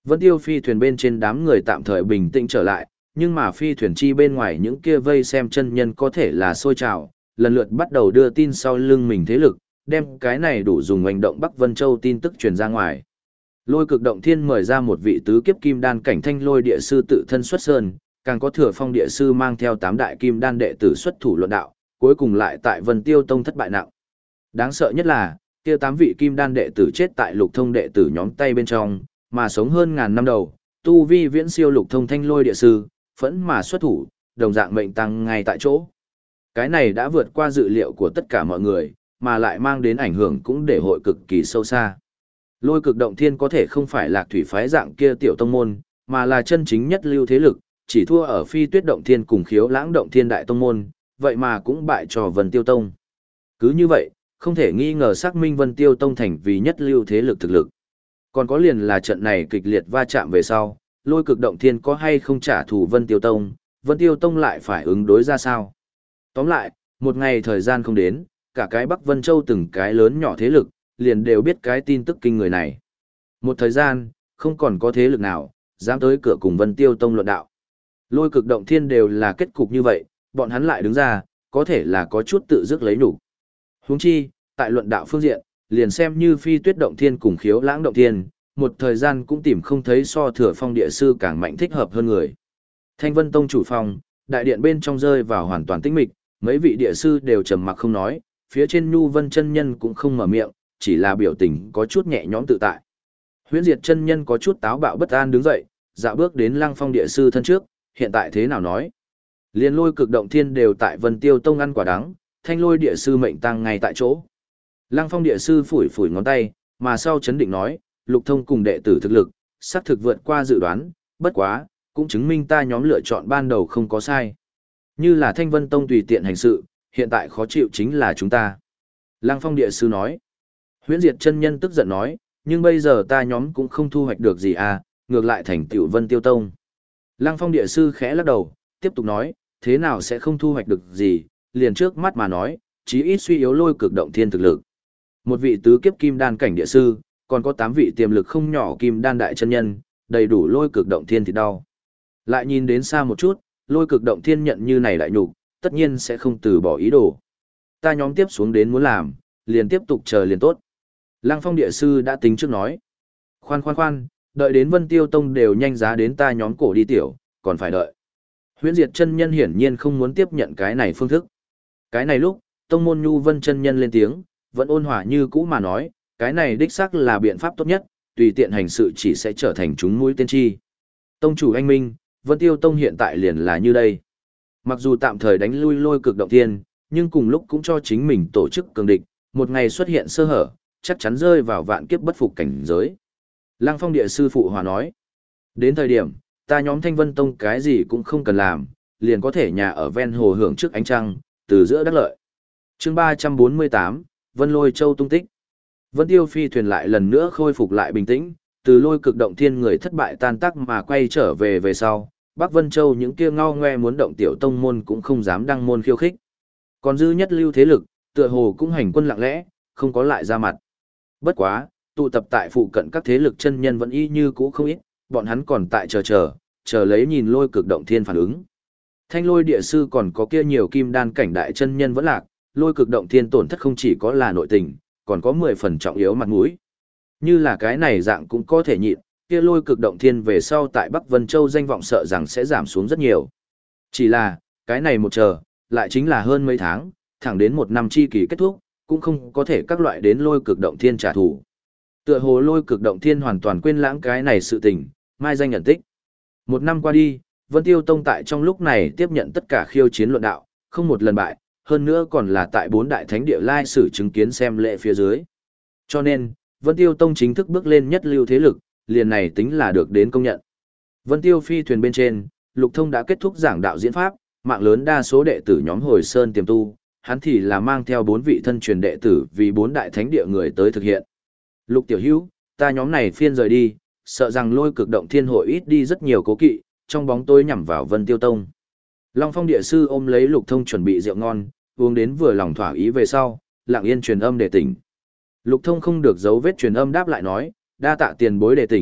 Vân Tiêu phi thuyền bên trên đám người tạm thời bình tĩnh trở lại, nhưng mà phi thuyền chi bên ngoài những kia vây xem chân nhân có thể là sôi trào, lần lượt bắt đầu đưa tin sau lưng mình thế lực, đem cái này đủ dùng hành động Bắc Vân Châu tin tức truyền ra ngoài. Lôi Cực Động Thiên mời ra một vị tứ kiếp kim đan cảnh thanh lôi địa sư tự thân xuất sơn, càng có Thừa Phong địa sư mang theo tám đại kim đan đệ tử xuất thủ luận đạo, cuối cùng lại tại Vân Tiêu Tông thất bại nặng. Đáng sợ nhất là, kia tám vị kim đan đệ tử chết tại Lục Thông đệ tử nhóm tay bên trong, mà sống hơn ngàn năm đầu, tu vi viễn siêu Lục Thông thanh lôi địa sư, phẫn mà xuất thủ, đồng dạng mệnh tăng ngay tại chỗ. Cái này đã vượt qua dự liệu của tất cả mọi người, mà lại mang đến ảnh hưởng cũng để hội cực kỳ sâu xa. Lôi Cực Động Thiên có thể không phải Lạc Thủy phái dạng kia tiểu tông môn, mà là chân chính nhất lưu thế lực, chỉ thua ở Phi Tuyết Động Thiên cùng Khiếu Lãng Động Thiên đại tông môn, vậy mà cũng bại cho Vân Tiêu Tông. Cứ như vậy, không thể nghi ngờ xác minh Vân Tiêu Tông thành vì nhất lưu thế lực thực lực. Còn có liền là trận này kịch liệt va chạm về sau, Lôi Cực Động Thiên có hay không trả thù Vân Tiêu Tông, Vân Tiêu Tông lại phải ứng đối ra sao. Tóm lại, một ngày thời gian không đến, cả cái Bắc Vân Châu từng cái lớn nhỏ thế lực, liền đều biết cái tin tức kinh người này. Một thời gian, không còn có thế lực nào, dám tới cửa cùng Vân Tiêu Tông luận đạo. Lôi Cực Động Thiên đều là kết cục như vậy, bọn hắn lại đứng ra, có thể là có chút tự dứt lấy nhục. Huống chi, tại luận đạo phương diện, liền xem như Phi Tuyết Động Thiên cùng Khiếu Lãng Động Thiên, một thời gian cũng tìm không thấy so Thừa Phong địa sư càng mạnh thích hợp hơn người. Thanh Vân Tông chủ phòng, đại điện bên trong rơi vào hoàn toàn tĩnh mịch, mấy vị địa sư đều trầm mặc không nói, phía trên Nhu Vân chân nhân cũng không mở miệng, chỉ là biểu tình có chút nhẹ nhõm tự tại. Huyễn Diệt chân nhân có chút táo bạo bất an đứng dậy, dạo bước đến Lăng Phong địa sư thân trước, hiện tại thế nào nói? Liên Lôi Cực Động Thiên đều tại Vân Tiêu Tông ăn quả đắng, Thanh Lôi địa sư mệnh tăng ngay tại chỗ. Lăng Phong địa sư phủi phủi ngón tay, mà sau chấn định nói, Lục Thông cùng đệ tử thực lực, xác thực vượt qua dự đoán, bất quá, cũng chứng minh ta nhóm lựa chọn ban đầu không có sai. Như là Thanh Vân Tông tùy tiện hành sự, hiện tại khó chịu chính là chúng ta. Lăng Phong địa sư nói. Huyễn Diệt chân nhân tức giận nói, nhưng bây giờ ta nhóm cũng không thu hoạch được gì à, ngược lại thành tựu Vân Tiêu Tông. Lăng Phong địa sư khẽ lắc đầu, tiếp tục nói, thế nào sẽ không thu hoạch được gì, liền trước mắt mà nói, chí ít suy yếu Lôi Cực Động Thiên thực lực. Một vị tứ kiếp kim đan cảnh địa sư, còn có tám vị tiềm lực không nhỏ kim đan đại chân nhân, đầy đủ Lôi Cực Động Thiên thì đau. Lại nhìn đến xa một chút, Lôi Cực Động Thiên nhận như này đại nhục, tất nhiên sẽ không từ bỏ ý đồ. Ta nhóm tiếp xuống đến muốn làm, liền tiếp tục chờ liền tốt. Lăng Phong địa sư đã tính trước nói. Khoan khoan khoan, đợi đến Vân Tiêu Tông đều nhanh giá đến ta nhóm cổ đi tiểu, còn phải đợi. Huyễn Diệt chân nhân hiển nhiên không muốn tiếp nhận cái này phương thức. Cái này lúc, Tông môn Nhu Vân chân nhân lên tiếng, vẫn ôn hòa như cũ mà nói, cái này đích xác là biện pháp tốt nhất, tùy tiện hành sự chỉ sẽ trở thành chúng mũi tên chi. Tông chủ anh minh, Vân Tiêu Tông hiện tại liền là như đây. Mặc dù tạm thời đánh lui Lôi Cực Động Thiên, nhưng cùng lúc cũng cho chính mình tổ chức cường địch, một ngày xuất hiện sơ hở, chắc chắn rơi vào vạn kiếp bất phục cảnh giới. Lăng Phong địa sư phụ hòa nói, đến thời điểm, ta nhóm Thanh Vân Tông cái gì cũng không cần làm, liền có thể nhà ở ven hồ hưởng trước ánh trăng, từ giữa đắc lợi. Chương ba trăm bốn mươi tám, Vân Lôi Châu tung tích. Vân Tiêu phi thuyền lại lần nữa khôi phục lại bình tĩnh, từ Lôi Cực Động Thiên người thất bại tan tác mà quay trở về về sau, Bắc Vân Châu những kia ngao ngoe muốn động tiểu tông môn cũng không dám đăng môn khiêu khích. Còn dư nhất lưu thế lực, tựa hồ cũng hành quân lặng lẽ, không có lại ra mặt. Bất quá, tụ tập tại phụ cận các thế lực chân nhân vẫn y như cũ không ít, bọn hắn còn tại chờ chờ, chờ lấy nhìn Lôi Cực Động Thiên phản ứng. Thanh Lôi địa sư còn có kia nhiều kim đan cảnh đại chân nhân vẫn lạc, Lôi Cực Động Thiên tổn thất không chỉ có là nội tình, còn có mười phần trọng yếu mặt mũi. Như là cái này dạng cũng có thể nhịn, kia Lôi Cực Động Thiên về sau tại Bắc Vân Châu danh vọng sợ rằng sẽ giảm xuống rất nhiều. Chỉ là, cái này một chờ, lại chính là hơn mấy tháng, thẳng đến một năm chi kỳ kết thúc, cũng không có thể các loại đến Lôi Cực Động Thiên trả thù. Tựa hồ Lôi Cực Động Thiên hoàn toàn quên lãng cái này sự tình, mai danh nhận tích. Một năm qua đi, Vân Tiêu Tông tại trong lúc này tiếp nhận tất cả khiêu chiến luận đạo, không một lần bại, hơn nữa còn là tại bốn đại thánh địa lai sử chứng kiến xem lệ phía dưới. Cho nên, Vân Tiêu Tông chính thức bước lên nhất lưu thế lực, liền này tính là được đến công nhận. Vân Tiêu phi thuyền bên trên, Lục Thông đã kết thúc giảng đạo diễn pháp, mạng lớn đa số đệ tử nhóm hồi sơn tiềm tu, hắn thì là mang theo bốn vị thân truyền đệ tử vì bốn đại thánh địa người tới thực hiện. Lục tiểu hữu, ta nhóm này phiên rời đi, sợ rằng Lôi Cực Động Thiên hội ít đi rất nhiều cố kỵ, trong bóng tối nhằm vào Vân Tiêu Tông. Long Phong địa sư ôm lấy Lục Thông chuẩn bị rượu ngon, uống đến vừa lòng thỏa ý về sau, lặng yên truyền âm để tỉnh. Lục Thông không được giấu vết truyền âm đáp lại nói, đa tạ tiền bối để tỉnh,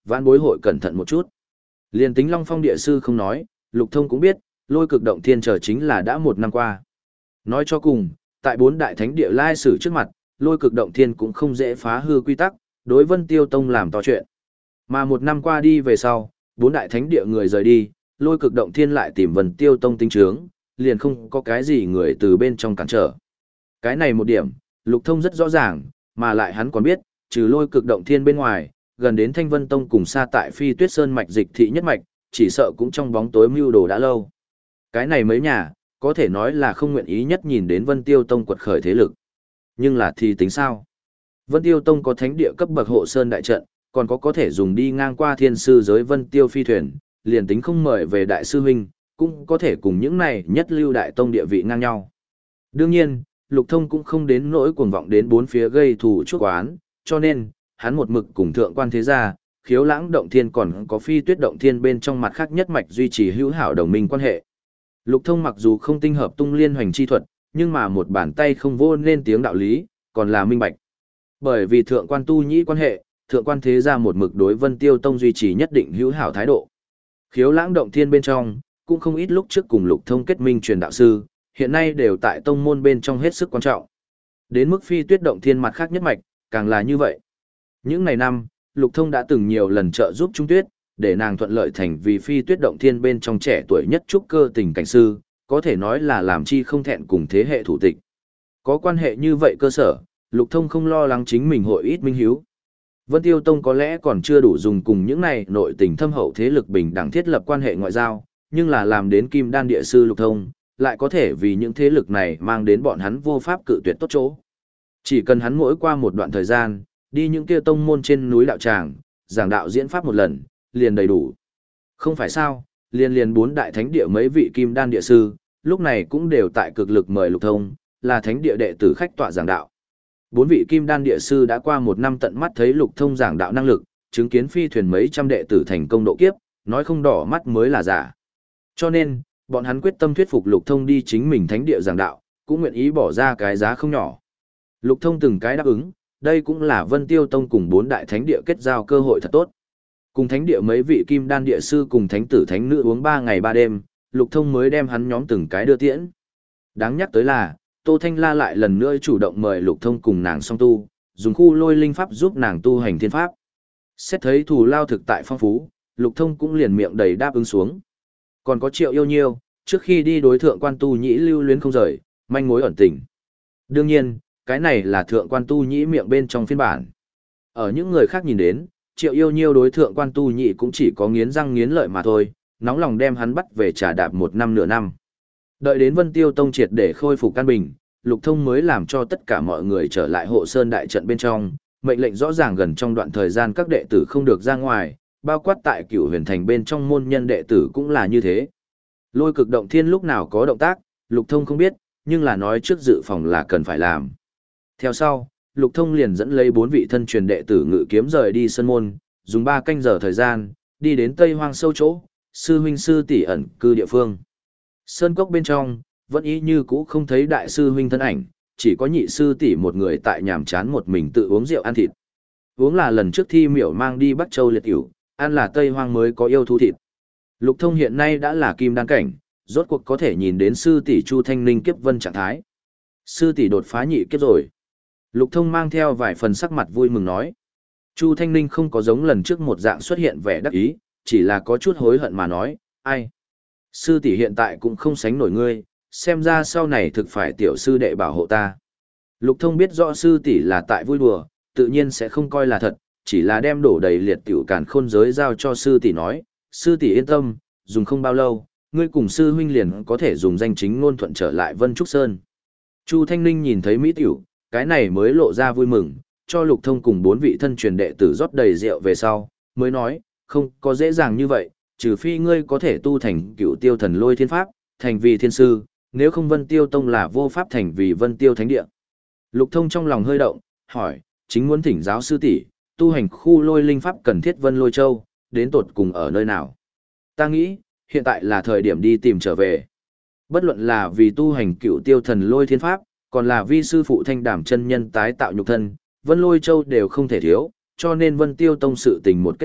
vãn bối hội cẩn thận một chút. Liên tính Long Phong địa sư không nói, Lục Thông cũng biết, lôi cực động thiên trở chính là đã một năm qua. Nói cho cùng, tại bốn đại thánh địa lai sử trước mặt, lôi cực động thiên cũng không dễ phá hư quy tắc, đối Vân Tiêu Tông làm to chuyện. Mà một năm qua đi về sau, bốn đại thánh địa người rời đi, lôi cực động thiên lại tìm Vân Tiêu Tông tinh trướng, liền không có cái gì người từ bên trong cản trở. Cái này một điểm, Lục Thông rất rõ ràng, mà lại hắn còn biết, trừ lôi cực động thiên bên ngoài, gần đến Thanh Vân Tông cùng xa tại Phi Tuyết Sơn mạch dịch thị nhất mạch, chỉ sợ cũng trong bóng tối mưu đồ đã lâu. Cái này mấy nhà, có thể nói là không nguyện ý nhất nhìn đến Vân Tiêu Tông quật khởi thế lực. Nhưng là thì tính sao? Vân Tiêu Tông có thánh địa cấp bậc hộ sơn đại trận, còn có có thể dùng đi ngang qua thiên sư giới Vân Tiêu phi thuyền, liền tính không mời về đại sư huynh, cũng có thể cùng những này nhất lưu đại tông địa vị ngang nhau. Đương nhiên, Lục Thông cũng không đến nỗi cuồng vọng đến bốn phía gây thù chuốc oán, cho nên, hắn một mực cùng thượng quan thế gia, khiếu lãng động thiên còn có phi tuyết động thiên bên trong mặt khác nhất mạch duy trì hữu hảo đồng minh quan hệ. Lục Thông mặc dù không tinh hợp tung liên hoành chi thuật, nhưng mà một bàn tay không vô nên tiếng đạo lý, còn là minh bạch. Bởi vì thượng quan tu nhĩ quan hệ, thượng quan thế gia một mực đối Vân Tiêu Tông duy trì nhất định hữu hảo thái độ. Khiếu lãng động thiên bên trong, cũng không ít lúc trước cùng Lục Thông kết minh truyền đạo sư, hiện nay đều tại tông môn bên trong hết sức quan trọng. Đến mức phi tuyết động thiên mặt khác nhất mạch, càng là như vậy. Những ngày năm, Lục Thông đã từng nhiều lần trợ giúp Trung Tuyết, để nàng thuận lợi thành vì phi tuyết động thiên bên trong trẻ tuổi nhất trúc cơ tình cảnh sư, có thể nói là làm chi không thẹn cùng thế hệ thủ tịch. Có quan hệ như vậy cơ sở, Lục Thông không lo lắng chính mình hội ít minh hiếu. Vân Tiêu Tông có lẽ còn chưa đủ dùng cùng những này nội tình thâm hậu thế lực bình đẳng thiết lập quan hệ ngoại giao, nhưng là làm đến Kim Đan địa sư Lục Thông, lại có thể vì những thế lực này mang đến bọn hắn vô pháp cự tuyệt tốt chỗ. Chỉ cần hắn mỗi qua một đoạn thời gian, đi những kia tông môn trên núi đạo tràng, giảng đạo diễn pháp một lần, liền đầy đủ. Không phải sao, liền liền bốn đại thánh địa mấy vị Kim Đan địa sư, lúc này cũng đều tại cực lực mời Lục Thông, là thánh địa đệ tử khách tọa giảng đạo. Bốn vị Kim Đan địa sư đã qua một năm tận mắt thấy Lục Thông giảng đạo năng lực, chứng kiến phi thuyền mấy trăm đệ tử thành công độ kiếp, nói không đỏ mắt mới là giả. Cho nên, bọn hắn quyết tâm thuyết phục Lục Thông đi chính mình thánh địa giảng đạo, cũng nguyện ý bỏ ra cái giá không nhỏ. Lục Thông từng cái đáp ứng, đây cũng là Vân Tiêu Tông cùng bốn đại thánh địa kết giao cơ hội thật tốt. Cùng thánh địa mấy vị Kim Đan địa sư cùng thánh tử thánh nữ uống ba ngày ba đêm, Lục Thông mới đem hắn nhóm từng cái đưa tiễn. Đáng nhắc tới là, Tô Thanh La lại lần nữa chủ động mời Lục Thông cùng nàng song tu, dùng khu lôi linh pháp giúp nàng tu hành thiên pháp. Xét thấy thù lao thực tại phong phú, Lục Thông cũng liền miệng đầy đáp ứng xuống. Còn có Triệu Yêu Nhiêu, trước khi đi đối thượng quan tu nhĩ lưu luyến không rời, manh mối ẩn tình. Đương nhiên, cái này là thượng quan tu nhĩ miệng bên trong phiên bản. Ở những người khác nhìn đến, Triệu Yêu Nhiêu đối thượng quan tu nhĩ cũng chỉ có nghiến răng nghiến lợi mà thôi, nóng lòng đem hắn bắt về trả đạp một năm nửa năm. Đợi đến Vân Tiêu Tông triệt để khôi phục căn bình, Lục Thông mới làm cho tất cả mọi người trở lại hộ sơn đại trận bên trong, mệnh lệnh rõ ràng gần trong đoạn thời gian các đệ tử không được ra ngoài, bao quát tại Cửu Huyền Thành bên trong môn nhân đệ tử cũng là như thế. Lôi cực động thiên lúc nào có động tác, Lục Thông không biết, nhưng là nói trước dự phòng là cần phải làm. Theo sau, Lục Thông liền dẫn lấy bốn vị thân truyền đệ tử ngự kiếm rời đi sân môn, dùng ba canh giờ thời gian, đi đến Tây Hoang sâu chỗ, sư huynh sư tỷ ẩn cư địa phương. Sơn cốc bên trong, vẫn ý như cũ không thấy đại sư huynh thân ảnh, chỉ có nhị sư tỷ một người tại nhàm chán một mình tự uống rượu ăn thịt. Uống là lần trước thi miểu mang đi Bắc Châu liệt cửu, ăn là Tây Hoang mới có yêu thú thịt. Lục Thông hiện nay đã là kim đan cảnh, rốt cuộc có thể nhìn đến sư tỷ Chu Thanh Ninh kiếp vân trạng thái. Sư tỷ đột phá nhị kiếp rồi. Lục Thông mang theo vài phần sắc mặt vui mừng nói. Chu Thanh Ninh không có giống lần trước một dạng xuất hiện vẻ đắc ý, chỉ là có chút hối hận mà nói, ai? Sư tỷ hiện tại cũng không sánh nổi ngươi, xem ra sau này thực phải tiểu sư đệ bảo hộ ta. Lục Thông biết rõ sư tỷ là tại vui đùa, tự nhiên sẽ không coi là thật, chỉ là đem đổ đầy liệt tiểu càn khôn giới giao cho sư tỷ nói, sư tỷ yên tâm, dùng không bao lâu, ngươi cùng sư huynh liền có thể dùng danh chính ngôn thuận trở lại Vân Trúc Sơn. Chu Thanh Ninh nhìn thấy mỹ tiểu, cái này mới lộ ra vui mừng, cho Lục Thông cùng bốn vị thân truyền đệ tử rót đầy rượu về sau, mới nói, không có dễ dàng như vậy, trừ phi ngươi có thể tu thành cựu tiêu thần lôi thiên pháp, thành vì thiên sư, nếu không Vân Tiêu Tông là vô pháp thành vì Vân Tiêu Thánh Địa. Lục Thông trong lòng hơi động, hỏi, chính muốn thỉnh giáo sư tỷ, tu hành khu lôi linh pháp cần thiết Vân Lôi Châu, đến tột cùng ở nơi nào? Ta nghĩ, hiện tại là thời điểm đi tìm trở về. Bất luận là vì tu hành cựu tiêu thần lôi thiên pháp, còn là vi sư phụ thanh đảm chân nhân tái tạo nhục thân, Vân Lôi Châu đều không thể thiếu, cho nên Vân Tiêu Tông sự tình một kết thúc,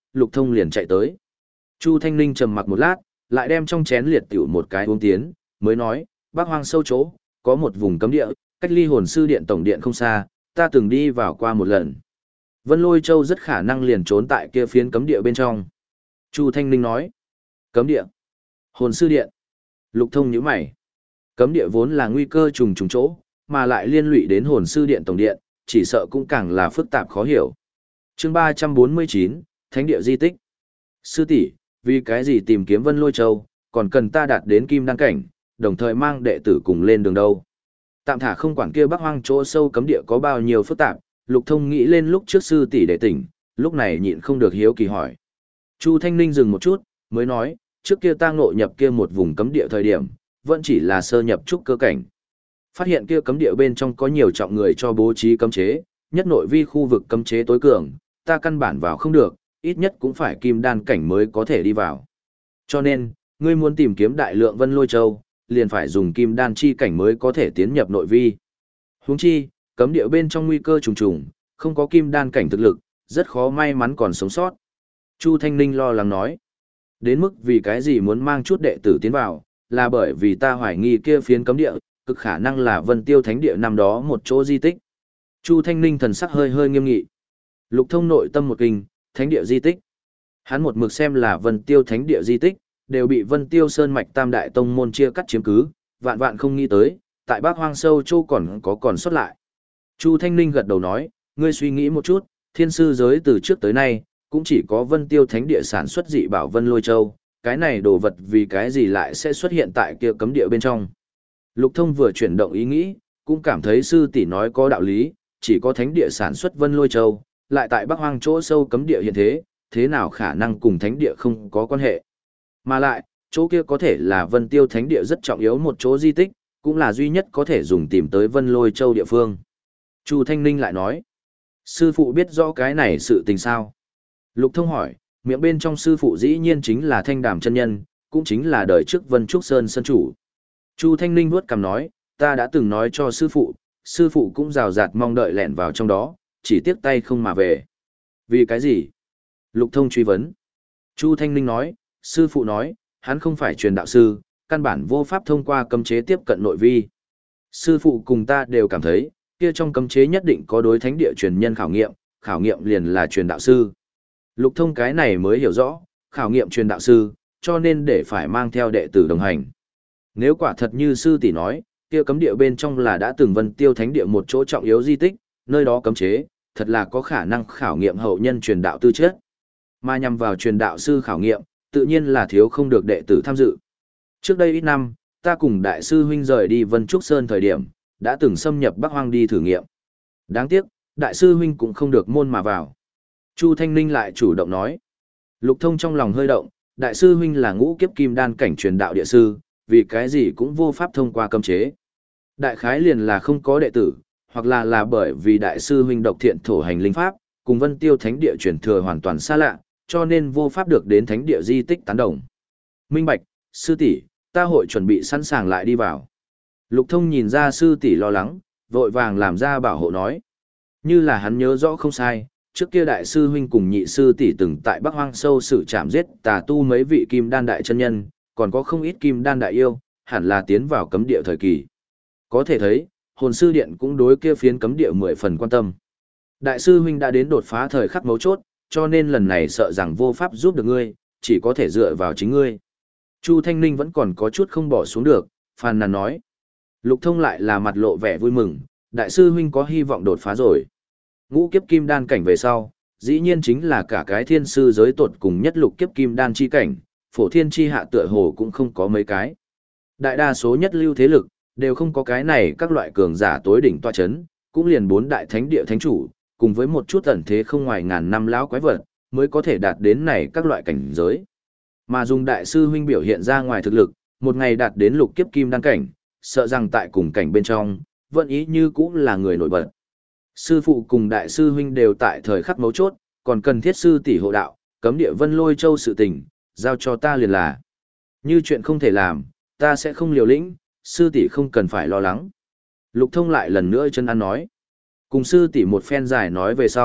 Lục Thông liền chạy tới. Chu Thanh Ninh trầm mặc một lát, lại đem trong chén liệt tiểu một cái uống tiến, mới nói, Bắc Hoang sâu chỗ, có một vùng cấm địa, cách ly hồn sư điện tổng điện không xa, ta từng đi vào qua một lần. Vân Lôi Châu rất khả năng liền trốn tại kia phiến cấm địa bên trong. Chu Thanh Ninh nói, cấm địa, hồn sư điện. Lục Thông nhíu mày. Cấm địa vốn là nguy cơ trùng trùng chỗ, mà lại liên lụy đến hồn sư điện tổng điện, chỉ sợ cũng càng là phức tạp khó hiểu. Chương ba trăm bốn mươi chín, Thánh địa di tích. Sư tỷ, vì cái gì tìm kiếm Vân Lôi Châu, còn cần ta đạt đến kim đăng cảnh, đồng thời mang đệ tử cùng lên đường đâu? Tạm thả không quản kia Bắc Hoang chỗ sâu cấm địa có bao nhiêu phức tạp, Lục Thông nghĩ lên lúc trước sư tỷ đệ tỉnh, lúc này nhịn không được hiếu kỳ hỏi. Chu Thanh Ninh dừng một chút, mới nói, trước kia ta ngộ nhập kia một vùng cấm địa thời điểm, vẫn chỉ là sơ nhập trúc cơ cảnh. Phát hiện kia cấm địa bên trong có nhiều trọng người cho bố trí cấm chế, nhất nội vi khu vực cấm chế tối cường, ta căn bản vào không được, ít nhất cũng phải kim đan cảnh mới có thể đi vào. Cho nên, ngươi muốn tìm kiếm đại lượng Vân Lôi Châu, liền phải dùng kim đan chi cảnh mới có thể tiến nhập nội vi. Huống chi, cấm địa bên trong nguy cơ trùng trùng, không có kim đan cảnh thực lực, rất khó may mắn còn sống sót. Chu Thanh Ninh lo lắng nói, đến mức vì cái gì muốn mang chút đệ tử tiến vào, là bởi vì ta hoài nghi kia phiến cấm địa, cực khả năng là Vân Tiêu Thánh địa năm đó một chỗ di tích. Chu Thanh Ninh thần sắc hơi hơi nghiêm nghị. Lục Thông nội tâm một kinh, Thánh địa di tích. Hắn một mực xem là Vân Tiêu Thánh địa di tích, đều bị Vân Tiêu Sơn mạch Tam đại tông môn chia cắt chiếm cứ, vạn vạn không nghĩ tới, tại Bắc Hoang sâu châu còn có còn xuất lại. Chu Thanh Ninh gật đầu nói, ngươi suy nghĩ một chút, thiên sư giới từ trước tới nay, cũng chỉ có Vân Tiêu Thánh địa sản xuất dị bảo Vân Lôi Châu, cái này đồ vật vì cái gì lại sẽ xuất hiện tại kia cấm địa bên trong. Lục Thông vừa chuyển động ý nghĩ, cũng cảm thấy sư tỷ nói có đạo lý, chỉ có Thánh địa sản xuất Vân Lôi Châu, lại tại Bắc Hoang chỗ sâu cấm địa hiện thế, thế nào khả năng cùng Thánh địa không có quan hệ. Mà lại, chỗ kia có thể là Vân Tiêu Thánh địa rất trọng yếu một chỗ di tích, cũng là duy nhất có thể dùng tìm tới Vân Lôi Châu địa phương. Chu Thanh Ninh lại nói, sư phụ biết rõ cái này sự tình sao? Lục Thông hỏi, miệng bên trong sư phụ dĩ nhiên chính là Thanh Đàm chân nhân, cũng chính là đời trước Vân Trúc Sơn sân chủ. Chu Thanh Ninh vuốt cằm nói, ta đã từng nói cho sư phụ, sư phụ cũng rào rạt mong đợi lẻn vào trong đó, chỉ tiếc tay không mà về. Vì cái gì? Lục Thông truy vấn. Chu Thanh Ninh nói, sư phụ nói, hắn không phải truyền đạo sư, căn bản vô pháp thông qua cấm chế tiếp cận nội vi. Sư phụ cùng ta đều cảm thấy, kia trong cấm chế nhất định có đối thánh địa truyền nhân khảo nghiệm, khảo nghiệm liền là truyền đạo sư. Lục Thông cái này mới hiểu rõ, khảo nghiệm truyền đạo sư, cho nên để phải mang theo đệ tử đồng hành. Nếu quả thật như sư tỷ nói, kia cấm địa bên trong là đã từng Vân Tiêu Thánh địa một chỗ trọng yếu di tích, nơi đó cấm chế, thật là có khả năng khảo nghiệm hậu nhân truyền đạo tư chất. Mà nhằm vào truyền đạo sư khảo nghiệm, tự nhiên là thiếu không được đệ tử tham dự. Trước đây ít năm, ta cùng đại sư huynh rời đi Vân Trúc Sơn thời điểm, đã từng xâm nhập Bắc Hoang đi thử nghiệm. Đáng tiếc, đại sư huynh cũng không được môn mà vào. Chu Thanh Ninh lại chủ động nói. Lục Thông trong lòng hơi động, đại sư huynh là ngũ kiếp kim đan cảnh truyền đạo địa sư, vì cái gì cũng vô pháp thông qua cấm chế. Đại khái liền là không có đệ tử, hoặc là là bởi vì đại sư huynh độc thiện thổ hành linh pháp, cùng Vân Tiêu Thánh địa truyền thừa hoàn toàn xa lạ, cho nên vô pháp được đến thánh địa di tích tán đồng. Minh bạch, sư tỷ, ta hội chuẩn bị sẵn sàng lại đi vào. Lục Thông nhìn ra sư tỷ lo lắng, vội vàng làm ra bảo hộ nói. Như là hắn nhớ rõ không sai, trước kia đại sư huynh cùng nhị sư tỷ từng tại Bắc Hoang sâu sự chạm giết tà tu mấy vị kim đan đại chân nhân, còn có không ít kim đan đại yêu, hẳn là tiến vào cấm địa thời kỳ. Có thể thấy, hồn sư điện cũng đối kia phiến cấm địa mười phần quan tâm. Đại sư huynh đã đến đột phá thời khắc mấu chốt, cho nên lần này sợ rằng vô pháp giúp được ngươi, chỉ có thể dựa vào chính ngươi. Chu Thanh Ninh vẫn còn có chút không bỏ xuống được, phàn nàn nói. Lục Thông lại là mặt lộ vẻ vui mừng, đại sư huynh có hy vọng đột phá rồi. Ngũ kiếp kim đan cảnh về sau, dĩ nhiên chính là cả cái thiên sư giới tột cùng nhất lục kiếp kim đan chi cảnh, phổ thiên chi hạ tựa hồ cũng không có mấy cái. Đại đa số nhất lưu thế lực, đều không có cái này các loại cường giả tối đỉnh tọa chấn, cũng liền bốn đại thánh địa thánh chủ, cùng với một chút ẩn thế không ngoài ngàn năm lão quái vật, mới có thể đạt đến này các loại cảnh giới. Mà dùng đại sư huynh biểu hiện ra ngoài thực lực, một ngày đạt đến lục kiếp kim đan cảnh, sợ rằng tại cùng cảnh bên trong, vẫn ý như cũng là người nổi bật. Sư phụ cùng đại sư huynh đều tại thời khắc mấu chốt, còn cần thiết sư tỷ hộ đạo, cấm địa Vân Lôi Châu sự tình, giao cho ta liền là. Như chuyện không thể làm, ta sẽ không liều lĩnh, sư tỷ không cần phải lo lắng. Lục Thông lại lần nữa chân ăn nói. Cùng sư tỷ một phen dài nói về sau,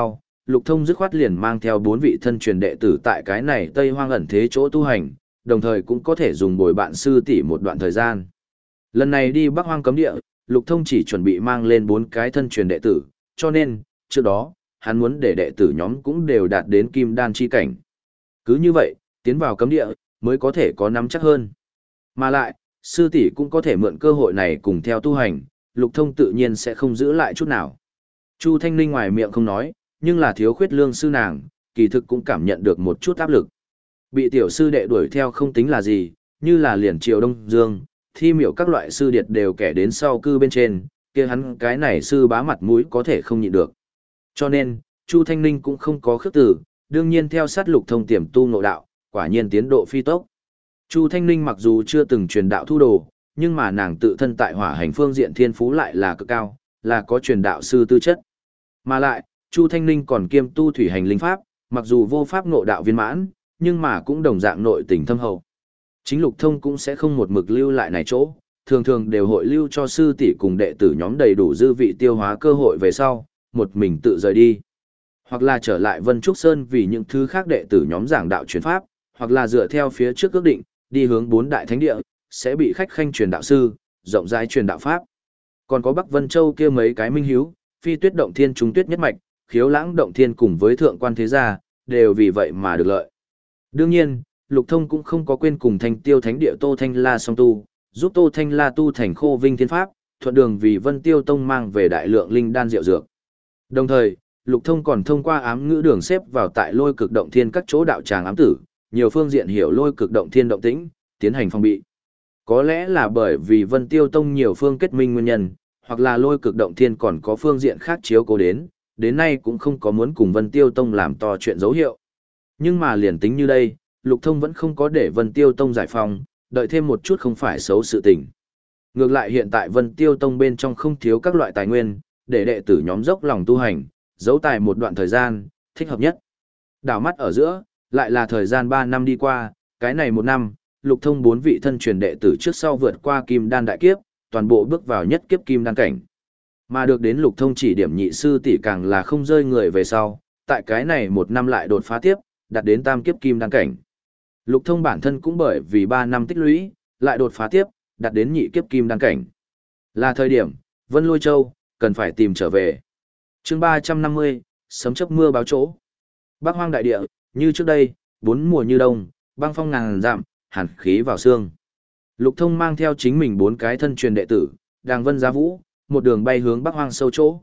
Lục Thông dứt khoát liền mang theo bốn vị thân truyền đệ tử tại cái này Tây Hoang ẩn thế chỗ tu hành, đồng thời cũng có thể dùng bồi bạn sư tỷ một đoạn thời gian. Lần này đi Bắc Hoang cấm địa, Lục Thông chỉ chuẩn bị mang lên bốn cái thân truyền đệ tử, cho nên, trước đó, hắn muốn để đệ tử nhóm cũng đều đạt đến kim đan chi cảnh. Cứ như vậy, tiến vào cấm địa, mới có thể có nắm chắc hơn. Mà lại, sư tỷ cũng có thể mượn cơ hội này cùng theo tu hành, Lục Thông tự nhiên sẽ không giữ lại chút nào. Chu Thanh Ninh ngoài miệng không nói, nhưng là thiếu khuyết lương sư nàng, kỳ thực cũng cảm nhận được một chút áp lực. Bị tiểu sư đệ đuổi theo không tính là gì, như là liền triều Đông Dương, thi miểu các loại sư điệt đều kẻ đến sau cư bên trên, kia hắn cái này sư bá mặt mũi có thể không nhịn được. Cho nên, Chu Thanh Ninh cũng không có khước từ, đương nhiên theo sát Lục Thông tiềm tu ngộ đạo, quả nhiên tiến độ phi tốc. Chu Thanh Ninh mặc dù chưa từng truyền đạo thu đồ, nhưng mà nàng tự thân tại hỏa hành phương diện thiên phú lại là cực cao, là có truyền đạo sư tư chất. Mà lại, Chu Thanh Ninh còn kiêm tu thủy hành linh pháp, mặc dù vô pháp ngộ đạo viên mãn, nhưng mà cũng đồng dạng nội tình thâm hậu. Chính Lục Thông cũng sẽ không một mực lưu lại này chỗ, thường thường đều hội lưu cho sư tỷ cùng đệ tử nhóm đầy đủ dư vị tiêu hóa cơ hội về sau, một mình tự rời đi. Hoặc là trở lại Vân Trúc Sơn vì những thứ khác đệ tử nhóm giảng đạo truyền pháp, hoặc là dựa theo phía trước ước định, đi hướng bốn đại thánh địa, sẽ bị khách khanh truyền đạo sư, rộng rãi truyền đạo pháp. Còn có Bắc Vân Châu kia mấy cái minh hiếu, Phi Tuyết động thiên trung tuyết nhất mạch, Khiếu Lãng động thiên cùng với thượng quan thế gia, đều vì vậy mà được lợi. Đương nhiên, Lục Thông cũng không có quên cùng Thanh Tiêu Thánh địa Tô Thanh La song tu, giúp Tô Thanh La tu thành Khô Vinh Thiên Pháp, thuận đường vì Vân Tiêu Tông mang về đại lượng linh đan diệu dược. Đồng thời, Lục Thông còn thông qua ám ngữ đường xếp vào tại Lôi Cực động thiên các chỗ đạo tràng ám tử, nhiều phương diện hiểu Lôi Cực động thiên động tĩnh, tiến hành phòng bị. Có lẽ là bởi vì Vân Tiêu Tông nhiều phương kết minh nguyên nhân, hoặc là Lôi Cực động thiên còn có phương diện khác chiếu cố đến, đến nay cũng không có muốn cùng Vân Tiêu Tông làm to chuyện dấu hiệu. Nhưng mà liền tính như đây, Lục Thông vẫn không có để Vân Tiêu Tông giải phong, đợi thêm một chút không phải xấu sự tình. Ngược lại hiện tại Vân Tiêu Tông bên trong không thiếu các loại tài nguyên, để đệ tử nhóm dốc lòng tu hành, giấu tài một đoạn thời gian, thích hợp nhất. Đảo mắt ở giữa, lại là thời gian ba năm đi qua, cái này một năm, Lục Thông bốn vị thân truyền đệ tử trước sau vượt qua kim đan đại kiếp, toàn bộ bước vào nhất kiếp kim đan cảnh. Mà được đến Lục Thông chỉ điểm nhị sư tỷ càng là không rơi người về sau, tại cái này một năm lại đột phá tiếp, đạt đến tam kiếp kim đan cảnh. Lục Thông bản thân cũng bởi vì ba năm tích lũy, lại đột phá tiếp, đạt đến nhị kiếp kim đan cảnh. Là thời điểm, Vân Lôi Châu, cần phải tìm trở về. chương ba trăm năm mươi, sấm chớp mưa báo chỗ. Bắc Hoang đại địa, như trước đây, bốn mùa như đông, băng phong ngàn dặm, hàn khí vào xương. Lục Thông mang theo chính mình bốn cái thân truyền đệ tử, Đàng Vân Giá Vũ, một đường bay hướng Bắc Hoang sâu chỗ.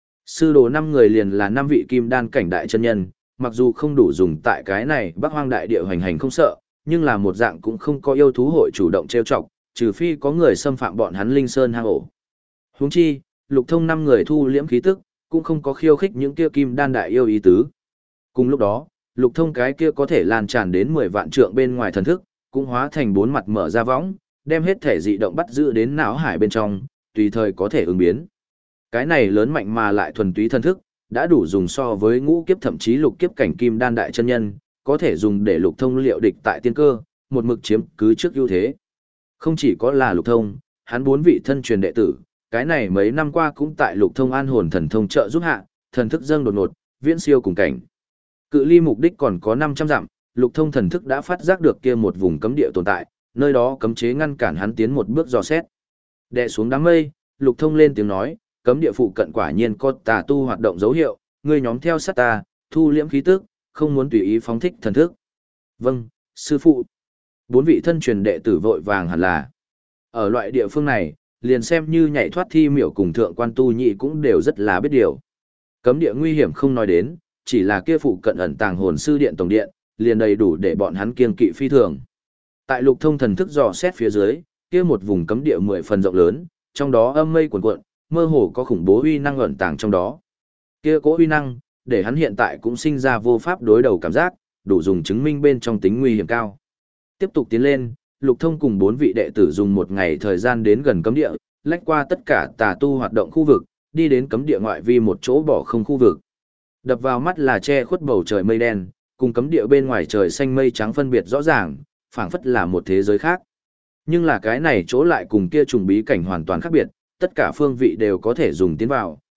Sư đồ năm người liền là năm vị kim đan cảnh đại chân nhân, mặc dù không đủ dùng tại cái này Bắc Hoang đại địa hoành hành không sợ, nhưng là một dạng cũng không có yêu thú hội chủ động trêu chọc, trừ phi có người xâm phạm bọn hắn linh sơn hang ổ. Huống chi, Lục Thông năm người thu liễm khí tức, cũng không có khiêu khích những kia kim đan đại yêu ý tứ. Cùng lúc đó, Lục Thông cái kia có thể lan tràn đến mười vạn trượng bên ngoài thần thức, cũng hóa thành bốn mặt mở ra võng, đem hết thể dị động bắt giữ đến não hải bên trong, tùy thời có thể ứng biến. Cái này lớn mạnh mà lại thuần túy thần thức, đã đủ dùng so với ngũ kiếp thậm chí lục kiếp cảnh kim đan đại chân nhân, có thể dùng để Lục Thông liệu địch tại tiên cơ, một mực chiếm cứ trước ưu thế. Không chỉ có là Lục Thông, hắn bốn vị thân truyền đệ tử, cái này mấy năm qua cũng tại Lục Thông an hồn thần thông trợ giúp hạ, thần thức dâng đột ngột, viễn siêu cùng cảnh. Cự ly mục đích còn có năm trăm dặm, Lục Thông thần thức đã phát giác được kia một vùng cấm địa tồn tại, nơi đó cấm chế ngăn cản hắn tiến một bước dò xét. Đè xuống đám mây, Lục Thông lên tiếng nói, cấm địa phụ cận quả nhiên có tà tu hoạt động dấu hiệu, ngươi nhóm theo sát ta, thu liễm khí tức, không muốn tùy ý phóng thích thần thức. Vâng, sư phụ. Bốn vị thân truyền đệ tử vội vàng hẳn là. Ở loại địa phương này, liền xem như nhảy thoát thi miểu cùng thượng quan tu nhị cũng đều rất là biết điều. Cấm địa nguy hiểm không nói đến, chỉ là kia phụ cận ẩn tàng hồn sư điện tổng điện, liền đầy đủ để bọn hắn kiêng kỵ phi thường. Tại Lục Thông thần thức dò xét phía dưới, kia một vùng cấm địa mười phần rộng lớn, trong đó âm mây cuồn cuộn, mơ hồ có khủng bố uy năng ẩn tàng trong đó. Kia cố uy năng, để hắn hiện tại cũng sinh ra vô pháp đối đầu cảm giác, đủ dùng chứng minh bên trong tính nguy hiểm cao. Tiếp tục tiến lên, Lục Thông cùng bốn vị đệ tử dùng một ngày thời gian đến gần cấm địa, lách qua tất cả tà tu hoạt động khu vực, đi đến cấm địa ngoại vi một chỗ bỏ không khu vực. Đập vào mắt là che khuất bầu trời mây đen, cùng cấm địa bên ngoài trời xanh mây trắng phân biệt rõ ràng, phảng phất là một thế giới khác. Nhưng là cái này chỗ lại cùng kia trùng bí cảnh hoàn toàn khác biệt, tất cả phương vị đều có thể dùng tiến vào,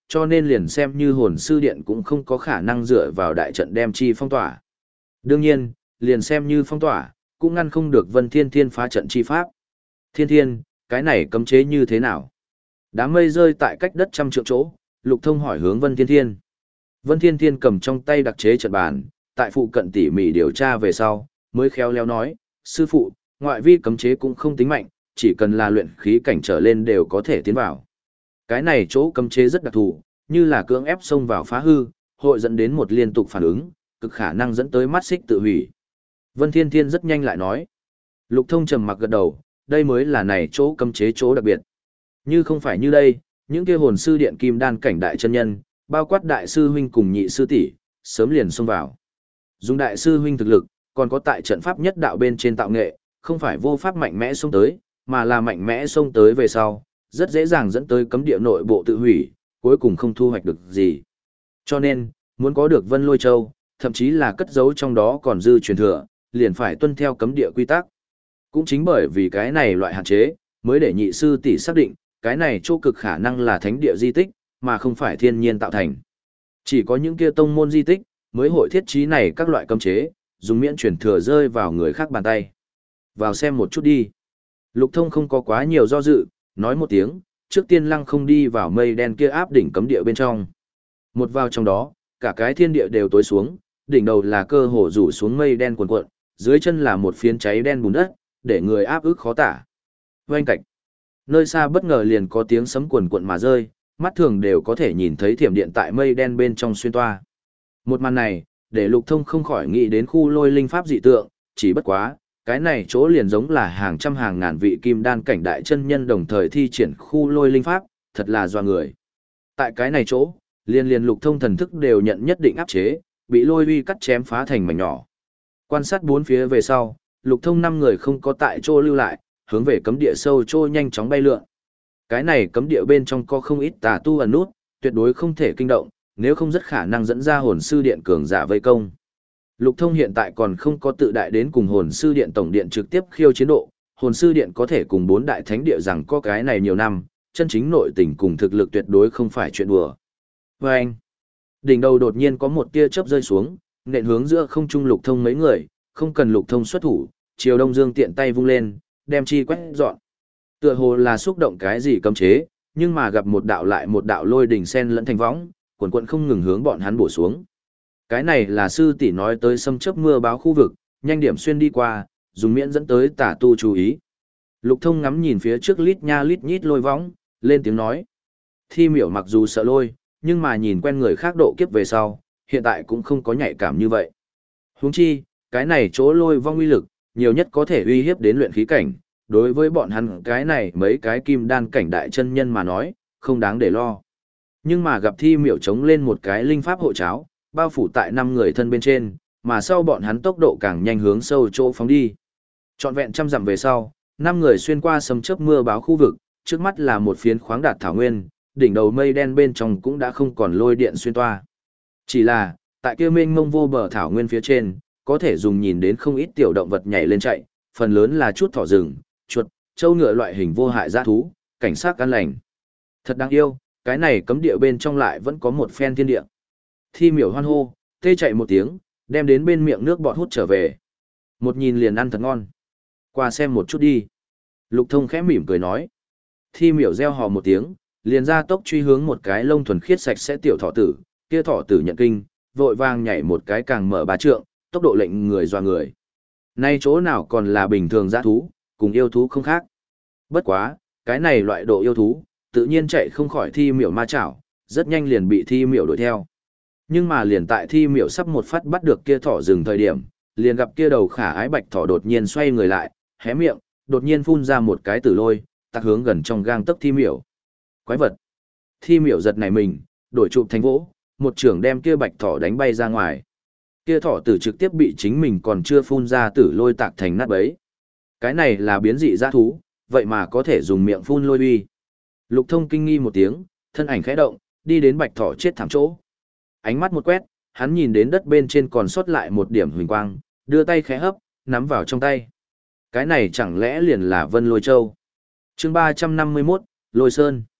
cho nên liền xem như hồn sư điện cũng không có khả năng dựa vào đại trận đem chi phong tỏa. Đương nhiên, liền xem như phong tỏa, cũng ngăn không được Vân Thiên Thiên phá trận chi pháp. Thiên Thiên, cái này cấm chế như thế nào? Đám mây rơi tại cách đất trăm trượng chỗ, Lục Thông hỏi hướng Vân Thiên Thiên. Vân Thiên Thiên cầm trong tay đặc chế trận bàn, tại phụ cận tỉ mỉ điều tra về sau, mới khéo léo nói, sư phụ, ngoại vi cấm chế cũng không tính mạnh, chỉ cần là luyện khí cảnh trở lên đều có thể tiến vào. Cái này chỗ cấm chế rất đặc thù, như là cưỡng ép xông vào phá hư, hội dẫn đến một liên tục phản ứng, cực khả năng dẫn tới mắt xích tự hủy. Vân Thiên Thiên rất nhanh lại nói. Lục Thông trầm mặc gật đầu, đây mới là này chỗ cấm chế chỗ đặc biệt. Như không phải như đây, những kia hồn sư điện kim đan cảnh đại chân nhân, bao quát đại sư huynh cùng nhị sư tỷ, sớm liền xông vào. Dùng đại sư huynh thực lực, còn có tại trận pháp nhất đạo bên trên tạo nghệ, không phải vô pháp mạnh mẽ xông tới, mà là mạnh mẽ xông tới về sau, rất dễ dàng dẫn tới cấm địa nội bộ tự hủy, cuối cùng không thu hoạch được gì. Cho nên, muốn có được Vân Lôi Châu, thậm chí là cất giấu trong đó còn dư truyền thừa, liền phải tuân theo cấm địa quy tắc. Cũng chính bởi vì cái này loại hạn chế, mới để nhị sư tỷ xác định, cái này chỗ cực khả năng là thánh địa di tích, mà không phải thiên nhiên tạo thành. Chỉ có những kia tông môn di tích, mới hội thiết trí này các loại cấm chế, dùng miễn truyền thừa rơi vào người khác bàn tay. Vào xem một chút đi. Lục Thông không có quá nhiều do dự, nói một tiếng, trước tiên lăng không đi vào mây đen kia áp đỉnh cấm địa bên trong. Một vào trong đó, cả cái thiên địa đều tối xuống, đỉnh đầu là cơ hồ rủ xuống mây đen cuồn cuộn, dưới chân là một phiến cháy đen bùn đất, để người áp ức khó tả. Oanh cạch. Nơi xa bất ngờ liền có tiếng sấm cuồn cuộn mà rơi, mắt thường đều có thể nhìn thấy thiểm điện tại mây đen bên trong xuyên toa. Một màn này, để Lục Thông không khỏi nghĩ đến khu lôi linh pháp dị tượng, chỉ bất quá, cái này chỗ liền giống là hàng trăm hàng ngàn vị kim đan cảnh đại chân nhân đồng thời thi triển khu lôi linh pháp, thật là doa người. Tại cái này chỗ, liền liền Lục Thông thần thức đều nhận nhất định áp chế, bị lôi uy cắt chém phá thành mảnh nhỏ. Quan sát bốn phía về sau, Lục Thông năm người không có tại chỗ lưu lại, hướng về cấm địa sâu chỗ nhanh chóng bay lượn. Cái này cấm địa bên trong có không ít tà tu ẩn nút, tuyệt đối không thể kinh động, nếu không rất khả năng dẫn ra hồn sư điện cường giả vây công. Lục Thông hiện tại còn không có tự đại đến cùng hồn sư điện tổng điện trực tiếp khiêu chiến độ, hồn sư điện có thể cùng bốn đại thánh địa rằng có cái này nhiều năm, chân chính nội tình cùng thực lực tuyệt đối không phải chuyện đùa. Và anh, đỉnh đầu đột nhiên có một tia chớp rơi xuống, nện hướng giữa không trung Lục Thông mấy người, không cần Lục Thông xuất thủ, Triều Đông Dương tiện tay vung lên, đem chi quét dọn. Tựa hồ là xúc động cái gì cấm chế, nhưng mà gặp một đạo lại một đạo lôi đỉnh sen lẫn thành võng, quần quần không ngừng hướng bọn hắn bổ xuống. Cái này là sư tỷ nói tới xâm chớp mưa báo khu vực, nhanh điểm xuyên đi qua, dùng miễn dẫn tới tả tu chú ý. Lục Thông ngắm nhìn phía trước lít nha lít nhít lôi võng, lên tiếng nói. Thi miểu mặc dù sợ lôi, nhưng mà nhìn quen người khác độ kiếp về sau, hiện tại cũng không có nhạy cảm như vậy. Huống chi, cái này chỗ lôi vong uy lực, nhiều nhất có thể uy hiếp đến luyện khí cảnh, đối với bọn hắn cái này mấy cái kim đan cảnh đại chân nhân mà nói, không đáng để lo. Nhưng mà gặp thi miểu chống lên một cái linh pháp hộ cháo, bao phủ tại năm người thân bên trên, mà sau bọn hắn tốc độ càng nhanh hướng sâu chỗ phóng đi. Trọn vẹn trăm dặm về sau, năm người xuyên qua sấm chớp mưa báo khu vực, trước mắt là một phiến khoáng đạt thảo nguyên, đỉnh đầu mây đen bên trong cũng đã không còn lôi điện xuyên toa. Chỉ là, tại kia mênh mông vô bờ thảo nguyên phía trên, có thể dùng nhìn đến không ít tiểu động vật nhảy lên chạy, phần lớn là chút thỏ rừng, chuột, trâu ngựa loại hình vô hại dã thú, cảnh sát an lành. Thật đáng yêu, cái này cấm địa bên trong lại vẫn có một phen thiên địa. Thi miểu hoan hô, tê chạy một tiếng, đem đến bên miệng nước bọt hút trở về. Một nhìn liền ăn thật ngon. Qua xem một chút đi. Lục Thông khẽ mỉm cười nói. Thi miểu reo hò một tiếng, liền ra tốc truy hướng một cái lông thuần khiết sạch sẽ tiểu thỏ tử, kia thỏ tử nhận kinh, vội vàng nhảy một cái càng mở bá trượng, tốc độ lệnh người dọa người. Nay chỗ nào còn là bình thường dã thú, cùng yêu thú không khác. Bất quá, cái này loại độ yêu thú, tự nhiên chạy không khỏi thi miểu ma chảo, rất nhanh liền bị thi miểu đuổi theo. Nhưng mà liền tại thi miểu sắp một phát bắt được kia thỏ rừng thời điểm, liền gặp kia đầu khả ái bạch thỏ đột nhiên xoay người lại, hé miệng, đột nhiên phun ra một cái tử lôi, tạc hướng gần trong gang tấc thi miểu. Quái vật! Thi miểu giật nảy mình, đổi chụp thành vỗ, một trưởng đem kia bạch thỏ đánh bay ra ngoài. Kia thỏ tử trực tiếp bị chính mình còn chưa phun ra tử lôi tạc thành nát bấy. Cái này là biến dị dã thú, vậy mà có thể dùng miệng phun lôi uy. Lục Thông kinh nghi một tiếng, thân ảnh khẽ động, đi đến bạch thỏ chết thảm chỗ. Ánh mắt một quét, hắn nhìn đến đất bên trên còn sót lại một điểm huỳnh quang, đưa tay khẽ hấp, nắm vào trong tay. Cái này chẳng lẽ liền là Vân Lôi Châu? Chương ba trăm năm mươi mốt, Lôi Sơn.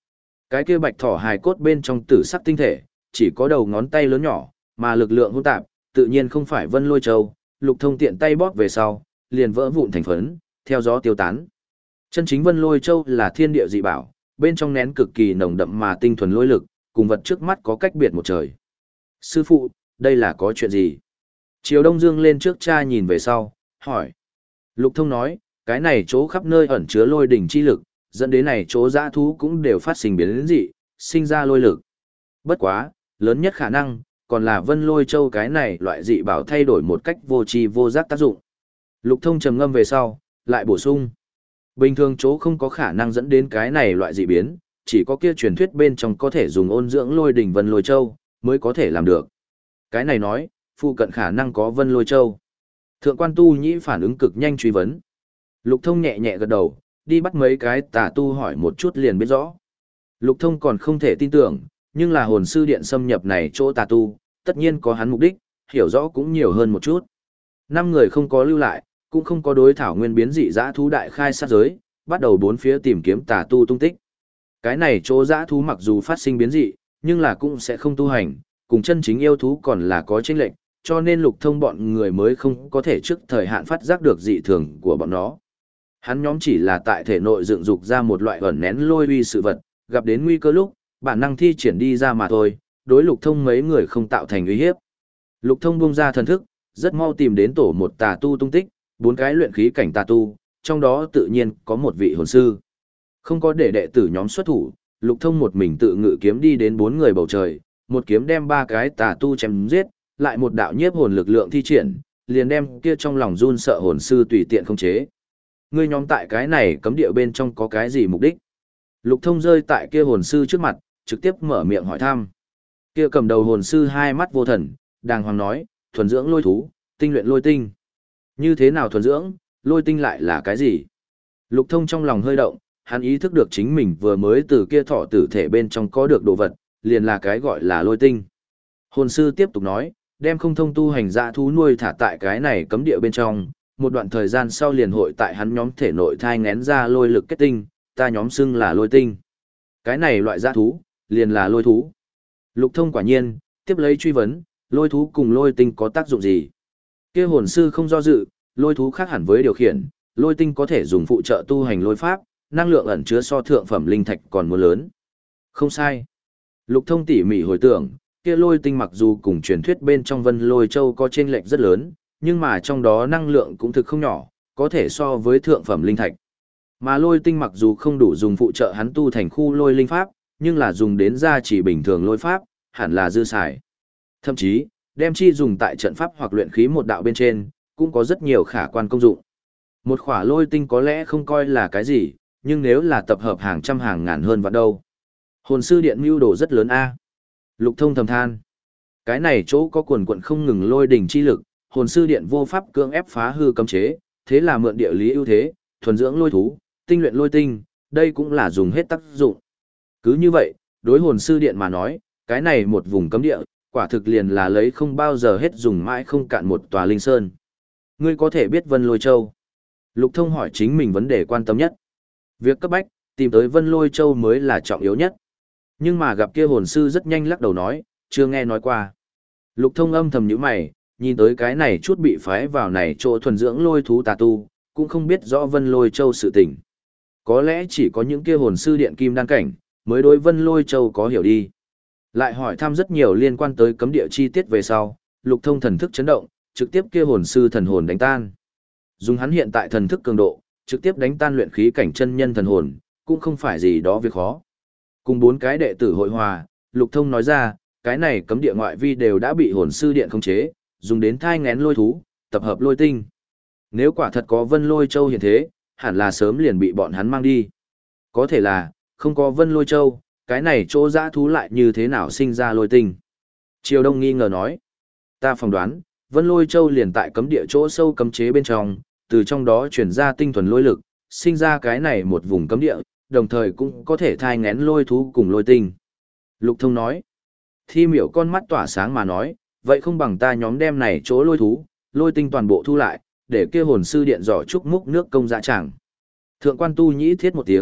Cái kia bạch thỏ hài cốt bên trong tử sắc tinh thể, chỉ có đầu ngón tay lớn nhỏ, mà lực lượng hỗn tạp, tự nhiên không phải Vân Lôi Châu, Lục Thông tiện tay bóp về sau, liền vỡ vụn thành phấn, theo gió tiêu tán. Chân chính Vân Lôi Châu là thiên địa dị bảo, bên trong nén cực kỳ nồng đậm mà tinh thuần lôi lực, cùng vật trước mắt có cách biệt một trời. Sư phụ, đây là có chuyện gì? Triều Đông Dương lên trước cha nhìn về sau, hỏi. Lục Thông nói, cái này chỗ khắp nơi ẩn chứa lôi đỉnh chi lực, dẫn đến này chỗ dã thú cũng đều phát sinh biến dị, sinh ra lôi lực. Bất quá, lớn nhất khả năng, còn là Vân Lôi Châu cái này loại dị bảo thay đổi một cách vô tri vô giác tác dụng. Lục Thông trầm ngâm về sau, lại bổ sung. Bình thường chỗ không có khả năng dẫn đến cái này loại dị biến, chỉ có kia truyền thuyết bên trong có thể dùng ôn dưỡng lôi đỉnh Vân Lôi Châu, mới có thể làm được. Cái này nói, phụ cận khả năng có Vân Lôi Châu. Thượng quan Tu Nhĩ phản ứng cực nhanh truy vấn. Lục Thông nhẹ nhẹ gật đầu, đi bắt mấy cái tà tu hỏi một chút liền biết rõ. Lục Thông còn không thể tin tưởng, nhưng là hồn sư điện xâm nhập này chỗ tà tu, tất nhiên có hắn mục đích, hiểu rõ cũng nhiều hơn một chút. Năm người không có lưu lại, cũng không có đối thảo nguyên biến dị dã thú đại khai sát giới, bắt đầu bốn phía tìm kiếm tà tu tung tích. Cái này chỗ dã thú mặc dù phát sinh biến dị, nhưng là cũng sẽ không tu hành, cùng chân chính yêu thú còn là có chênh lệch, cho nên Lục Thông bọn người mới không có thể trước thời hạn phát giác được dị thường của bọn nó. Hắn nhóm chỉ là tại thể nội dựng dục ra một loại ẩn nén lôi uy sự vật, gặp đến nguy cơ lúc, bản năng thi triển đi ra mà thôi, đối Lục Thông mấy người không tạo thành uy hiếp. Lục Thông buông ra thần thức, rất mau tìm đến tổ một tà tu tung tích, bốn cái luyện khí cảnh tà tu, trong đó tự nhiên có một vị hồn sư. Không có để đệ tử nhóm xuất thủ, Lục Thông một mình tự ngự kiếm đi đến bốn người bầu trời, một kiếm đem ba cái tà tu chém giết, lại một đạo nhiếp hồn lực lượng thi triển, liền đem kia trong lòng run sợ hồn sư tùy tiện khống chế. Ngươi nhóm tại cái này cấm địa bên trong có cái gì mục đích? Lục Thông rơi tại kia hồn sư trước mặt, trực tiếp mở miệng hỏi thăm. Kia cầm đầu hồn sư hai mắt vô thần, đàng hoàng nói, thuần dưỡng lôi thú, tinh luyện lôi tinh. Như thế nào thuần dưỡng, lôi tinh lại là cái gì? Lục Thông trong lòng hơi động, hắn ý thức được chính mình vừa mới từ kia thọ tử thể bên trong có được đồ vật, liền là cái gọi là lôi tinh. Hồn sư tiếp tục nói, đem không thông tu hành dã thú nuôi thả tại cái này cấm địa bên trong, một đoạn thời gian sau liền hội tại hắn nhóm thể nội thai ngén ra lôi lực kết tinh, ta nhóm xưng là lôi tinh. Cái này loại dã thú, liền là lôi thú. Lục Thông quả nhiên, tiếp lấy truy vấn, lôi thú cùng lôi tinh có tác dụng gì? Kia hồn sư không do dự, lôi thú khác hẳn với điều khiển, lôi tinh có thể dùng phụ trợ tu hành lôi pháp, năng lượng ẩn chứa so thượng phẩm linh thạch còn muốn lớn. Không sai. Lục Thông tỉ mỉ hồi tưởng, kia lôi tinh mặc dù cùng truyền thuyết bên trong Vân Lôi Châu có chênh lệch rất lớn, nhưng mà trong đó năng lượng cũng thực không nhỏ, có thể so với thượng phẩm linh thạch. Mà lôi tinh mặc dù không đủ dùng phụ trợ hắn tu thành khu lôi linh pháp, nhưng là dùng đến gia chỉ bình thường lôi pháp, hẳn là dư xài. Thậm chí, đem chi dùng tại trận pháp hoặc luyện khí một đạo bên trên, cũng có rất nhiều khả quan công dụng. Một khỏa lôi tinh có lẽ không coi là cái gì, nhưng nếu là tập hợp hàng trăm hàng ngàn hơn vạn đâu. Hồn sư điện mưu đồ rất lớn a. Lục Thông thầm than. Cái này chỗ có quần quận không ngừng lôi đỉnh chi lực, hồn sư điện vô pháp cưỡng ép phá hư cấm chế, thế là mượn địa lý ưu thế, thuần dưỡng lôi thú, tinh luyện lôi tinh, đây cũng là dùng hết tác dụng. Cứ như vậy, đối hồn sư điện mà nói, cái này một vùng cấm địa, quả thực liền là lấy không bao giờ hết dùng mãi không cạn một tòa linh sơn. Ngươi có thể biết Vân Lôi Châu. Lục Thông hỏi chính mình vấn đề quan tâm nhất. Việc cấp bách, tìm tới Vân Lôi Châu mới là trọng yếu nhất. Nhưng mà gặp kia hồn sư rất nhanh lắc đầu nói, chưa nghe nói qua. Lục Thông âm thầm nhíu mày, nhìn tới cái này chút bị phái vào này chỗ thuần dưỡng lôi thú tà tu, cũng không biết rõ Vân Lôi Châu sự tình. Có lẽ chỉ có những kia hồn sư điện kim đan cảnh, mới đối Vân Lôi Châu có hiểu đi. Lại hỏi thăm rất nhiều liên quan tới cấm địa chi tiết về sau, Lục Thông thần thức chấn động, trực tiếp kia hồn sư thần hồn đánh tan. Dùng hắn hiện tại thần thức cường độ, trực tiếp đánh tan luyện khí cảnh chân nhân thần hồn, cũng không phải gì đó việc khó. Cùng bốn cái đệ tử hội hòa, Lục Thông nói ra, cái này cấm địa ngoại vi đều đã bị hồn sư điện khống chế, dùng đến thai ngén lôi thú, tập hợp lôi tinh. Nếu quả thật có Vân Lôi Châu hiện thế, hẳn là sớm liền bị bọn hắn mang đi. Có thể là, không có Vân Lôi Châu, cái này chỗ dã thú lại như thế nào sinh ra lôi tinh. Triều Đông nghi ngờ nói, ta phỏng đoán, Vân Lôi Châu liền tại cấm địa chỗ sâu cấm chế bên trong, từ trong đó chuyển ra tinh thuần lôi lực, sinh ra cái này một vùng cấm địa, đồng thời cũng có thể thai ngén lôi thú cùng lôi tinh. Lục Thông nói, Thi Miểu con mắt tỏa sáng mà nói, vậy không bằng ta nhóm đem này chỗ lôi thú, lôi tinh toàn bộ thu lại, để kia hồn sư điện giỏ chúc múc nước công dạ chẳng. Thượng quan Tu Nhĩ thiết một tiếng,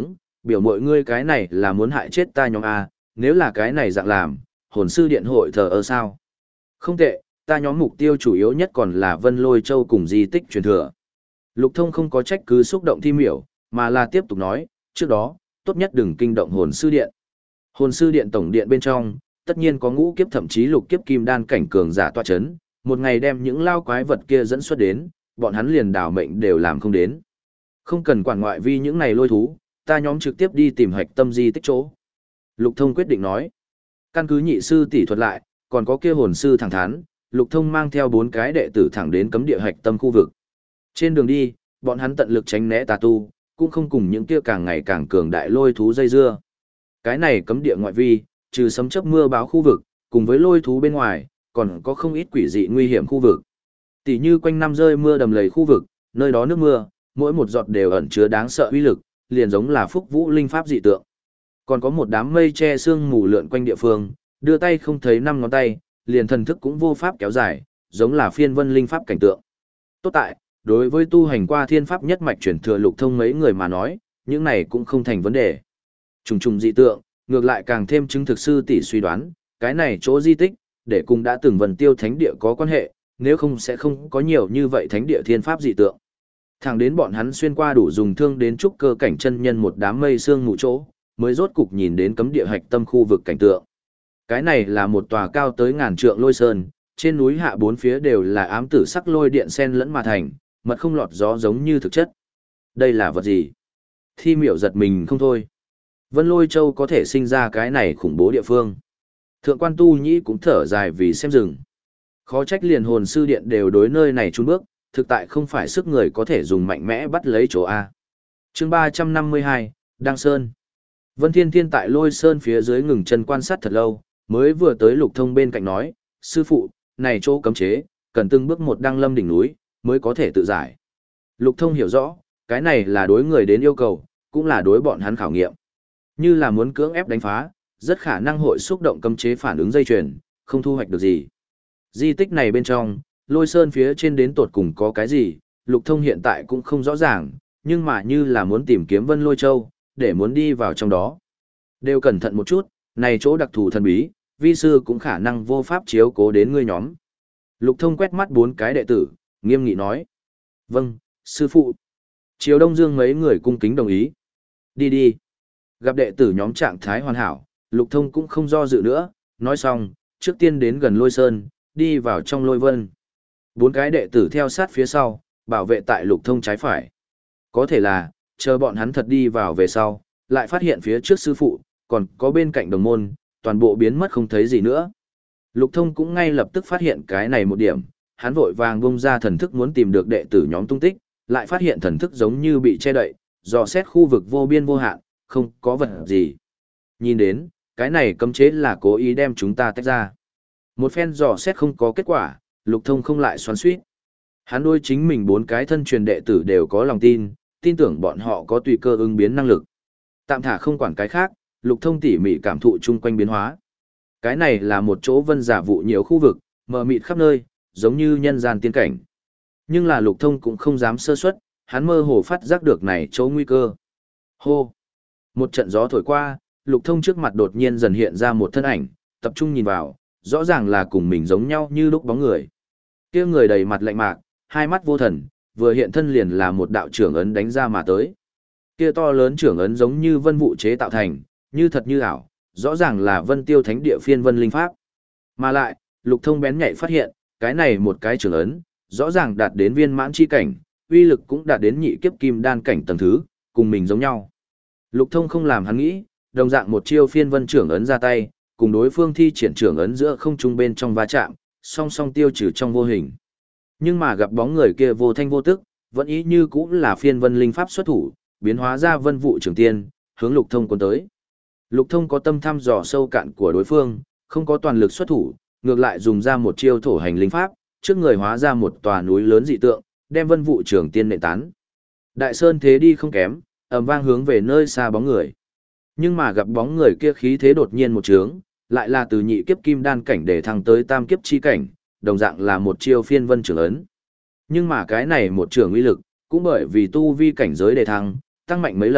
biểu mọi ngươi cái này là muốn hại chết ta nhóm A, nếu là cái này dạng làm, hồn sư điện hội thờ ơ sao? Không tệ, ta nhóm mục tiêu chủ yếu nhất còn là Vân Lôi Châu cùng di tích truyền thừa. Lục Thông không có trách cứ xúc động Thi Miểu, mà là tiếp tục nói, trước đó, tốt nhất đừng kinh động hồn sư điện. Hồn sư điện tổng điện bên trong, tất nhiên có ngũ kiếp thậm chí lục kiếp kim đan cảnh cường giả tọa chấn, một ngày đem những lao quái vật kia dẫn xuất đến, bọn hắn liền đảo mệnh đều làm không đến. Không cần quản ngoại vi những này lôi thú, ta nhóm trực tiếp đi tìm hạch tâm di tích chỗ. Lục Thông quyết định nói, căn cứ nhị sư tỷ thuật lại, còn có kia hồn sư thẳng thắn, Lục Thông mang theo bốn cái đệ tử thẳng đến cấm địa hạch tâm khu vực. Trên đường đi, bọn hắn tận lực tránh né tà tu, cũng không cùng những kia càng ngày càng cường đại lôi thú dây dưa. Cái này cấm địa ngoại vi, trừ sấm chớp mưa báo khu vực, cùng với lôi thú bên ngoài, còn có không ít quỷ dị nguy hiểm khu vực. Tỷ như quanh năm rơi mưa đầm lầy khu vực, nơi đó nước mưa, mỗi một giọt đều ẩn chứa đáng sợ uy lực, liền giống là phúc vũ linh pháp dị tượng. Còn có một đám mây che sương mù lượn quanh địa phương, đưa tay không thấy năm ngón tay, liền thần thức cũng vô pháp kéo dài, giống là phiên vân linh pháp cảnh tượng. Tốt tại, đối với tu hành qua thiên pháp nhất mạch chuyển thừa Lục Thông mấy người mà nói, những này cũng không thành vấn đề. Trùng trùng dị tượng, ngược lại càng thêm chứng thực sư tỷ suy đoán, cái này chỗ di tích, để cùng đã từng vần tiêu thánh địa có quan hệ, nếu không sẽ không có nhiều như vậy thánh địa thiên pháp dị tượng. Thẳng đến bọn hắn xuyên qua đủ dùng thương đến trúc cơ cảnh chân nhân một đám mây sương mù chỗ, mới rốt cục nhìn đến cấm địa hạch tâm khu vực cảnh tượng. Cái này là một tòa cao tới ngàn trượng lôi sơn, trên núi hạ bốn phía đều là ám tử sắc lôi điện sen lẫn mà thành, mật không lọt gió giống như thực chất. Đây là vật gì? Thi Miểu giật mình không thôi. Vân Lôi Châu có thể sinh ra cái này khủng bố địa phương. Thượng quan Tu Nhĩ cũng thở dài vì xem rừng. Khó trách liền hồn sư điện đều đối nơi này chun bước, thực tại không phải sức người có thể dùng mạnh mẽ bắt lấy chỗ A. chương ba trăm năm mươi hai, Đăng Sơn. Vân Thiên Thiên tại Lôi Sơn phía dưới ngừng chân quan sát thật lâu, mới vừa tới Lục Thông bên cạnh nói, sư phụ, này chỗ cấm chế, cần từng bước một đăng lâm đỉnh núi, mới có thể tự giải. Lục Thông hiểu rõ, cái này là đối người đến yêu cầu, cũng là đối bọn hắn khảo nghiệm. Như là muốn cưỡng ép đánh phá, rất khả năng hội xúc động cấm chế phản ứng dây chuyền, không thu hoạch được gì. Di tích này bên trong, Lôi Sơn phía trên đến tột cùng có cái gì, Lục Thông hiện tại cũng không rõ ràng, nhưng mà như là muốn tìm kiếm Vân Lôi Châu, để muốn đi vào trong đó. Đều cẩn thận một chút, này chỗ đặc thù thần bí, vi sư cũng khả năng vô pháp chiếu cố đến ngươi nhóm. Lục Thông quét mắt bốn cái đệ tử, nghiêm nghị nói. Vâng, sư phụ. Triều Đông Dương mấy người cung kính đồng ý. Đi đi. Gặp đệ tử nhóm trạng thái hoàn hảo, Lục Thông cũng không do dự nữa, nói xong, trước tiên đến gần Lôi Sơn, đi vào trong Lôi Vân. Bốn cái đệ tử theo sát phía sau, bảo vệ tại Lục Thông trái phải. Có thể là, chờ bọn hắn thật đi vào về sau, lại phát hiện phía trước sư phụ, còn có bên cạnh đồng môn, toàn bộ biến mất không thấy gì nữa. Lục Thông cũng ngay lập tức phát hiện cái này một điểm, hắn vội vàng bung ra thần thức muốn tìm được đệ tử nhóm tung tích, lại phát hiện thần thức giống như bị che đậy, dò xét khu vực vô biên vô hạn, không có vật gì. Nhìn đến, cái này cấm chế là cố ý đem chúng ta tách ra. Một phen dò xét không có kết quả, Lục Thông không lại xoắn xuýt. Hắn đôi chính mình bốn cái thân truyền đệ tử đều có lòng tin, tin tưởng bọn họ có tùy cơ ứng biến năng lực. Tạm thả không quản cái khác, Lục Thông tỉ mỉ cảm thụ chung quanh biến hóa. Cái này là một chỗ vân giả vụ nhiều khu vực, mờ mịt khắp nơi, giống như nhân gian tiên cảnh. Nhưng là Lục Thông cũng không dám sơ suất, hắn mơ hồ phát giác được này chỗ nguy cơ. Hô! Một trận gió thổi qua, Lục Thông trước mặt đột nhiên dần hiện ra một thân ảnh, tập trung nhìn vào, rõ ràng là cùng mình giống nhau như lúc bóng người. Kia người đầy mặt lạnh mạc, hai mắt vô thần, vừa hiện thân liền là một đạo trưởng ấn đánh ra mà tới. Kia to lớn trưởng ấn giống như vân vụ chế tạo thành, như thật như ảo, rõ ràng là Vân Tiêu Thánh địa phiên vân linh pháp. Mà lại, Lục Thông bén nhạy phát hiện, cái này một cái trưởng ấn, rõ ràng đạt đến viên mãn chi cảnh, uy lực cũng đạt đến nhị kiếp kim đan cảnh tầng thứ, cùng mình giống nhau. Lục Thông không làm hắn nghĩ, đồng dạng một chiêu phiên vân trưởng ấn ra tay, cùng đối phương thi triển trưởng ấn giữa không trung bên trong va chạm, song song tiêu trừ trong vô hình. Nhưng mà gặp bóng người kia vô thanh vô tức, vẫn ý như cũng là phiên vân linh pháp xuất thủ, biến hóa ra vân vụ trường tiên, hướng Lục Thông cuốn tới. Lục Thông có tâm thăm dò sâu cạn của đối phương, không có toàn lực xuất thủ, ngược lại dùng ra một chiêu thổ hành linh pháp, trước người hóa ra một tòa núi lớn dị tượng, đem vân vụ trường tiên nệ tán. Đại sơn thế đi không kém, ầm vang hướng về nơi xa bóng người. Nhưng mà gặp bóng người kia khí thế đột nhiên một trướng, lại là từ nhị kiếp kim đan cảnh để thăng tới tam kiếp chi cảnh, đồng dạng là một chiêu phiên vân trường ấn. Nhưng mà cái này một trường uy lực, cũng bởi vì tu vi cảnh giới đề thăng, tăng mạnh mấy lần,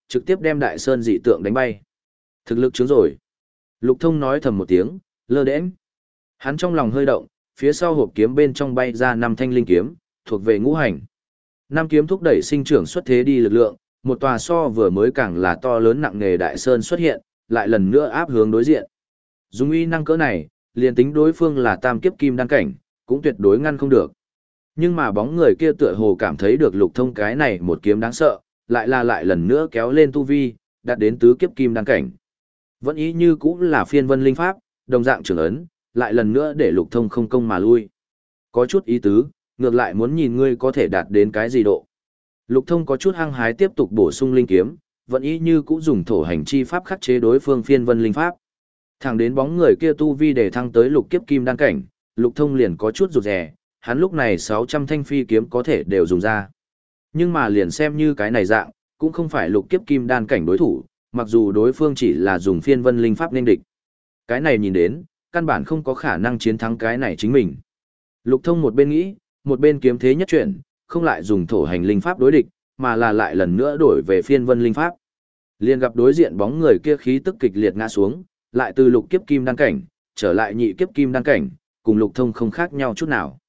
trực tiếp đem đại sơn dị tượng đánh bay. Thực lực chứng rồi. Lục Thông nói thầm một tiếng, lơ đễnh. Hắn trong lòng hơi động, phía sau hộp kiếm bên trong bay ra năm thanh linh kiếm, thuộc về ngũ hành. Năm kiếm thúc đẩy sinh trưởng xuất thế đi lực lượng, một tòa so vừa mới càng là to lớn nặng nề đại sơn xuất hiện, lại lần nữa áp hướng đối diện. Dùng uy năng cỡ này, liền tính đối phương là tam kiếp kim đăng cảnh, cũng tuyệt đối ngăn không được. Nhưng mà bóng người kia tựa hồ cảm thấy được Lục Thông cái này một kiếm đáng sợ, lại là lại lần nữa kéo lên tu vi, đạt đến tứ kiếp kim đăng cảnh. Vẫn ý như cũng là phiên vân linh pháp, đồng dạng trưởng ấn, lại lần nữa để Lục Thông không công mà lui. Có chút ý tứ, ngược lại muốn nhìn ngươi có thể đạt đến cái gì độ. Lục Thông có chút hăng hái tiếp tục bổ sung linh kiếm, vẫn ý như cũng dùng thổ hành chi pháp khắc chế đối phương phiên vân linh pháp. Thẳng đến bóng người kia tu vi để thăng tới lục kiếp kim đăng cảnh, Lục Thông liền có chút rụt rè, hắn lúc này sáu trăm thanh phi kiếm có thể đều dùng ra. Nhưng mà liền xem như cái này dạng, cũng không phải lục kiếp kim đan cảnh đối thủ, mặc dù đối phương chỉ là dùng phiên vân linh pháp nên địch. Cái này nhìn đến, căn bản không có khả năng chiến thắng cái này chính mình. Lục Thông một bên nghĩ, một bên kiếm thế nhất chuyển, không lại dùng thổ hành linh pháp đối địch, mà là lại lần nữa đổi về phiên vân linh pháp. Liền gặp đối diện bóng người kia khí tức kịch liệt ngã xuống, lại từ lục kiếp kim đan cảnh, trở lại nhị kiếp kim đan cảnh, cùng Lục Thông không khác nhau chút nào.